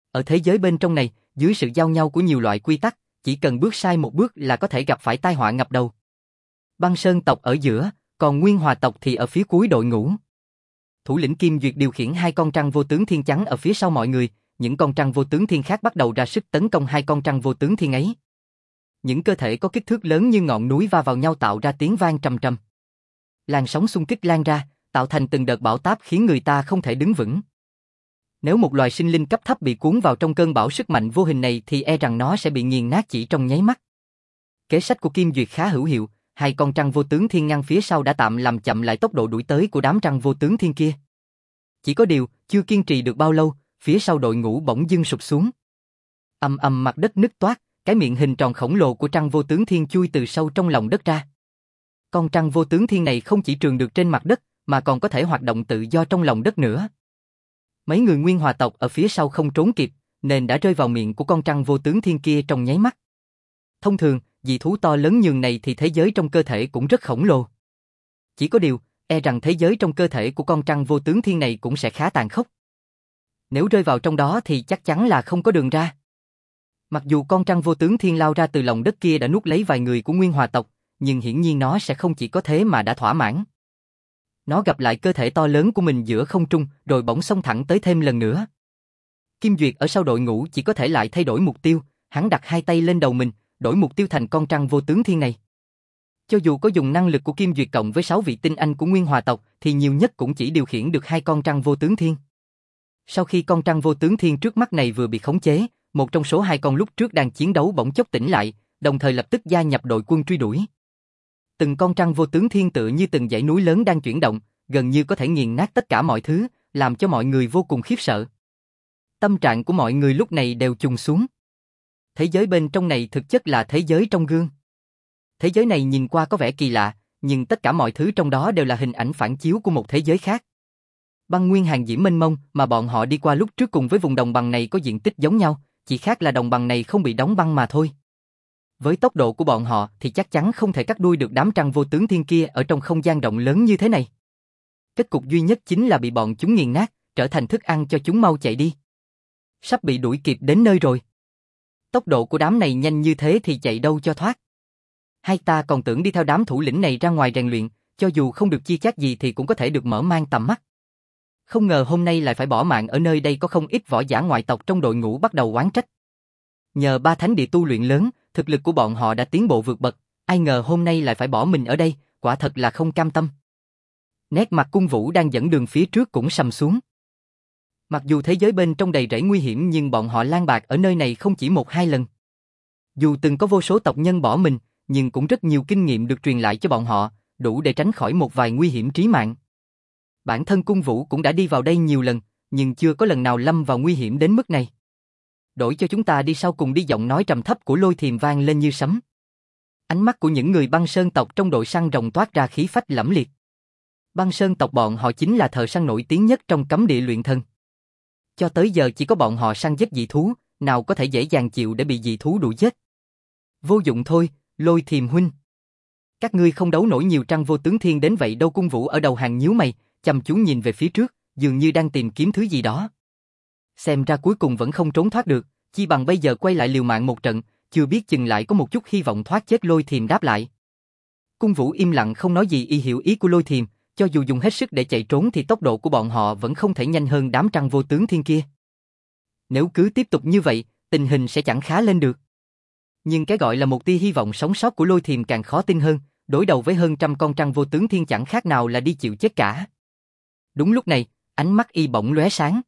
A: Ở thế giới bên trong này, dưới sự giao nhau của nhiều loại quy tắc, chỉ cần bước sai một bước là có thể gặp phải tai họa ngập đầu. Băng Sơn tộc ở giữa, còn Nguyên Hòa tộc thì ở phía cuối đội ngũ. Thủ lĩnh Kim Duyệt điều khiển hai con trăng vô tướng thiên trắng ở phía sau mọi người, những con trăng vô tướng thiên khác bắt đầu ra sức tấn công hai con trăng vô tướng thiên ấy. Những cơ thể có kích thước lớn như ngọn núi va vào nhau tạo ra tiếng vang trầm trầm. Làn sóng xung kích lan ra, tạo thành từng đợt bão táp khiến người ta không thể đứng vững. Nếu một loài sinh linh cấp thấp bị cuốn vào trong cơn bão sức mạnh vô hình này thì e rằng nó sẽ bị nghiền nát chỉ trong nháy mắt. Kế sách của Kim Duyệt khá hữu hiệu, hai con trăng vô tướng thiên ngăn phía sau đã tạm làm chậm lại tốc độ đuổi tới của đám trăng vô tướng thiên kia. Chỉ có điều, chưa kiên trì được bao lâu, phía sau đội ngũ bỗng dưng sụp xuống. Ầm ầm mặt đất nứt toác, cái miệng hình tròn khổng lồ của trăng vô tướng thiên chui từ sâu trong lòng đất ra. Con trăng vô tướng thiên này không chỉ trường được trên mặt đất, mà còn có thể hoạt động tự do trong lòng đất nữa. Mấy người Nguyên Hòa tộc ở phía sau không trốn kịp, nên đã rơi vào miệng của con trăng vô tướng thiên kia trong nháy mắt. Thông thường, dị thú to lớn nhường này thì thế giới trong cơ thể cũng rất khổng lồ. Chỉ có điều, e rằng thế giới trong cơ thể của con trăng vô tướng thiên này cũng sẽ khá tàn khốc. Nếu rơi vào trong đó thì chắc chắn là không có đường ra. Mặc dù con trăng vô tướng thiên lao ra từ lòng đất kia đã nuốt lấy vài người của Nguyên Hòa tộc, nhưng hiển nhiên nó sẽ không chỉ có thế mà đã thỏa mãn. Nó gặp lại cơ thể to lớn của mình giữa không trung, rồi bỗng xông thẳng tới thêm lần nữa. Kim Duyệt ở sau đội ngũ chỉ có thể lại thay đổi mục tiêu, hắn đặt hai tay lên đầu mình, đổi mục tiêu thành con trăng vô tướng thiên này. Cho dù có dùng năng lực của Kim Duyệt cộng với sáu vị tinh anh của Nguyên Hòa tộc, thì nhiều nhất cũng chỉ điều khiển được hai con trăng vô tướng thiên. Sau khi con trăng vô tướng thiên trước mắt này vừa bị khống chế, một trong số hai con lúc trước đang chiến đấu bỗng chốc tỉnh lại, đồng thời lập tức gia nhập đội quân truy đuổi. Từng con trăng vô tướng thiên tựa như từng dãy núi lớn đang chuyển động, gần như có thể nghiền nát tất cả mọi thứ, làm cho mọi người vô cùng khiếp sợ. Tâm trạng của mọi người lúc này đều chùng xuống. Thế giới bên trong này thực chất là thế giới trong gương. Thế giới này nhìn qua có vẻ kỳ lạ, nhưng tất cả mọi thứ trong đó đều là hình ảnh phản chiếu của một thế giới khác. Băng nguyên hàng diễm mênh mông mà bọn họ đi qua lúc trước cùng với vùng đồng bằng này có diện tích giống nhau, chỉ khác là đồng bằng này không bị đóng băng mà thôi. Với tốc độ của bọn họ thì chắc chắn không thể cắt đuôi được đám trăng vô tướng thiên kia ở trong không gian rộng lớn như thế này. Kết cục duy nhất chính là bị bọn chúng nghiền nát, trở thành thức ăn cho chúng mau chạy đi. Sắp bị đuổi kịp đến nơi rồi. Tốc độ của đám này nhanh như thế thì chạy đâu cho thoát. Hai ta còn tưởng đi theo đám thủ lĩnh này ra ngoài rèn luyện, cho dù không được chia chác gì thì cũng có thể được mở mang tầm mắt. Không ngờ hôm nay lại phải bỏ mạng ở nơi đây, có không ít võ giả ngoại tộc trong đội ngũ bắt đầu oán trách. Nhờ ba thánh địa tu luyện lớn, thực lực của bọn họ đã tiến bộ vượt bậc, ai ngờ hôm nay lại phải bỏ mình ở đây, quả thật là không cam tâm. Nét mặt Cung Vũ đang dẫn đường phía trước cũng sầm xuống. Mặc dù thế giới bên trong đầy rẫy nguy hiểm nhưng bọn họ lang bạc ở nơi này không chỉ một hai lần. Dù từng có vô số tộc nhân bỏ mình, nhưng cũng rất nhiều kinh nghiệm được truyền lại cho bọn họ, đủ để tránh khỏi một vài nguy hiểm trí mạng. Bản thân Cung Vũ cũng đã đi vào đây nhiều lần, nhưng chưa có lần nào lâm vào nguy hiểm đến mức này. Đổi cho chúng ta đi sau cùng đi, giọng nói trầm thấp của Lôi Thiềm vang lên như sấm. Ánh mắt của những người băng sơn tộc trong đội săn rồng toát ra khí phách lẫm liệt. Băng sơn tộc bọn họ chính là thợ săn nổi tiếng nhất trong cấm địa luyện thần. Cho tới giờ chỉ có bọn họ săn giết dị thú, nào có thể dễ dàng chịu để bị dị thú đuổi giết. Vô dụng thôi, Lôi Thiềm huynh. Các ngươi không đấu nổi nhiều trăng vô tướng thiên đến vậy đâu. Cung Vũ ở đầu hàng nhíu mày, chăm chú nhìn về phía trước, dường như đang tìm kiếm thứ gì đó. Xem ra cuối cùng vẫn không trốn thoát được, chi bằng bây giờ quay lại liều mạng một trận, chưa biết chừng lại có một chút hy vọng thoát chết. Lôi Thiềm đáp lại. Cung Vũ im lặng không nói gì, y hiểu ý của Lôi Thiềm, cho dù dùng hết sức để chạy trốn thì tốc độ của bọn họ vẫn không thể nhanh hơn đám trăng vô tướng thiên kia. Nếu cứ tiếp tục như vậy, tình hình sẽ chẳng khá lên được. Nhưng cái gọi là một tia hy vọng sống sót của Lôi Thiềm càng khó tin hơn, đối đầu với hơn trăm con trăng vô tướng thiên chẳng khác nào là đi chịu chết cả. Đúng lúc này, ánh mắt y bỗng lóe sáng.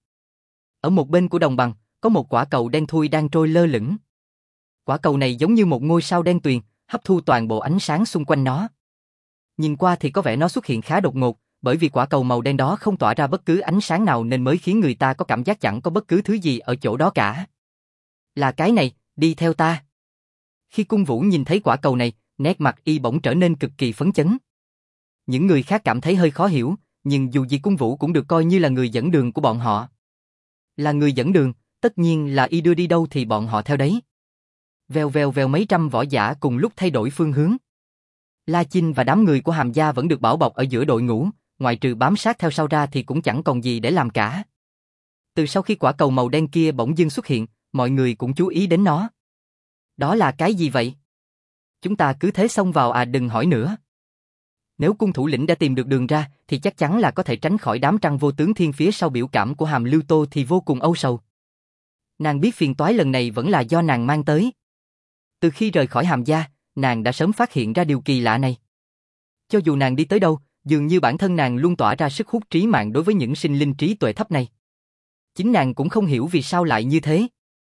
A: Ở một bên của đồng bằng, có một quả cầu đen thui đang trôi lơ lửng. Quả cầu này giống như một ngôi sao đen tuyền, hấp thu toàn bộ ánh sáng xung quanh nó. Nhìn qua thì có vẻ nó xuất hiện khá đột ngột, bởi vì quả cầu màu đen đó không tỏa ra bất cứ ánh sáng nào nên mới khiến người ta có cảm giác chẳng có bất cứ thứ gì ở chỗ đó cả. Là cái này, đi theo ta. Khi Cung Vũ nhìn thấy quả cầu này, nét mặt y bỗng trở nên cực kỳ phấn chấn. Những người khác cảm thấy hơi khó hiểu, nhưng dù gì Cung Vũ cũng được coi như là người dẫn đường của bọn họ. Là người dẫn đường, tất nhiên là y đưa đi đâu thì bọn họ theo đấy. Vèo vèo vèo, mấy trăm võ giả cùng lúc thay đổi phương hướng. La Chinh và đám người của Hàm gia vẫn được bảo bọc ở giữa đội ngũ, ngoại trừ bám sát theo sau ra thì cũng chẳng còn gì để làm cả. Từ sau khi quả cầu màu đen kia bỗng dưng xuất hiện, mọi người cũng chú ý đến nó. Đó là cái gì vậy? Chúng ta cứ thế xông vào à, đừng hỏi nữa. Nếu cung thủ lĩnh đã tìm được đường ra, thì chắc chắn là có thể tránh khỏi đám trăng vô tướng thiên phía sau. Biểu cảm của Hàm Lưu Tô thì vô cùng âu sầu. Nàng biết phiền toái lần này vẫn là do nàng mang tới. Từ khi rời khỏi Hàm gia, nàng đã sớm phát hiện ra điều kỳ lạ này. Cho dù nàng đi tới đâu, dường như bản thân nàng luôn tỏa ra sức hút trí mạng đối với những sinh linh trí tuệ thấp này. Chính nàng cũng không hiểu vì sao lại như thế.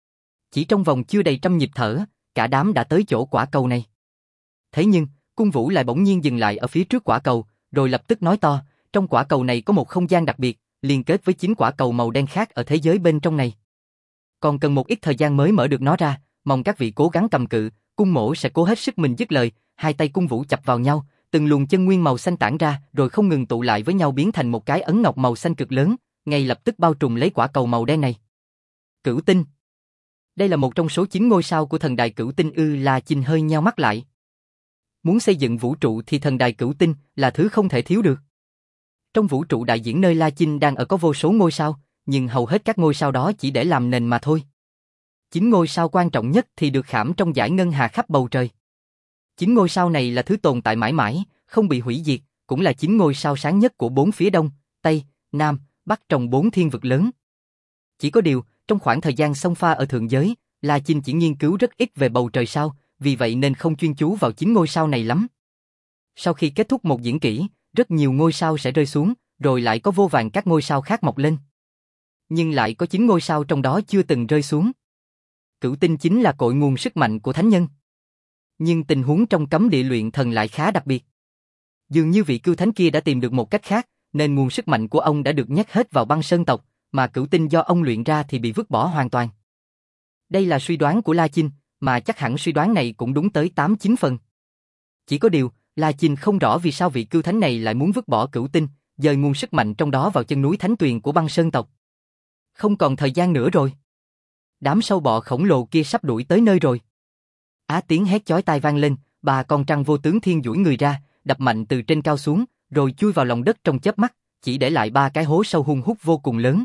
A: Chỉ trong vòng chưa đầy trăm nhịp thở, cả đám đã tới chỗ quả cầu này. Thế nhưng, Cung Vũ lại bỗng nhiên dừng lại ở phía trước quả cầu, rồi lập tức nói to, trong quả cầu này có một không gian đặc biệt, liên kết với chín quả cầu màu đen khác ở thế giới bên trong này. Còn cần một ít thời gian mới mở được nó ra, mong các vị cố gắng cầm cự, Cung Mỗ sẽ cố hết sức. Mình dứt lời, hai tay Cung Vũ chập vào nhau, từng luồng chân nguyên màu xanh tản ra, rồi không ngừng tụ lại với nhau biến thành một cái ấn ngọc màu xanh cực lớn, ngay lập tức bao trùm lấy quả cầu màu đen này. Cửu tinh. Đây là một trong số chín ngôi sao của thần đài Cửu Tinh ư? La Chinh hơi nheo mắt lại. Muốn xây dựng vũ trụ thì thần đài Cửu Tinh là thứ không thể thiếu được. Trong vũ trụ đại diễn nơi La Chinh đang ở có vô số ngôi sao, nhưng hầu hết các ngôi sao đó chỉ để làm nền mà thôi. Chín ngôi sao quan trọng nhất thì được khảm trong dải ngân hà khắp bầu trời. Chín ngôi sao này là thứ tồn tại mãi mãi, không bị hủy diệt, cũng là chín ngôi sao sáng nhất của bốn phía Đông, Tây, Nam, Bắc trong bốn thiên vực lớn. Chỉ có điều, trong khoảng thời gian xông pha ở thượng giới, La Chinh chỉ nghiên cứu rất ít về bầu trời sao, vì vậy nên không chuyên chú vào chín ngôi sao này lắm. Sau khi kết thúc một diễn kỹ, rất nhiều ngôi sao sẽ rơi xuống, rồi lại có vô vàn các ngôi sao khác mọc lên. Nhưng lại có chín ngôi sao trong đó chưa từng rơi xuống. Cửu tinh chính là cội nguồn sức mạnh của thánh nhân. Nhưng tình huống trong cấm địa luyện thần lại khá đặc biệt. Dường như vị cưu thánh kia đã tìm được một cách khác, nên nguồn sức mạnh của ông đã được nhét hết vào băng sơn tộc, mà cửu tinh do ông luyện ra thì bị vứt bỏ hoàn toàn. Đây là suy đoán của La Chinh, mà chắc hẳn suy đoán này cũng đúng tới tám chín phần. Chỉ có điều, La Chinh không rõ vì sao vị cưu thánh này lại muốn vứt bỏ cửu tinh, dời nguồn sức mạnh trong đó vào chân núi thánh tuyền của băng sơn tộc. Không còn thời gian nữa rồi. Đám sâu bọ khổng lồ kia sắp đuổi tới nơi rồi. Á tiếng hét chói tai vang lên, bà con trăng vô tướng thiên duỗi người ra, đập mạnh từ trên cao xuống, rồi chui vào lòng đất trong chớp mắt, chỉ để lại ba cái hố sâu hun hút vô cùng lớn.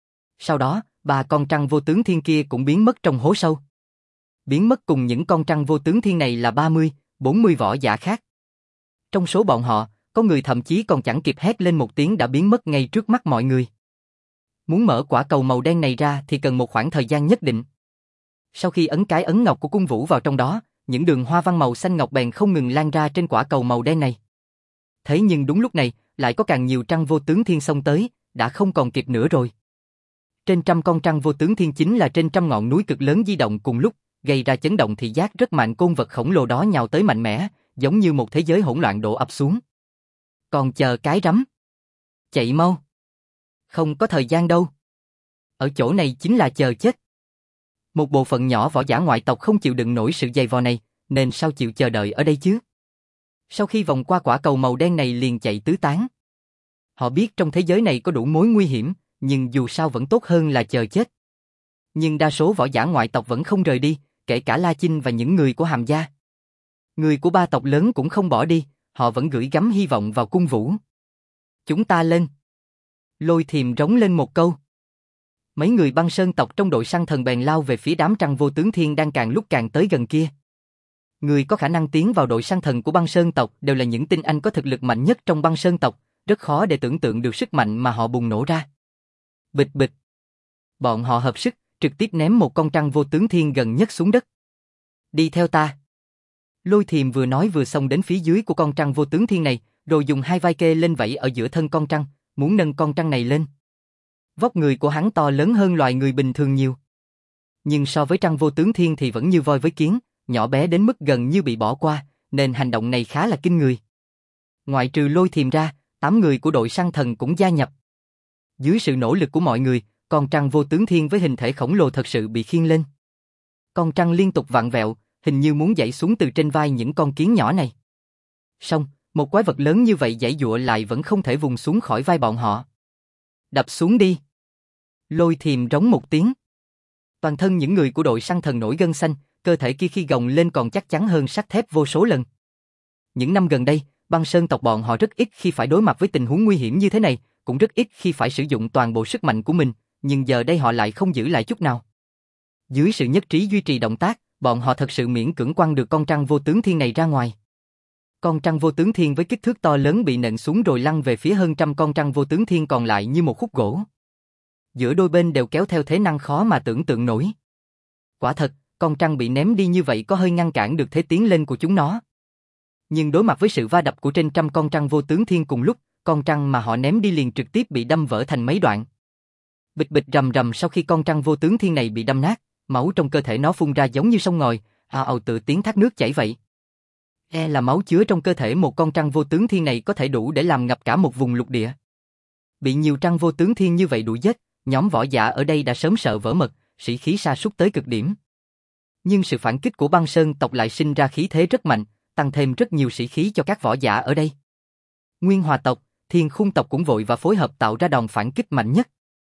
A: Sau đó, bà con trăng vô tướng thiên kia cũng biến mất trong hố sâu. Biến mất cùng những con trăng vô tướng thiên này là ba mươi, bốn mươi võ giả khác. Trong số bọn họ, có người thậm chí còn chẳng kịp hét lên một tiếng đã biến mất ngay trước mắt mọi người. Muốn mở quả cầu màu đen này ra thì cần một khoảng thời gian nhất định. Sau khi ấn cái ấn ngọc của Cung Vũ vào trong đó, những đường hoa văn màu xanh ngọc bèn không ngừng lan ra trên quả cầu màu đen này. Thế nhưng đúng lúc này, lại có càng nhiều trăng vô tướng thiên xông tới, đã không còn kịp nữa rồi. Trên trăm con trăng vô tướng thiên chính là trên trăm ngọn núi cực lớn di động cùng lúc, gây ra chấn động thị giác rất mạnh. Côn vật khổng lồ đó nhào tới mạnh mẽ, giống như một thế giới hỗn loạn đổ ập xuống. Còn chờ cái rắm. Chạy mau. Không có thời gian đâu. Ở chỗ này chính là chờ chết. Một bộ phận nhỏ võ giả ngoại tộc không chịu đựng nổi sự dày vò này, nên sao chịu chờ đợi ở đây chứ? Sau khi vòng qua quả cầu màu đen này liền chạy tứ tán. Họ biết trong thế giới này có đủ mối nguy hiểm, nhưng dù sao vẫn tốt hơn là chờ chết. Nhưng đa số võ giả ngoại tộc vẫn không rời đi, kể cả La Chinh và những người của Hàm gia. Người của ba tộc lớn cũng không bỏ đi, họ vẫn gửi gắm hy vọng vào Cung Vũ. Chúng ta lên. Lôi Thiềm rống lên một câu. Mấy người băng sơn tộc trong đội săn thần bèn lao về phía đám trăng vô tướng thiên đang càng lúc càng tới gần kia. Người có khả năng tiến vào đội săn thần của băng sơn tộc đều là những tinh anh có thực lực mạnh nhất trong băng sơn tộc, rất khó để tưởng tượng được sức mạnh mà họ bùng nổ ra. Bịch bịch. Bọn họ hợp sức, trực tiếp ném một con trăng vô tướng thiên gần nhất xuống đất. Đi theo ta. Lôi Thiềm vừa nói vừa xông đến phía dưới của con trăng vô tướng thiên này, rồi dùng hai vai kê lên vẫy ở giữa thân con trăng, muốn nâng con trăng này lên. Vóc người của hắn to lớn hơn loài người bình thường nhiều. Nhưng so với trăng vô tướng thiên thì vẫn như voi với kiến, nhỏ bé đến mức gần như bị bỏ qua, nên hành động này khá là kinh người. Ngoại trừ Lôi Thiềm ra, tám người của đội săn thần cũng gia nhập. Dưới sự nỗ lực của mọi người, con trăng vô tướng thiên với hình thể khổng lồ thật sự bị khiêng lên. Con trăng liên tục vặn vẹo, hình như muốn giãy xuống từ trên vai những con kiến nhỏ này. Song, một quái vật lớn như vậy giãy giụa lại vẫn không thể vùng xuống khỏi vai bọn họ. Đập xuống đi. Lôi Thiềm rống một tiếng. Toàn thân những người của đội săn thần nổi gân xanh, cơ thể kia khi gồng lên còn chắc chắn hơn sắt thép vô số lần. Những năm gần đây, băng sơn tộc bọn họ rất ít khi phải đối mặt với tình huống nguy hiểm như thế này, cũng rất ít khi phải sử dụng toàn bộ sức mạnh của mình, nhưng giờ đây họ lại không giữ lại chút nào. Dưới sự nhất trí duy trì động tác, bọn họ thật sự miễn cưỡng quăng được con trăng vô tướng thiên này ra ngoài. Con trăng vô tướng thiên với kích thước to lớn bị nện xuống rồi lăn về phía hơn trăm con trăng vô tướng thiên còn lại như một khúc gỗ. Giữa đôi bên đều kéo theo thế năng khó mà tưởng tượng nổi. Quả thật, con trăng bị ném đi như vậy có hơi ngăn cản được thế tiến lên của chúng nó. Nhưng đối mặt với sự va đập của trên trăm con trăng vô tướng thiên cùng lúc, con trăng mà họ ném đi liền trực tiếp bị đâm vỡ thành mấy đoạn. Bịch bịch rầm rầm. Sau khi con trăng vô tướng thiên này bị đâm nát, máu trong cơ thể nó phun ra giống như sông ngòi, ào ào tự tiếng thác nước chảy vậy. E là máu chứa trong cơ thể một con trăng vô tướng thiên này có thể đủ để làm ngập cả một vùng lục địa. Bị nhiều trăng vô tướng thiên như vậy đuổi giết, nhóm võ giả ở đây đã sớm sợ vỡ mật, sĩ khí sa sút tới cực điểm. Nhưng sự phản kích của băng sơn tộc lại sinh ra khí thế rất mạnh, tăng thêm rất nhiều sĩ khí cho các võ giả ở đây. Nguyên Hòa tộc, Thiên Khung tộc cũng vội và phối hợp tạo ra đòn phản kích mạnh nhất.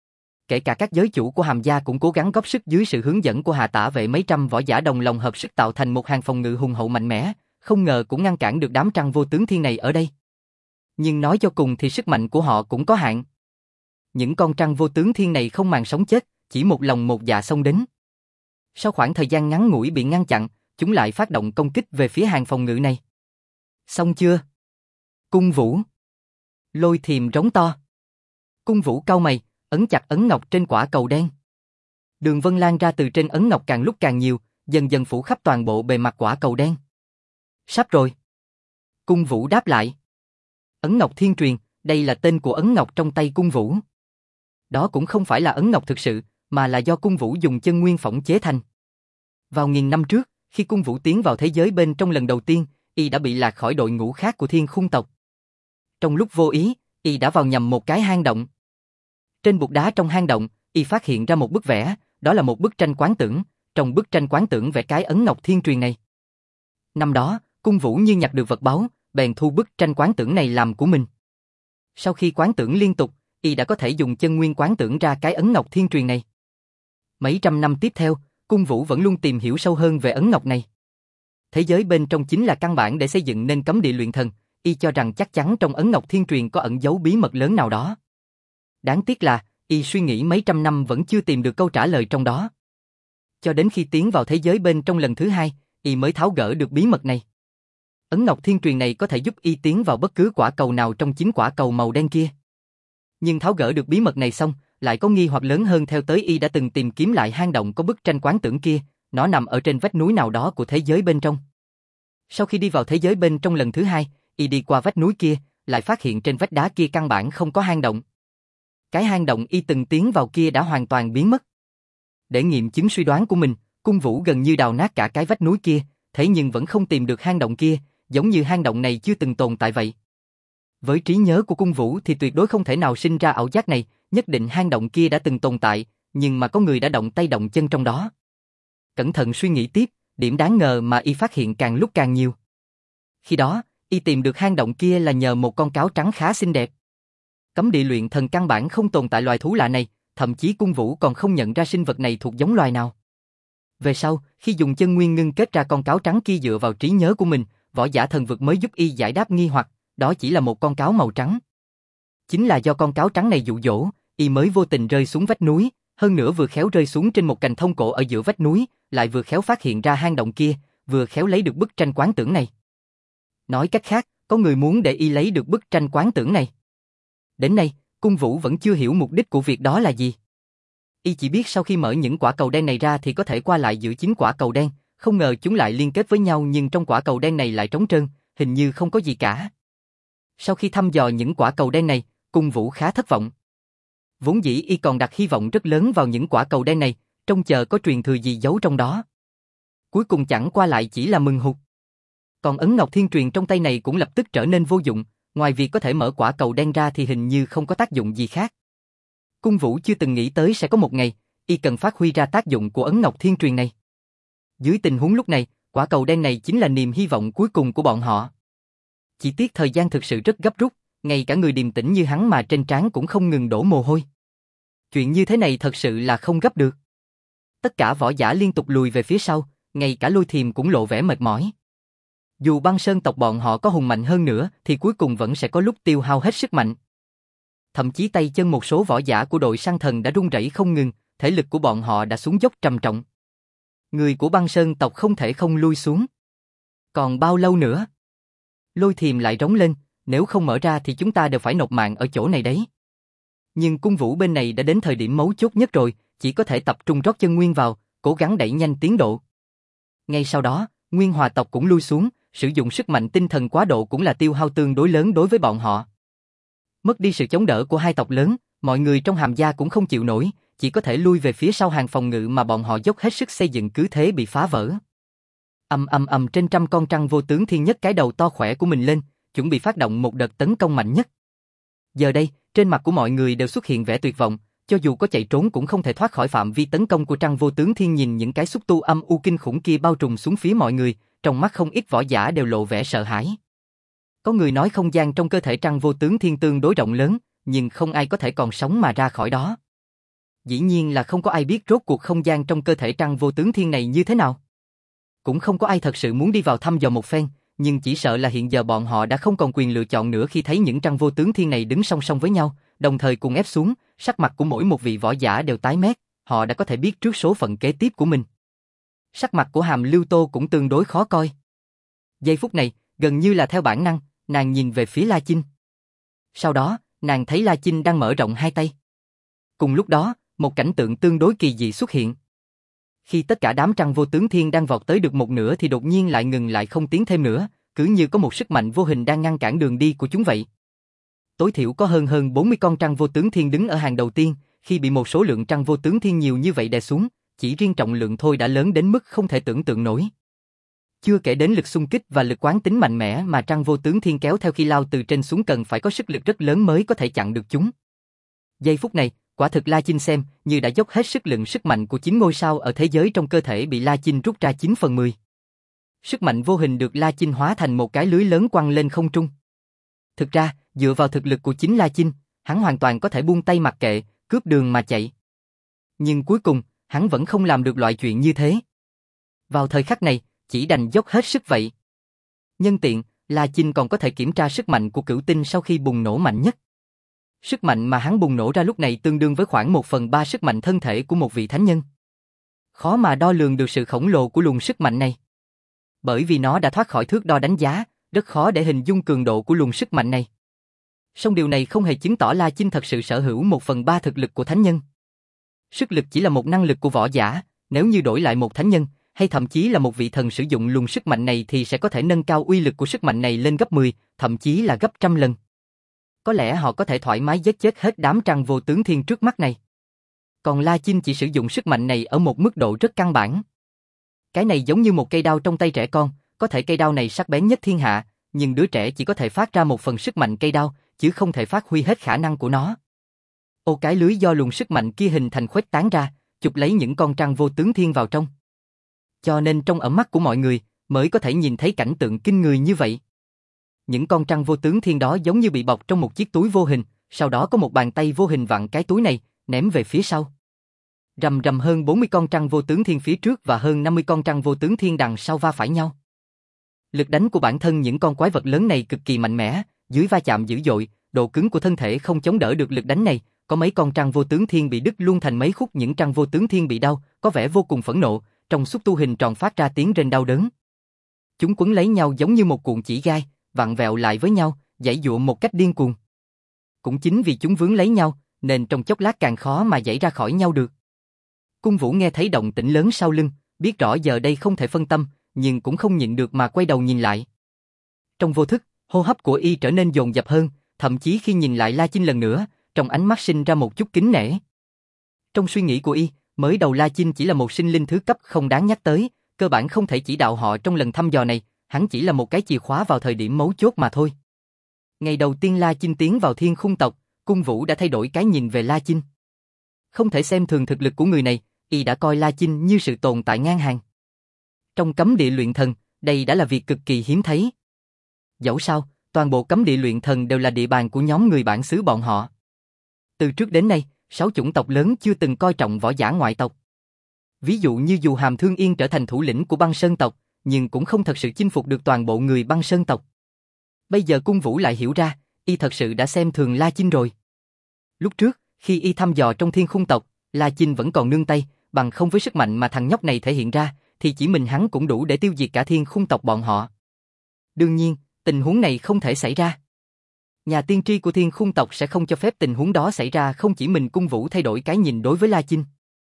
A: Kể cả các giới chủ của Hàm gia cũng cố gắng góp sức dưới sự hướng dẫn của Hà Tả Vệ, mấy trăm võ giả đồng lòng hợp sức tạo thành một hàng phòng ngự hùng hậu mạnh mẽ, không ngờ cũng ngăn cản được đám trăng vô tướng thiên này ở đây. Nhưng nói cho cùng thì sức mạnh của họ cũng có hạn. Những con trăng vô tướng thiên này không màng sống chết, chỉ một lòng một dạ xông đến. Sau khoảng thời gian ngắn ngủi bị ngăn chặn, chúng lại phát động công kích về phía hàng phòng ngự này. Xong chưa? Cung Vũ. Lôi Thiềm rống to. Cung Vũ cau mày, ấn chặt ấn ngọc trên quả cầu đen. Đường vân lan ra từ trên ấn ngọc càng lúc càng nhiều, dần dần phủ khắp toàn bộ bề mặt quả cầu đen. Sắp rồi. Cung Vũ đáp lại. Ấn ngọc thiên truyền, đây là tên của ấn ngọc trong tay Cung Vũ. Đó cũng không phải là ấn ngọc thực sự, mà là do Cung Vũ dùng chân nguyên phỏng chế thành. Vào nghìn năm trước, khi Cung Vũ tiến vào thế giới bên trong lần đầu tiên, y đã bị lạc khỏi đội ngũ khác của Thiên Khung tộc. Trong lúc vô ý, y đã vào nhầm một cái hang động. Trên bục đá trong hang động, y phát hiện ra một bức vẽ, đó là một bức tranh quán tưởng, trong bức tranh quán tưởng vẽ cái ấn ngọc thiên truyền này. Năm đó, Cung Vũ như nhặt được vật báu, bèn thu bức tranh quán tưởng này làm của mình. Sau khi quán tưởng liên tục, y đã có thể dùng chân nguyên quán tưởng ra cái ấn ngọc thiên truyền này. Mấy trăm năm tiếp theo, Cung Vũ vẫn luôn tìm hiểu sâu hơn về ấn ngọc này. Thế giới bên trong chính là căn bản để xây dựng nên cấm địa luyện thần, y cho rằng chắc chắn trong ấn ngọc thiên truyền có ẩn giấu bí mật lớn nào đó. Đáng tiếc là, y suy nghĩ mấy trăm năm vẫn chưa tìm được câu trả lời trong đó. Cho đến khi tiến vào thế giới bên trong lần thứ hai, y mới tháo gỡ được bí mật này. Ấn ngọc thiên truyền này có thể giúp y tiến vào bất cứ quả cầu nào trong chín quả cầu màu đen kia. Nhưng tháo gỡ được bí mật này xong, lại có nghi hoặc lớn hơn theo tới y đã từng tìm kiếm lại hang động có bức tranh quán tưởng kia, nó nằm ở trên vách núi nào đó của thế giới bên trong. Sau khi đi vào thế giới bên trong lần thứ hai, y đi qua vách núi kia, lại phát hiện trên vách đá kia căn bản không có hang động. Cái hang động y từng tiến vào kia đã hoàn toàn biến mất. Để nghiệm chứng suy đoán của mình, Cung Vũ gần như đào nát cả cái vách núi kia, thế nhưng vẫn không tìm được hang động kia, giống như hang động này chưa từng tồn tại vậy. Với trí nhớ của Cung Vũ thì tuyệt đối không thể nào sinh ra ảo giác này, nhất định hang động kia đã từng tồn tại, nhưng mà có người đã động tay động chân trong đó. Cẩn thận suy nghĩ tiếp, điểm đáng ngờ mà y phát hiện càng lúc càng nhiều. Khi đó, y tìm được hang động kia là nhờ một con cáo trắng khá xinh đẹp. Cấm địa luyện thần căn bản không tồn tại loài thú lạ này, thậm chí Cung Vũ còn không nhận ra sinh vật này thuộc giống loài nào. Về sau, khi dùng chân nguyên ngưng kết ra con cáo trắng kia dựa vào trí nhớ của mình, võ giả thần vực mới giúp y giải đáp nghi hoặc, đó chỉ là một con cáo màu trắng. Chính là do con cáo trắng này dụ dỗ, y mới vô tình rơi xuống vách núi, hơn nữa vừa khéo rơi xuống trên một cành thông cổ ở giữa vách núi, lại vừa khéo phát hiện ra hang động kia, vừa khéo lấy được bức tranh quán tưởng này. Nói cách khác, có người muốn để y lấy được bức tranh quán tưởng này. Đến nay, Cung Vũ vẫn chưa hiểu mục đích của việc đó là gì. Y chỉ biết sau khi mở những quả cầu đen này ra thì có thể qua lại giữa chín quả cầu đen, không ngờ chúng lại liên kết với nhau nhưng trong quả cầu đen này lại trống trơn, hình như không có gì cả. Sau khi thăm dò những quả cầu đen này, Cung Vũ khá thất vọng. Vốn dĩ y còn đặt hy vọng rất lớn vào những quả cầu đen này, trông chờ có truyền thừa gì giấu trong đó. Cuối cùng chẳng qua lại chỉ là mừng hụt. Còn ấn ngọc thiên truyền trong tay này cũng lập tức trở nên vô dụng, ngoài việc có thể mở quả cầu đen ra thì hình như không có tác dụng gì khác. Cung Vũ chưa từng nghĩ tới sẽ có một ngày, y cần phát huy ra tác dụng của ấn ngọc thiên truyền này. Dưới tình huống lúc này, quả cầu đen này chính là niềm hy vọng cuối cùng của bọn họ. Chỉ tiếc thời gian thực sự rất gấp rút, ngay cả người điềm tĩnh như hắn mà trên trán cũng không ngừng đổ mồ hôi. Chuyện như thế này thật sự là không gấp được. Tất cả võ giả liên tục lùi về phía sau, ngay cả Lôi Thiềm cũng lộ vẻ mệt mỏi. Dù băng sơn tộc bọn họ có hùng mạnh hơn nữa thì cuối cùng vẫn sẽ có lúc tiêu hao hết sức mạnh. Thậm chí tay chân một số võ giả của đội săn thần đã run rẩy không ngừng, thể lực của bọn họ đã xuống dốc trầm trọng. Người của băng sơn tộc không thể không lui xuống. Còn bao lâu nữa? Lôi Thiềm lại rống lên, nếu không mở ra thì chúng ta đều phải nộp mạng ở chỗ này đấy. Nhưng cung vũ bên này đã đến thời điểm mấu chốt nhất rồi, chỉ có thể tập trung rót chân nguyên vào, cố gắng đẩy nhanh tiến độ. Ngay sau đó, Nguyên Hòa tộc cũng lui xuống, sử dụng sức mạnh tinh thần quá độ cũng là tiêu hao tương đối lớn đối với bọn họ. Mất đi sự chống đỡ của hai tộc lớn, mọi người trong Hàm gia cũng không chịu nổi, chỉ có thể lui về phía sau hàng phòng ngự mà bọn họ dốc hết sức xây dựng cứ thế bị phá vỡ. Ầm ầm ầm trên trăm con trăng vô tướng thiên nhất cái đầu to khỏe của mình lên, chuẩn bị phát động một đợt tấn công mạnh nhất. Giờ đây, trên mặt của mọi người đều xuất hiện vẻ tuyệt vọng, cho dù có chạy trốn cũng không thể thoát khỏi phạm vi tấn công của trăng vô tướng thiên. Nhìn những cái xúc tu âm u kinh khủng kia bao trùm xuống phía mọi người, trong mắt không ít võ giả đều lộ vẻ sợ hãi. Có người nói không gian trong cơ thể trăng vô tướng thiên tương đối rộng lớn, nhưng không ai có thể còn sống mà ra khỏi đó. Dĩ nhiên là không có ai biết rốt cuộc không gian trong cơ thể trăng vô tướng thiên này như thế nào. Cũng không có ai thật sự muốn đi vào thăm dò một phen, nhưng chỉ sợ là hiện giờ bọn họ đã không còn quyền lựa chọn nữa khi thấy những trăng vô tướng thiên này đứng song song với nhau, đồng thời cùng ép xuống, sắc mặt của mỗi một vị võ giả đều tái mét, họ đã có thể biết trước số phận kế tiếp của mình. Sắc mặt của Hàm Lưu Tô cũng tương đối khó coi. Giây phút này, gần như là theo bản năng, nàng nhìn về phía La Chinh. Sau đó, nàng thấy La Chinh đang mở rộng hai tay. Cùng lúc đó, một cảnh tượng tương đối kỳ dị xuất hiện. Khi tất cả đám trăng vô tướng thiên đang vọt tới được một nửa thì đột nhiên lại ngừng lại không tiến thêm nữa, cứ như có một sức mạnh vô hình đang ngăn cản đường đi của chúng vậy. Tối thiểu có hơn hơn bốn mươi con trăng vô tướng thiên đứng ở hàng đầu tiên, khi bị một số lượng trăng vô tướng thiên nhiều như vậy đè xuống, chỉ riêng trọng lượng thôi đã lớn đến mức không thể tưởng tượng nổi. Chưa kể đến lực xung kích và lực quán tính mạnh mẽ mà trăng vô tướng thiên kéo theo khi lao từ trên xuống cần phải có sức lực rất lớn mới có thể chặn được chúng. Giây phút này, quả thực La Chinh xem như đã dốc hết sức lượng sức mạnh của chín ngôi sao ở thế giới trong cơ thể bị La Chinh rút ra chín phần mười. Sức mạnh vô hình được La Chinh hóa thành một cái lưới lớn quăng lên không trung. Thực ra, dựa vào thực lực của chính La Chinh, hắn hoàn toàn có thể buông tay mặc kệ, cướp đường mà chạy. Nhưng cuối cùng, hắn vẫn không làm được loại chuyện như thế. Vào thời khắc này, chỉ đành dốc hết sức vậy. Nhân tiện, La Chinh còn có thể kiểm tra sức mạnh của cửu tinh sau khi bùng nổ mạnh nhất. Sức mạnh mà hắn bùng nổ ra lúc này tương đương với khoảng một phần ba sức mạnh thân thể của một vị thánh nhân. Khó mà đo lường được sự khổng lồ của luồng sức mạnh này. Bởi vì nó đã thoát khỏi thước đo đánh giá, rất khó để hình dung cường độ của luồng sức mạnh này. Song điều này không hề chứng tỏ La Chinh thật sự sở hữu một phần ba thực lực của thánh nhân. Sức lực chỉ là một năng lực của võ giả, nếu như đổi lại một thánh nhân, hay thậm chí là một vị thần sử dụng luồng sức mạnh này thì sẽ có thể nâng cao uy lực của sức mạnh này lên gấp mười, thậm chí là gấp trăm lần. Có lẽ họ có thể thoải mái giết chết hết đám trăng vô tướng thiên trước mắt này. Còn La Chinh chỉ sử dụng sức mạnh này ở một mức độ rất căn bản. Cái này giống như một cây đao trong tay trẻ con, có thể cây đao này sắc bén nhất thiên hạ, nhưng đứa trẻ chỉ có thể phát ra một phần sức mạnh cây đao, chứ không thể phát huy hết khả năng của nó. Ô cái lưới do luồng sức mạnh kia hình thành khuếch tán ra, chụp lấy những con trăng vô tướng thiên vào trong. Cho nên trong ẩn mắt của mọi người, mới có thể nhìn thấy cảnh tượng kinh người như vậy. Những con trăng vô tướng thiên đó giống như bị bọc trong một chiếc túi vô hình, sau đó có một bàn tay vô hình vặn cái túi này, ném về phía sau. Rầm rầm hơn bốn mươi con trăng vô tướng thiên phía trước và hơn năm mươi con trăng vô tướng thiên đằng sau va phải nhau. Lực đánh của bản thân những con quái vật lớn này cực kỳ mạnh mẽ, dưới va chạm dữ dội, độ cứng của thân thể không chống đỡ được lực đánh này, có mấy con trăng vô tướng thiên bị đứt luôn thành mấy khúc. Những trăng vô tướng thiên bị đau, có vẻ vô cùng phẫn nộ, trong xúc tu hình tròn phát ra tiếng rên đau đớn. Chúng quấn lấy nhau giống như một cuộn chỉ gai, vặn vẹo lại với nhau, giãy giụa một cách điên cuồng. Cũng chính vì chúng vướng lấy nhau, nên trong chốc lát càng khó mà giãy ra khỏi nhau được. Cung Vũ nghe thấy động tĩnh lớn sau lưng, biết rõ giờ đây không thể phân tâm, nhưng cũng không nhịn được mà quay đầu nhìn lại. Trong vô thức, hô hấp của y trở nên dồn dập hơn, thậm chí khi nhìn lại La Chinh lần nữa, trong ánh mắt sinh ra một chút kính nể. Trong suy nghĩ của y, mới đầu La Chinh chỉ là một sinh linh thứ cấp không đáng nhắc tới, cơ bản không thể chỉ đạo họ trong lần thăm dò này, hắn chỉ là một cái chìa khóa vào thời điểm mấu chốt mà thôi. Ngày đầu tiên La Chinh tiến vào Thiên Khung tộc, Cung Vũ đã thay đổi cái nhìn về La Chinh. Không thể xem thường thực lực của người này, y đã coi La Chinh như sự tồn tại ngang hàng. Trong cấm địa luyện thần, đây đã là việc cực kỳ hiếm thấy. Dẫu sao, toàn bộ cấm địa luyện thần đều là địa bàn của nhóm người bản xứ bọn họ. Từ trước đến nay, sáu chủng tộc lớn chưa từng coi trọng võ giả ngoại tộc. Ví dụ như dù Hàm Thương Yên trở thành thủ lĩnh của băng sơn tộc, nhưng cũng không thật sự chinh phục được toàn bộ người băng sơn tộc. Bây giờ Cung Vũ lại hiểu ra, y thật sự đã xem thường La Chinh rồi. Lúc trước, khi y thăm dò trong thiên khung tộc, La Chinh vẫn còn nương tay, bằng không với sức mạnh mà thằng nhóc này thể hiện ra, thì chỉ mình hắn cũng đủ để tiêu diệt cả thiên khung tộc bọn họ. Đương nhiên, tình huống này không thể xảy ra. Nhà tiên tri của thiên khung tộc sẽ không cho phép tình huống đó xảy ra. Không chỉ mình Cung Vũ thay đổi cái nhìn đối với La Chinh.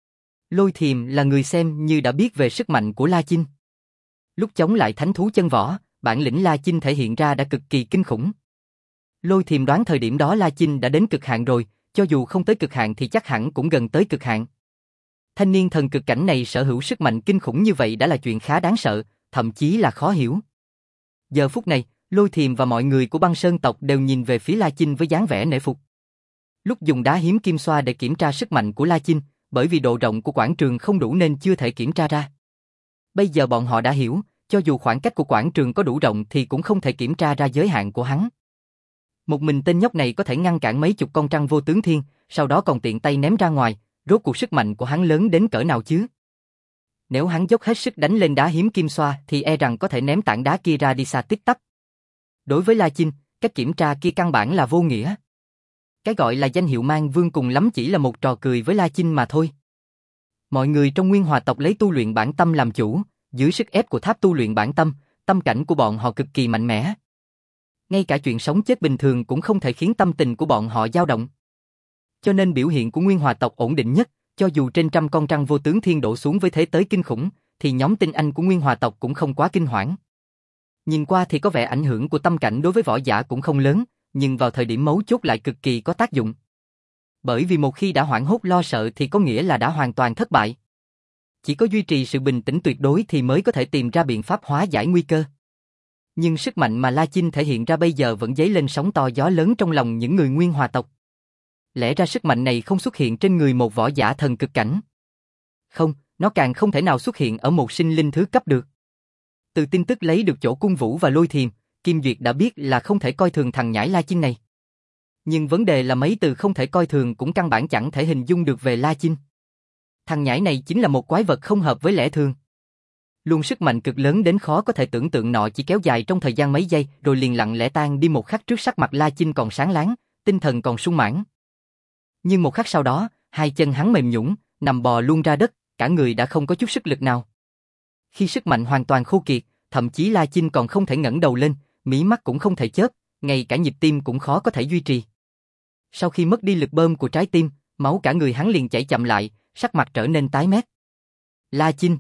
A: Lôi Thiềm là người xem như đã biết về sức mạnh của La Chinh. Lúc chống lại thánh thú chân võ, bản lĩnh La Chinh thể hiện ra đã cực kỳ kinh khủng. Lôi Thiềm đoán thời điểm đó La Chinh đã đến cực hạn rồi, cho dù không tới cực hạn thì chắc hẳn cũng gần tới cực hạn. Thanh niên thần cực cảnh này sở hữu sức mạnh kinh khủng như vậy đã là chuyện khá đáng sợ, thậm chí là khó hiểu. Giờ phút này, Lôi Thiềm và mọi người của Băng Sơn tộc đều nhìn về phía La Chinh với dáng vẻ nể phục. Lúc dùng đá hiếm kim xoa để kiểm tra sức mạnh của La Chinh, bởi vì độ rộng của quảng trường không đủ nên chưa thể kiểm tra ra. Bây giờ bọn họ đã hiểu, cho dù khoảng cách của quảng trường có đủ rộng thì cũng không thể kiểm tra ra giới hạn của hắn. Một mình tên nhóc này có thể ngăn cản mấy chục con trăng vô tướng thiên, sau đó còn tiện tay ném ra ngoài, rốt cuộc sức mạnh của hắn lớn đến cỡ nào chứ? Nếu hắn dốc hết sức đánh lên đá hiếm kim xoa thì e rằng có thể ném tảng đá kia ra đi xa tít tắp. Đối với La Chinh, cách kiểm tra kia căn bản là vô nghĩa. Cái gọi là danh hiệu mang vương cùng lắm chỉ là một trò cười với La Chinh mà thôi. Mọi người trong Nguyên Hòa tộc lấy tu luyện bản tâm làm chủ, dưới sức ép của tháp tu luyện bản tâm, tâm cảnh của bọn họ cực kỳ mạnh mẽ. Ngay cả chuyện sống chết bình thường cũng không thể khiến tâm tình của bọn họ dao động. Cho nên biểu hiện của Nguyên Hòa tộc ổn định nhất, cho dù trên trăm con trăng vô tướng thiên đổ xuống với thế tới kinh khủng, thì nhóm tinh anh của Nguyên Hòa tộc cũng không quá kinh hoảng. Nhìn qua thì có vẻ ảnh hưởng của tâm cảnh đối với võ giả cũng không lớn, nhưng vào thời điểm mấu chốt lại cực kỳ có tác dụng. Bởi vì một khi đã hoảng hốt lo sợ thì có nghĩa là đã hoàn toàn thất bại. Chỉ có duy trì sự bình tĩnh tuyệt đối thì mới có thể tìm ra biện pháp hóa giải nguy cơ. Nhưng sức mạnh mà La Chinh thể hiện ra bây giờ vẫn dấy lên sóng to gió lớn trong lòng những người Nguyên Hòa tộc. Lẽ ra sức mạnh này không xuất hiện trên người một võ giả thần cực cảnh. Không, nó càng không thể nào xuất hiện ở một sinh linh thứ cấp được. Từ tin tức lấy được chỗ Cung Vũ và Lôi Thiềm, Kim Duyệt đã biết là không thể coi thường thằng nhãi La Chinh này. Nhưng vấn đề là mấy từ không thể coi thường cũng căn bản chẳng thể hình dung được về La Chinh. Thằng nhãi này chính là một quái vật không hợp với lẽ thường. Luôn sức mạnh cực lớn đến khó có thể tưởng tượng nọ chỉ kéo dài trong thời gian mấy giây rồi liền lặng lẽ tan đi một khắc trước sắc mặt La Chinh còn sáng láng, tinh thần còn sung mãn. Nhưng một khắc sau đó, hai chân hắn mềm nhũn, nằm bò luôn ra đất, cả người đã không có chút sức lực nào. Khi sức mạnh hoàn toàn khô kiệt, thậm chí La Chinh còn không thể ngẩng đầu lên, mí mắt cũng không thể chớp, ngay cả nhịp tim cũng khó có thể duy trì. Sau khi mất đi lực bơm của trái tim, máu cả người hắn liền chảy chậm lại, sắc mặt trở nên tái mét. La Chinh.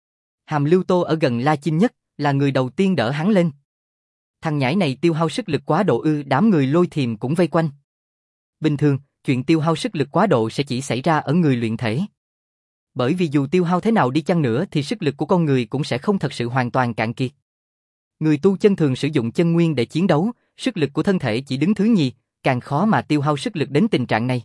A: Hàm Lưu Tô ở gần La Chinh nhất, là người đầu tiên đỡ hắn lên. Thằng nhãi này tiêu hao sức lực quá độ ư, đám người Lôi Thiềm cũng vây quanh. Bình thường, chuyện tiêu hao sức lực quá độ sẽ chỉ xảy ra ở người luyện thể. Bởi vì dù tiêu hao thế nào đi chăng nữa thì sức lực của con người cũng sẽ không thật sự hoàn toàn cạn kiệt. Người tu chân thường sử dụng chân nguyên để chiến đấu, sức lực của thân thể chỉ đứng thứ nhì, càng khó mà tiêu hao sức lực đến tình trạng này.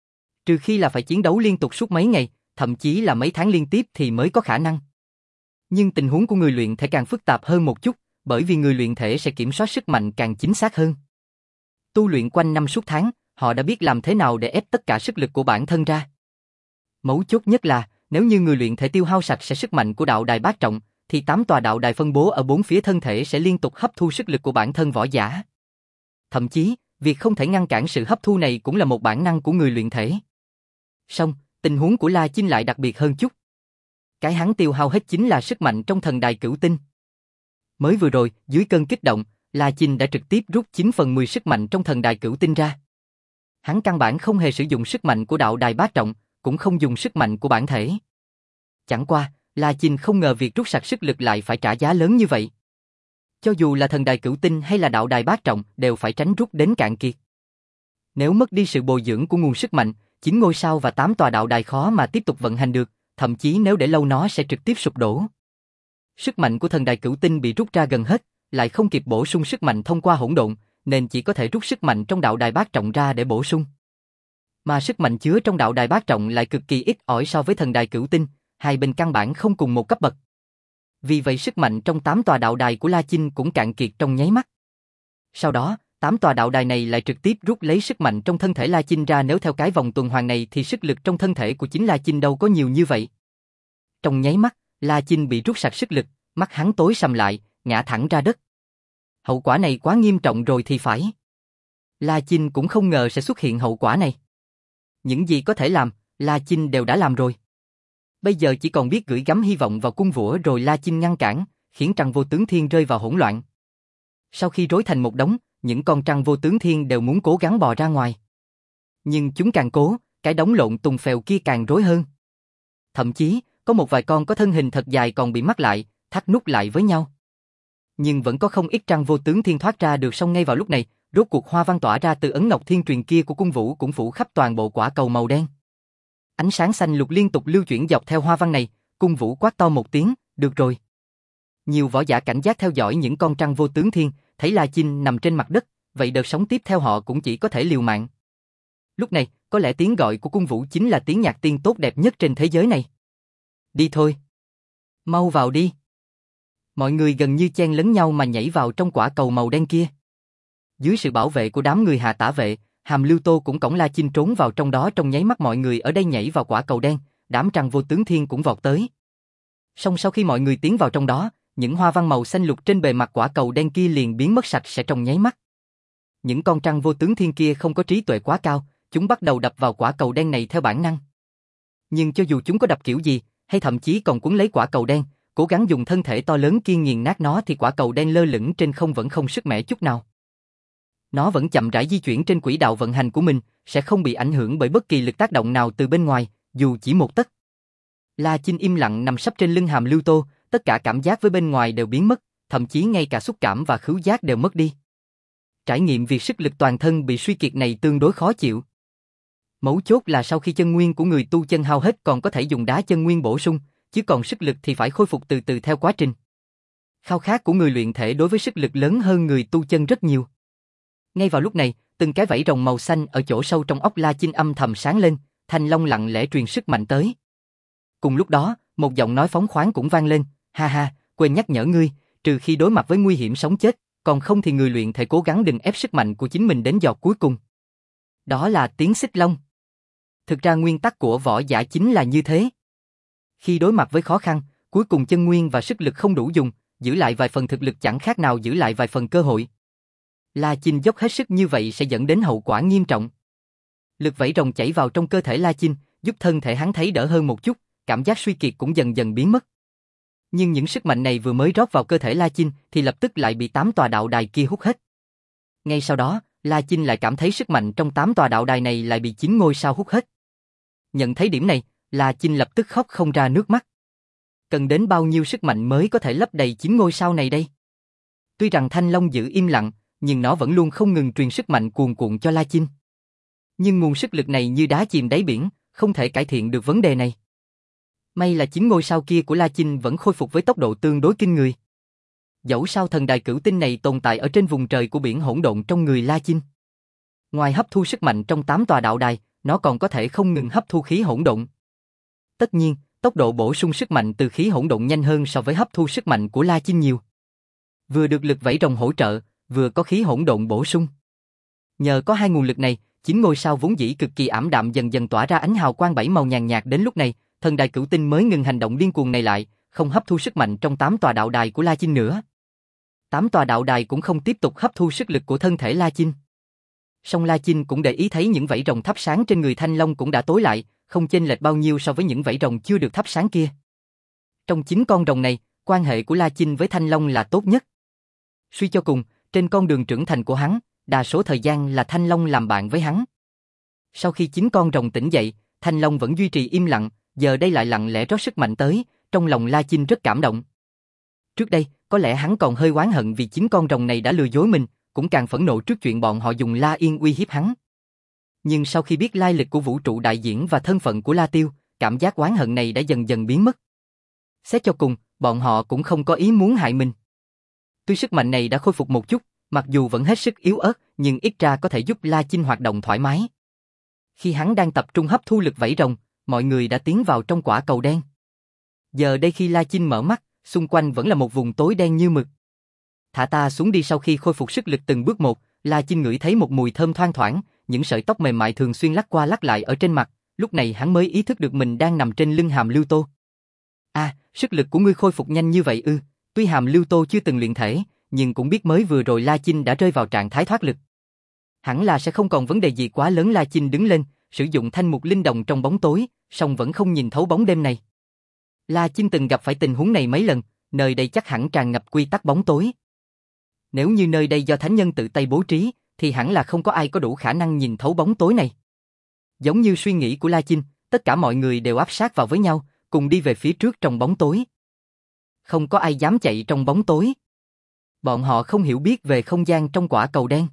A: Trừ khi là phải chiến đấu liên tục suốt mấy ngày, thậm chí là mấy tháng liên tiếp thì mới có khả năng. Nhưng tình huống của người luyện thể càng phức tạp hơn một chút, bởi vì người luyện thể sẽ kiểm soát sức mạnh càng chính xác hơn. Tu luyện quanh năm suốt tháng, họ đã biết làm thế nào để ép tất cả sức lực của bản thân ra. Mấu chốt nhất là, nếu như người luyện thể tiêu hao sạch sẽ sức mạnh của đạo đài bát trọng, thì tám tòa đạo đài phân bố ở bốn phía thân thể sẽ liên tục hấp thu sức lực của bản thân võ giả. Thậm chí, việc không thể ngăn cản sự hấp thu này cũng là một bản năng của người luyện thể. Song, tình huống của La Chinh lại đặc biệt hơn chút. Cái hắn tiêu hao hết chính là sức mạnh trong thần đài cửu tinh. Mới vừa rồi, dưới cơn kích động, La Chinh đã trực tiếp rút chín phần mười sức mạnh trong thần đài cửu tinh ra. Hắn căn bản không hề sử dụng sức mạnh của đạo đài bát trọng, cũng không dùng sức mạnh của bản thể. Chẳng qua, La Chinh không ngờ việc rút sạch sức lực lại phải trả giá lớn như vậy. Cho dù là thần đài cửu tinh hay là đạo đài bát trọng đều phải tránh rút đến cạn kiệt. Nếu mất đi sự bồi dưỡng của nguồn sức mạnh, chín ngôi sao và tám tòa đạo đài khó mà tiếp tục vận hành được, thậm chí nếu để lâu nó sẽ trực tiếp sụp đổ. Sức mạnh của thần đài cửu tinh bị rút ra gần hết, lại không kịp bổ sung sức mạnh thông qua hỗn độn, nên chỉ có thể rút sức mạnh trong đạo đài bát trọng ra để bổ sung. Mà sức mạnh chứa trong đạo đài bát trọng lại cực kỳ ít ỏi so với thần đài cửu tinh, hai bên căn bản không cùng một cấp bậc. Vì vậy sức mạnh trong tám tòa đạo đài của La Chinh cũng cạn kiệt trong nháy mắt. Sau đó, tám tòa đạo đài này lại trực tiếp rút lấy sức mạnh trong thân thể La Chinh ra, nếu theo cái vòng tuần hoàn này thì sức lực trong thân thể của chính La Chinh đâu có nhiều như vậy. Trong nháy mắt, La Chinh bị rút sạch sức lực, mắt hắn tối sầm lại, ngã thẳng ra đất. Hậu quả này quá nghiêm trọng rồi thì phải. La Chinh cũng không ngờ sẽ xuất hiện hậu quả này. Những gì có thể làm, La Chinh đều đã làm rồi. Bây giờ chỉ còn biết gửi gắm hy vọng vào cung Vũ rồi La Chinh ngăn cản, khiến Trăng Vô Tướng Thiên rơi vào hỗn loạn. Sau khi rối thành một đống, những con Trăng Vô Tướng Thiên đều muốn cố gắng bò ra ngoài. Nhưng chúng càng cố, cái đống lộn tùng phèo kia càng rối hơn. Thậm chí, có một vài con có thân hình thật dài còn bị mắc lại, thắt nút lại với nhau. Nhưng vẫn có không ít Trăng Vô Tướng Thiên thoát ra được. Xong ngay vào lúc này, rốt cuộc hoa văn tỏa ra từ ấn ngọc thiên truyền kia của cung Vũ cũng phủ khắp toàn bộ quả cầu màu đen. Ánh sáng xanh lục liên tục lưu chuyển dọc theo hoa văn này, cung Vũ quát to một tiếng, được rồi. Nhiều võ giả cảnh giác theo dõi những con Trăng Vô Tướng Thiên, thấy La Chinh nằm trên mặt đất, vậy đợt sống tiếp theo họ cũng chỉ có thể liều mạng. Lúc này, có lẽ tiếng gọi của cung Vũ chính là tiếng nhạc tiên tốt đẹp nhất trên thế giới này. Đi thôi. Mau vào đi. Mọi người gần như chen lấn nhau mà nhảy vào trong quả cầu màu đen kia. Dưới sự bảo vệ của đám người Hà Tả Vệ, Hàm Lưu Tô cũng cõng La Chinh trốn vào trong đó. Trong nháy mắt mọi người ở đây nhảy vào quả cầu đen, đám Trăng Vô Tướng Thiên cũng vọt tới. Song sau khi mọi người tiến vào trong đó, những hoa văn màu xanh lục trên bề mặt quả cầu đen kia liền biến mất sạch sẽ trong nháy mắt. Những con Trăng Vô Tướng Thiên kia không có trí tuệ quá cao, chúng bắt đầu đập vào quả cầu đen này theo bản năng. Nhưng cho dù chúng có đập kiểu gì, hay thậm chí còn cuốn lấy quả cầu đen, cố gắng dùng thân thể to lớn kia nghiền nát nó thì quả cầu đen lơ lửng trên không vẫn không sức mẻ chút nào. Nó vẫn chậm rãi di chuyển trên quỹ đạo vận hành của mình, sẽ không bị ảnh hưởng bởi bất kỳ lực tác động nào từ bên ngoài, dù chỉ một tấc. La Chinh im lặng nằm sấp trên lưng Hàm Lưu Tô, tất cả cảm giác với bên ngoài đều biến mất, thậm chí ngay cả xúc cảm và khứu giác đều mất đi. Trải nghiệm việc sức lực toàn thân bị suy kiệt này tương đối khó chịu. Mấu chốt là sau khi chân nguyên của người tu chân hao hết còn có thể dùng đá chân nguyên bổ sung, chứ còn sức lực thì phải khôi phục từ từ theo quá trình. Khao khát của người luyện thể đối với sức lực lớn hơn người tu chân rất nhiều. Ngay vào lúc này, từng cái vảy rồng màu xanh ở chỗ sâu trong óc La Chinh âm thầm sáng lên, thanh long lặng lẽ truyền sức mạnh tới. Cùng lúc đó, một giọng nói phóng khoáng cũng vang lên, ha ha, quên nhắc nhở ngươi, trừ khi đối mặt với nguy hiểm sống chết, còn không thì người luyện thể cố gắng đừng ép sức mạnh của chính mình đến giọt cuối cùng. Đó là tiếng xích long. Thực ra nguyên tắc của võ giả chính là như thế. Khi đối mặt với khó khăn, cuối cùng chân nguyên và sức lực không đủ dùng, giữ lại vài phần thực lực chẳng khác nào giữ lại vài phần cơ hội. La Chinh dốc hết sức như vậy sẽ dẫn đến hậu quả nghiêm trọng. Lực vảy rồng chảy vào trong cơ thể La Chinh, giúp thân thể hắn thấy đỡ hơn một chút, cảm giác suy kiệt cũng dần dần biến mất. Nhưng những sức mạnh này vừa mới rót vào cơ thể La Chinh thì lập tức lại bị tám tòa đạo đài kia hút hết. Ngay sau đó, La Chinh lại cảm thấy sức mạnh trong tám tòa đạo đài này lại bị chín ngôi sao hút hết. Nhận thấy điểm này, La Chinh lập tức khóc không ra nước mắt. Cần đến bao nhiêu sức mạnh mới có thể lấp đầy chín ngôi sao này đây? Tuy rằng Thanh Long giữ im lặng, nhưng nó vẫn luôn không ngừng truyền sức mạnh cuồn cuộn cho La Chinh. Nhưng nguồn sức lực này như đá chìm đáy biển, không thể cải thiện được vấn đề này. May là chín ngôi sao kia của La Chinh vẫn khôi phục với tốc độ tương đối kinh người. Dẫu sao thần đài cửu tinh này tồn tại ở trên vùng trời của biển hỗn độn trong người La Chinh. Ngoài hấp thu sức mạnh trong tám tòa đạo đài, nó còn có thể không ngừng hấp thu khí hỗn độn. Tất nhiên, tốc độ bổ sung sức mạnh từ khí hỗn độn nhanh hơn so với hấp thu sức mạnh của La Chinh nhiều. Vừa được lực vảy rồng hỗ trợ, vừa có khí hỗn độn bổ sung. Nhờ có hai nguồn lực này, chín ngôi sao vốn dĩ cực kỳ ảm đạm dần dần tỏa ra ánh hào quang bảy màu nhàn nhạt. Đến lúc này, thần đài cửu tinh mới ngừng hành động điên cuồng này lại, không hấp thu sức mạnh trong tám tòa đạo đài của La Chinh nữa. Tám tòa đạo đài cũng không tiếp tục hấp thu sức lực của thân thể La Chinh. Song La Chinh cũng để ý thấy những vảy rồng thắp sáng trên người Thanh Long cũng đã tối lại, không chênh lệch bao nhiêu so với những vảy rồng chưa được thắp sáng kia. Trong chín con rồng này, quan hệ của La Chinh với Thanh Long là tốt nhất. Suy cho cùng, trên con đường trưởng thành của hắn, đa số thời gian là Thanh Long làm bạn với hắn. Sau khi chín con rồng tỉnh dậy, Thanh Long vẫn duy trì im lặng, giờ đây lại lặng lẽ rót sức mạnh tới, trong lòng La Chinh rất cảm động. Trước đây, có lẽ hắn còn hơi oán hận vì chín con rồng này đã lừa dối mình, cũng càng phẫn nộ trước chuyện bọn họ dùng La Yên uy hiếp hắn. Nhưng sau khi biết lai lịch của vũ trụ đại diễn và thân phận của La Tiêu, cảm giác oán hận này đã dần dần biến mất. Xét cho cùng, bọn họ cũng không có ý muốn hại mình. Tuy sức mạnh này đã khôi phục một chút, mặc dù vẫn hết sức yếu ớt, nhưng ít ra có thể giúp La Chinh hoạt động thoải mái. Khi hắn đang tập trung hấp thu lực vảy rồng, mọi người đã tiến vào trong quả cầu đen. Giờ đây khi La Chinh mở mắt, xung quanh vẫn là một vùng tối đen như mực. Thả ta xuống đi. Sau khi khôi phục sức lực từng bước một, La Chinh ngửi thấy một mùi thơm thoang thoảng, những sợi tóc mềm mại thường xuyên lắc qua lắc lại ở trên mặt, lúc này hắn mới ý thức được mình đang nằm trên lưng Hàm Lưu Tô. À, sức lực của ngươi khôi phục nhanh như vậy ư? Tuy Hàm Lưu Tô chưa từng luyện thể, nhưng cũng biết mới vừa rồi La Chinh đã rơi vào trạng thái thoát lực. Hẳn là sẽ không còn vấn đề gì quá lớn. La Chinh đứng lên, sử dụng thanh mục linh đồng trong bóng tối, song vẫn không nhìn thấu bóng đêm này. La Chinh từng gặp phải tình huống này mấy lần, nơi đây chắc hẳn tràn ngập quy tắc bóng tối. Nếu như nơi đây do thánh nhân tự tay bố trí, thì hẳn là không có ai có đủ khả năng nhìn thấu bóng tối này. Giống như suy nghĩ của La Chinh, tất cả mọi người đều áp sát vào với nhau, cùng đi về phía trước trong bóng tối. Không có ai dám chạy trong bóng tối. Bọn họ không hiểu biết về không gian trong quả cầu đen.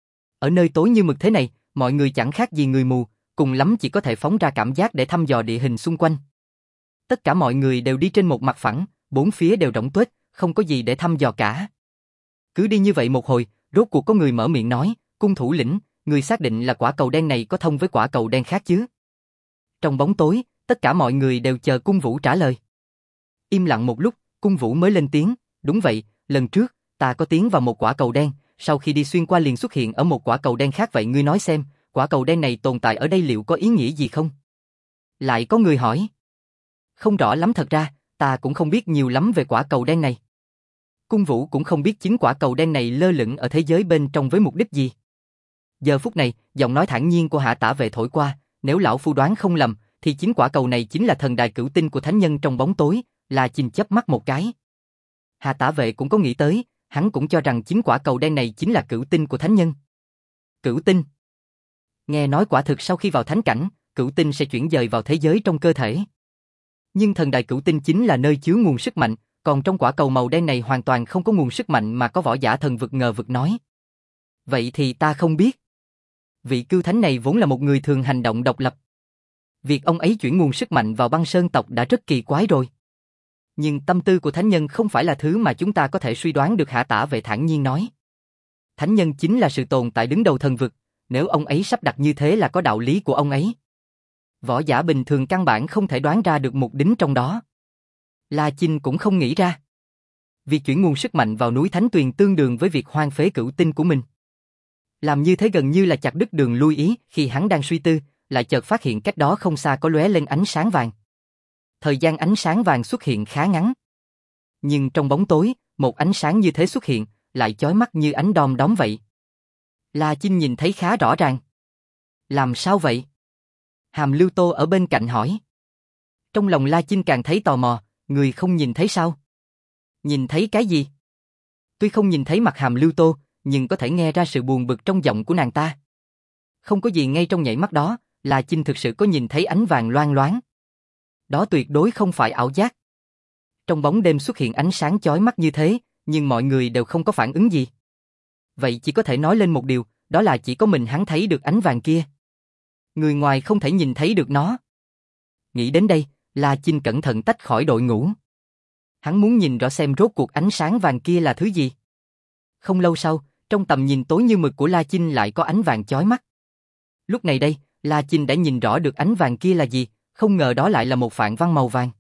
A: Ở nơi tối như mực thế này, mọi người chẳng khác gì người mù, cùng lắm chỉ có thể phóng ra cảm giác để thăm dò địa hình xung quanh. Tất cả mọi người đều đi trên một mặt phẳng, bốn phía đều rỗng tuếch, không có gì để thăm dò cả. Cứ đi như vậy một hồi, rốt cuộc có người mở miệng nói, cung thủ lĩnh, người xác định là quả cầu đen này có thông với quả cầu đen khác chứ? Trong bóng tối, tất cả mọi người đều chờ cung vũ trả lời. Im lặng một lúc, cung vũ mới lên tiếng, đúng vậy, lần trước, ta có tiến vào một quả cầu đen, sau khi đi xuyên qua liền xuất hiện ở một quả cầu đen khác, vậy ngươi nói xem, quả cầu đen này tồn tại ở đây liệu có ý nghĩa gì không? Lại có người hỏi. Không rõ lắm, thật ra, ta cũng không biết nhiều lắm về quả cầu đen này. Cung vũ cũng không biết chính quả cầu đen này lơ lửng ở thế giới bên trong với mục đích gì. Giờ phút này, giọng nói thản nhiên của Hạ Tả Vệ thổi qua, nếu lão phu đoán không lầm, thì chính quả cầu này chính là thần đài cửu tinh của thánh nhân trong bóng tối. La Chinh chớp mắt một cái. Hạ Tả Vệ cũng có nghĩ tới, hắn cũng cho rằng chính quả cầu đen này chính là cửu tinh của thánh nhân. Cửu tinh. Nghe nói quả thực sau khi vào thánh cảnh, cửu tinh sẽ chuyển dời vào thế giới trong cơ thể. Nhưng thần đài cửu tinh chính là nơi chứa nguồn sức mạnh, còn trong quả cầu màu đen này hoàn toàn không có nguồn sức mạnh mà có võ giả thần vực ngờ vực nói. Vậy thì ta không biết. Vị cưu thánh này vốn là một người thường hành động độc lập. Việc ông ấy chuyển nguồn sức mạnh vào băng sơn tộc đã rất kỳ quái rồi. Nhưng tâm tư của thánh nhân không phải là thứ mà chúng ta có thể suy đoán được, Hạ Tả Vệ thản nhiên nói. Thánh nhân chính là sự tồn tại đứng đầu thần vực, nếu ông ấy sắp đặt như thế là có đạo lý của ông ấy. Võ giả bình thường căn bản không thể đoán ra được mục đích trong đó. La Chinh cũng không nghĩ ra. Việc chuyển nguồn sức mạnh vào núi Thánh Tuyền tương đương với việc hoang phế cửu tinh của mình. Làm như thế gần như là chặt đứt đường lui ý, khi hắn đang suy tư, lại chợt phát hiện cách đó không xa có lóe lên ánh sáng vàng. Thời gian ánh sáng vàng xuất hiện khá ngắn. Nhưng trong bóng tối, một ánh sáng như thế xuất hiện, lại chói mắt như ánh đom đóm vậy. La Chinh nhìn thấy khá rõ ràng. Làm sao vậy? Hàm Lưu Tô ở bên cạnh hỏi. Trong lòng La Chinh càng thấy tò mò, người không nhìn thấy sao? Nhìn thấy cái gì? Tuy không nhìn thấy mặt Hàm Lưu Tô, nhưng có thể nghe ra sự buồn bực trong giọng của nàng ta. Không có gì, ngay trong nhảy mắt đó, La Chinh thực sự có nhìn thấy ánh vàng loang loáng. Đó tuyệt đối không phải ảo giác. Trong bóng đêm xuất hiện ánh sáng chói mắt như thế, nhưng mọi người đều không có phản ứng gì. Vậy chỉ có thể nói lên một điều, đó là chỉ có mình hắn thấy được ánh vàng kia. Người ngoài không thể nhìn thấy được nó. Nghĩ đến đây, La Chinh cẩn thận tách khỏi đội ngũ. Hắn muốn nhìn rõ xem rốt cuộc ánh sáng vàng kia là thứ gì. Không lâu sau, trong tầm nhìn tối như mực của La Chinh lại có ánh vàng chói mắt. Lúc này đây, La Chinh đã nhìn rõ được ánh vàng kia là gì, không ngờ đó lại là một phạn văn màu vàng.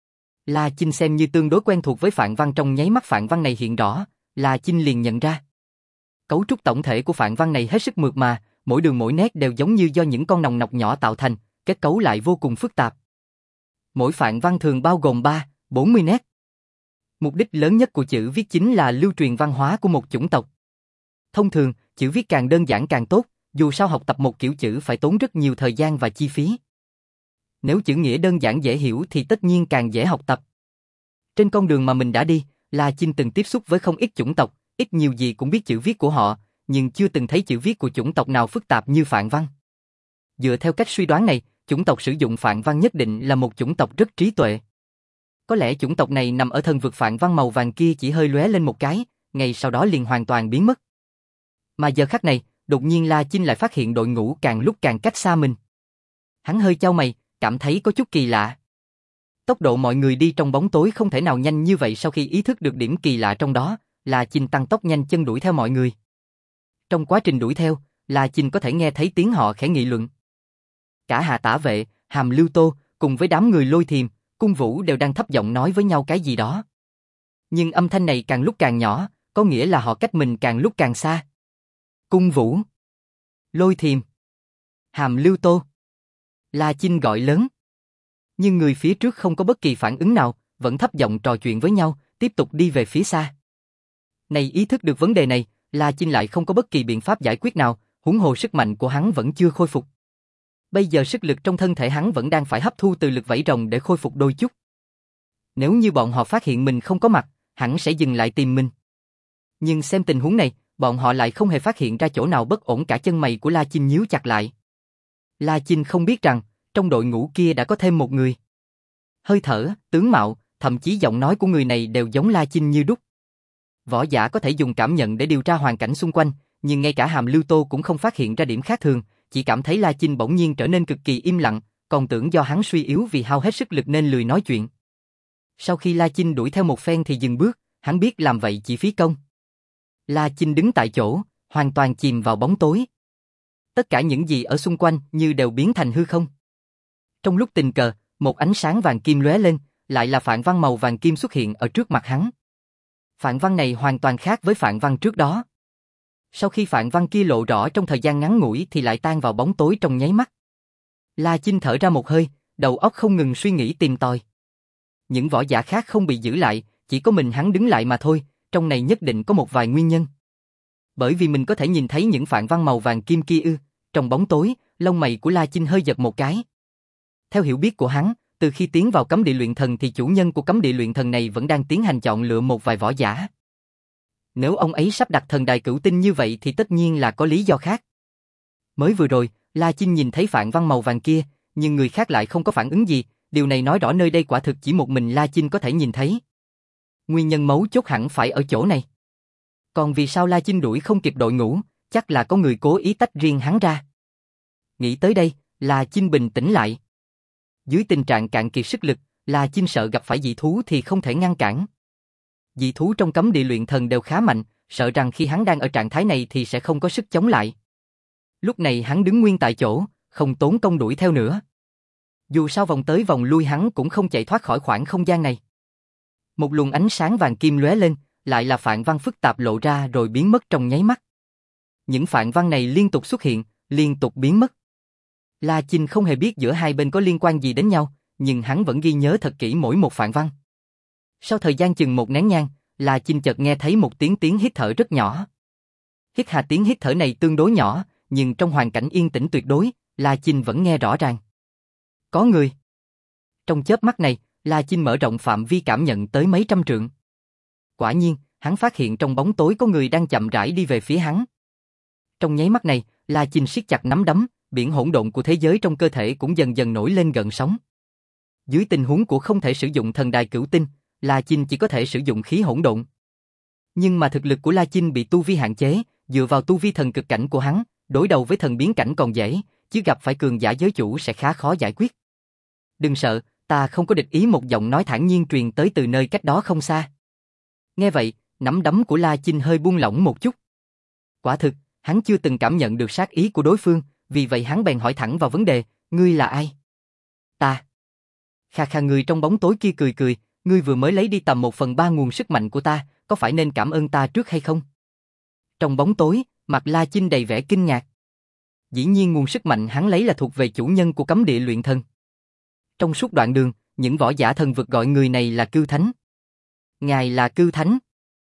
A: La Chinh xem như tương đối quen thuộc với phạn văn, trong nháy mắt phạn văn này hiện rõ, La Chinh liền nhận ra. Cấu trúc tổng thể của phạn văn này hết sức mượt mà, mỗi đường mỗi nét đều giống như do những con nòng nọc nhỏ tạo thành, kết cấu lại vô cùng phức tạp. Mỗi phạn văn thường bao gồm ba, bốn mươi nét. Mục đích lớn nhất của chữ viết chính là lưu truyền văn hóa của một chủng tộc. Thông thường, chữ viết càng đơn giản càng tốt, dù sao học tập một kiểu chữ phải tốn rất nhiều thời gian và chi phí. Nếu chữ nghĩa đơn giản dễ hiểu thì tất nhiên càng dễ học tập. Trên con đường mà mình đã đi, La Chinh từng tiếp xúc với không ít chủng tộc, ít nhiều gì cũng biết chữ viết của họ, nhưng chưa từng thấy chữ viết của chủng tộc nào phức tạp như phạn văn. Dựa theo cách suy đoán này, chủng tộc sử dụng phạn văn nhất định là một chủng tộc rất trí tuệ. Có lẽ chủng tộc này nằm ở thần vực phạn văn màu vàng kia chỉ hơi lóe lên một cái, ngay sau đó liền hoàn toàn biến mất. Mà giờ khắc này, đột nhiên La Chinh lại phát hiện đội ngũ càng lúc càng cách xa mình. Hắn hơi chau mày, cảm thấy có chút kỳ lạ. Tốc độ mọi người đi trong bóng tối không thể nào nhanh như vậy. Sau khi ý thức được điểm kỳ lạ trong đó, La Chinh tăng tốc nhanh chân đuổi theo mọi người. Trong quá trình đuổi theo, La Chinh có thể nghe thấy tiếng họ khẽ nghị luận. Cả Hạ Tả Vệ, Hàm Lưu Tô, cùng với đám người Lôi Thiềm, Cung Vũ đều đang thấp giọng nói với nhau cái gì đó. Nhưng âm thanh này càng lúc càng nhỏ, có nghĩa là họ cách mình càng lúc càng xa. Cung Vũ, Lôi Thiềm, Hàm Lưu Tô. La Chinh gọi lớn. Nhưng người phía trước không có bất kỳ phản ứng nào, vẫn thấp giọng trò chuyện với nhau, tiếp tục đi về phía xa. Này, ý thức được vấn đề này, La Chinh lại không có bất kỳ biện pháp giải quyết nào, huống hồ sức mạnh của hắn vẫn chưa khôi phục. Bây giờ sức lực trong thân thể hắn vẫn đang phải hấp thu từ lực vảy rồng để khôi phục đôi chút. Nếu như bọn họ phát hiện mình không có mặt, hẳn sẽ dừng lại tìm mình. Nhưng xem tình huống này, bọn họ lại không hề phát hiện ra chỗ nào bất ổn cả. Chân mày của La Chinh nhíu chặt lại. La Chinh không biết rằng, trong đội ngũ kia đã có thêm một người. Hơi thở, tướng mạo, thậm chí giọng nói của người này đều giống La Chinh như đúc. Võ giả có thể dùng cảm nhận để điều tra hoàn cảnh xung quanh, nhưng ngay cả Hàm Lưu Tô cũng không phát hiện ra điểm khác thường, chỉ cảm thấy La Chinh bỗng nhiên trở nên cực kỳ im lặng, còn tưởng do hắn suy yếu vì hao hết sức lực nên lười nói chuyện. Sau khi La Chinh đuổi theo một phen thì dừng bước, hắn biết làm vậy chỉ phí công. La Chinh đứng tại chỗ, hoàn toàn chìm vào bóng tối. Tất cả những gì ở xung quanh như đều biến thành hư không. Trong lúc tình cờ, một ánh sáng vàng kim lóe lên, lại là phạn văn màu vàng kim xuất hiện ở trước mặt hắn. Phạn văn này hoàn toàn khác với phạn văn trước đó. Sau khi phạn văn kia lộ rõ trong thời gian ngắn ngủi thì lại tan vào bóng tối trong nháy mắt. La Chinh thở ra một hơi, đầu óc không ngừng suy nghĩ tìm tòi. Những võ giả khác không bị giữ lại, chỉ có mình hắn đứng lại mà thôi, trong này nhất định có một vài nguyên nhân. Bởi vì mình có thể nhìn thấy những phạn văn màu vàng kim kia ư? Trong bóng tối, lông mày của La Chinh hơi giật một cái. Theo hiểu biết của hắn, từ khi tiến vào cấm địa luyện thần thì chủ nhân của cấm địa luyện thần này vẫn đang tiến hành chọn lựa một vài võ giả. Nếu ông ấy sắp đặt thần đài cửu tinh như vậy thì tất nhiên là có lý do khác. Mới vừa rồi, La Chinh nhìn thấy phạn văn màu vàng kia, nhưng người khác lại không có phản ứng gì, điều này nói rõ nơi đây quả thực chỉ một mình La Chinh có thể nhìn thấy. Nguyên nhân mấu chốt hẳn phải ở chỗ này. Còn vì sao La Chinh đuổi không kịp đội ngũ, chắc là có người cố ý tách riêng hắn ra. Nghĩ tới đây, La Chinh bình tĩnh lại. Dưới tình trạng cạn kiệt sức lực, La Chinh sợ gặp phải dị thú thì không thể ngăn cản. Dị thú trong cấm địa luyện thần đều khá mạnh, sợ rằng khi hắn đang ở trạng thái này thì sẽ không có sức chống lại. Lúc này hắn đứng nguyên tại chỗ, không tốn công đuổi theo nữa. Dù sao vòng tới vòng lui hắn cũng không chạy thoát khỏi khoảng không gian này. Một luồng ánh sáng vàng kim lóe lên, lại là phạn văn phức tạp lộ ra rồi biến mất trong nháy mắt. Những phạn văn này liên tục xuất hiện, liên tục biến mất. La Chinh không hề biết giữa hai bên có liên quan gì đến nhau, nhưng hắn vẫn ghi nhớ thật kỹ mỗi một phạn văn. Sau thời gian chừng một nén nhang, La Chinh chợt nghe thấy một tiếng tiếng hít thở rất nhỏ. Hít hà tiếng hít thở này tương đối nhỏ, nhưng trong hoàn cảnh yên tĩnh tuyệt đối, La Chinh vẫn nghe rõ ràng. Có người. Trong chớp mắt này, La Chinh mở rộng phạm vi cảm nhận tới mấy trăm trượng. Quả nhiên, hắn phát hiện trong bóng tối có người đang chậm rãi đi về phía hắn. Trong nháy mắt này, La Chinh siết chặt nắm đấm, biển hỗn độn của thế giới trong cơ thể cũng dần dần nổi lên gợn sóng. Dưới tình huống của không thể sử dụng thần đài cửu tinh, La Chinh chỉ có thể sử dụng khí hỗn độn. Nhưng mà thực lực của La Chinh bị tu vi hạn chế, dựa vào tu vi thần cực cảnh của hắn, đối đầu với thần biến cảnh còn dễ, chứ gặp phải cường giả giới chủ sẽ khá khó giải quyết. Đừng sợ, ta không có địch ý, một giọng nói thản nhiên truyền tới từ nơi cách đó không xa. Nghe vậy, nắm đấm của La Chinh hơi buông lỏng một chút. Quả thực, hắn chưa từng cảm nhận được sát ý của đối phương, vì vậy hắn bèn hỏi thẳng vào vấn đề, ngươi là ai? Ta. Kha kha, người trong bóng tối kia cười cười, ngươi vừa mới lấy đi tầm một phần ba nguồn sức mạnh của ta, có phải nên cảm ơn ta trước hay không? Trong bóng tối, mặt La Chinh đầy vẻ kinh ngạc. Dĩ nhiên nguồn sức mạnh hắn lấy là thuộc về chủ nhân của cấm địa luyện thần. Trong suốt đoạn đường, những võ giả thần vực gọi người này là Cưu Thánh. Ngài là Cưu Thánh.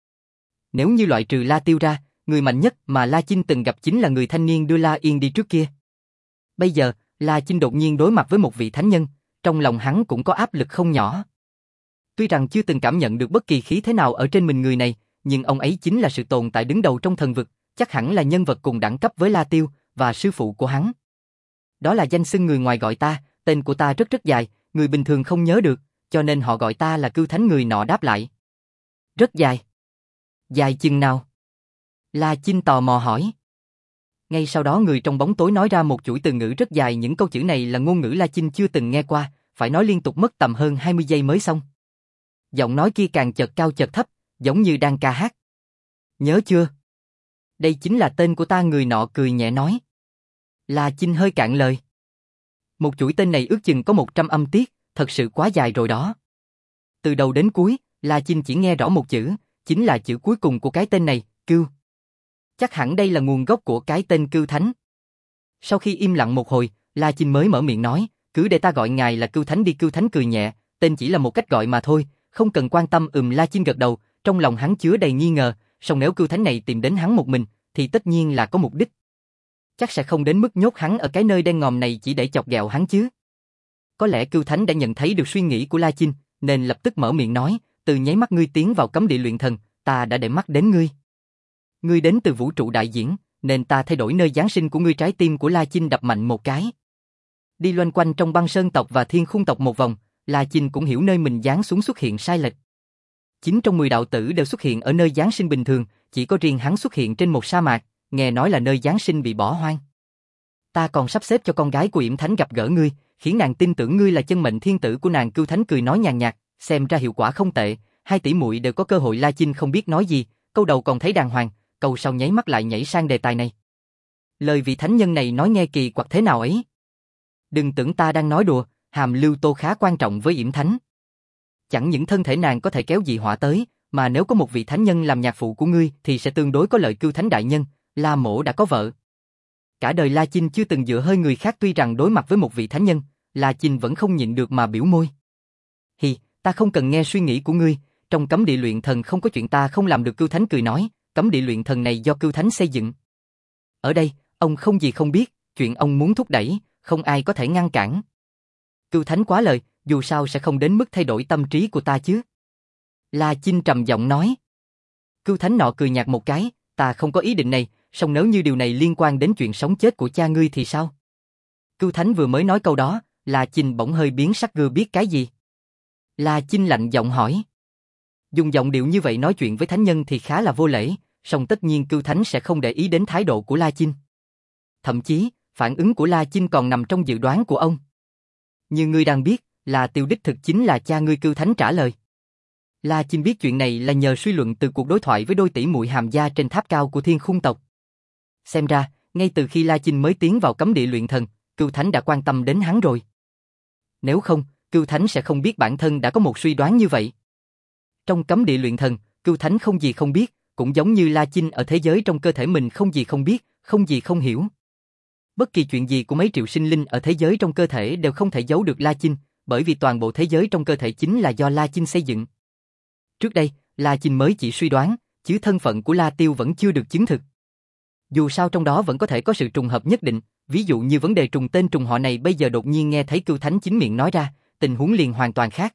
A: Nếu như loại trừ La Tiêu ra, người mạnh nhất mà La Chinh từng gặp chính là người thanh niên đưa La Yên đi trước kia. Bây giờ, La Chinh đột nhiên đối mặt với một vị thánh nhân, trong lòng hắn cũng có áp lực không nhỏ. Tuy rằng chưa từng cảm nhận được bất kỳ khí thế nào ở trên mình người này, nhưng ông ấy chính là sự tồn tại đứng đầu trong thần vực, chắc hẳn là nhân vật cùng đẳng cấp với La Tiêu và sư phụ của hắn. Đó là danh xưng người ngoài gọi ta, tên của ta rất rất dài, người bình thường không nhớ được, cho nên họ gọi ta là Cưu Thánh, người nọ đáp lại. Rất dài. Dài chừng nào? La Chinh tò mò hỏi. Ngay sau đó người trong bóng tối nói ra một chuỗi từ ngữ rất dài, những câu chữ này là ngôn ngữ La Chinh chưa từng nghe qua, phải nói liên tục mất tầm hơn hai mươi giây mới xong. Giọng nói kia càng chợt cao chợt thấp, giống như đang ca hát. Nhớ chưa? Đây chính là tên của ta, người nọ cười nhẹ nói. La Chinh hơi cạn lời. Một chuỗi tên này ước chừng có một trăm âm tiết, thật sự quá dài rồi đó. Từ đầu đến cuối, La Chinh chỉ nghe rõ một chữ, chính là chữ cuối cùng của cái tên này, Cưu. Chắc hẳn đây là nguồn gốc của cái tên Cưu Thánh. Sau khi im lặng một hồi, La Chinh mới mở miệng nói, cứ để ta gọi ngài là Cưu Thánh đi. Cưu Thánh cười nhẹ, tên chỉ là một cách gọi mà thôi, không cần quan tâm. Ừm. La Chinh gật đầu, trong lòng hắn chứa đầy nghi ngờ, song nếu Cưu Thánh này tìm đến hắn một mình, thì tất nhiên là có mục đích. Chắc sẽ không đến mức nhốt hắn ở cái nơi đen ngòm này chỉ để chọc ghẹo hắn chứ. Có lẽ Cưu Thánh đã nhận thấy được suy nghĩ của La Chinh, nên lập tức mở miệng nói, từ nháy mắt ngươi tiến vào cấm địa luyện thần, ta đã để mắt đến ngươi. Ngươi đến từ vũ trụ đại diễn, nên ta thay đổi nơi giáng sinh của ngươi. Trái tim của La Chinh đập mạnh một cái. Đi loanh quanh trong băng sơn tộc và thiên khung tộc một vòng, La Chinh cũng hiểu nơi mình giáng xuống xuất hiện sai lệch. Chín trong mười đạo tử đều xuất hiện ở nơi giáng sinh bình thường, chỉ có riêng hắn xuất hiện trên một sa mạc, nghe nói là nơi giáng sinh bị bỏ hoang. Ta còn sắp xếp cho con gái của Yểm Thánh gặp gỡ ngươi, khiến nàng tin tưởng ngươi là chân mệnh thiên tử của nàng. Cưu Thánh cười nói nhàn nhạt, xem ra hiệu quả không tệ, hai tỷ muội đều có cơ hội. La Chinh không biết nói gì, câu đầu còn thấy đàng hoàng, câu sau nháy mắt lại nhảy sang đề tài này. Lời vị thánh nhân này nói nghe kỳ quặc thế nào ấy. Đừng tưởng ta đang nói đùa, hàm lưu tô khá quan trọng với Yểm Thánh. Chẳng những thân thể nàng có thể kéo dị họa tới, mà nếu có một vị thánh nhân làm nhạc phụ của ngươi thì sẽ tương đối có lợi. Cưu Thánh đại nhân, La mỗ đã có vợ. Cả đời La Chinh chưa từng dựa hơi người khác, tuy rằng đối mặt với một vị thánh nhân, La Chinh vẫn không nhịn được mà biểu môi. Hi, ta không cần nghe suy nghĩ của ngươi, trong cấm địa luyện thần không có chuyện ta không làm được. Cưu Thánh cười nói, cấm địa luyện thần này do Cưu Thánh xây dựng. Ở đây, ông không gì không biết, chuyện ông muốn thúc đẩy, không ai có thể ngăn cản. Cưu Thánh quá lời, dù sao sẽ không đến mức thay đổi tâm trí của ta chứ. La Chinh trầm giọng nói. Cưu Thánh nọ cười nhạt một cái, ta không có ý định này, song nếu như điều này liên quan đến chuyện sống chết của cha ngươi thì sao? Cưu Thánh vừa mới nói câu đó, La Chinh bỗng hơi biến sắc. Gưa biết cái gì? La Chinh lạnh giọng hỏi. Dùng giọng điệu như vậy nói chuyện với thánh nhân thì khá là vô lễ, song tất nhiên Cưu Thánh sẽ không để ý đến thái độ của La Chinh. Thậm chí, phản ứng của La Chinh còn nằm trong dự đoán của ông. Như ngươi đang biết, là Tiêu đích thực chính là cha ngươi. Cưu Thánh trả lời. La Chinh biết chuyện này là nhờ suy luận từ cuộc đối thoại với đôi tỷ muội Hàm Gia trên tháp cao của Thiên Khung tộc. Xem ra, ngay từ khi La Chinh mới tiến vào cấm địa luyện thần, Cưu Thánh đã quan tâm đến hắn rồi. Nếu không, Cưu Thánh sẽ không biết bản thân đã có một suy đoán như vậy. Trong cấm địa luyện thần, Cưu Thánh không gì không biết, cũng giống như La Chinh ở thế giới trong cơ thể mình không gì không biết, không gì không hiểu. Bất kỳ chuyện gì của mấy triệu sinh linh ở thế giới trong cơ thể đều không thể giấu được La Chinh, bởi vì toàn bộ thế giới trong cơ thể chính là do La Chinh xây dựng. Trước đây, La Chinh mới chỉ suy đoán, chứ thân phận của La Tiêu vẫn chưa được chứng thực. Dù sao trong đó vẫn có thể có sự trùng hợp nhất định, ví dụ như vấn đề trùng tên trùng họ này bây giờ đột nhiên nghe thấy Cưu Thánh chính miệng nói ra, tình huống liền hoàn toàn khác.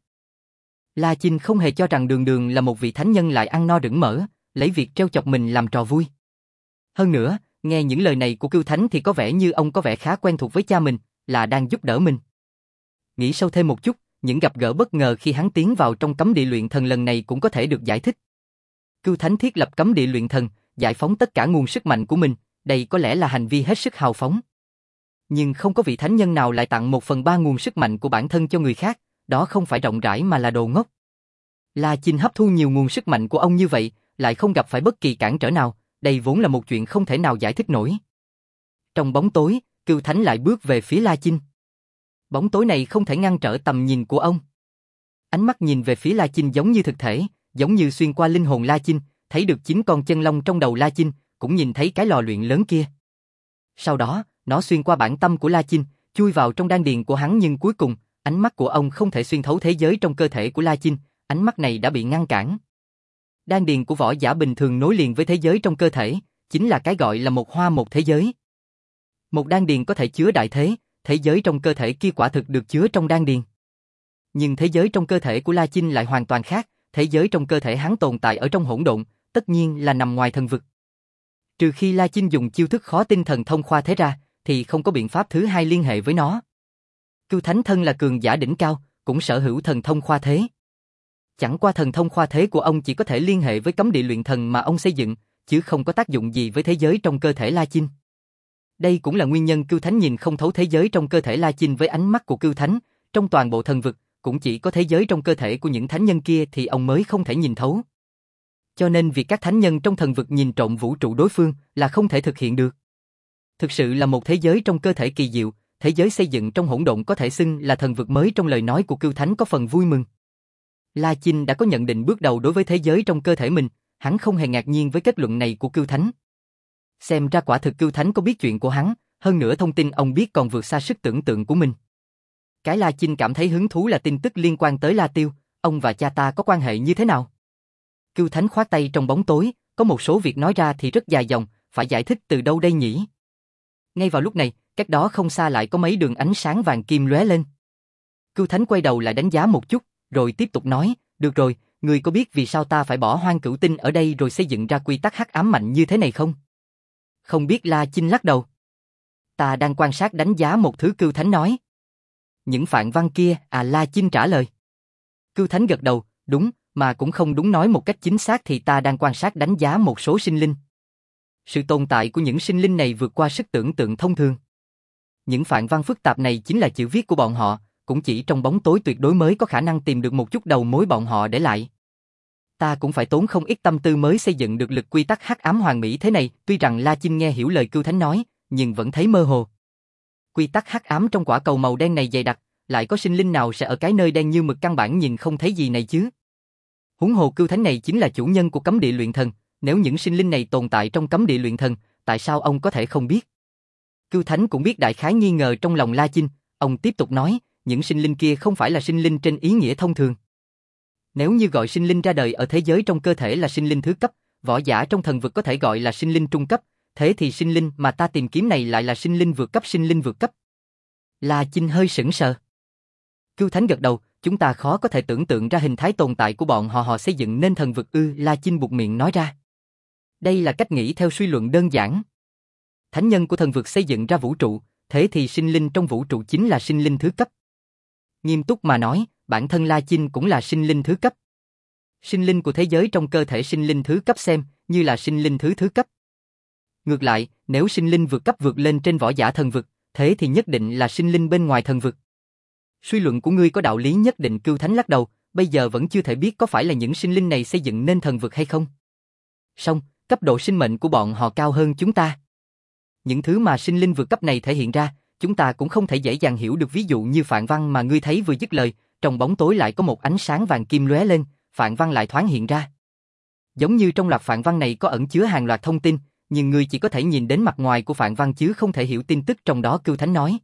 A: La Chinh không hề cho rằng Đường Đường là một vị thánh nhân lại ăn no rửng mỡ, lấy việc trêu chọc mình làm trò vui. Hơn nữa, nghe những lời này của Cưu Thánh thì có vẻ như ông có vẻ khá quen thuộc với cha mình, là đang giúp đỡ mình. Nghĩ sâu thêm một chút, những gặp gỡ bất ngờ khi hắn tiến vào trong cấm địa luyện thần lần này cũng có thể được giải thích. Cưu Thánh thiết lập cấm địa luyện thần, giải phóng tất cả nguồn sức mạnh của mình, đây có lẽ là hành vi hết sức hào phóng. Nhưng không có vị thánh nhân nào lại tặng một phần ba nguồn sức mạnh của bản thân cho người khác, đó không phải rộng rãi mà là đồ ngốc. La Chinh hấp thu nhiều nguồn sức mạnh của ông như vậy, lại không gặp phải bất kỳ cản trở nào, đây vốn là một chuyện không thể nào giải thích nổi. Trong bóng tối, Cưu Thánh lại bước về phía La Chinh. Bóng tối này không thể ngăn trở tầm nhìn của ông. Ánh mắt nhìn về phía La Chinh giống như thực thể, giống như xuyên qua linh hồn La Chinh, thấy được chín con chân long trong đầu La Chinh, cũng nhìn thấy cái lò luyện lớn kia. Sau đó, nó xuyên qua bản tâm của La Chinh, chui vào trong đan điền của hắn, nhưng cuối cùng, ánh mắt của ông không thể xuyên thấu thế giới trong cơ thể của La Chinh, ánh mắt này đã bị ngăn cản. Đan điền của võ giả bình thường nối liền với thế giới trong cơ thể, chính là cái gọi là một hoa một thế giới. Một đan điền có thể chứa đại thế, thế giới trong cơ thể kia quả thực được chứa trong đan điền. Nhưng thế giới trong cơ thể của La Chinh lại hoàn toàn khác, thế giới trong cơ thể hắn tồn tại ở trong hỗn độn, tất nhiên là nằm ngoài thần vực. Trừ khi La Chinh dùng chiêu thức khó tinh thần thông khoa thế ra, thì không có biện pháp thứ hai liên hệ với nó. Cưu Thánh thân là cường giả đỉnh cao, cũng sở hữu thần thông khoa thế. Chẳng qua thần thông khoa thế của ông chỉ có thể liên hệ với cấm địa luyện thần mà ông xây dựng, chứ không có tác dụng gì với thế giới trong cơ thể La Chinh. Đây cũng là nguyên nhân Cưu Thánh nhìn không thấu thế giới trong cơ thể La Chinh với ánh mắt của Cưu Thánh, trong toàn bộ thần vực, cũng chỉ có thế giới trong cơ thể của những thánh nhân kia thì ông mới không thể nhìn thấu. Cho nên việc các thánh nhân trong thần vực nhìn trộm vũ trụ đối phương là không thể thực hiện được. Thực sự là một thế giới trong cơ thể kỳ diệu, thế giới xây dựng trong hỗn độn có thể xưng là thần vực mới. Trong lời nói của Cưu Thánh có phần vui mừng. La Chinh đã có nhận định bước đầu đối với thế giới trong cơ thể mình, hắn không hề ngạc nhiên với kết luận này của Cưu Thánh. Xem ra quả thực Cưu Thánh có biết chuyện của hắn, hơn nữa thông tin ông biết còn vượt xa sức tưởng tượng của mình. Cái La Chinh cảm thấy hứng thú là tin tức liên quan tới La Tiêu, ông và cha ta có quan hệ như thế nào? Cưu Thánh khoát tay trong bóng tối, có một số việc nói ra thì rất dài dòng, phải giải thích từ đâu đây nhỉ? Ngay vào lúc này, cách đó không xa lại có mấy đường ánh sáng vàng kim lóe lên. Cưu Thánh quay đầu lại đánh giá một chút, rồi tiếp tục nói, được rồi, ngươi có biết vì sao ta phải bỏ hoang cửu tinh ở đây rồi xây dựng ra quy tắc hắc ám mạnh như thế này không? Không biết. La Chinh lắc đầu. Ta đang quan sát đánh giá một thứ. Cưu Thánh nói. Những phạn văn kia, à, La Chinh trả lời. Cưu Thánh gật đầu, đúng, mà cũng không đúng, nói một cách chính xác thì ta đang quan sát đánh giá một số sinh linh. Sự tồn tại của những sinh linh này vượt qua sức tưởng tượng thông thường. Những phạn văn phức tạp này chính là chữ viết của bọn họ, cũng chỉ trong bóng tối tuyệt đối mới có khả năng tìm được một chút đầu mối bọn họ để lại. Ta cũng phải tốn không ít tâm tư mới xây dựng được lực quy tắc hắc ám hoàn mỹ thế này. Tuy rằng La Chinh nghe hiểu lời Cưu Thánh nói, nhưng vẫn thấy mơ hồ. Quy tắc hắc ám trong quả cầu màu đen này dày đặc, lại có sinh linh nào sẽ ở cái nơi đen như mực căn bản nhìn không thấy gì này chứ? Huống hồ Cưu Thánh này chính là chủ nhân của cấm địa luyện thần, nếu những sinh linh này tồn tại trong cấm địa luyện thần, tại sao ông có thể không biết? Cưu Thánh cũng biết đại khái nghi ngờ trong lòng La Chinh, ông tiếp tục nói, những sinh linh kia không phải là sinh linh trên ý nghĩa thông thường. Nếu như gọi sinh linh ra đời ở thế giới trong cơ thể là sinh linh thứ cấp, võ giả trong thần vực có thể gọi là sinh linh trung cấp, thế thì sinh linh mà ta tìm kiếm này lại là sinh linh vượt cấp. Sinh linh vượt cấp. La Chinh hơi sững sờ. Cưu Thánh gật đầu, chúng ta khó có thể tưởng tượng ra hình thái tồn tại của bọn họ họ xây dựng nên thần vực ư? La Chinh buột miệng nói ra. Đây là cách nghĩ theo suy luận đơn giản. Thánh nhân của thần vực xây dựng ra vũ trụ, thế thì sinh linh trong vũ trụ chính là sinh linh thứ cấp. Nghiêm túc mà nói, bản thân La Chinh cũng là sinh linh thứ cấp. Sinh linh của thế giới trong cơ thể sinh linh thứ cấp xem như là sinh linh thứ thứ cấp. Ngược lại, nếu sinh linh vượt cấp vượt lên trên võ giả thần vực, thế thì nhất định là sinh linh bên ngoài thần vực. Suy luận của ngươi có đạo lý nhất định. Cưu Thánh lắc đầu, bây giờ vẫn chưa thể biết có phải là những sinh linh này xây dựng nên thần vực hay không. Song, cấp độ sinh mệnh của bọn họ cao hơn chúng ta. Những thứ mà sinh linh vượt cấp này thể hiện ra, chúng ta cũng không thể dễ dàng hiểu được. Ví dụ như phạn văn mà ngươi thấy vừa dứt lời, trong bóng tối lại có một ánh sáng vàng kim lóe lên, phạn văn lại thoáng hiện ra. Giống như trong loạt phạn văn này có ẩn chứa hàng loạt thông tin, nhưng ngươi chỉ có thể nhìn đến mặt ngoài của phạn văn chứ không thể hiểu tin tức trong đó. Cưu Thánh nói.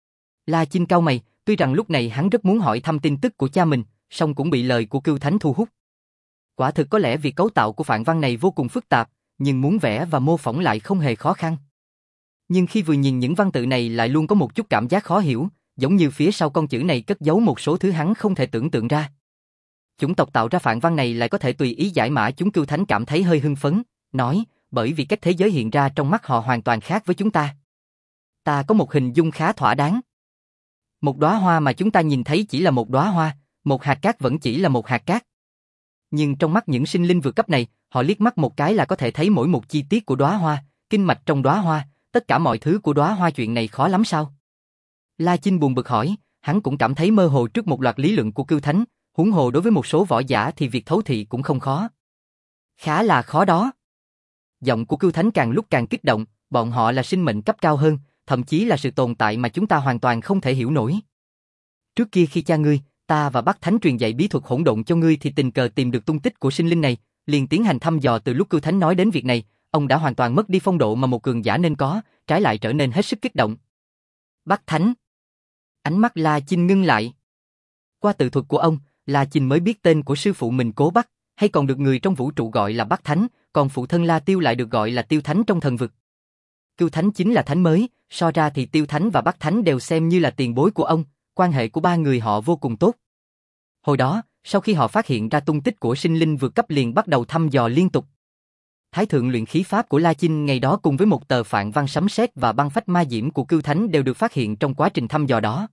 A: La Chinh cau mày, tuy rằng lúc này hắn rất muốn hỏi thăm tin tức của cha mình, song cũng bị lời của Cưu Thánh thu hút. Quả thực có lẽ việc cấu tạo của phạn văn này vô cùng phức tạp, nhưng muốn vẽ và mô phỏng lại không hề khó khăn. Nhưng khi vừa nhìn những văn tự này lại luôn có một chút cảm giác khó hiểu, giống như phía sau con chữ này cất giấu một số thứ hắn không thể tưởng tượng ra. Chủng tộc tạo ra phạn văn này lại có thể tùy ý giải mã chúng. Cưu Thánh cảm thấy hơi hưng phấn, nói, bởi vì cách thế giới hiện ra trong mắt họ hoàn toàn khác với chúng ta. Ta có một hình dung khá thỏa đáng. Một đóa hoa mà chúng ta nhìn thấy chỉ là một đóa hoa, một hạt cát vẫn chỉ là một hạt cát. Nhưng trong mắt những sinh linh vượt cấp này, họ liếc mắt một cái là có thể thấy mỗi một chi tiết của đóa hoa, kinh mạch trong đóa hoa, tất cả mọi thứ của đóa hoa. Chuyện này khó lắm sao? La Chinh buồn bực hỏi, hắn cũng cảm thấy mơ hồ trước một loạt lý luận của Cưu Thánh, huống hồ đối với một số võ giả thì việc thấu thị cũng không khó. Khá là khó đó. Giọng của Cưu Thánh càng lúc càng kích động, bọn họ là sinh mệnh cấp cao hơn, thậm chí là sự tồn tại mà chúng ta hoàn toàn không thể hiểu nổi. Trước kia khi cha ngươi, ta và Bắc Thánh truyền dạy bí thuật hỗn độn cho ngươi thì tình cờ tìm được tung tích của sinh linh này, liền tiến hành thăm dò. Từ lúc Cưu Thánh nói đến việc này, ông đã hoàn toàn mất đi phong độ mà một cường giả nên có, trái lại trở nên hết sức kích động. Bắc Thánh. Ánh mắt La Chinh ngưng lại. Qua tự thuật của ông, La Chinh mới biết tên của sư phụ mình Cố Bắc, hay còn được người trong vũ trụ gọi là Bắc Thánh, còn phụ thân La Tiêu lại được gọi là Tiêu Thánh trong thần vực. Cưu Thánh chính là thánh mới, so ra thì Tiêu Thánh và Bắc Thánh đều xem như là tiền bối của ông, quan hệ của ba người họ vô cùng tốt. Hồi đó, sau khi họ phát hiện ra tung tích của sinh linh vượt cấp liền bắt đầu thăm dò liên tục. Thái thượng luyện khí pháp của La Chinh ngày đó cùng với một tờ phạn văn sấm sét và băng phách ma diễm của Cưu Thánh đều được phát hiện trong quá trình thăm dò đó.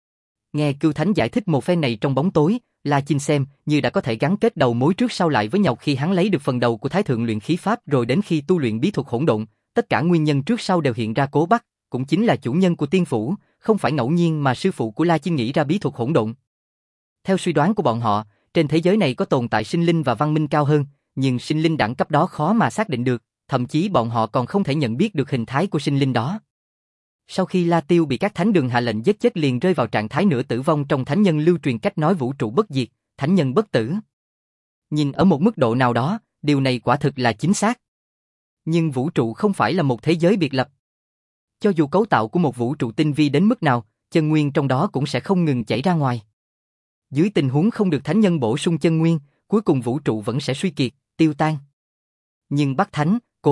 A: Nghe Cưu Thánh giải thích một phen này trong bóng tối, La Chinh xem như đã có thể gắn kết đầu mối trước sau lại với nhau. Khi hắn lấy được phần đầu của Thái thượng luyện khí pháp rồi đến khi tu luyện bí thuật hỗn độn, tất cả nguyên nhân trước sau đều hiện ra. Cố Bắc cũng chính là chủ nhân của tiên phủ, không phải ngẫu nhiên mà sư phụ của La Chinh nghĩ ra bí thuật hỗn độn. Theo suy đoán của bọn họ, trên thế giới này có tồn tại sinh linh và văn minh cao hơn, nhưng sinh linh đẳng cấp đó khó mà xác định được, thậm chí bọn họ còn không thể nhận biết được hình thái của sinh linh đó. Sau khi La Tiêu bị các thánh đường hạ lệnh giết chết liền rơi vào trạng thái nửa tử vong. Trong thánh nhân lưu truyền cách nói vũ trụ bất diệt, thánh nhân bất tử. Nhìn ở một mức độ nào đó, điều này quả thực là chính xác. Nhưng vũ trụ không phải là một thế giới biệt lập. Cho dù cấu tạo của một vũ trụ tinh vi đến mức nào, chân nguyên trong đó cũng sẽ không ngừng chảy ra ngoài. Dưới tình huống không được thánh nhân bổ sung chân nguyên, cuối cùng vũ trụ vẫn sẽ suy kiệt, tiêu tan. Nhưng Bắc Thánh, Cố Bắc,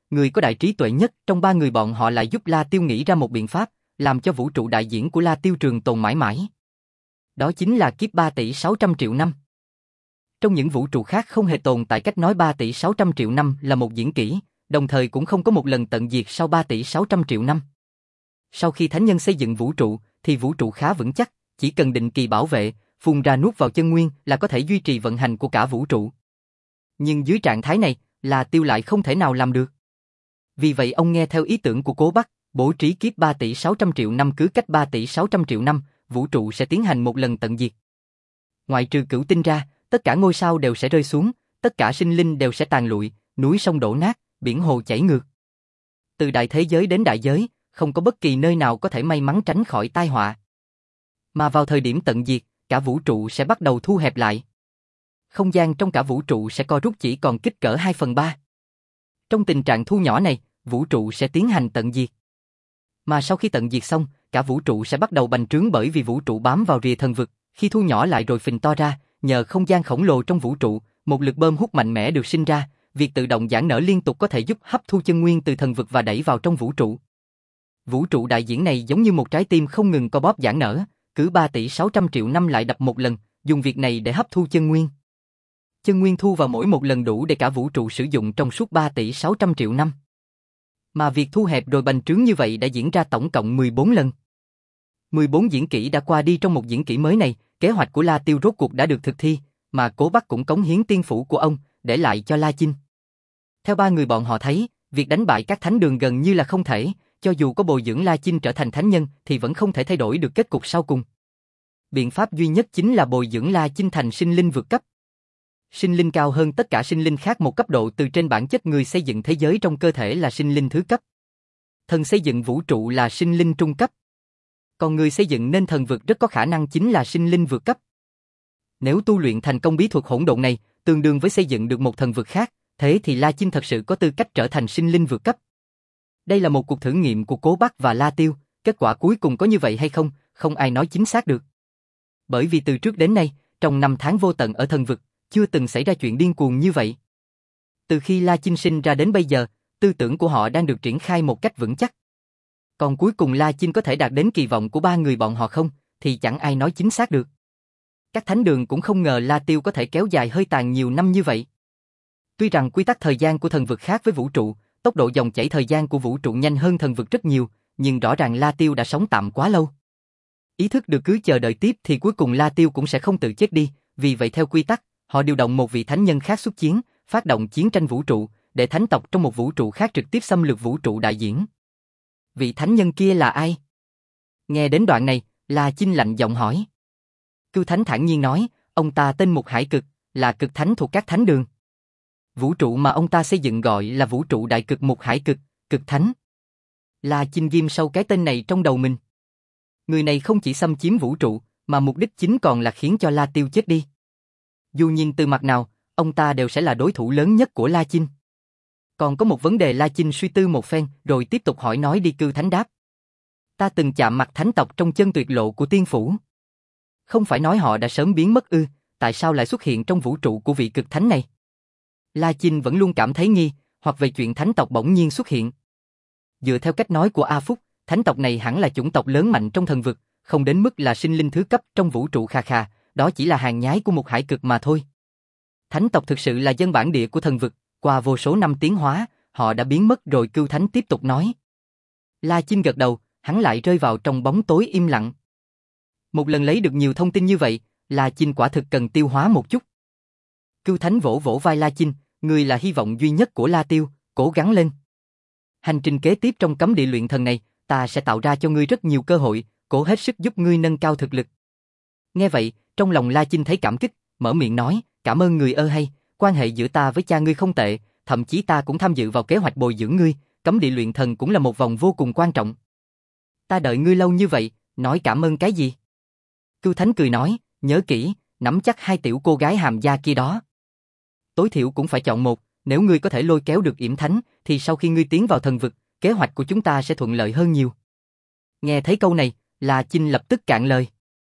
A: người có đại trí tuệ nhất trong ba người bọn họ lại giúp La Tiêu nghĩ ra một biện pháp, làm cho vũ trụ đại diễn của La Tiêu trường tồn mãi mãi. Đó chính là kiếp ba tỷ sáu trăm triệu năm. Trong những vũ trụ khác không hề tồn tại cách nói ba tỷ sáu trăm triệu năm là một diễn kỹ, đồng thời cũng không có một lần tận diệt sau ba tỷ sáu trăm triệu năm. Sau khi thánh nhân xây dựng vũ trụ, thì vũ trụ khá vững chắc, chỉ cần định kỳ bảo vệ, phun ra nuốt vào chân nguyên là có thể duy trì vận hành của cả vũ trụ. Nhưng dưới trạng thái này, La Tiêu lại không thể nào làm được. Vì vậy ông nghe theo ý tưởng của Cố Bắc, bố trí kiếp ba tỷ sáu trăm triệu năm, cứ cách ba tỷ sáu trăm triệu năm, vũ trụ sẽ tiến hành một lần tận diệt. Ngoại trừ cửu tinh ra, tất cả ngôi sao đều sẽ rơi xuống, tất cả sinh linh đều sẽ tàn lụi, núi sông đổ nát, biển hồ chảy ngược. Từ đại thế giới đến đại giới, không có bất kỳ nơi nào có thể may mắn tránh khỏi tai họa. Mà vào thời điểm tận diệt, cả vũ trụ sẽ bắt đầu thu hẹp lại. Không gian trong cả vũ trụ sẽ co rút chỉ còn kích cỡ hai phần ba. Trong tình trạng thu nhỏ này, vũ trụ sẽ tiến hành tận diệt. Mà sau khi tận diệt xong, cả vũ trụ sẽ bắt đầu bành trướng, bởi vì vũ trụ bám vào rìa thần vực, khi thu nhỏ lại rồi phình to ra, nhờ không gian khổng lồ trong vũ trụ, một lực bơm hút mạnh mẽ được sinh ra, việc tự động giãn nở liên tục có thể giúp hấp thu chân nguyên từ thần vực và đẩy vào trong vũ trụ. Vũ trụ đại diễn này giống như một trái tim không ngừng co bóp giãn nở, cứ ba tỷ sáu trăm triệu năm lại đập một lần, dùng việc này để hấp thu chân nguyên. Chân nguyên thu vào mỗi một lần đủ để cả vũ trụ sử dụng trong suốt ba tỷ sáu trăm triệu năm. Mà việc thu hẹp rồi bành trướng như vậy đã diễn ra tổng cộng mười bốn lần. mười bốn diễn kỹ đã qua đi trong một diễn kỹ mới này, kế hoạch của La Tiêu rốt cuộc đã được thực thi, mà Cố Bắc cũng cống hiến tiên phủ của ông, để lại cho La Chinh. Theo ba người bọn họ thấy, việc đánh bại các thánh đường gần như là không thể, cho dù có bồi dưỡng La Chinh trở thành thánh nhân thì vẫn không thể thay đổi được kết cục sau cùng. Biện pháp duy nhất chính là bồi dưỡng La Chinh thành sinh linh vượt cấp. Sinh linh cao hơn tất cả sinh linh khác một cấp độ, từ trên bản chất người xây dựng thế giới trong cơ thể là sinh linh thứ cấp. Thần xây dựng vũ trụ là sinh linh trung cấp. Còn người xây dựng nên thần vực rất có khả năng chính là sinh linh vượt cấp. Nếu tu luyện thành công bí thuật hỗn độn này, tương đương với xây dựng được một thần vực khác, thế thì La Chinh thật sự có tư cách trở thành sinh linh vượt cấp. Đây là một cuộc thử nghiệm của Cố Bắc và La Tiêu, kết quả cuối cùng có như vậy hay không, không ai nói chính xác được. Bởi vì từ trước đến nay, trong năm tháng vô tận ở thần vực, chưa từng xảy ra chuyện điên cuồng như vậy. Từ khi La Chinh sinh ra đến bây giờ, tư tưởng của họ đang được triển khai một cách vững chắc. Còn cuối cùng La Chinh có thể đạt đến kỳ vọng của ba người bọn họ không, thì chẳng ai nói chính xác được. Các thánh đường cũng không ngờ La Tiêu có thể kéo dài hơi tàn nhiều năm như vậy. Tuy rằng quy tắc thời gian của thần vực khác với vũ trụ, tốc độ dòng chảy thời gian của vũ trụ nhanh hơn thần vực rất nhiều, nhưng rõ ràng La Tiêu đã sống tạm quá lâu. Ý thức được cứ chờ đợi tiếp thì cuối cùng La Tiêu cũng sẽ không tự chết đi, vì vậy theo quy tắc, họ điều động một vị thánh nhân khác xuất chiến, phát động chiến tranh vũ trụ, để thánh tộc trong một vũ trụ khác trực tiếp xâm lược vũ trụ đại diễn. Vị thánh nhân kia là ai? Nghe đến đoạn này, La Chinh lạnh giọng hỏi. Cưu Thánh thản nhiên nói, ông ta tên Mục Hải Cực, là cực thánh thuộc các thánh đường. Vũ trụ mà ông ta xây dựng gọi là vũ trụ đại cực Mục Hải Cực, cực thánh. La Chinh ghim sâu cái tên này trong đầu mình. Người này không chỉ xâm chiếm vũ trụ, mà mục đích chính còn là khiến cho La Tiêu chết đi. Dù nhìn từ mặt nào, ông ta đều sẽ là đối thủ lớn nhất của La Chinh. Còn có một vấn đề La Chinh suy tư một phen, rồi tiếp tục hỏi nói đi. Cưu Thánh đáp. Ta từng chạm mặt thánh tộc trong chân tuyệt lộ của tiên phủ. Không phải nói họ đã sớm biến mất ư, tại sao lại xuất hiện trong vũ trụ của vị cực thánh này? La Chinh vẫn luôn cảm thấy nghi, hoặc về chuyện thánh tộc bỗng nhiên xuất hiện. Dựa theo cách nói của A Phúc, thánh tộc này hẳn là chủng tộc lớn mạnh trong thần vực, không đến mức là sinh linh thứ cấp trong vũ trụ khà khà, đó chỉ là hàng nhái của Mục Hải Cực mà thôi. Thánh tộc thực sự là dân bản địa của thần vực, qua vô số năm tiến hóa, họ đã biến mất rồi. Cưu Thánh tiếp tục nói. La Chinh gật đầu, hắn lại rơi vào trong bóng tối im lặng. Một lần lấy được nhiều thông tin như vậy, La Chinh quả thực cần tiêu hóa một chút. Cưu Thánh vỗ vỗ vai La Chinh, ngươi là hy vọng duy nhất của La Tiêu, cố gắng lên. Hành trình kế tiếp trong cấm địa luyện thần này, ta sẽ tạo ra cho ngươi rất nhiều cơ hội, cố hết sức giúp ngươi nâng cao thực lực. Nghe vậy, trong lòng La Chinh thấy cảm kích, mở miệng nói, cảm ơn người ơ hay, quan hệ giữa ta với cha ngươi không tệ, thậm chí ta cũng tham dự vào kế hoạch bồi dưỡng ngươi, cấm địa luyện thần cũng là một vòng vô cùng quan trọng. Ta đợi ngươi lâu như vậy, nói cảm ơn cái gì? Cưu Thánh cười nói, nhớ kỹ, nắm chắc hai tiểu cô gái hàm da kia đó. Tối thiểu cũng phải chọn một, nếu ngươi có thể lôi kéo được Yểm Thánh, thì sau khi ngươi tiến vào thần vực, kế hoạch của chúng ta sẽ thuận lợi hơn nhiều. Nghe thấy câu này, La Chinh lập tức cạn lời.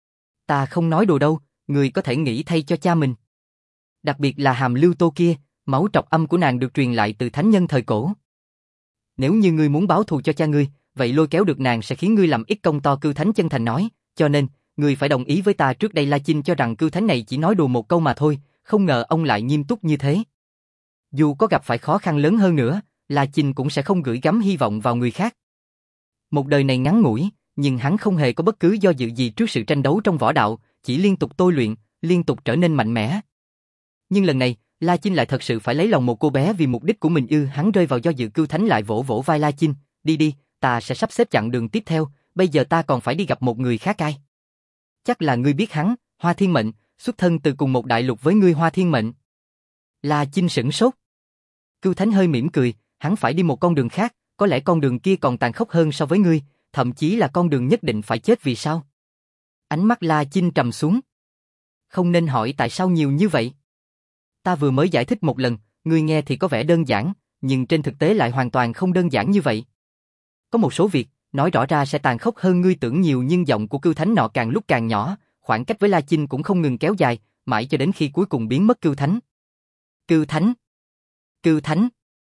A: Ta không nói đùa đâu, ngươi có thể nghĩ thay cho cha mình. Đặc biệt là Hàm Lưu Tô kia, máu trọc âm của nàng được truyền lại từ thánh nhân thời cổ. Nếu như ngươi muốn báo thù cho cha ngươi, vậy lôi kéo được nàng sẽ khiến ngươi làm ít công to. Cưu Thánh chân thành nói, cho nên, ngươi phải đồng ý với ta. Trước đây La Chinh cho rằng Cưu Thánh này chỉ nói đùa một câu mà thôi, không ngờ ông lại nghiêm túc như thế. Dù có gặp phải khó khăn lớn hơn nữa, La Chinh cũng sẽ không gửi gắm hy vọng vào người khác. Một đời này ngắn ngủi, nhưng hắn không hề có bất cứ do dự gì trước sự tranh đấu trong võ đạo, chỉ liên tục tôi luyện, liên tục trở nên mạnh mẽ. Nhưng lần này, La Chinh lại thật sự phải lấy lòng một cô bé vì mục đích của mình ư. Hắn rơi vào do dự. Cưu Thánh lại vỗ vỗ vai La Chinh, đi đi, ta sẽ sắp xếp chặng đường tiếp theo, bây giờ ta còn phải đi gặp một người khác ai. Chắc là ngươi biết hắn, Hoa Thiên Mệnh, xuất thân từ cùng một đại lục với ngươi. Hoa Thiên Mệnh. La Chinh sửng sốt. Cưu Thánh hơi mỉm cười, hắn phải đi một con đường khác, có lẽ con đường kia còn tàn khốc hơn so với ngươi, thậm chí là con đường nhất định phải chết. Vì sao? Ánh mắt La Chinh trầm xuống. Không nên hỏi tại sao nhiều như vậy. Ta vừa mới giải thích một lần, ngươi nghe thì có vẻ đơn giản, nhưng trên thực tế lại hoàn toàn không đơn giản như vậy. Có một số việc, nói rõ ra sẽ tàn khốc hơn ngươi tưởng nhiều. Nhưng giọng của Cưu Thánh nọ càng lúc càng nhỏ, khoảng cách với La Chinh cũng không ngừng kéo dài, mãi cho đến khi cuối cùng biến mất. Cưu Thánh. Cưu Thánh. Cưu Thánh.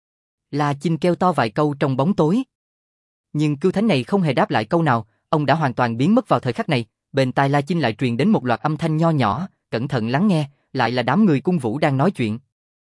A: La Chinh kêu to vài câu trong bóng tối. Nhưng Cưu Thánh này không hề đáp lại câu nào, ông đã hoàn toàn biến mất vào thời khắc này. Bên tai La Chinh lại truyền đến một loạt âm thanh nho nhỏ, cẩn thận lắng nghe, lại là đám người cung vũ đang nói chuyện.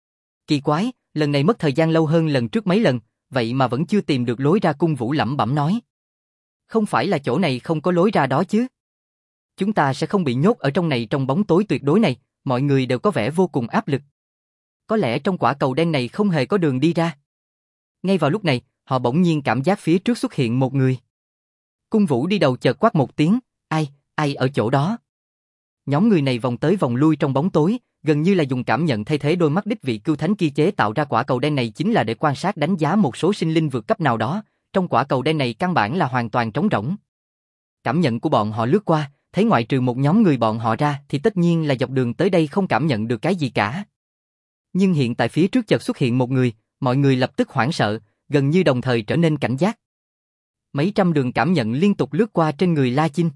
A: Kỳ quái, lần này mất thời gian lâu hơn lần trước mấy lần, vậy mà vẫn chưa tìm được lối ra. Cung vũ lẩm bẩm nói. Không phải là chỗ này không có lối ra đó chứ? Chúng ta sẽ không bị nhốt ở trong này trong bóng tối tuyệt đối này, mọi người đều có vẻ vô cùng áp lực. Có lẽ trong quả cầu đen này không hề có đường đi ra. Ngay vào lúc này, họ bỗng nhiên cảm giác phía trước xuất hiện một người. Cung vũ đi đầu chợt quát một tiếng, ai, ai ở chỗ đó? Nhóm người này vòng tới vòng lui trong bóng tối, gần như là dùng cảm nhận thay thế đôi mắt đích vị Cưu Thánh kia chế tạo ra. Quả cầu đen này chính là để quan sát đánh giá một số sinh linh vượt cấp nào đó, trong quả cầu đen này căn bản là hoàn toàn trống rỗng. Cảm nhận của bọn họ lướt qua, thấy ngoại trừ một nhóm người bọn họ ra thì tất nhiên là dọc đường tới đây không cảm nhận được cái gì cả. Nhưng hiện tại phía trước chợt xuất hiện một người, mọi người lập tức hoảng sợ, gần như đồng thời trở nên cảnh giác. Mấy trăm đường cảm nhận liên tục lướt qua trên người La Chinh.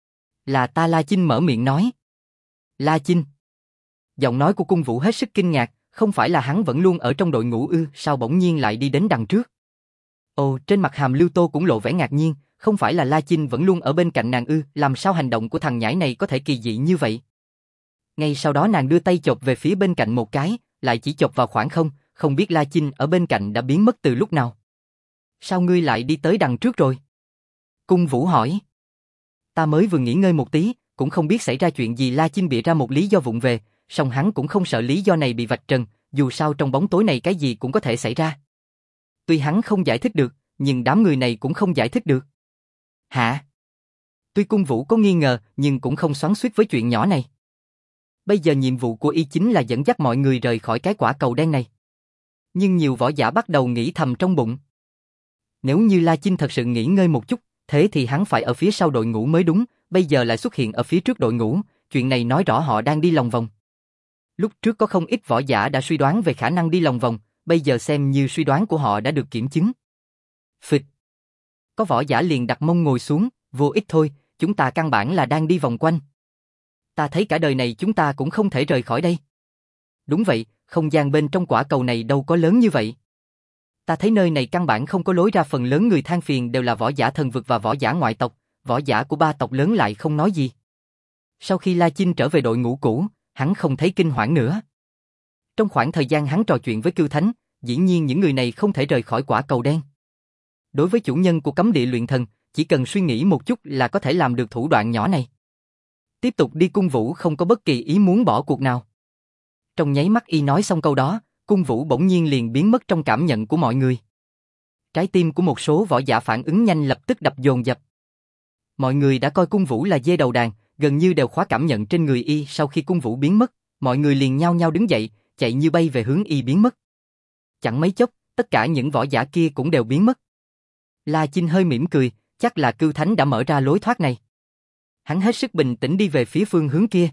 A: Là ta. La Chinh mở miệng nói. La Chinh. Giọng nói của cung vũ hết sức kinh ngạc, không phải là hắn vẫn luôn ở trong đội ngũ ư, sao bỗng nhiên lại đi đến đằng trước? Ồ, trên mặt Hàm Lưu Tô cũng lộ vẻ ngạc nhiên, không phải là La Chinh vẫn luôn ở bên cạnh nàng ư, làm sao hành động của thằng nhãi này có thể kỳ dị như vậy? Ngay sau đó nàng đưa tay chộp về phía bên cạnh một cái, lại chỉ chộp vào khoảng không, không biết La Chinh ở bên cạnh đã biến mất từ lúc nào. Sao ngươi lại đi tới đằng trước rồi? Cung vũ hỏi. Ta mới vừa nghỉ ngơi một tí, cũng không biết xảy ra chuyện gì. La Chinh bịa ra một lý do vụng về, song hắn cũng không sợ lý do này bị vạch trần, dù sao trong bóng tối này cái gì cũng có thể xảy ra. Tuy hắn không giải thích được, nhưng đám người này cũng không giải thích được. Hả? Tuy cung vũ có nghi ngờ, nhưng cũng không xoắn xuýt với chuyện nhỏ này. Bây giờ nhiệm vụ của y chính là dẫn dắt mọi người rời khỏi cái quả cầu đen này. Nhưng nhiều võ giả bắt đầu nghĩ thầm trong bụng. Nếu như La Chinh thật sự nghỉ ngơi một chút, thế thì hắn phải ở phía sau đội ngũ mới đúng, bây giờ lại xuất hiện ở phía trước đội ngũ, chuyện này nói rõ họ đang đi lòng vòng. Lúc trước có không ít võ giả đã suy đoán về khả năng đi lòng vòng, bây giờ xem như suy đoán của họ đã được kiểm chứng. Phịch. Có võ giả liền đặt mông ngồi xuống, vô ích thôi, chúng ta căn bản là đang đi vòng quanh. Ta thấy cả đời này chúng ta cũng không thể rời khỏi đây. Đúng vậy, không gian bên trong quả cầu này đâu có lớn như vậy. Ta thấy nơi này căn bản không có lối ra. Phần lớn người than phiền đều là võ giả thần vực và võ giả ngoại tộc, võ giả của ba tộc lớn lại không nói gì. Sau khi La Chinh trở về đội ngũ cũ, hắn không thấy kinh hoảng nữa. Trong khoảng thời gian hắn trò chuyện với Cưu Thánh, dĩ nhiên những người này không thể rời khỏi quả cầu đen. Đối với chủ nhân của cấm địa luyện thần, chỉ cần suy nghĩ một chút là có thể làm được thủ đoạn nhỏ này. Tiếp tục đi. Cung vũ không có bất kỳ ý muốn bỏ cuộc nào. Trong nháy mắt y nói xong câu đó, cung vũ bỗng nhiên liền biến mất trong cảm nhận của mọi người. Trái tim của một số võ giả phản ứng nhanh lập tức đập dồn dập. Mọi người đã coi cung vũ là dê đầu đàn, gần như đều khóa cảm nhận trên người y. Sau khi cung vũ biến mất, mọi người liền nhao nhao đứng dậy, chạy như bay về hướng y biến mất. Chẳng mấy chốc, tất cả những võ giả kia cũng đều biến mất. La Chinh hơi mỉm cười, chắc là Cưu Thánh đã mở ra lối thoát này. Hắn hết sức bình tĩnh đi về phía phương hướng kia.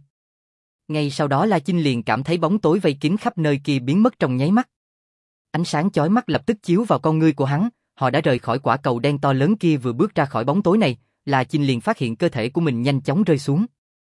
A: Ngay sau đó La Chinh liền cảm thấy bóng tối vây kín khắp nơi kia biến mất trong nháy mắt. Ánh sáng chói mắt lập tức chiếu vào con ngươi của hắn, họ đã rời khỏi quả cầu đen to lớn kia. Vừa bước ra khỏi bóng tối này, La Chinh liền phát hiện cơ thể của mình nhanh chóng rơi xuống.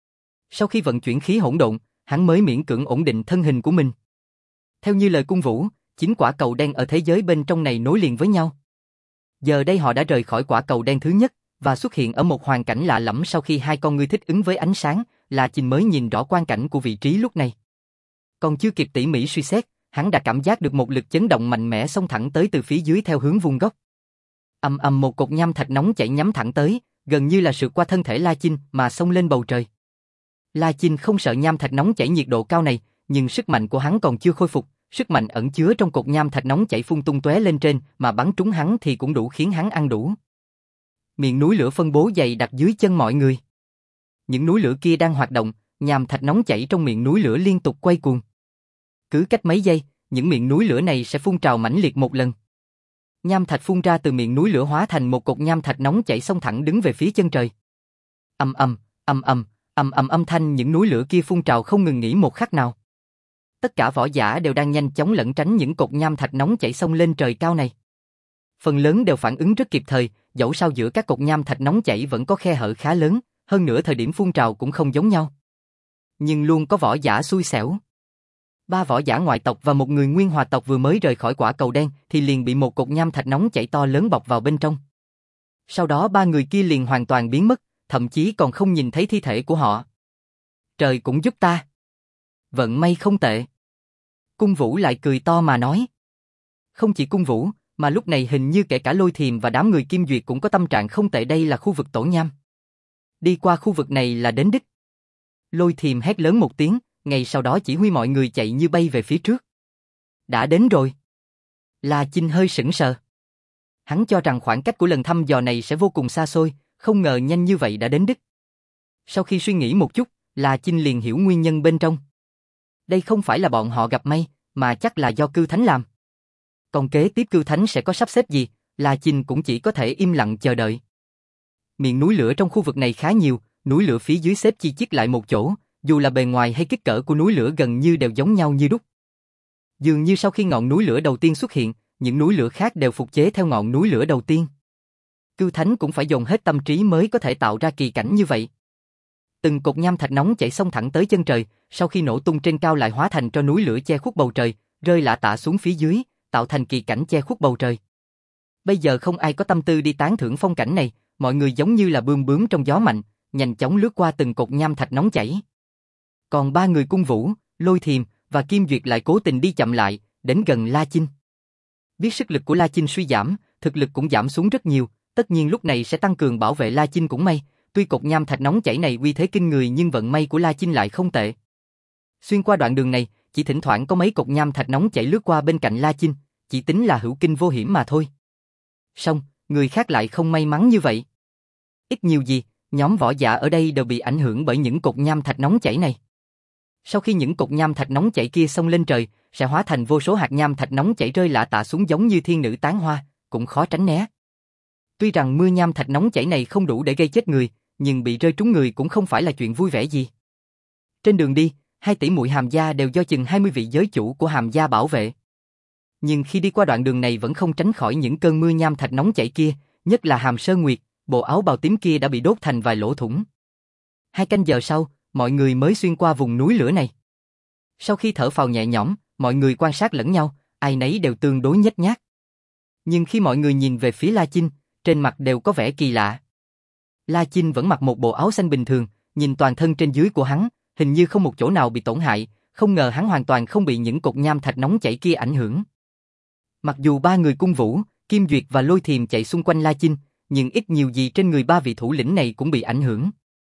A: Sau khi vận chuyển khí hỗn độn, hắn mới miễn cưỡng ổn định thân hình của mình. Theo như lời cung vũ, chính quả cầu đen ở thế giới bên trong này nối liền với nhau. Giờ đây họ đã rời khỏi quả cầu đen thứ nhất, và xuất hiện ở một hoàn cảnh lạ lẫm. Sau khi hai con ngươi thích ứng với ánh sáng, La Chinh mới nhìn rõ quang cảnh của vị trí lúc này. Còn chưa kịp tỉ mỉ suy xét, hắn đã cảm giác được một lực chấn động mạnh mẽ xông thẳng tới từ phía dưới theo hướng vuông góc. Ầm ầm, một cột nham thạch nóng chảy nhắm thẳng tới, gần như là sượt qua thân thể La Chinh mà xông lên bầu trời. La Chinh không sợ nham thạch nóng chảy nhiệt độ cao này, nhưng sức mạnh của hắn còn chưa khôi phục, sức mạnh ẩn chứa trong cột nham thạch nóng chảy phun tung tóe lên trên, mà bắn trúng hắn thì cũng đủ khiến hắn ăn đủ. Miệng núi lửa phân bố dày đặc dưới chân mọi người. Những núi lửa kia đang hoạt động, nham thạch nóng chảy trong miệng núi lửa liên tục quay cuồng. Cứ cách mấy giây, những miệng núi lửa này sẽ phun trào mãnh liệt một lần. Nham thạch phun ra từ miệng núi lửa hóa thành một cột nham thạch nóng chảy xông thẳng đứng về phía chân trời. Ầm ầm, ầm ầm, ầm ầm, âm thanh những núi lửa kia phun trào không ngừng nghỉ một khắc nào. Tất cả võ giả đều đang nhanh chóng lẩn tránh những cột nham thạch nóng chảy xông lên trời cao này. Phần lớn đều phản ứng rất kịp thời, dẫu sao giữa các cột nham thạch nóng chảy vẫn có khe hở khá lớn, hơn nữa thời điểm phun trào cũng không giống nhau. Nhưng luôn có võ giả xui xẻo. Ba võ giả ngoại tộc và một người nguyên hòa tộc vừa mới rời khỏi quả cầu đen thì liền bị một cột nham thạch nóng chảy to lớn bọc vào bên trong. Sau đó ba người kia liền hoàn toàn biến mất, thậm chí còn không nhìn thấy thi thể của họ. Trời cũng giúp ta. Vận may không tệ. Cung Vũ lại cười to mà nói. Không chỉ Cung Vũ, mà lúc này hình như kể cả Lôi Thiềm và đám người Kim Duyệt cũng có tâm trạng không tệ. Đây là khu vực tổ nham. Đi qua khu vực này là đến đích. Lôi Thiềm hét lớn một tiếng, ngay sau đó chỉ huy mọi người chạy như bay về phía trước. Đã đến rồi. La Chinh hơi sững sờ. Hắn cho rằng khoảng cách của lần thăm dò này sẽ vô cùng xa xôi, không ngờ nhanh như vậy đã đến đích. Sau khi suy nghĩ một chút, La Chinh liền hiểu nguyên nhân bên trong. Đây không phải là bọn họ gặp may, mà chắc là do Cư Thánh làm. Còn kế tiếp Cư Thánh sẽ có sắp xếp gì, La Chinh cũng chỉ có thể im lặng chờ đợi. Miệng núi lửa trong khu vực này khá nhiều, núi lửa phía dưới xếp chi chít lại một chỗ, dù là bề ngoài hay kích cỡ của núi lửa gần như đều giống nhau như đúc. Dường như sau khi ngọn núi lửa đầu tiên xuất hiện, những núi lửa khác đều phục chế theo ngọn núi lửa đầu tiên. Cư Thánh cũng phải dồn hết tâm trí mới có thể tạo ra kỳ cảnh như vậy. Từng cột nham thạch nóng chảy xông thẳng tới chân trời, sau khi nổ tung trên cao lại hóa thành cho núi lửa che khuất bầu trời, rơi lả tả xuống phía dưới, tạo thành kỳ cảnh che khuất bầu trời. Bây giờ không ai có tâm tư đi tán thưởng phong cảnh này, mọi người giống như là bươm bướm trong gió mạnh, nhanh chóng lướt qua từng cột nham thạch nóng chảy. Còn ba người Cung Vũ, Lôi Thiềm và Kim Duyệt lại cố tình đi chậm lại, đến gần La Chinh. Biết sức lực của La Chinh suy giảm, thực lực cũng giảm xuống rất nhiều, tất nhiên lúc này sẽ tăng cường bảo vệ La Chinh cũng may. Tuy cột nham thạch nóng chảy này uy thế kinh người nhưng vận may của La Chinh lại không tệ. Xuyên qua đoạn đường này, chỉ thỉnh thoảng có mấy cột nham thạch nóng chảy lướt qua bên cạnh La Chinh, chỉ tính là hữu kinh vô hiểm mà thôi. Song, người khác lại không may mắn như vậy. Ít nhiều gì, nhóm võ giả ở đây đều bị ảnh hưởng bởi những cột nham thạch nóng chảy này. Sau khi những cột nham thạch nóng chảy kia xông lên trời, sẽ hóa thành vô số hạt nham thạch nóng chảy rơi lả tả xuống giống như thiên nữ tán hoa, cũng khó tránh né. Tuy rằng mưa nham thạch nóng chảy này không đủ để gây chết người, nhưng bị rơi trúng người cũng không phải là chuyện vui vẻ gì. Trên đường đi, hai tỷ muội Hàm gia đều do chừng hai mươi vị giới chủ của Hàm gia bảo vệ. Nhưng khi đi qua đoạn đường này vẫn không tránh khỏi những cơn mưa nham thạch nóng chảy kia, nhất là Hàm Sơn Nguyệt, bộ áo bào tím kia đã bị đốt thành vài lỗ thủng. Hai canh giờ sau, mọi người mới xuyên qua vùng núi lửa này. Sau khi thở phào nhẹ nhõm, mọi người quan sát lẫn nhau, ai nấy đều tương đối nhếch nhác. Nhưng khi mọi người nhìn về phía La Chinh, trên mặt đều có vẻ kỳ lạ. La Chinh vẫn mặc một bộ áo xanh bình thường, nhìn toàn thân trên dưới của hắn, hình như không một chỗ nào bị tổn hại, không ngờ hắn hoàn toàn không bị những cột nham thạch nóng chảy kia ảnh hưởng. Mặc dù ba người Cung Vũ, Kim Duyệt và Lôi Thiềm chạy xung quanh La Chinh, nhưng ít nhiều gì trên người ba vị thủ lĩnh này cũng bị ảnh hưởng.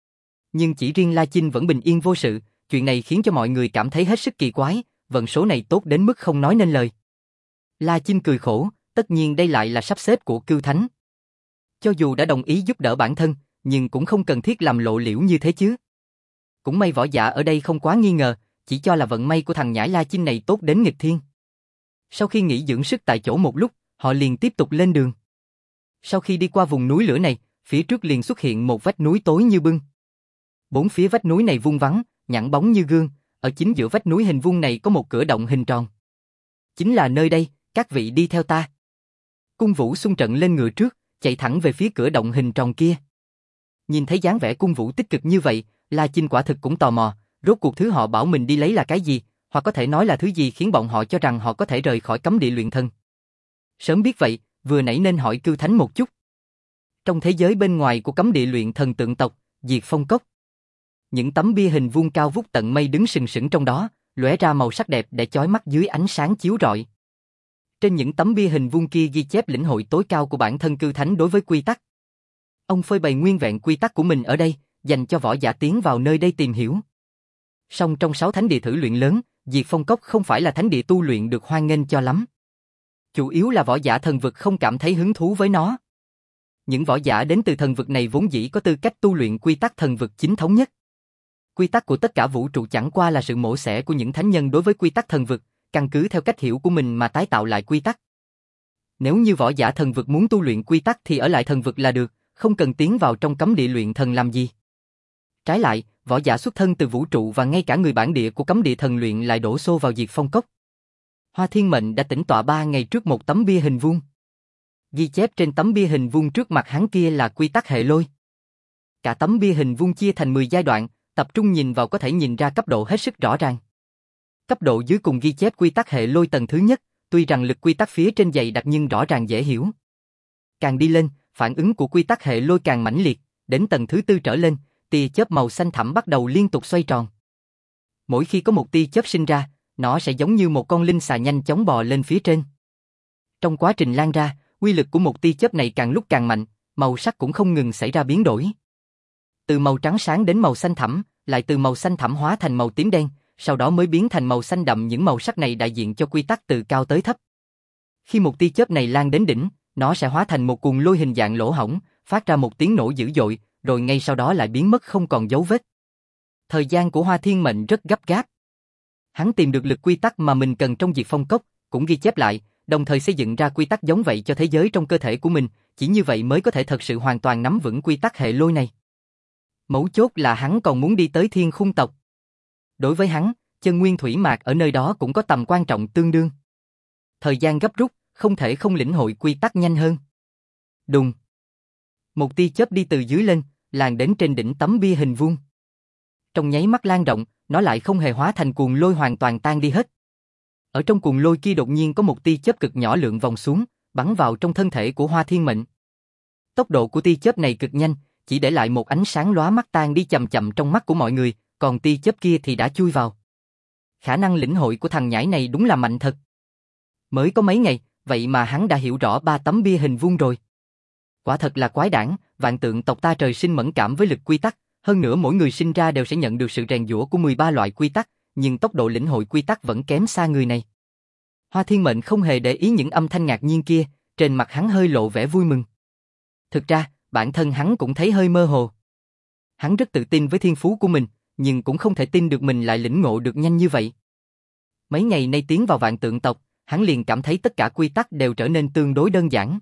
A: Nhưng chỉ riêng La Chinh vẫn bình yên vô sự, chuyện này khiến cho mọi người cảm thấy hết sức kỳ quái, vận số này tốt đến mức không nói nên lời. La Chinh cười khổ, tất nhiên đây lại là sắp xếp của Cưu Thánh. Cho dù đã đồng ý giúp đỡ bản thân, nhưng cũng không cần thiết làm lộ liễu như thế chứ. Cũng may võ giả ở đây không quá nghi ngờ, chỉ cho là vận may của thằng nhãi La Chinh này tốt đến nghịch thiên. Sau khi nghỉ dưỡng sức tại chỗ một lúc, họ liền tiếp tục lên đường. Sau khi đi qua vùng núi lửa này, phía trước liền xuất hiện một vách núi tối như bưng. Bốn phía vách núi này vuông vắn, nhẵn bóng như gương, ở chính giữa vách núi hình vuông này có một cửa động hình tròn. Chính là nơi đây, các vị đi theo ta. Cung Vũ xung trận lên ngựa trước, chạy thẳng về phía cửa động hình tròn kia. Nhìn thấy dáng vẻ Cung Vũ tích cực như vậy, La Chinh quả thực cũng tò mò, rốt cuộc thứ họ bảo mình đi lấy là cái gì, hoặc có thể nói là thứ gì khiến bọn họ cho rằng họ có thể rời khỏi cấm địa luyện thân. Sớm biết vậy, vừa nãy nên hỏi Cưu Thánh một chút. Trong thế giới bên ngoài của cấm địa luyện thần tượng tộc, Diệt Phong Cốc, những tấm bia hình vuông cao vút tận mây đứng sừng sững trong đó, lóe ra màu sắc đẹp để chói mắt dưới ánh sáng chiếu rọi. Trên những tấm bia hình vuông kia ghi chép lĩnh hội tối cao của bản thân Cưu Thánh đối với quy tắc. Ông phơi bày nguyên vẹn quy tắc của mình ở đây, dành cho võ giả tiến vào nơi đây tìm hiểu. Song trong sáu thánh địa thử luyện lớn, Diệt Phong Cốc không phải là thánh địa tu luyện được hoan nghênh cho lắm. Chủ yếu là võ giả thần vực không cảm thấy hứng thú với nó. Những võ giả đến từ thần vực này vốn dĩ có tư cách tu luyện quy tắc thần vực chính thống nhất. Quy tắc của tất cả vũ trụ chẳng qua là sự mổ xẻ của những thánh nhân đối với quy tắc thần vực, căn cứ theo cách hiểu của mình mà tái tạo lại quy tắc. Nếu như võ giả thần vực muốn tu luyện quy tắc thì ở lại thần vực là được, không cần tiến vào trong cấm địa luyện thần làm gì. Trái lại, võ giả xuất thân từ vũ trụ và ngay cả người bản địa của cấm địa thần luyện lại đổ xô vào Diệt Phong Cốc. Hoa Thiên Mệnh đã tĩnh tọa ba ngày trước một tấm bia hình vuông. Ghi chép trên tấm bia hình vuông trước mặt hắn kia là quy tắc hệ lôi. Cả tấm bia hình vuông chia thành mười giai đoạn, tập trung nhìn vào có thể nhìn ra cấp độ hết sức rõ ràng. Cấp độ dưới cùng ghi chép quy tắc hệ lôi tầng thứ nhất, tuy rằng lực quy tắc phía trên dày đặc nhưng rõ ràng dễ hiểu. Càng đi lên, phản ứng của quy tắc hệ lôi càng mãnh liệt, đến tầng thứ tư trở lên, tia chớp màu xanh thẳm bắt đầu liên tục xoay tròn. Mỗi khi có một tia chớp sinh ra, nó sẽ giống như một con linh xà nhanh chóng bò lên phía trên. Trong quá trình lan ra, uy lực của một tia chớp này càng lúc càng mạnh, màu sắc cũng không ngừng xảy ra biến đổi. Từ màu trắng sáng đến màu xanh thẳm, lại từ màu xanh thẳm hóa thành màu tím đen, sau đó mới biến thành màu xanh đậm. Những màu sắc này đại diện cho quy tắc từ cao tới thấp. Khi một tia chớp này lan đến đỉnh, nó sẽ hóa thành một cuồng lôi hình dạng lỗ hổng, phát ra một tiếng nổ dữ dội, rồi ngay sau đó lại biến mất không còn dấu vết. Thời gian của Hoa Thiên Mệnh rất gấp gáp. Hắn tìm được lực quy tắc mà mình cần trong Diệt Phong Cốc, cũng ghi chép lại, đồng thời xây dựng ra quy tắc giống vậy cho thế giới trong cơ thể của mình, chỉ như vậy mới có thể thật sự hoàn toàn nắm vững quy tắc hệ lôi này. Mấu chốt là hắn còn muốn đi tới Thiên Khung tộc. Đối với hắn, chân nguyên thủy mạc ở nơi đó cũng có tầm quan trọng tương đương. Thời gian gấp rút, không thể không lĩnh hội quy tắc nhanh hơn. Đùng. Một tia chớp đi từ dưới lên, làn đến trên đỉnh tấm bia hình vuông. Trong nháy mắt lan rộng, nó lại không hề hóa thành cuồng lôi hoàn toàn tan đi hết. Ở trong cuồng lôi kia đột nhiên có một tia chớp cực nhỏ lượn vòng xuống, bắn vào trong thân thể của Hoa Thiên Mệnh. Tốc độ của tia chớp này cực nhanh, chỉ để lại một ánh sáng lóa mắt tan đi chậm chậm trong mắt của mọi người, còn tia chớp kia thì đã chui vào. Khả năng lĩnh hội của thằng nhãi này đúng là mạnh thật. Mới có mấy ngày, vậy mà hắn đã hiểu rõ ba tấm bia hình vuông rồi. Quả thật là quái đản, vạn tượng tộc ta trời sinh mẫn cảm với lực quy tắc, hơn nữa mỗi người sinh ra đều sẽ nhận được sự rèn giũa của mười ba loại quy tắc, nhưng tốc độ lĩnh hội quy tắc vẫn kém xa người này. Hoa Thiên Mệnh không hề để ý những âm thanh ngạc nhiên kia, trên mặt hắn hơi lộ vẻ vui mừng. Thực ra, bản thân hắn cũng thấy hơi mơ hồ. Hắn rất tự tin với thiên phú của mình, nhưng cũng không thể tin được mình lại lĩnh ngộ được nhanh như vậy. Mấy ngày nay tiến vào vạn tượng tộc, hắn liền cảm thấy tất cả quy tắc đều trở nên tương đối đơn giản.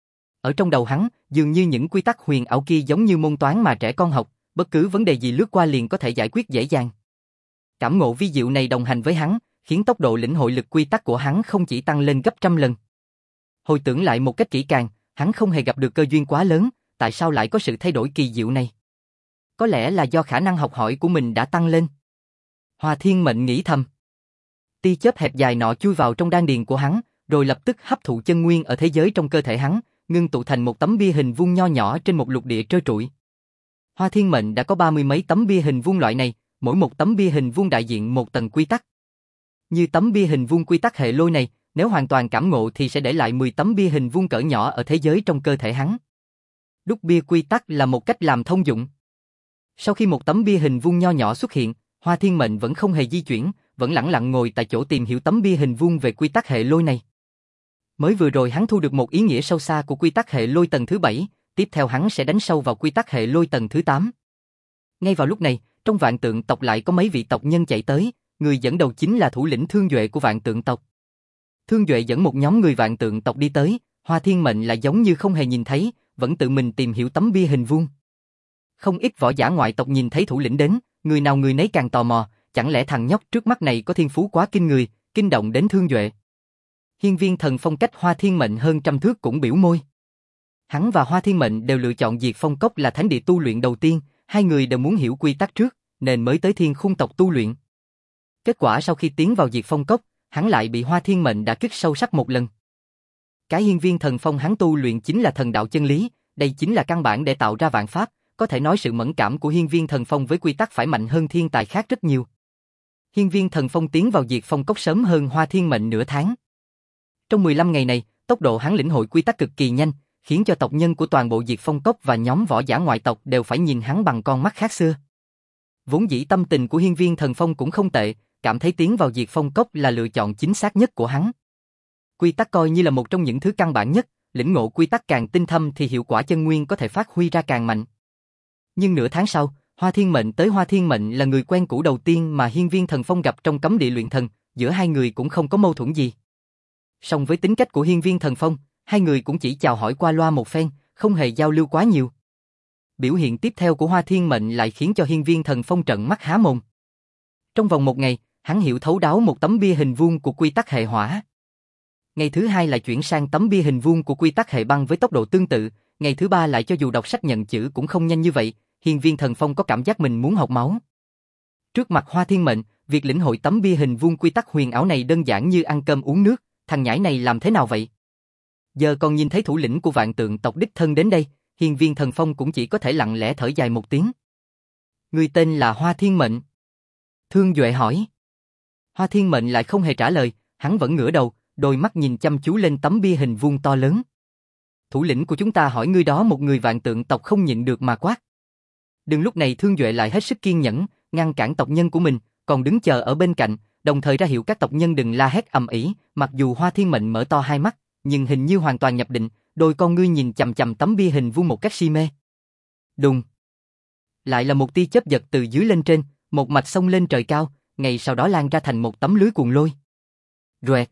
A: Ở trong đầu hắn, dường như những quy tắc huyền ảo kia giống như môn toán mà trẻ con học, bất cứ vấn đề gì lướt qua liền có thể giải quyết dễ dàng. Cảm ngộ vi diệu này đồng hành với hắn, khiến tốc độ lĩnh hội lực quy tắc của hắn không chỉ tăng lên gấp trăm lần. Hồi tưởng lại một cách kỹ càng, hắn không hề gặp được cơ duyên quá lớn, tại sao lại có sự thay đổi kỳ diệu này? Có lẽ là do khả năng học hỏi của mình đã tăng lên. Hoa Thiên Mệnh nghĩ thầm. Tia chớp hẹp dài nọ chui vào trong đan điền của hắn, rồi lập tức hấp thụ chân nguyên ở thế giới trong cơ thể hắn, ngưng tụ thành một tấm bia hình vuông nho nhỏ trên một lục địa trơ trụi. Hoa Thiên Mệnh đã có ba mươi mấy tấm bia hình vuông loại này, mỗi một tấm bia hình vuông đại diện một tầng quy tắc. Như tấm bia hình vuông quy tắc hệ lôi này, nếu hoàn toàn cảm ngộ thì sẽ để lại mười tấm bia hình vuông cỡ nhỏ ở thế giới trong cơ thể hắn. Đúc bia quy tắc là một cách làm thông dụng. Sau khi một tấm bia hình vuông nho nhỏ xuất hiện, Hoa Thiên Mệnh vẫn không hề di chuyển, vẫn lẳng lặng ngồi tại chỗ tìm hiểu tấm bia hình vuông về quy tắc hệ lôi này. Mới vừa rồi hắn thu được một ý nghĩa sâu xa của quy tắc hệ lôi tầng thứ bảy, tiếp theo hắn sẽ đánh sâu vào quy tắc hệ lôi tầng thứ tám. Ngay vào lúc này, trong vạn tượng tộc lại có mấy vị tộc nhân chạy tới, người dẫn đầu chính là thủ lĩnh Thương Duệ của vạn tượng tộc. Thương Duệ dẫn một nhóm người vạn tượng tộc đi tới, Hoa Thiên Mệnh lại giống như không hề nhìn thấy, vẫn tự mình tìm hiểu tấm bia hình vuông. Không ít võ giả ngoại tộc nhìn thấy thủ lĩnh đến, người nào người nấy càng tò mò, chẳng lẽ thằng nhóc trước mắt này có thiên phú quá kinh người, kinh động đến Thương Duệ. Hiên Viên Thần Phong cách Hoa Thiên Mệnh hơn trăm thước cũng biểu môi. Hắn và Hoa Thiên Mệnh đều lựa chọn Diệt Phong Cốc là thánh địa tu luyện đầu tiên, hai người đều muốn hiểu quy tắc trước, nên mới tới Thiên Khung tộc tu luyện. Kết quả sau khi tiến vào Diệt Phong Cốc, hắn lại bị Hoa Thiên Mệnh đả kích sâu sắc một lần. Cái hiên viên thần phong hắn tu luyện chính là thần đạo chân lý, đây chính là căn bản để tạo ra vạn pháp, có thể nói sự mẫn cảm của hiên viên thần phong với quy tắc phải mạnh hơn thiên tài khác rất nhiều. Hiên viên thần phong tiến vào Diệt Phong Cốc sớm hơn Hoa Thiên Mệnh nửa tháng. Trong mười lăm ngày này, tốc độ hắn lĩnh hội quy tắc cực kỳ nhanh, khiến cho tộc nhân của toàn bộ Diệt Phong Cốc và nhóm võ giả ngoại tộc đều phải nhìn hắn bằng con mắt khác xưa. Vốn dĩ tâm tình của hiên viên thần phong cũng không tệ, cảm thấy tiến vào Diệt Phong Cốc là lựa chọn chính xác nhất của hắn. Quy tắc coi như là một trong những thứ căn bản nhất, lĩnh ngộ quy tắc càng tinh thâm thì hiệu quả chân nguyên có thể phát huy ra càng mạnh. Nhưng nửa tháng sau, Hoa Thiên Mệnh tới Hoa Thiên Mệnh là người quen cũ đầu tiên mà hiên viên thần phong gặp trong cấm địa luyện thần, giữa hai người cũng không có mâu thuẫn gì. Song với tính cách của hiên viên thần phong, hai người cũng chỉ chào hỏi qua loa một phen, không hề giao lưu quá nhiều. Biểu hiện tiếp theo của Hoa Thiên Mệnh lại khiến cho hiên viên thần phong trợn mắt há mồm. Trong vòng một ngày, hắn hiểu thấu đáo một tấm bia hình vuông của quy tắc hệ hỏa. Ngày thứ hai lại chuyển sang tấm bia hình vuông của quy tắc hệ băng với tốc độ tương tự, ngày thứ ba lại cho dù đọc sách nhận chữ cũng không nhanh như vậy, hiên viên thần phong có cảm giác mình muốn học máu. Trước mặt Hoa Thiên Mệnh, việc lĩnh hội tấm bia hình vuông quy tắc huyền ảo này đơn giản như ăn cơm uống nước, thằng nhãi này làm thế nào vậy? Giờ còn nhìn thấy thủ lĩnh của vạn tượng tộc đích thân đến đây, hiên viên thần phong cũng chỉ có thể lặng lẽ thở dài một tiếng. Người tên là Hoa Thiên Mệnh. Thương Duệ hỏi. Hoa Thiên Mệnh lại không hề trả lời, hắn vẫn ngửa đầu, đôi mắt nhìn chăm chú lên tấm bia hình vuông to lớn. Thủ lĩnh của chúng ta hỏi ngươi đó, một người vạn tượng tộc không nhịn được mà quát. Đừng lúc này Thương Duệ lại hết sức kiên nhẫn, ngăn cản tộc nhân của mình, còn đứng chờ ở bên cạnh, đồng thời ra hiệu các tộc nhân đừng la hét ầm ĩ. Mặc dù Hoa Thiên Mệnh mở to hai mắt, nhưng hình như hoàn toàn nhập định, đôi con ngươi nhìn chằm chằm tấm bia hình vuông một cách si mê. Đùng. Lại là một tia chớp giật từ dưới lên trên, một mạch xông lên trời cao, ngay sau đó lan ra thành một tấm lưới cuồng lôi. Rẹt.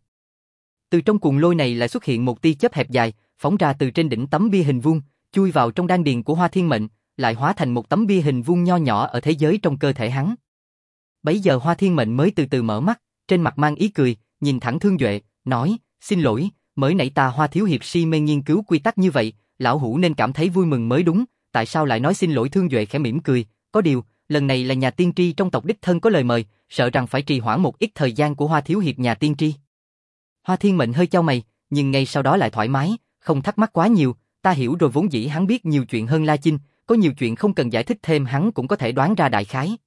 A: Từ trong cuồng lôi này lại xuất hiện một tia chớp hẹp dài, phóng ra từ trên đỉnh tấm bia hình vuông, chui vào trong đan điền của Hoa Thiên Mệnh, lại hóa thành một tấm bia hình vuông nho nhỏ ở thế giới trong cơ thể hắn. Bấy giờ Hoa Thiên Mệnh mới từ từ mở mắt, trên mặt mang ý cười, nhìn thẳng Thương Duệ, nói: "Xin lỗi, mới nãy ta Hoa thiếu hiệp si mê nghiên cứu quy tắc như vậy, lão hủ nên cảm thấy vui mừng mới đúng, tại sao lại nói xin lỗi?" Thương Duệ khẽ mỉm cười, có điều, lần này là nhà tiên tri trong tộc đích thân có lời mời, sợ rằng phải trì hoãn một ít thời gian của Hoa thiếu hiệp nhà tiên tri. Hoa Thiên Mệnh hơi chau mày, nhưng ngay sau đó lại thoải mái, không thắc mắc quá nhiều, ta hiểu rồi. Vốn dĩ hắn biết nhiều chuyện hơn La Chinh, có nhiều chuyện không cần giải thích thêm hắn cũng có thể đoán ra đại khái.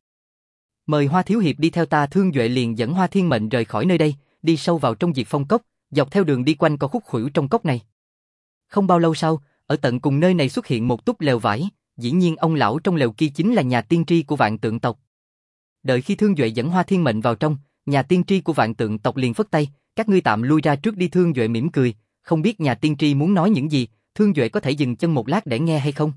A: Mời Hoa thiếu hiệp đi theo ta. Thương Duệ liền dẫn Hoa Thiên Mệnh rời khỏi nơi đây, đi sâu vào trong Diệt Phong Cốc, dọc theo đường đi quanh co khúc khuỷu trong cốc này. Không bao lâu sau, ở tận cùng nơi này xuất hiện một túp lều vải, dĩ nhiên ông lão trong lều kia chính là nhà tiên tri của vạn tượng tộc. Đợi khi Thương Duệ dẫn Hoa Thiên Mệnh vào trong, nhà tiên tri của vạn tượng tộc liền phất tay, các ngươi tạm lui ra trước đi. Thương Duệ mỉm cười, không biết nhà tiên tri muốn nói những gì, Thương Duệ có thể dừng chân một lát để nghe hay không?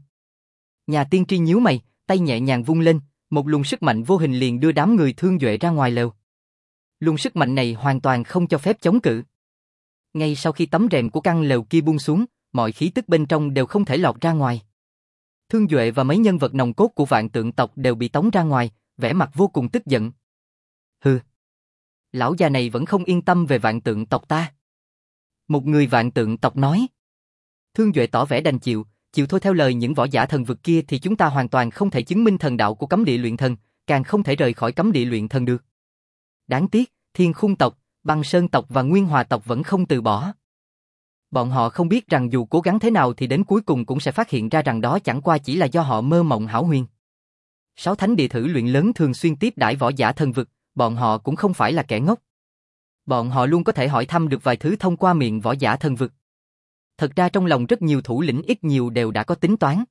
A: Nhà tiên tri nhíu mày, tay nhẹ nhàng vung lên, một luồng sức mạnh vô hình liền đưa đám người Thương Duệ ra ngoài lều. Luồng sức mạnh này hoàn toàn không cho phép chống cự. Ngay sau khi tấm rèm của căn lều kia buông xuống, mọi khí tức bên trong đều không thể lọt ra ngoài. Thương Duệ và mấy nhân vật nòng cốt của vạn tượng tộc đều bị tống ra ngoài, vẻ mặt vô cùng tức giận. Hừ, lão già này vẫn không yên tâm về vạn tượng tộc ta. Một người vạn tượng tộc nói. Thương Duệ tỏ vẻ đành chịu, chịu thôi. Theo lời những võ giả thần vực kia thì chúng ta hoàn toàn không thể chứng minh thần đạo của cấm địa luyện thần, càng không thể rời khỏi cấm địa luyện thần được. Đáng tiếc, Thiên Khung tộc, Băng Sơn tộc và Nguyên Hòa tộc vẫn không từ bỏ. Bọn họ không biết rằng dù cố gắng thế nào thì đến cuối cùng cũng sẽ phát hiện ra rằng đó chẳng qua chỉ là do họ mơ mộng hão huyền. Sáu thánh địa thử luyện lớn thường xuyên tiếp đãi võ giả thần vực, bọn họ cũng không phải là kẻ ngốc. Bọn họ luôn có thể hỏi thăm được vài thứ thông qua miệng võ giả thần vực. Thật ra trong lòng rất nhiều thủ lĩnh ít nhiều đều đã có tính toán.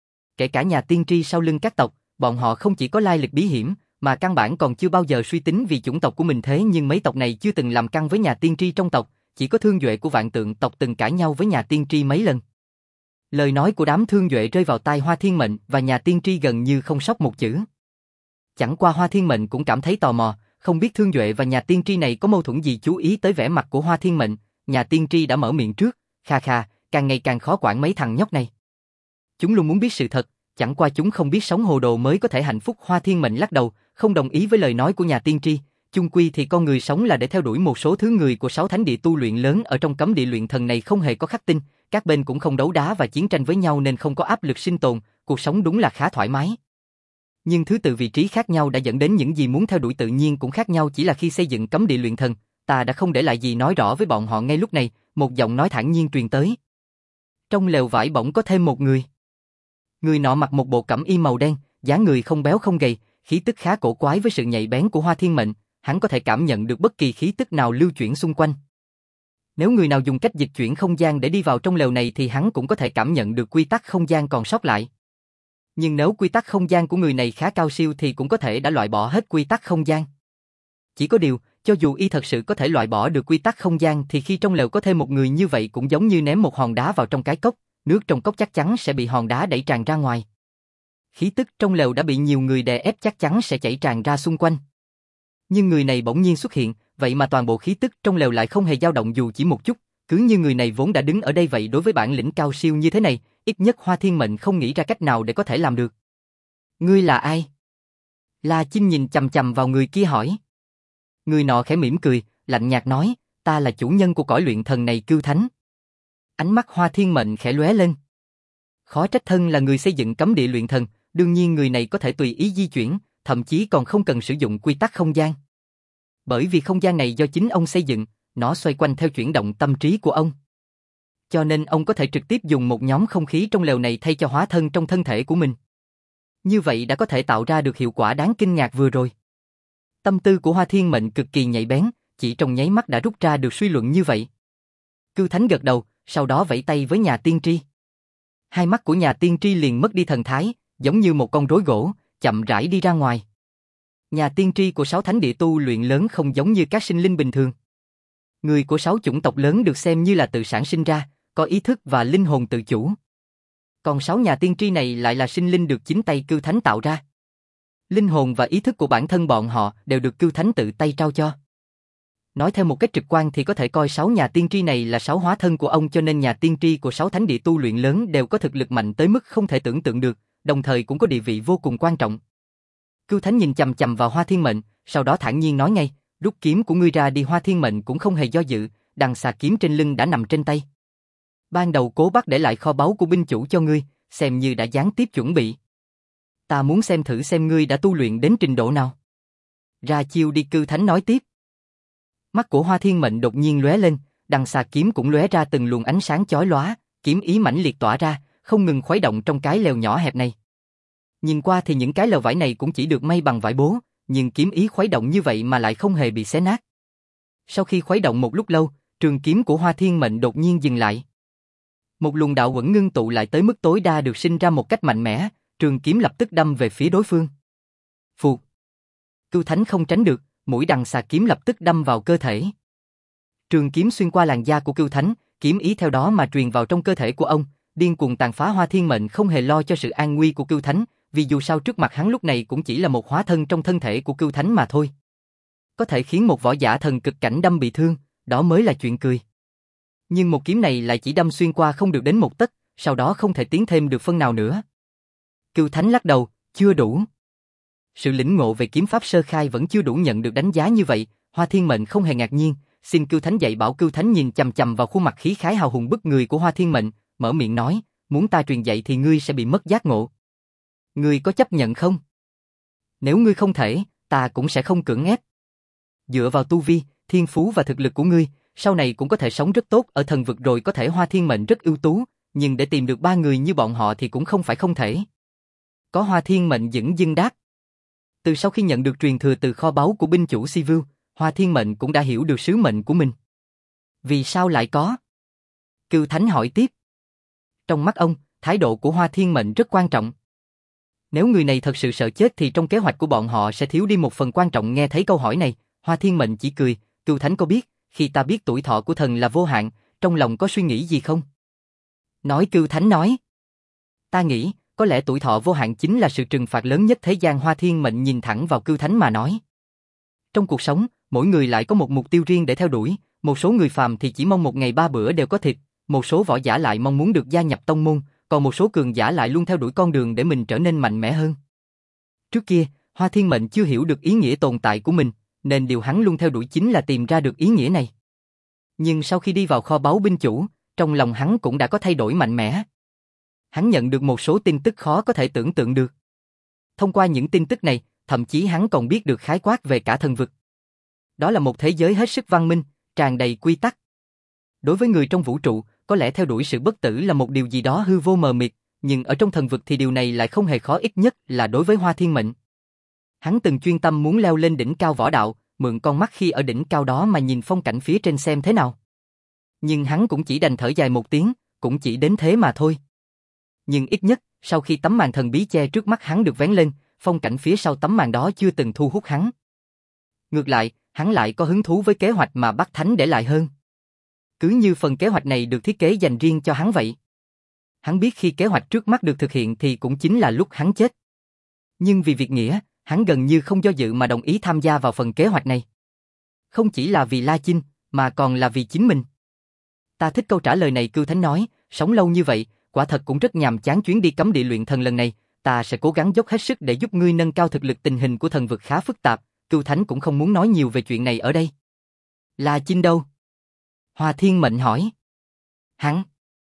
A: Kể cả nhà tiên tri sau lưng các tộc, bọn họ không chỉ có lai lịch bí hiểm, mà căn bản còn chưa bao giờ suy tính vì chủng tộc của mình. Thế nhưng mấy tộc này chưa từng làm căng với nhà tiên tri trong tộc, chỉ có Thương Duệ của vạn tượng tộc từng cãi nhau với nhà tiên tri mấy lần. Lời nói của đám Thương Duệ rơi vào tai Hoa Thiên Mệnh và nhà tiên tri gần như không sót một chữ. Chẳng qua Hoa Thiên Mệnh cũng cảm thấy tò mò, không biết Thương Duệ và nhà tiên tri này có mâu thuẫn gì. Chú ý tới vẻ mặt của Hoa Thiên Mệnh, nhà tiên tri đã mở miệng trước, kha kha, càng ngày càng khó quản mấy thằng nhóc này. Chúng luôn muốn biết sự thật, chẳng qua chúng không biết sống hồ đồ mới có thể hạnh phúc. Hoa Thiên Mệnh lắc đầu, không đồng ý với lời nói của nhà tiên tri. Chung quy thì con người sống là để theo đuổi một số thứ. Người của sáu thánh địa tu luyện lớn ở trong cấm địa luyện thần này không hề có khắc tinh, các bên cũng không đấu đá và chiến tranh với nhau nên không có áp lực sinh tồn, cuộc sống đúng là khá thoải mái. Nhưng thứ tự vị trí khác nhau đã dẫn đến những gì muốn theo đuổi tự nhiên cũng khác nhau. Chỉ là khi xây dựng cấm địa luyện thần, ta đã không để lại gì nói rõ với bọn họ ngay lúc này. một giọng nói thản nhiên truyền tới. Trong lều vải bỗng có thêm một người. Người nọ mặc một bộ cẩm y màu đen, dáng người không béo không gầy, khí tức khá cổ quái với sự nhạy bén của Hoa Thiên Mệnh, hắn có thể cảm nhận được bất kỳ khí tức nào lưu chuyển xung quanh. Nếu người nào dùng cách dịch chuyển không gian để đi vào trong lều này thì hắn cũng có thể cảm nhận được quy tắc không gian còn sót lại. Nhưng nếu quy tắc không gian của người này khá cao siêu thì cũng có thể đã loại bỏ hết quy tắc không gian. Chỉ có điều, cho dù y thật sự có thể loại bỏ được quy tắc không gian thì khi trong lều có thêm một người như vậy cũng giống như ném một hòn đá vào trong cái cốc, nước trong cốc chắc chắn sẽ bị hòn đá đẩy tràn ra ngoài. Khí tức trong lều đã bị nhiều người đè ép chắc chắn sẽ chảy tràn ra xung quanh. Nhưng người này bỗng nhiên xuất hiện, vậy mà toàn bộ khí tức trong lều lại không hề dao động dù chỉ một chút, cứ như người này vốn đã đứng ở đây vậy. Đối với bản lĩnh cao siêu như thế này, ít nhất Hoa Thiên Mệnh không nghĩ ra cách nào để có thể làm được. Ngươi là ai? La Chinh nhìn chằm chằm vào người kia hỏi. Người nọ khẽ mỉm cười, lạnh nhạt nói, ta là chủ nhân của cõi luyện thần này Cưu Thánh. Ánh mắt Hoa Thiên Mệnh khẽ lóe lên. Khó trách thân là người xây dựng cấm địa luyện thần, đương nhiên người này có thể tùy ý di chuyển, thậm chí còn không cần sử dụng quy tắc không gian. Bởi vì không gian này do chính ông xây dựng, nó xoay quanh theo chuyển động tâm trí của ông. Cho nên ông có thể trực tiếp dùng một nhóm không khí trong lều này thay cho hóa thân trong thân thể của mình. Như vậy đã có thể tạo ra được hiệu quả đáng kinh ngạc vừa rồi. Tâm tư của Hoa Thiên Mệnh cực kỳ nhạy bén, chỉ trong nháy mắt đã rút ra được suy luận như vậy. Cưu Thánh gật đầu, sau đó vẫy tay với nhà tiên tri. Hai mắt của nhà tiên tri liền mất đi thần thái, giống như một con rối gỗ, chậm rãi đi ra ngoài. Nhà tiên tri của sáu thánh địa tu luyện lớn không giống như các sinh linh bình thường. Người của sáu chủng tộc lớn được xem như là tự sản sinh ra, có ý thức và linh hồn tự chủ. Còn sáu nhà tiên tri này lại là sinh linh được chính tay Cưu Thánh tạo ra. Linh hồn và ý thức của bản thân bọn họ đều được Cưu Thánh tự tay trao cho. Nói theo một cách trực quan thì có thể coi sáu nhà tiên tri này là sáu hóa thân của ông, cho nên nhà tiên tri của sáu thánh địa tu luyện lớn đều có thực lực mạnh tới mức không thể tưởng tượng được, đồng thời cũng có địa vị vô cùng quan trọng. Cưu Thánh nhìn chằm chằm vào Hoa Thiên Mệnh, sau đó thản nhiên nói ngay, rút kiếm của ngươi ra đi. Hoa Thiên Mệnh cũng không hề do dự, đằng xà kiếm trên lưng đã nằm trên tay. Ban đầu Cố Bắc để lại kho báu của binh chủ cho ngươi, xem như đã gián tiếp chuẩn bị. Ta muốn xem thử xem ngươi đã tu luyện đến trình độ nào. Ra chiêu đi, Cưu Thánh nói tiếp. Mắt của Hoa Thiên Mệnh đột nhiên lóe lên, đằng xà kiếm cũng lóe ra từng luồng ánh sáng chói lóa, kiếm ý mãnh liệt tỏa ra, không ngừng khuấy động trong cái lều nhỏ hẹp này. Nhìn qua thì những cái lều vải này cũng chỉ được may bằng vải bố, nhưng kiếm ý khuấy động như vậy mà lại không hề bị xé nát. Sau khi khuấy động một lúc lâu, trường kiếm của Hoa Thiên Mệnh đột nhiên dừng lại. Một luồng đạo uẩn ngưng tụ lại tới mức tối đa được sinh ra một cách mạnh mẽ, trường kiếm lập tức đâm về phía đối phương. Phụt! Cưu Thánh không tránh được, mũi đằng xà kiếm lập tức đâm vào cơ thể. Trường kiếm xuyên qua làn da của Cưu Thánh, kiếm ý theo đó mà truyền vào trong cơ thể của ông, điên cuồng tàn phá. Hoa Thiên Mệnh không hề lo cho sự an nguy của Cưu Thánh, vì dù sao trước mặt hắn lúc này cũng chỉ là một hóa thân trong thân thể của Cưu Thánh mà thôi. Có thể khiến một võ giả thần cực cảnh đâm bị thương, đó mới là chuyện cười. Nhưng một kiếm này lại chỉ đâm xuyên qua không được đến một tấc, sau đó không thể tiến thêm được phân nào nữa. Cưu Thánh lắc đầu, chưa đủ. Sự lĩnh ngộ về kiếm pháp sơ khai vẫn chưa đủ nhận được đánh giá như vậy. Hoa Thiên Mệnh không hề ngạc nhiên, xin Cưu Thánh dạy bảo. Cưu Thánh nhìn chằm chằm vào khuôn mặt khí khái hào hùng bức người của Hoa Thiên Mệnh, mở miệng nói, muốn ta truyền dạy thì ngươi sẽ bị mất giác ngộ. Ngươi có chấp nhận không? Nếu ngươi không thể, ta cũng sẽ không cưỡng ép. Dựa vào tu vi, thiên phú và thực lực của ngươi, sau này cũng có thể sống rất tốt ở thần vực rồi. Có thể Hoa Thiên Mệnh rất ưu tú, nhưng để tìm được ba người như bọn họ thì cũng không phải không thể. Có Hoa Thiên Mệnh dửng dưng đáp. Từ sau khi nhận được truyền thừa từ kho báu của binh chủ Sivu, Hoa Thiên Mệnh cũng đã hiểu được sứ mệnh của mình. Vì sao lại có? Cưu Thánh hỏi tiếp. Trong mắt ông, thái độ của Hoa Thiên Mệnh rất quan trọng. Nếu người này thật sự sợ chết thì trong kế hoạch của bọn họ sẽ thiếu đi một phần quan trọng. Nghe thấy câu hỏi này, Hoa Thiên Mệnh chỉ cười. Cưu Thánh có biết, khi ta biết tuổi thọ của thần là vô hạn, trong lòng có suy nghĩ gì không? Nói Cưu Thánh nói. Ta nghĩ, có lẽ tuổi thọ vô hạn chính là sự trừng phạt lớn nhất thế gian. Hoa Thiên Mệnh nhìn thẳng vào Cưu Thánh mà nói. Trong cuộc sống, mỗi người lại có một mục tiêu riêng để theo đuổi, một số người phàm thì chỉ mong một ngày ba bữa đều có thịt, một số võ giả lại mong muốn được gia nhập tông môn, còn một số cường giả lại luôn theo đuổi con đường để mình trở nên mạnh mẽ hơn. Trước kia, Hoa Thiên Mệnh chưa hiểu được ý nghĩa tồn tại của mình, nên điều hắn luôn theo đuổi chính là tìm ra được ý nghĩa này. Nhưng sau khi đi vào kho báu binh chủ, trong lòng hắn cũng đã có thay đổi mạnh mẽ. Hắn nhận được một số tin tức khó có thể tưởng tượng được. Thông qua những tin tức này, thậm chí hắn còn biết được khái quát về cả thần vực. Đó là một thế giới hết sức văn minh, tràn đầy quy tắc. Đối với người trong vũ trụ, có lẽ theo đuổi sự bất tử là một điều gì đó hư vô mờ mịt, nhưng ở trong thần vực thì điều này lại không hề khó, ít nhất là đối với Hoa Thiên Mệnh. Hắn từng chuyên tâm muốn leo lên đỉnh cao võ đạo, mượn con mắt khi ở đỉnh cao đó mà nhìn phong cảnh phía trên xem thế nào. Nhưng hắn cũng chỉ đành thở dài một tiếng, cũng chỉ đến thế mà thôi. Nhưng ít nhất, sau khi tấm màn thần bí che trước mắt hắn được vén lên, phong cảnh phía sau tấm màn đó chưa từng thu hút hắn. Ngược lại, hắn lại có hứng thú với kế hoạch mà Bắc Thánh để lại hơn. Cứ như phần kế hoạch này được thiết kế dành riêng cho hắn vậy. Hắn biết khi kế hoạch trước mắt được thực hiện thì cũng chính là lúc hắn chết. Nhưng vì việc nghĩa, hắn gần như không do dự mà đồng ý tham gia vào phần kế hoạch này. Không chỉ là vì La Chinh, mà còn là vì chính mình. Ta thích câu trả lời này, Cưu Thánh nói, sống lâu như vậy, quả thật cũng rất nhàm chán chuyến đi cấm địa luyện thần lần này, ta sẽ cố gắng dốc hết sức để giúp ngươi nâng cao thực lực. Tình hình của thần vực khá phức tạp, Cưu Thánh cũng không muốn nói nhiều về chuyện này ở đây. La Chinh đâu? Hoa Thiên Mệnh hỏi. Hắn.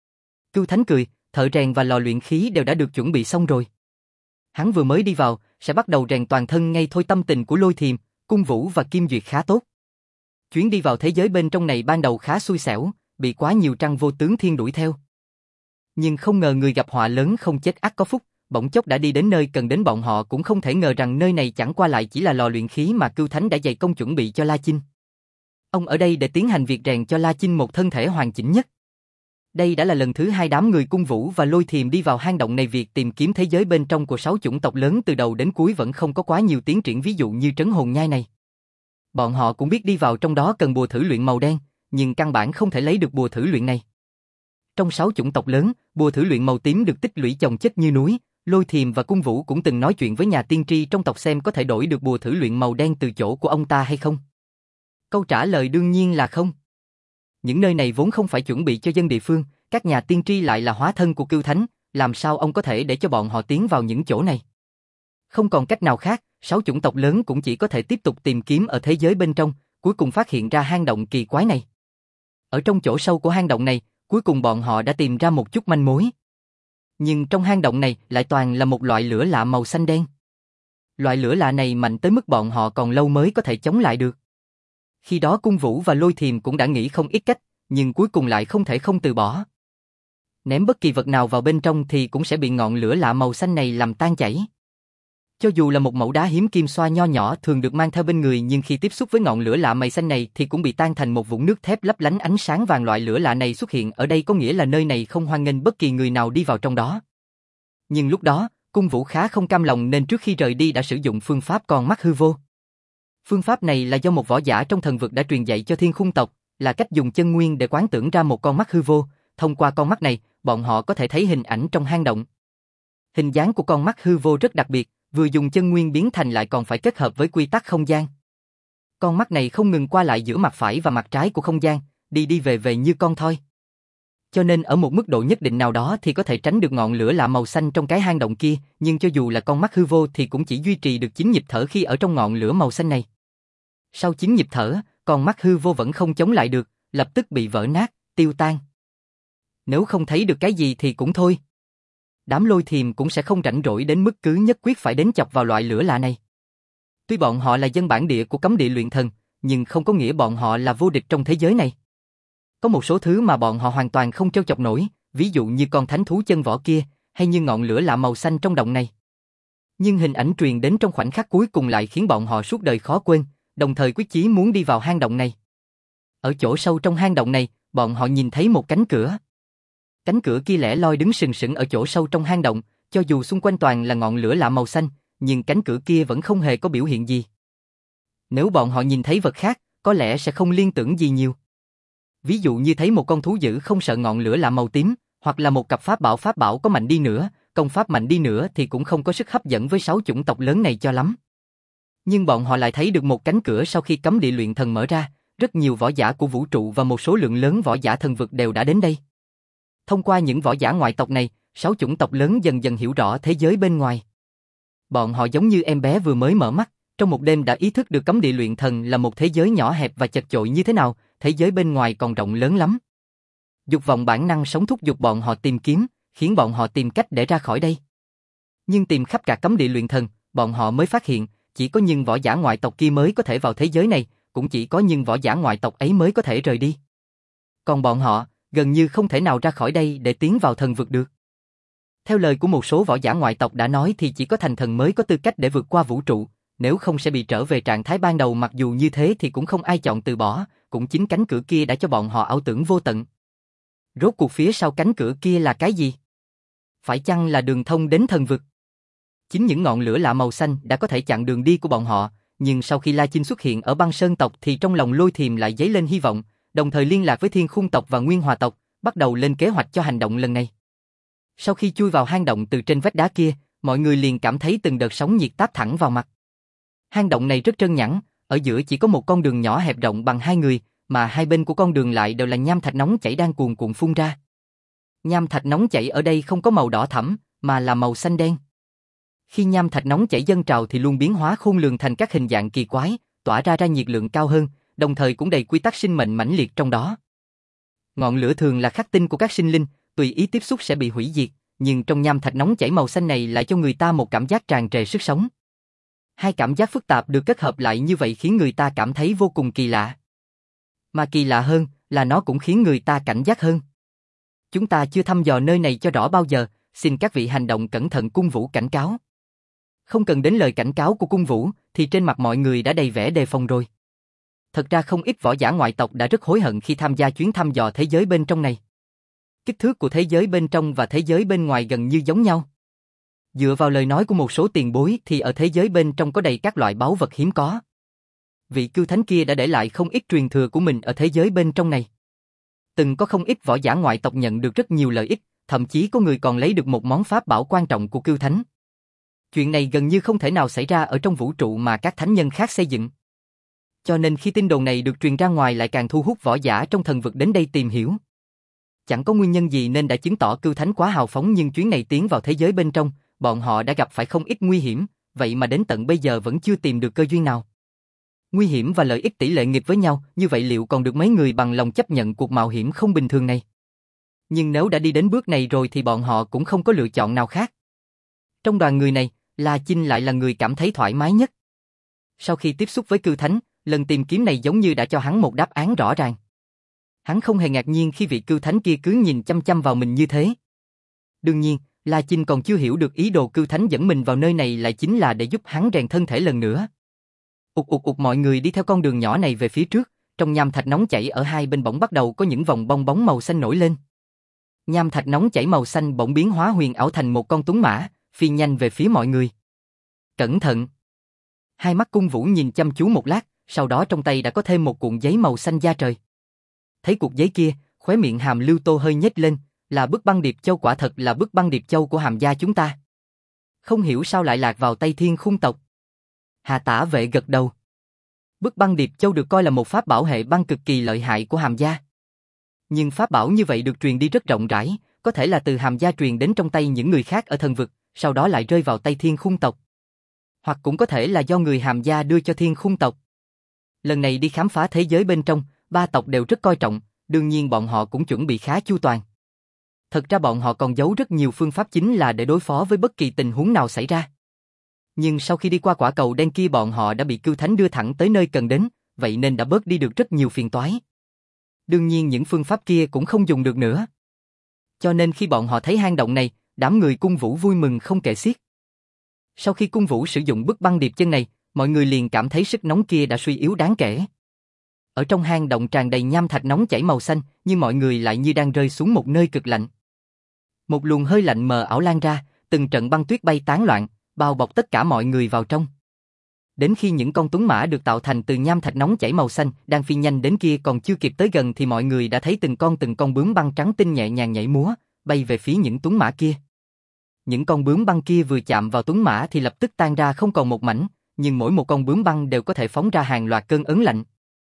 A: Cưu Thánh cười, thợ rèn và lò luyện khí đều đã được chuẩn bị xong rồi. Hắn vừa mới đi vào, sẽ bắt đầu rèn toàn thân ngay thôi. Tâm tình của Lôi Thiềm, Cung Vũ và Kim Duyệt khá tốt. Chuyến đi vào thế giới bên trong này ban đầu khá xui xẻo, bị quá nhiều Trăng Vô Tướng Thiên đuổi theo. Nhưng không ngờ người gặp họa lớn không chết ắt có phúc, bỗng chốc đã đi đến nơi cần đến. Bọn họ cũng không thể ngờ rằng nơi này chẳng qua lại chỉ là lò luyện khí mà Cưu Thánh đã dày công chuẩn bị cho La Chinh. Ông ở đây để tiến hành việc rèn cho La Chinh một thân thể hoàn chỉnh nhất. Đây đã là lần thứ hai đám người Cung Vũ và Lôi Thiềm đi vào hang động này. Việc tìm kiếm thế giới bên trong của sáu chủng tộc lớn từ đầu đến cuối vẫn không có quá nhiều tiến triển, ví dụ như trấn hồn nhai này. Bọn họ cũng biết đi vào trong đó cần bùa thử luyện màu đen, nhưng căn bản không thể lấy được bùa thử luyện này. Trong sáu chủng tộc lớn, bùa thử luyện màu tím được tích lũy chồng chất như núi. Lôi Thiềm và Cung Vũ cũng từng nói chuyện với nhà tiên tri trong tộc xem có thể đổi được bùa thử luyện màu đen từ chỗ của ông ta hay không. Câu trả lời đương nhiên là không. Những nơi này vốn không phải chuẩn bị cho dân địa phương, các nhà tiên tri lại là hóa thân của Cưu Thánh, làm sao ông có thể để cho bọn họ tiến vào những chỗ này? Không còn cách nào khác, sáu chủng tộc lớn cũng chỉ có thể tiếp tục tìm kiếm ở thế giới bên trong, cuối cùng phát hiện ra hang động kỳ quái này. Ở trong chỗ sâu của hang động này, cuối cùng bọn họ đã tìm ra một chút manh mối. Nhưng trong hang động này lại toàn là một loại lửa lạ màu xanh đen. Loại lửa lạ này mạnh tới mức bọn họ còn lâu mới có thể chống lại được. Khi đó Cung Vũ và Lôi Thiềm cũng đã nghĩ không ít cách, nhưng cuối cùng lại không thể không từ bỏ. Ném bất kỳ vật nào vào bên trong thì cũng sẽ bị ngọn lửa lạ màu xanh này làm tan chảy. Cho dù là một mẩu đá hiếm kim xoa nho nhỏ thường được mang theo bên người, nhưng khi tiếp xúc với ngọn lửa lạ màu xanh này thì cũng bị tan thành một vũng nước thép lấp lánh ánh sáng vàng. Loại lửa lạ này xuất hiện ở đây có nghĩa là nơi này không hoan nghênh bất kỳ người nào đi vào trong đó. Nhưng lúc đó, Cung Vũ khá không cam lòng nên trước khi rời đi đã sử dụng phương pháp con mắt hư vô. Phương pháp này là do một võ giả trong thần vực đã truyền dạy cho Thiên Khung tộc, là cách dùng chân nguyên để quán tưởng ra một con mắt hư vô. Thông qua con mắt này, bọn họ có thể thấy hình ảnh trong hang động. Hình dáng của con mắt hư vô rất đặc biệt, vừa dùng chân nguyên biến thành lại còn phải kết hợp với quy tắc không gian. Con mắt này không ngừng qua lại giữa mặt phải và mặt trái của không gian, đi đi về về như con thoi. Cho nên ở một mức độ nhất định nào đó thì có thể tránh được ngọn lửa lạ màu xanh trong cái hang động kia, nhưng cho dù là con mắt hư vô thì cũng chỉ duy trì được chín nhịp thở khi ở trong ngọn lửa màu xanh này. Sau chín nhịp thở, con mắt hư vô vẫn không chống lại được, lập tức bị vỡ nát, tiêu tan. Nếu không thấy được cái gì thì cũng thôi. Đám Lôi Thiềm cũng sẽ không rảnh rỗi đến mức cứ nhất quyết phải đến chọc vào loại lửa lạ này. Tuy bọn họ là dân bản địa của cấm địa luyện thần, nhưng không có nghĩa bọn họ là vô địch trong thế giới này. Có một số thứ mà bọn họ hoàn toàn không trêu chọc nổi, ví dụ như con thánh thú chân võ kia, hay như ngọn lửa lạ màu xanh trong động này. Nhưng hình ảnh truyền đến trong khoảnh khắc cuối cùng lại khiến bọn họ suốt đời khó quên, đồng thời quyết chí muốn đi vào hang động này. Ở chỗ sâu trong hang động này, bọn họ nhìn thấy một cánh cửa. Cánh cửa kia lẻ loi đứng sừng sững ở chỗ sâu trong hang động, cho dù xung quanh toàn là ngọn lửa lạ màu xanh, nhưng cánh cửa kia vẫn không hề có biểu hiện gì. Nếu bọn họ nhìn thấy vật khác, có lẽ sẽ không liên tưởng gì nhiều. Ví dụ như thấy một con thú dữ không sợ ngọn lửa lạ màu tím, hoặc là một cặp pháp bảo pháp bảo có mạnh đi nữa, công pháp mạnh đi nữa thì cũng không có sức hấp dẫn với sáu chủng tộc lớn này cho lắm. Nhưng bọn họ lại thấy được một cánh cửa sau khi cấm địa luyện thần mở ra, rất nhiều võ giả của vũ trụ và một số lượng lớn võ giả thần vực đều đã đến đây. Thông qua những võ giả ngoại tộc này, sáu chủng tộc lớn dần dần hiểu rõ thế giới bên ngoài. Bọn họ giống như em bé vừa mới mở mắt, trong một đêm đã ý thức được cấm địa luyện thần là một thế giới nhỏ hẹp và chật chội như thế nào, thế giới bên ngoài còn rộng lớn lắm. Dục vọng bản năng sống thúc giục bọn họ tìm kiếm, khiến bọn họ tìm cách để ra khỏi đây. Nhưng tìm khắp cả cấm địa luyện thần, bọn họ mới phát hiện, chỉ có những võ giả ngoại tộc kia mới có thể vào thế giới này, cũng chỉ có những võ giả ngoại tộc ấy mới có thể rời đi. Còn bọn họ, gần như không thể nào ra khỏi đây để tiến vào thần vực được. Theo lời của một số võ giả ngoại tộc đã nói thì chỉ có thành thần mới có tư cách để vượt qua vũ trụ, nếu không sẽ bị trở về trạng thái ban đầu, mặc dù như thế thì cũng không ai chọn từ bỏ, cũng chính cánh cửa kia đã cho bọn họ ảo tưởng vô tận. Rốt cuộc phía sau cánh cửa kia là cái gì? Phải chăng là đường thông đến thần vực? Chính những ngọn lửa lạ màu xanh đã có thể chặn đường đi của bọn họ, nhưng sau khi La Chinh xuất hiện ở băng sơn tộc thì trong lòng Lôi Thiềm lại dấy lên hy vọng, đồng thời liên lạc với Thiên Khung tộc và Nguyên Hòa tộc, bắt đầu lên kế hoạch cho hành động lần này. Sau khi chui vào hang động từ trên vách đá kia, mọi người liền cảm thấy từng đợt sóng nhiệt táp thẳng vào mặt. Hang động này rất trơn nhẵn, ở giữa chỉ có một con đường nhỏ hẹp rộng bằng hai người, mà hai bên của con đường lại đều là nham thạch nóng chảy đang cuồn cuộn phun ra. Nham thạch nóng chảy ở đây không có màu đỏ thẫm, mà là màu xanh đen. Khi nham thạch nóng chảy dâng trào thì luôn biến hóa khôn lường thành các hình dạng kỳ quái, tỏa ra ra nhiệt lượng cao hơn, đồng thời cũng đầy quy tắc sinh mệnh mãnh liệt trong đó. Ngọn lửa thường là khắc tinh của các sinh linh, tùy ý tiếp xúc sẽ bị hủy diệt, nhưng trong nham thạch nóng chảy màu xanh này lại cho người ta một cảm giác tràn trề sức sống. Hai cảm giác phức tạp được kết hợp lại như vậy khiến người ta cảm thấy vô cùng kỳ lạ. Mà kỳ lạ hơn là nó cũng khiến người ta cảnh giác hơn. Chúng ta chưa thăm dò nơi này cho rõ bao giờ, xin các vị hành động cẩn thận, Cung Vũ cảnh cáo. Không cần đến lời cảnh cáo của Cung Vũ thì trên mặt mọi người đã đầy vẻ đề phòng rồi. Thật ra không ít võ giả ngoại tộc đã rất hối hận khi tham gia chuyến thăm dò thế giới bên trong này. Kích thước của thế giới bên trong và thế giới bên ngoài gần như giống nhau. Dựa vào lời nói của một số tiền bối thì ở thế giới bên trong có đầy các loại báu vật hiếm có. Vị Cưu Thánh kia đã để lại không ít truyền thừa của mình ở thế giới bên trong này. Từng có không ít võ giả ngoại tộc nhận được rất nhiều lợi ích, thậm chí có người còn lấy được một món pháp bảo quan trọng của Cưu Thánh. Chuyện này gần như không thể nào xảy ra ở trong vũ trụ mà các thánh nhân khác xây dựng. Cho nên khi tin đồn này được truyền ra ngoài lại càng thu hút võ giả trong thần vực đến đây tìm hiểu. Chẳng có nguyên nhân gì nên đã chứng tỏ Cưu Thánh quá hào phóng, nhưng chuyến này tiến vào thế giới bên trong, bọn họ đã gặp phải không ít nguy hiểm, vậy mà đến tận bây giờ vẫn chưa tìm được cơ duyên nào. Nguy hiểm và lợi ích tỷ lệ nghịch với nhau, như vậy liệu còn được mấy người bằng lòng chấp nhận cuộc mạo hiểm không bình thường này? Nhưng nếu đã đi đến bước này rồi thì bọn họ cũng không có lựa chọn nào khác. Trong đoàn người này, La Chinh lại là người cảm thấy thoải mái nhất. Sau khi tiếp xúc với Cưu Thánh, lần tìm kiếm này giống như đã cho hắn một đáp án rõ ràng. Hắn không hề ngạc nhiên khi vị Cưu Thánh kia cứ nhìn chăm chăm vào mình như thế. Đương nhiên, La Chinh còn chưa hiểu được ý đồ Cưu Thánh dẫn mình vào nơi này lại chính là để giúp hắn rèn thân thể lần nữa. Ụt ụt ụt, mọi người đi theo con đường nhỏ này về phía trước, trong nham thạch nóng chảy ở hai bên bỗng bắt đầu có những vòng bong bóng màu xanh nổi lên. Nham thạch nóng chảy màu xanh bỗng biến hóa huyền ảo thành một con tuấn mã, phi nhanh về phía mọi người. Cẩn thận! Hai mắt Cung Vũ nhìn chăm chú một lát, sau đó trong tay đã có thêm một cuộn giấy màu xanh da trời. Thấy cuộn giấy kia, khóe miệng Hàm Lưu Tô hơi nhếch lên, là bức băng điệp châu, quả thật là bức băng điệp châu của Hàm gia chúng ta. Không hiểu sao lại lạc vào tay Thiên Khung tộc. Hà Tả Vệ gật đầu. Bức băng điệp châu được coi là một pháp bảo hệ băng cực kỳ lợi hại của Hàm gia. Nhưng pháp bảo như vậy được truyền đi rất rộng rãi, có thể là từ Hàm gia truyền đến trong tay những người khác ở thần vực, sau đó lại rơi vào tay Thiên Khung tộc. Hoặc cũng có thể là do người Hàm gia đưa cho Thiên Khung tộc. Lần này đi khám phá thế giới bên trong, ba tộc đều rất coi trọng, đương nhiên bọn họ cũng chuẩn bị khá chu toàn. Thật ra bọn họ còn giấu rất nhiều phương pháp, chính là để đối phó với bất kỳ tình huống nào xảy ra. Nhưng sau khi đi qua quả cầu đen kia bọn họ đã bị Cưu Thánh đưa thẳng tới nơi cần đến, vậy nên đã bớt đi được rất nhiều phiền toái. Đương nhiên những phương pháp kia cũng không dùng được nữa. Cho nên khi bọn họ thấy hang động này, đám người Cung Vũ vui mừng không kể xiết. Sau khi Cung Vũ sử dụng bức băng điệp chân này, mọi người liền cảm thấy sức nóng kia đã suy yếu đáng kể. Ở trong hang động tràn đầy nham thạch nóng chảy màu xanh, nhưng mọi người lại như đang rơi xuống một nơi cực lạnh. Một luồng hơi lạnh mờ ảo lan ra, từng trận băng tuyết bay tán loạn, bao bọc tất cả mọi người vào trong. Đến khi những con tuấn mã được tạo thành từ nham thạch nóng chảy màu xanh đang phi nhanh đến kia còn chưa kịp tới gần thì mọi người đã thấy từng con từng con bướm băng trắng tinh nhẹ nhàng nhảy múa, bay về phía những tuấn mã kia. Những con bướm băng kia vừa chạm vào tuấn mã thì lập tức tan ra không còn một mảnh, nhưng mỗi một con bướm băng đều có thể phóng ra hàng loạt cơn ấn lạnh.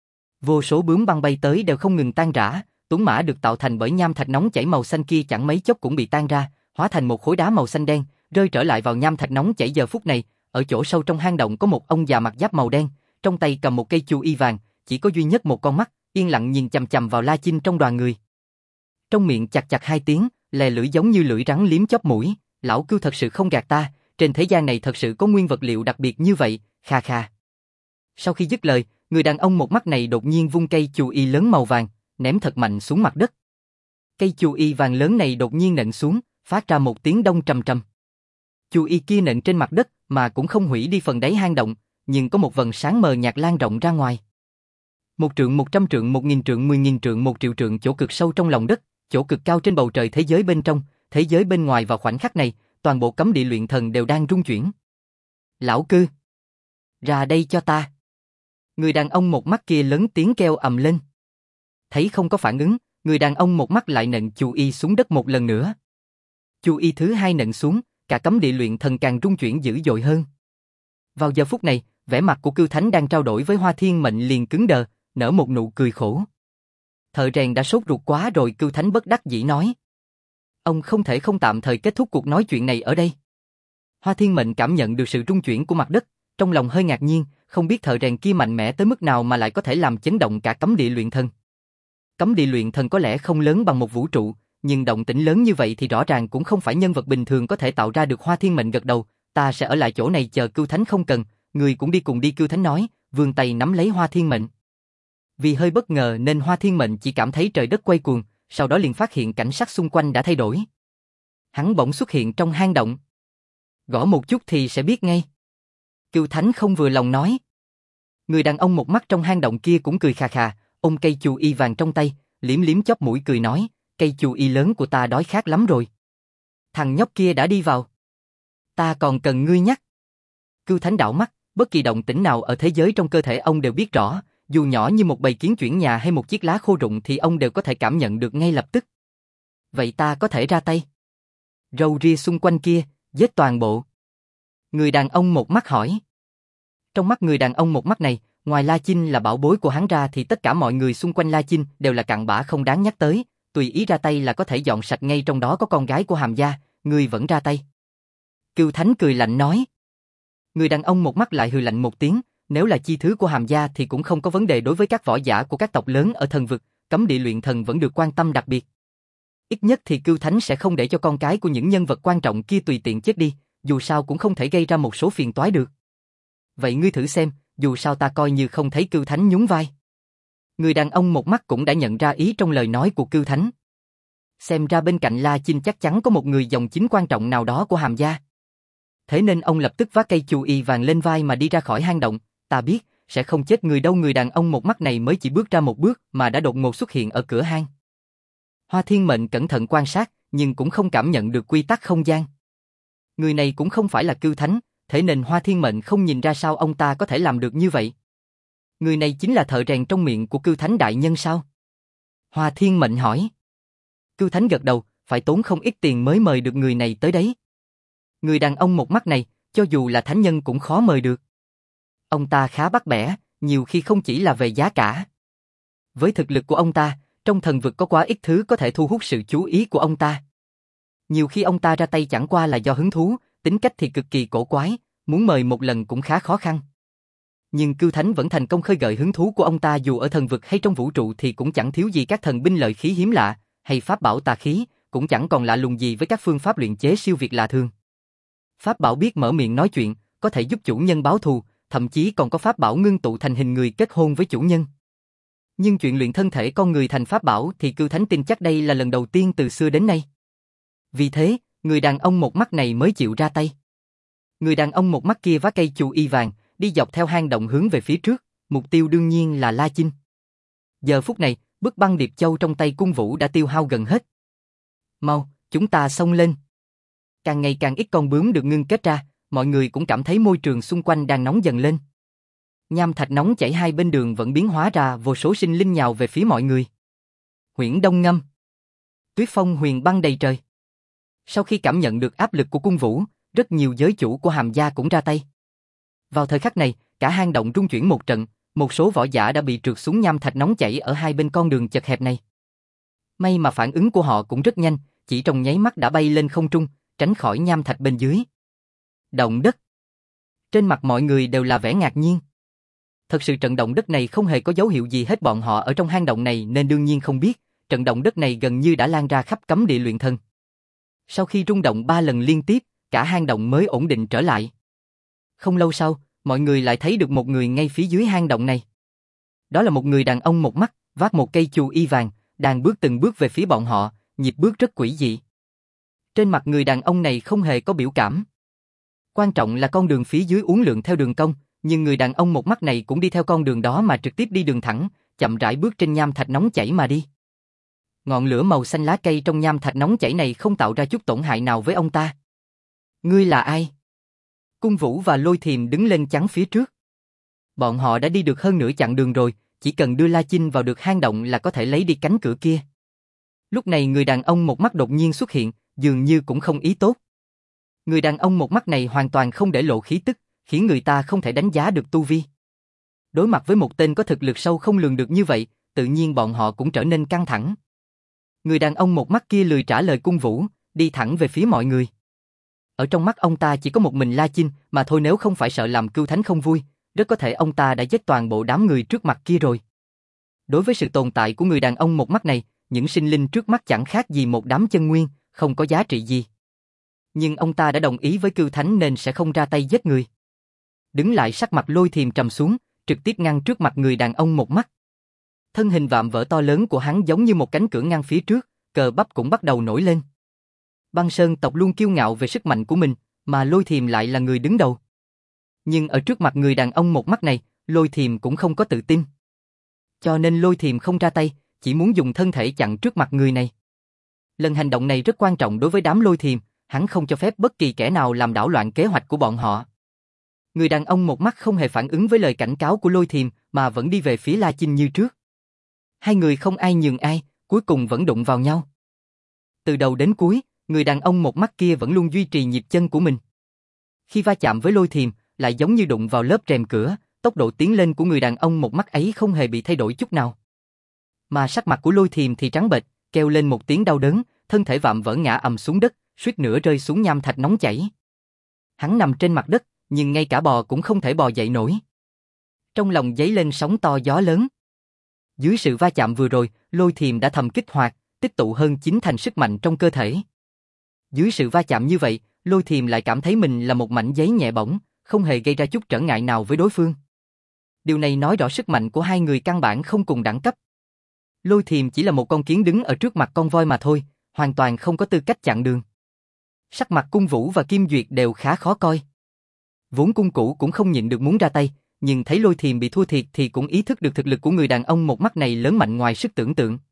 A: Vô số bướm băng bay tới đều không ngừng tan rã, tuấn mã được tạo thành bởi nham thạch nóng chảy màu xanh kia chẳng mấy chốc cũng bị tan ra, hóa thành một khối đá màu xanh đen, rơi trở lại vào nham thạch nóng chảy. Giờ phút này, ở chỗ sâu trong hang động có một ông già mặc giáp màu đen, trong tay cầm một cây chu y vàng, chỉ có duy nhất một con mắt, yên lặng nhìn chằm chằm vào La Chinh trong đoàn người. Trong miệng chặt chặt hai tiếng, lè lưỡi giống như lưỡi rắn liếm chóp mũi, lão Cưu thật sự không gạt ta, trên thế gian này thật sự có nguyên vật liệu đặc biệt như vậy, kha kha. Sau khi dứt lời, người đàn ông một mắt này đột nhiên vung cây chù y lớn màu vàng, ném thật mạnh xuống mặt đất. Cây chu y vàng lớn này đột nhiên nện xuống, phát ra một tiếng đông trầm trầm. Chu y kia nện trên mặt đất mà cũng không hủy đi phần đáy hang động, nhưng có một vầng sáng mờ nhạt lan rộng ra ngoài. Một trượng, một trăm trượng, một nghìn trượng, mười nghìn trượng, một triệu trượng, chỗ cực sâu trong lòng đất, chỗ cực cao trên bầu trời thế giới bên trong, thế giới bên ngoài vào khoảnh khắc này, toàn bộ cấm địa luyện thần đều đang rung chuyển. Lão cư! Ra đây cho ta! Người đàn ông một mắt kia lớn tiếng kêu ầm lên. Thấy không có phản ứng, người đàn ông một mắt lại nện chu y xuống đất một lần nữa. Chu y thứ hai nện xuống, cả cấm địa luyện thần càng rung chuyển dữ dội hơn. Vào giờ phút này, vẻ mặt của Cưu Thánh đang trao đổi với Hoa Thiên Mệnh liền cứng đờ, nở một nụ cười khổ. Thợ rèn đã sốt ruột quá rồi, Cưu Thánh bất đắc dĩ nói. Ông không thể không tạm thời kết thúc cuộc nói chuyện này ở đây. Hoa Thiên Mệnh cảm nhận được sự rung chuyển của mặt đất, trong lòng hơi ngạc nhiên, không biết thợ rèn kia mạnh mẽ tới mức nào mà lại có thể làm chấn động cả cấm địa luyện thần. Cấm địa luyện thần có lẽ không lớn bằng một vũ trụ, nhưng động tĩnh lớn như vậy thì rõ ràng cũng không phải nhân vật bình thường có thể tạo ra được. Hoa Thiên Mệnh gật đầu, ta sẽ ở lại chỗ này chờ Cưu Thánh không cần, người cũng đi cùng đi. Cưu Thánh nói, vươn tay nắm lấy Hoa Thiên Mệnh. Vì hơi bất ngờ nên Hoa Thiên Mệnh chỉ cảm thấy trời đất quay cuồng, sau đó liền phát hiện cảnh sắc xung quanh đã thay đổi. Hắn bỗng xuất hiện trong hang động. Gõ một chút thì sẽ biết ngay. Cưu Thánh không vừa lòng nói. Người đàn ông một mắt trong hang động kia cũng cười khà khà, ôm cây chù y vàng trong tay, liếm liếm chóp mũi cười nói, cây chù y lớn của ta đói khát lắm rồi. Thằng nhóc kia đã đi vào. Ta còn cần ngươi nhắc. Cưu Thánh đảo mắt, bất kỳ động tĩnh nào ở thế giới trong cơ thể ông đều biết rõ, dù nhỏ như một bầy kiến chuyển nhà hay một chiếc lá khô rụng thì ông đều có thể cảm nhận được ngay lập tức. Vậy ta có thể ra tay. Râu ria xung quanh kia, giết toàn bộ. Người đàn ông một mắt hỏi. Trong mắt người đàn ông một mắt này, ngoài La Chinh là bảo bối của hắn ra thì tất cả mọi người xung quanh La Chinh đều là cặn bã không đáng nhắc tới, tùy ý ra tay là có thể dọn sạch, ngay trong đó có con gái của Hàm gia, ngươi vẫn ra tay. Cưu Thánh cười lạnh nói. Người đàn ông một mắt lại hừ lạnh một tiếng, nếu là chi thứ của Hàm gia thì cũng không có vấn đề. Đối với các võ giả của các tộc lớn ở thần vực, cấm địa luyện thần vẫn được quan tâm đặc biệt. Ít nhất thì Cưu Thánh sẽ không để cho con cái của những nhân vật quan trọng kia tùy tiện chết đi, dù sao cũng không thể gây ra một số phiền toái được. Vậy ngươi thử xem, dù sao ta coi như không thấy. Cưu Thánh nhún vai. Người đàn ông một mắt cũng đã nhận ra ý trong lời nói của Cưu Thánh. Xem ra bên cạnh La Chinh chắc chắn có một người dòng chính quan trọng nào đó của Hàm gia. Thế nên ông lập tức vác cây chù y vàng lên vai mà đi ra khỏi hang động. Ta biết, sẽ không chết người đâu. Người đàn ông một mắt này mới chỉ bước ra một bước mà đã đột ngột xuất hiện ở cửa hang. Hoa Thiên Mệnh cẩn thận quan sát, nhưng cũng không cảm nhận được quy tắc không gian. Người này cũng không phải là Cưu Thánh, thế nên Hoa Thiên Mệnh không nhìn ra sao ông ta có thể làm được như vậy. Người này chính là thợ rèn trong miệng của Cưu Thánh đại nhân sao? Hoa Thiên Mệnh hỏi. Cưu Thánh gật đầu, phải tốn không ít tiền mới mời được người này tới đấy. Người đàn ông một mắt này, cho dù là thánh nhân cũng khó mời được. Ông ta khá bắt bẻ, nhiều khi không chỉ là về giá cả. Với thực lực của ông ta, trong thần vực có quá ít thứ có thể thu hút sự chú ý của ông ta. Nhiều khi ông ta ra tay chẳng qua là do hứng thú, tính cách thì cực kỳ cổ quái, muốn mời một lần cũng khá khó khăn. Nhưng Cưu Thánh vẫn thành công khơi gợi hứng thú của ông ta, dù ở thần vực hay trong vũ trụ thì cũng chẳng thiếu gì các thần binh lợi khí hiếm lạ, hay pháp bảo tà khí, cũng chẳng còn lạ lùng gì với các phương pháp luyện chế siêu việt lạ thường. Pháp bảo biết mở miệng nói chuyện, có thể giúp chủ nhân báo thù, thậm chí còn có pháp bảo ngưng tụ thành hình người kết hôn với chủ nhân. Nhưng chuyện luyện thân thể con người thành pháp bảo thì Cưu Thánh tin chắc đây là lần đầu tiên từ xưa đến nay. Vì thế, người đàn ông một mắt này mới chịu ra tay. Người đàn ông một mắt kia vác cây chù y vàng, đi dọc theo hang động hướng về phía trước, mục tiêu đương nhiên là La Chinh. Giờ phút này, bức băng điệp châu trong tay cung vũ đã tiêu hao gần hết. Mau, chúng ta xông lên. Càng ngày càng ít con bướm được ngưng kết ra, mọi người cũng cảm thấy môi trường xung quanh đang nóng dần lên. Nham thạch nóng chảy hai bên đường vẫn biến hóa ra vô số sinh linh nhào về phía mọi người. Huyễn Đông Ngâm. Tuyết phong huyền băng đầy trời. Sau khi cảm nhận được áp lực của cung vũ, rất nhiều giới chủ của Hàm gia cũng ra tay. Vào thời khắc này, cả hang động rung chuyển một trận, một số võ giả đã bị trượt xuống nham thạch nóng chảy ở hai bên con đường chật hẹp này. May mà phản ứng của họ cũng rất nhanh, chỉ trong nháy mắt đã bay lên không trung, tránh khỏi nham thạch bên dưới. Động đất. Trên mặt mọi người đều là vẻ ngạc nhiên. Thật sự trận động đất này không hề có dấu hiệu gì hết, bọn họ ở trong hang động này nên đương nhiên không biết, trận động đất này gần như đã lan ra khắp cấm địa luyện thần. Sau khi rung động ba lần liên tiếp, cả hang động mới ổn định trở lại. Không lâu sau, mọi người lại thấy được một người ngay phía dưới hang động này. Đó là một người đàn ông một mắt, vác một cây chù y vàng, đang bước từng bước về phía bọn họ, nhịp bước rất quỷ dị. Trên mặt người đàn ông này không hề có biểu cảm. Quan trọng là con đường phía dưới uốn lượn theo đường cong, nhưng người đàn ông một mắt này cũng đi theo con đường đó mà trực tiếp đi đường thẳng, chậm rãi bước trên nham thạch nóng chảy mà đi. Ngọn lửa màu xanh lá cây trong nham thạch nóng chảy này không tạo ra chút tổn hại nào với ông ta. Ngươi là ai? Cung Vũ và Lôi Thiềm đứng lên chắn phía trước. Bọn họ đã đi được hơn nửa chặng đường rồi, chỉ cần đưa La Chinh vào được hang động là có thể lấy đi cánh cửa kia. Lúc này người đàn ông một mắt đột nhiên xuất hiện, dường như cũng không ý tốt. Người đàn ông một mắt này hoàn toàn không để lộ khí tức, khiến người ta không thể đánh giá được tu vi. Đối mặt với một tên có thực lực sâu không lường được như vậy, tự nhiên bọn họ cũng trở nên căng thẳng. Người đàn ông một mắt kia lười trả lời Cung Vũ, đi thẳng về phía mọi người. Ở trong mắt ông ta chỉ có một mình La Chinh, mà thôi nếu không phải sợ làm Cưu Thánh không vui, rất có thể ông ta đã giết toàn bộ đám người trước mặt kia rồi. Đối với sự tồn tại của người đàn ông một mắt này, những sinh linh trước mắt chẳng khác gì một đám chân nguyên, không có giá trị gì. Nhưng ông ta đã đồng ý với Cưu Thánh nên sẽ không ra tay giết người. Đứng lại sắc mặt Lôi Thiềm trầm xuống, trực tiếp ngăn trước mặt người đàn ông một mắt. Thân hình vạm vỡ to lớn của hắn giống như một cánh cửa ngăn phía trước, cờ bắp cũng bắt đầu nổi lên. Băng Sơn tộc luôn kiêu ngạo về sức mạnh của mình, mà Lôi Thiềm lại là người đứng đầu. Nhưng ở trước mặt người đàn ông một mắt này, Lôi Thiềm cũng không có tự tin. Cho nên Lôi Thiềm không ra tay, chỉ muốn dùng thân thể chặn trước mặt người này. Lần hành động này rất quan trọng đối với đám Lôi Thiềm, hắn không cho phép bất kỳ kẻ nào làm đảo loạn kế hoạch của bọn họ. Người đàn ông một mắt không hề phản ứng với lời cảnh cáo của Lôi Thiềm, mà vẫn đi về phía La Chinh như trước. Hai người không ai nhường ai, cuối cùng vẫn đụng vào nhau. Từ đầu đến cuối, người đàn ông một mắt kia vẫn luôn duy trì nhịp chân của mình. Khi va chạm với Lôi Thiềm, lại giống như đụng vào lớp rèm cửa, tốc độ tiến lên của người đàn ông một mắt ấy không hề bị thay đổi chút nào. Mà sắc mặt của Lôi Thiềm thì trắng bệch, kêu lên một tiếng đau đớn, thân thể vạm vỡ ngã ầm xuống đất, suýt nữa rơi xuống nham thạch nóng chảy. Hắn nằm trên mặt đất, nhưng ngay cả bò cũng không thể bò dậy nổi. Trong lòng dấy lên sóng to gió lớn. Dưới sự va chạm vừa rồi, Lôi Thiềm đã thầm kích hoạt, tích tụ hơn chín thành sức mạnh trong cơ thể. Dưới sự va chạm như vậy, Lôi Thiềm lại cảm thấy mình là một mảnh giấy nhẹ bỏng, không hề gây ra chút trở ngại nào với đối phương. Điều này nói rõ sức mạnh của hai người căn bản không cùng đẳng cấp. Lôi Thiềm chỉ là một con kiến đứng ở trước mặt con voi mà thôi, hoàn toàn không có tư cách chặn đường. Sắc mặt Cung Vũ và Kim Duyệt đều khá khó coi. Vốn Cung Cũ cũng không nhịn được muốn ra tay, nhưng thấy Lôi Thiềm bị thua thiệt thì cũng ý thức được thực lực của người đàn ông một mắt này lớn mạnh ngoài sức tưởng tượng.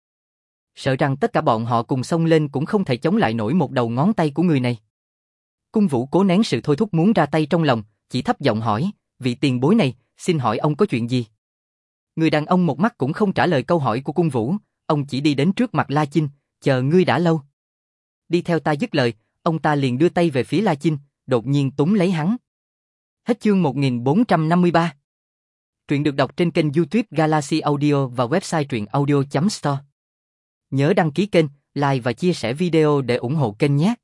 A: Sợ rằng tất cả bọn họ cùng xông lên cũng không thể chống lại nổi một đầu ngón tay của người này. Cung Vũ cố nén sự thôi thúc muốn ra tay trong lòng, chỉ thấp giọng hỏi, vị tiền bối này, xin hỏi ông có chuyện gì? Người đàn ông một mắt cũng không trả lời câu hỏi của Cung Vũ, ông chỉ đi đến trước mặt La Chinh, chờ ngươi đã lâu. Đi theo ta dứt lời, ông ta liền đưa tay về phía La Chinh, đột nhiên túm lấy hắn. Hết chương một nghìn bốn trăm năm mươi ba. Truyện được đọc trên kênh YouTube Galaxy Audio và website truyện audio chấm store. Nhớ đăng ký kênh, like và chia sẻ video để ủng hộ kênh nhé.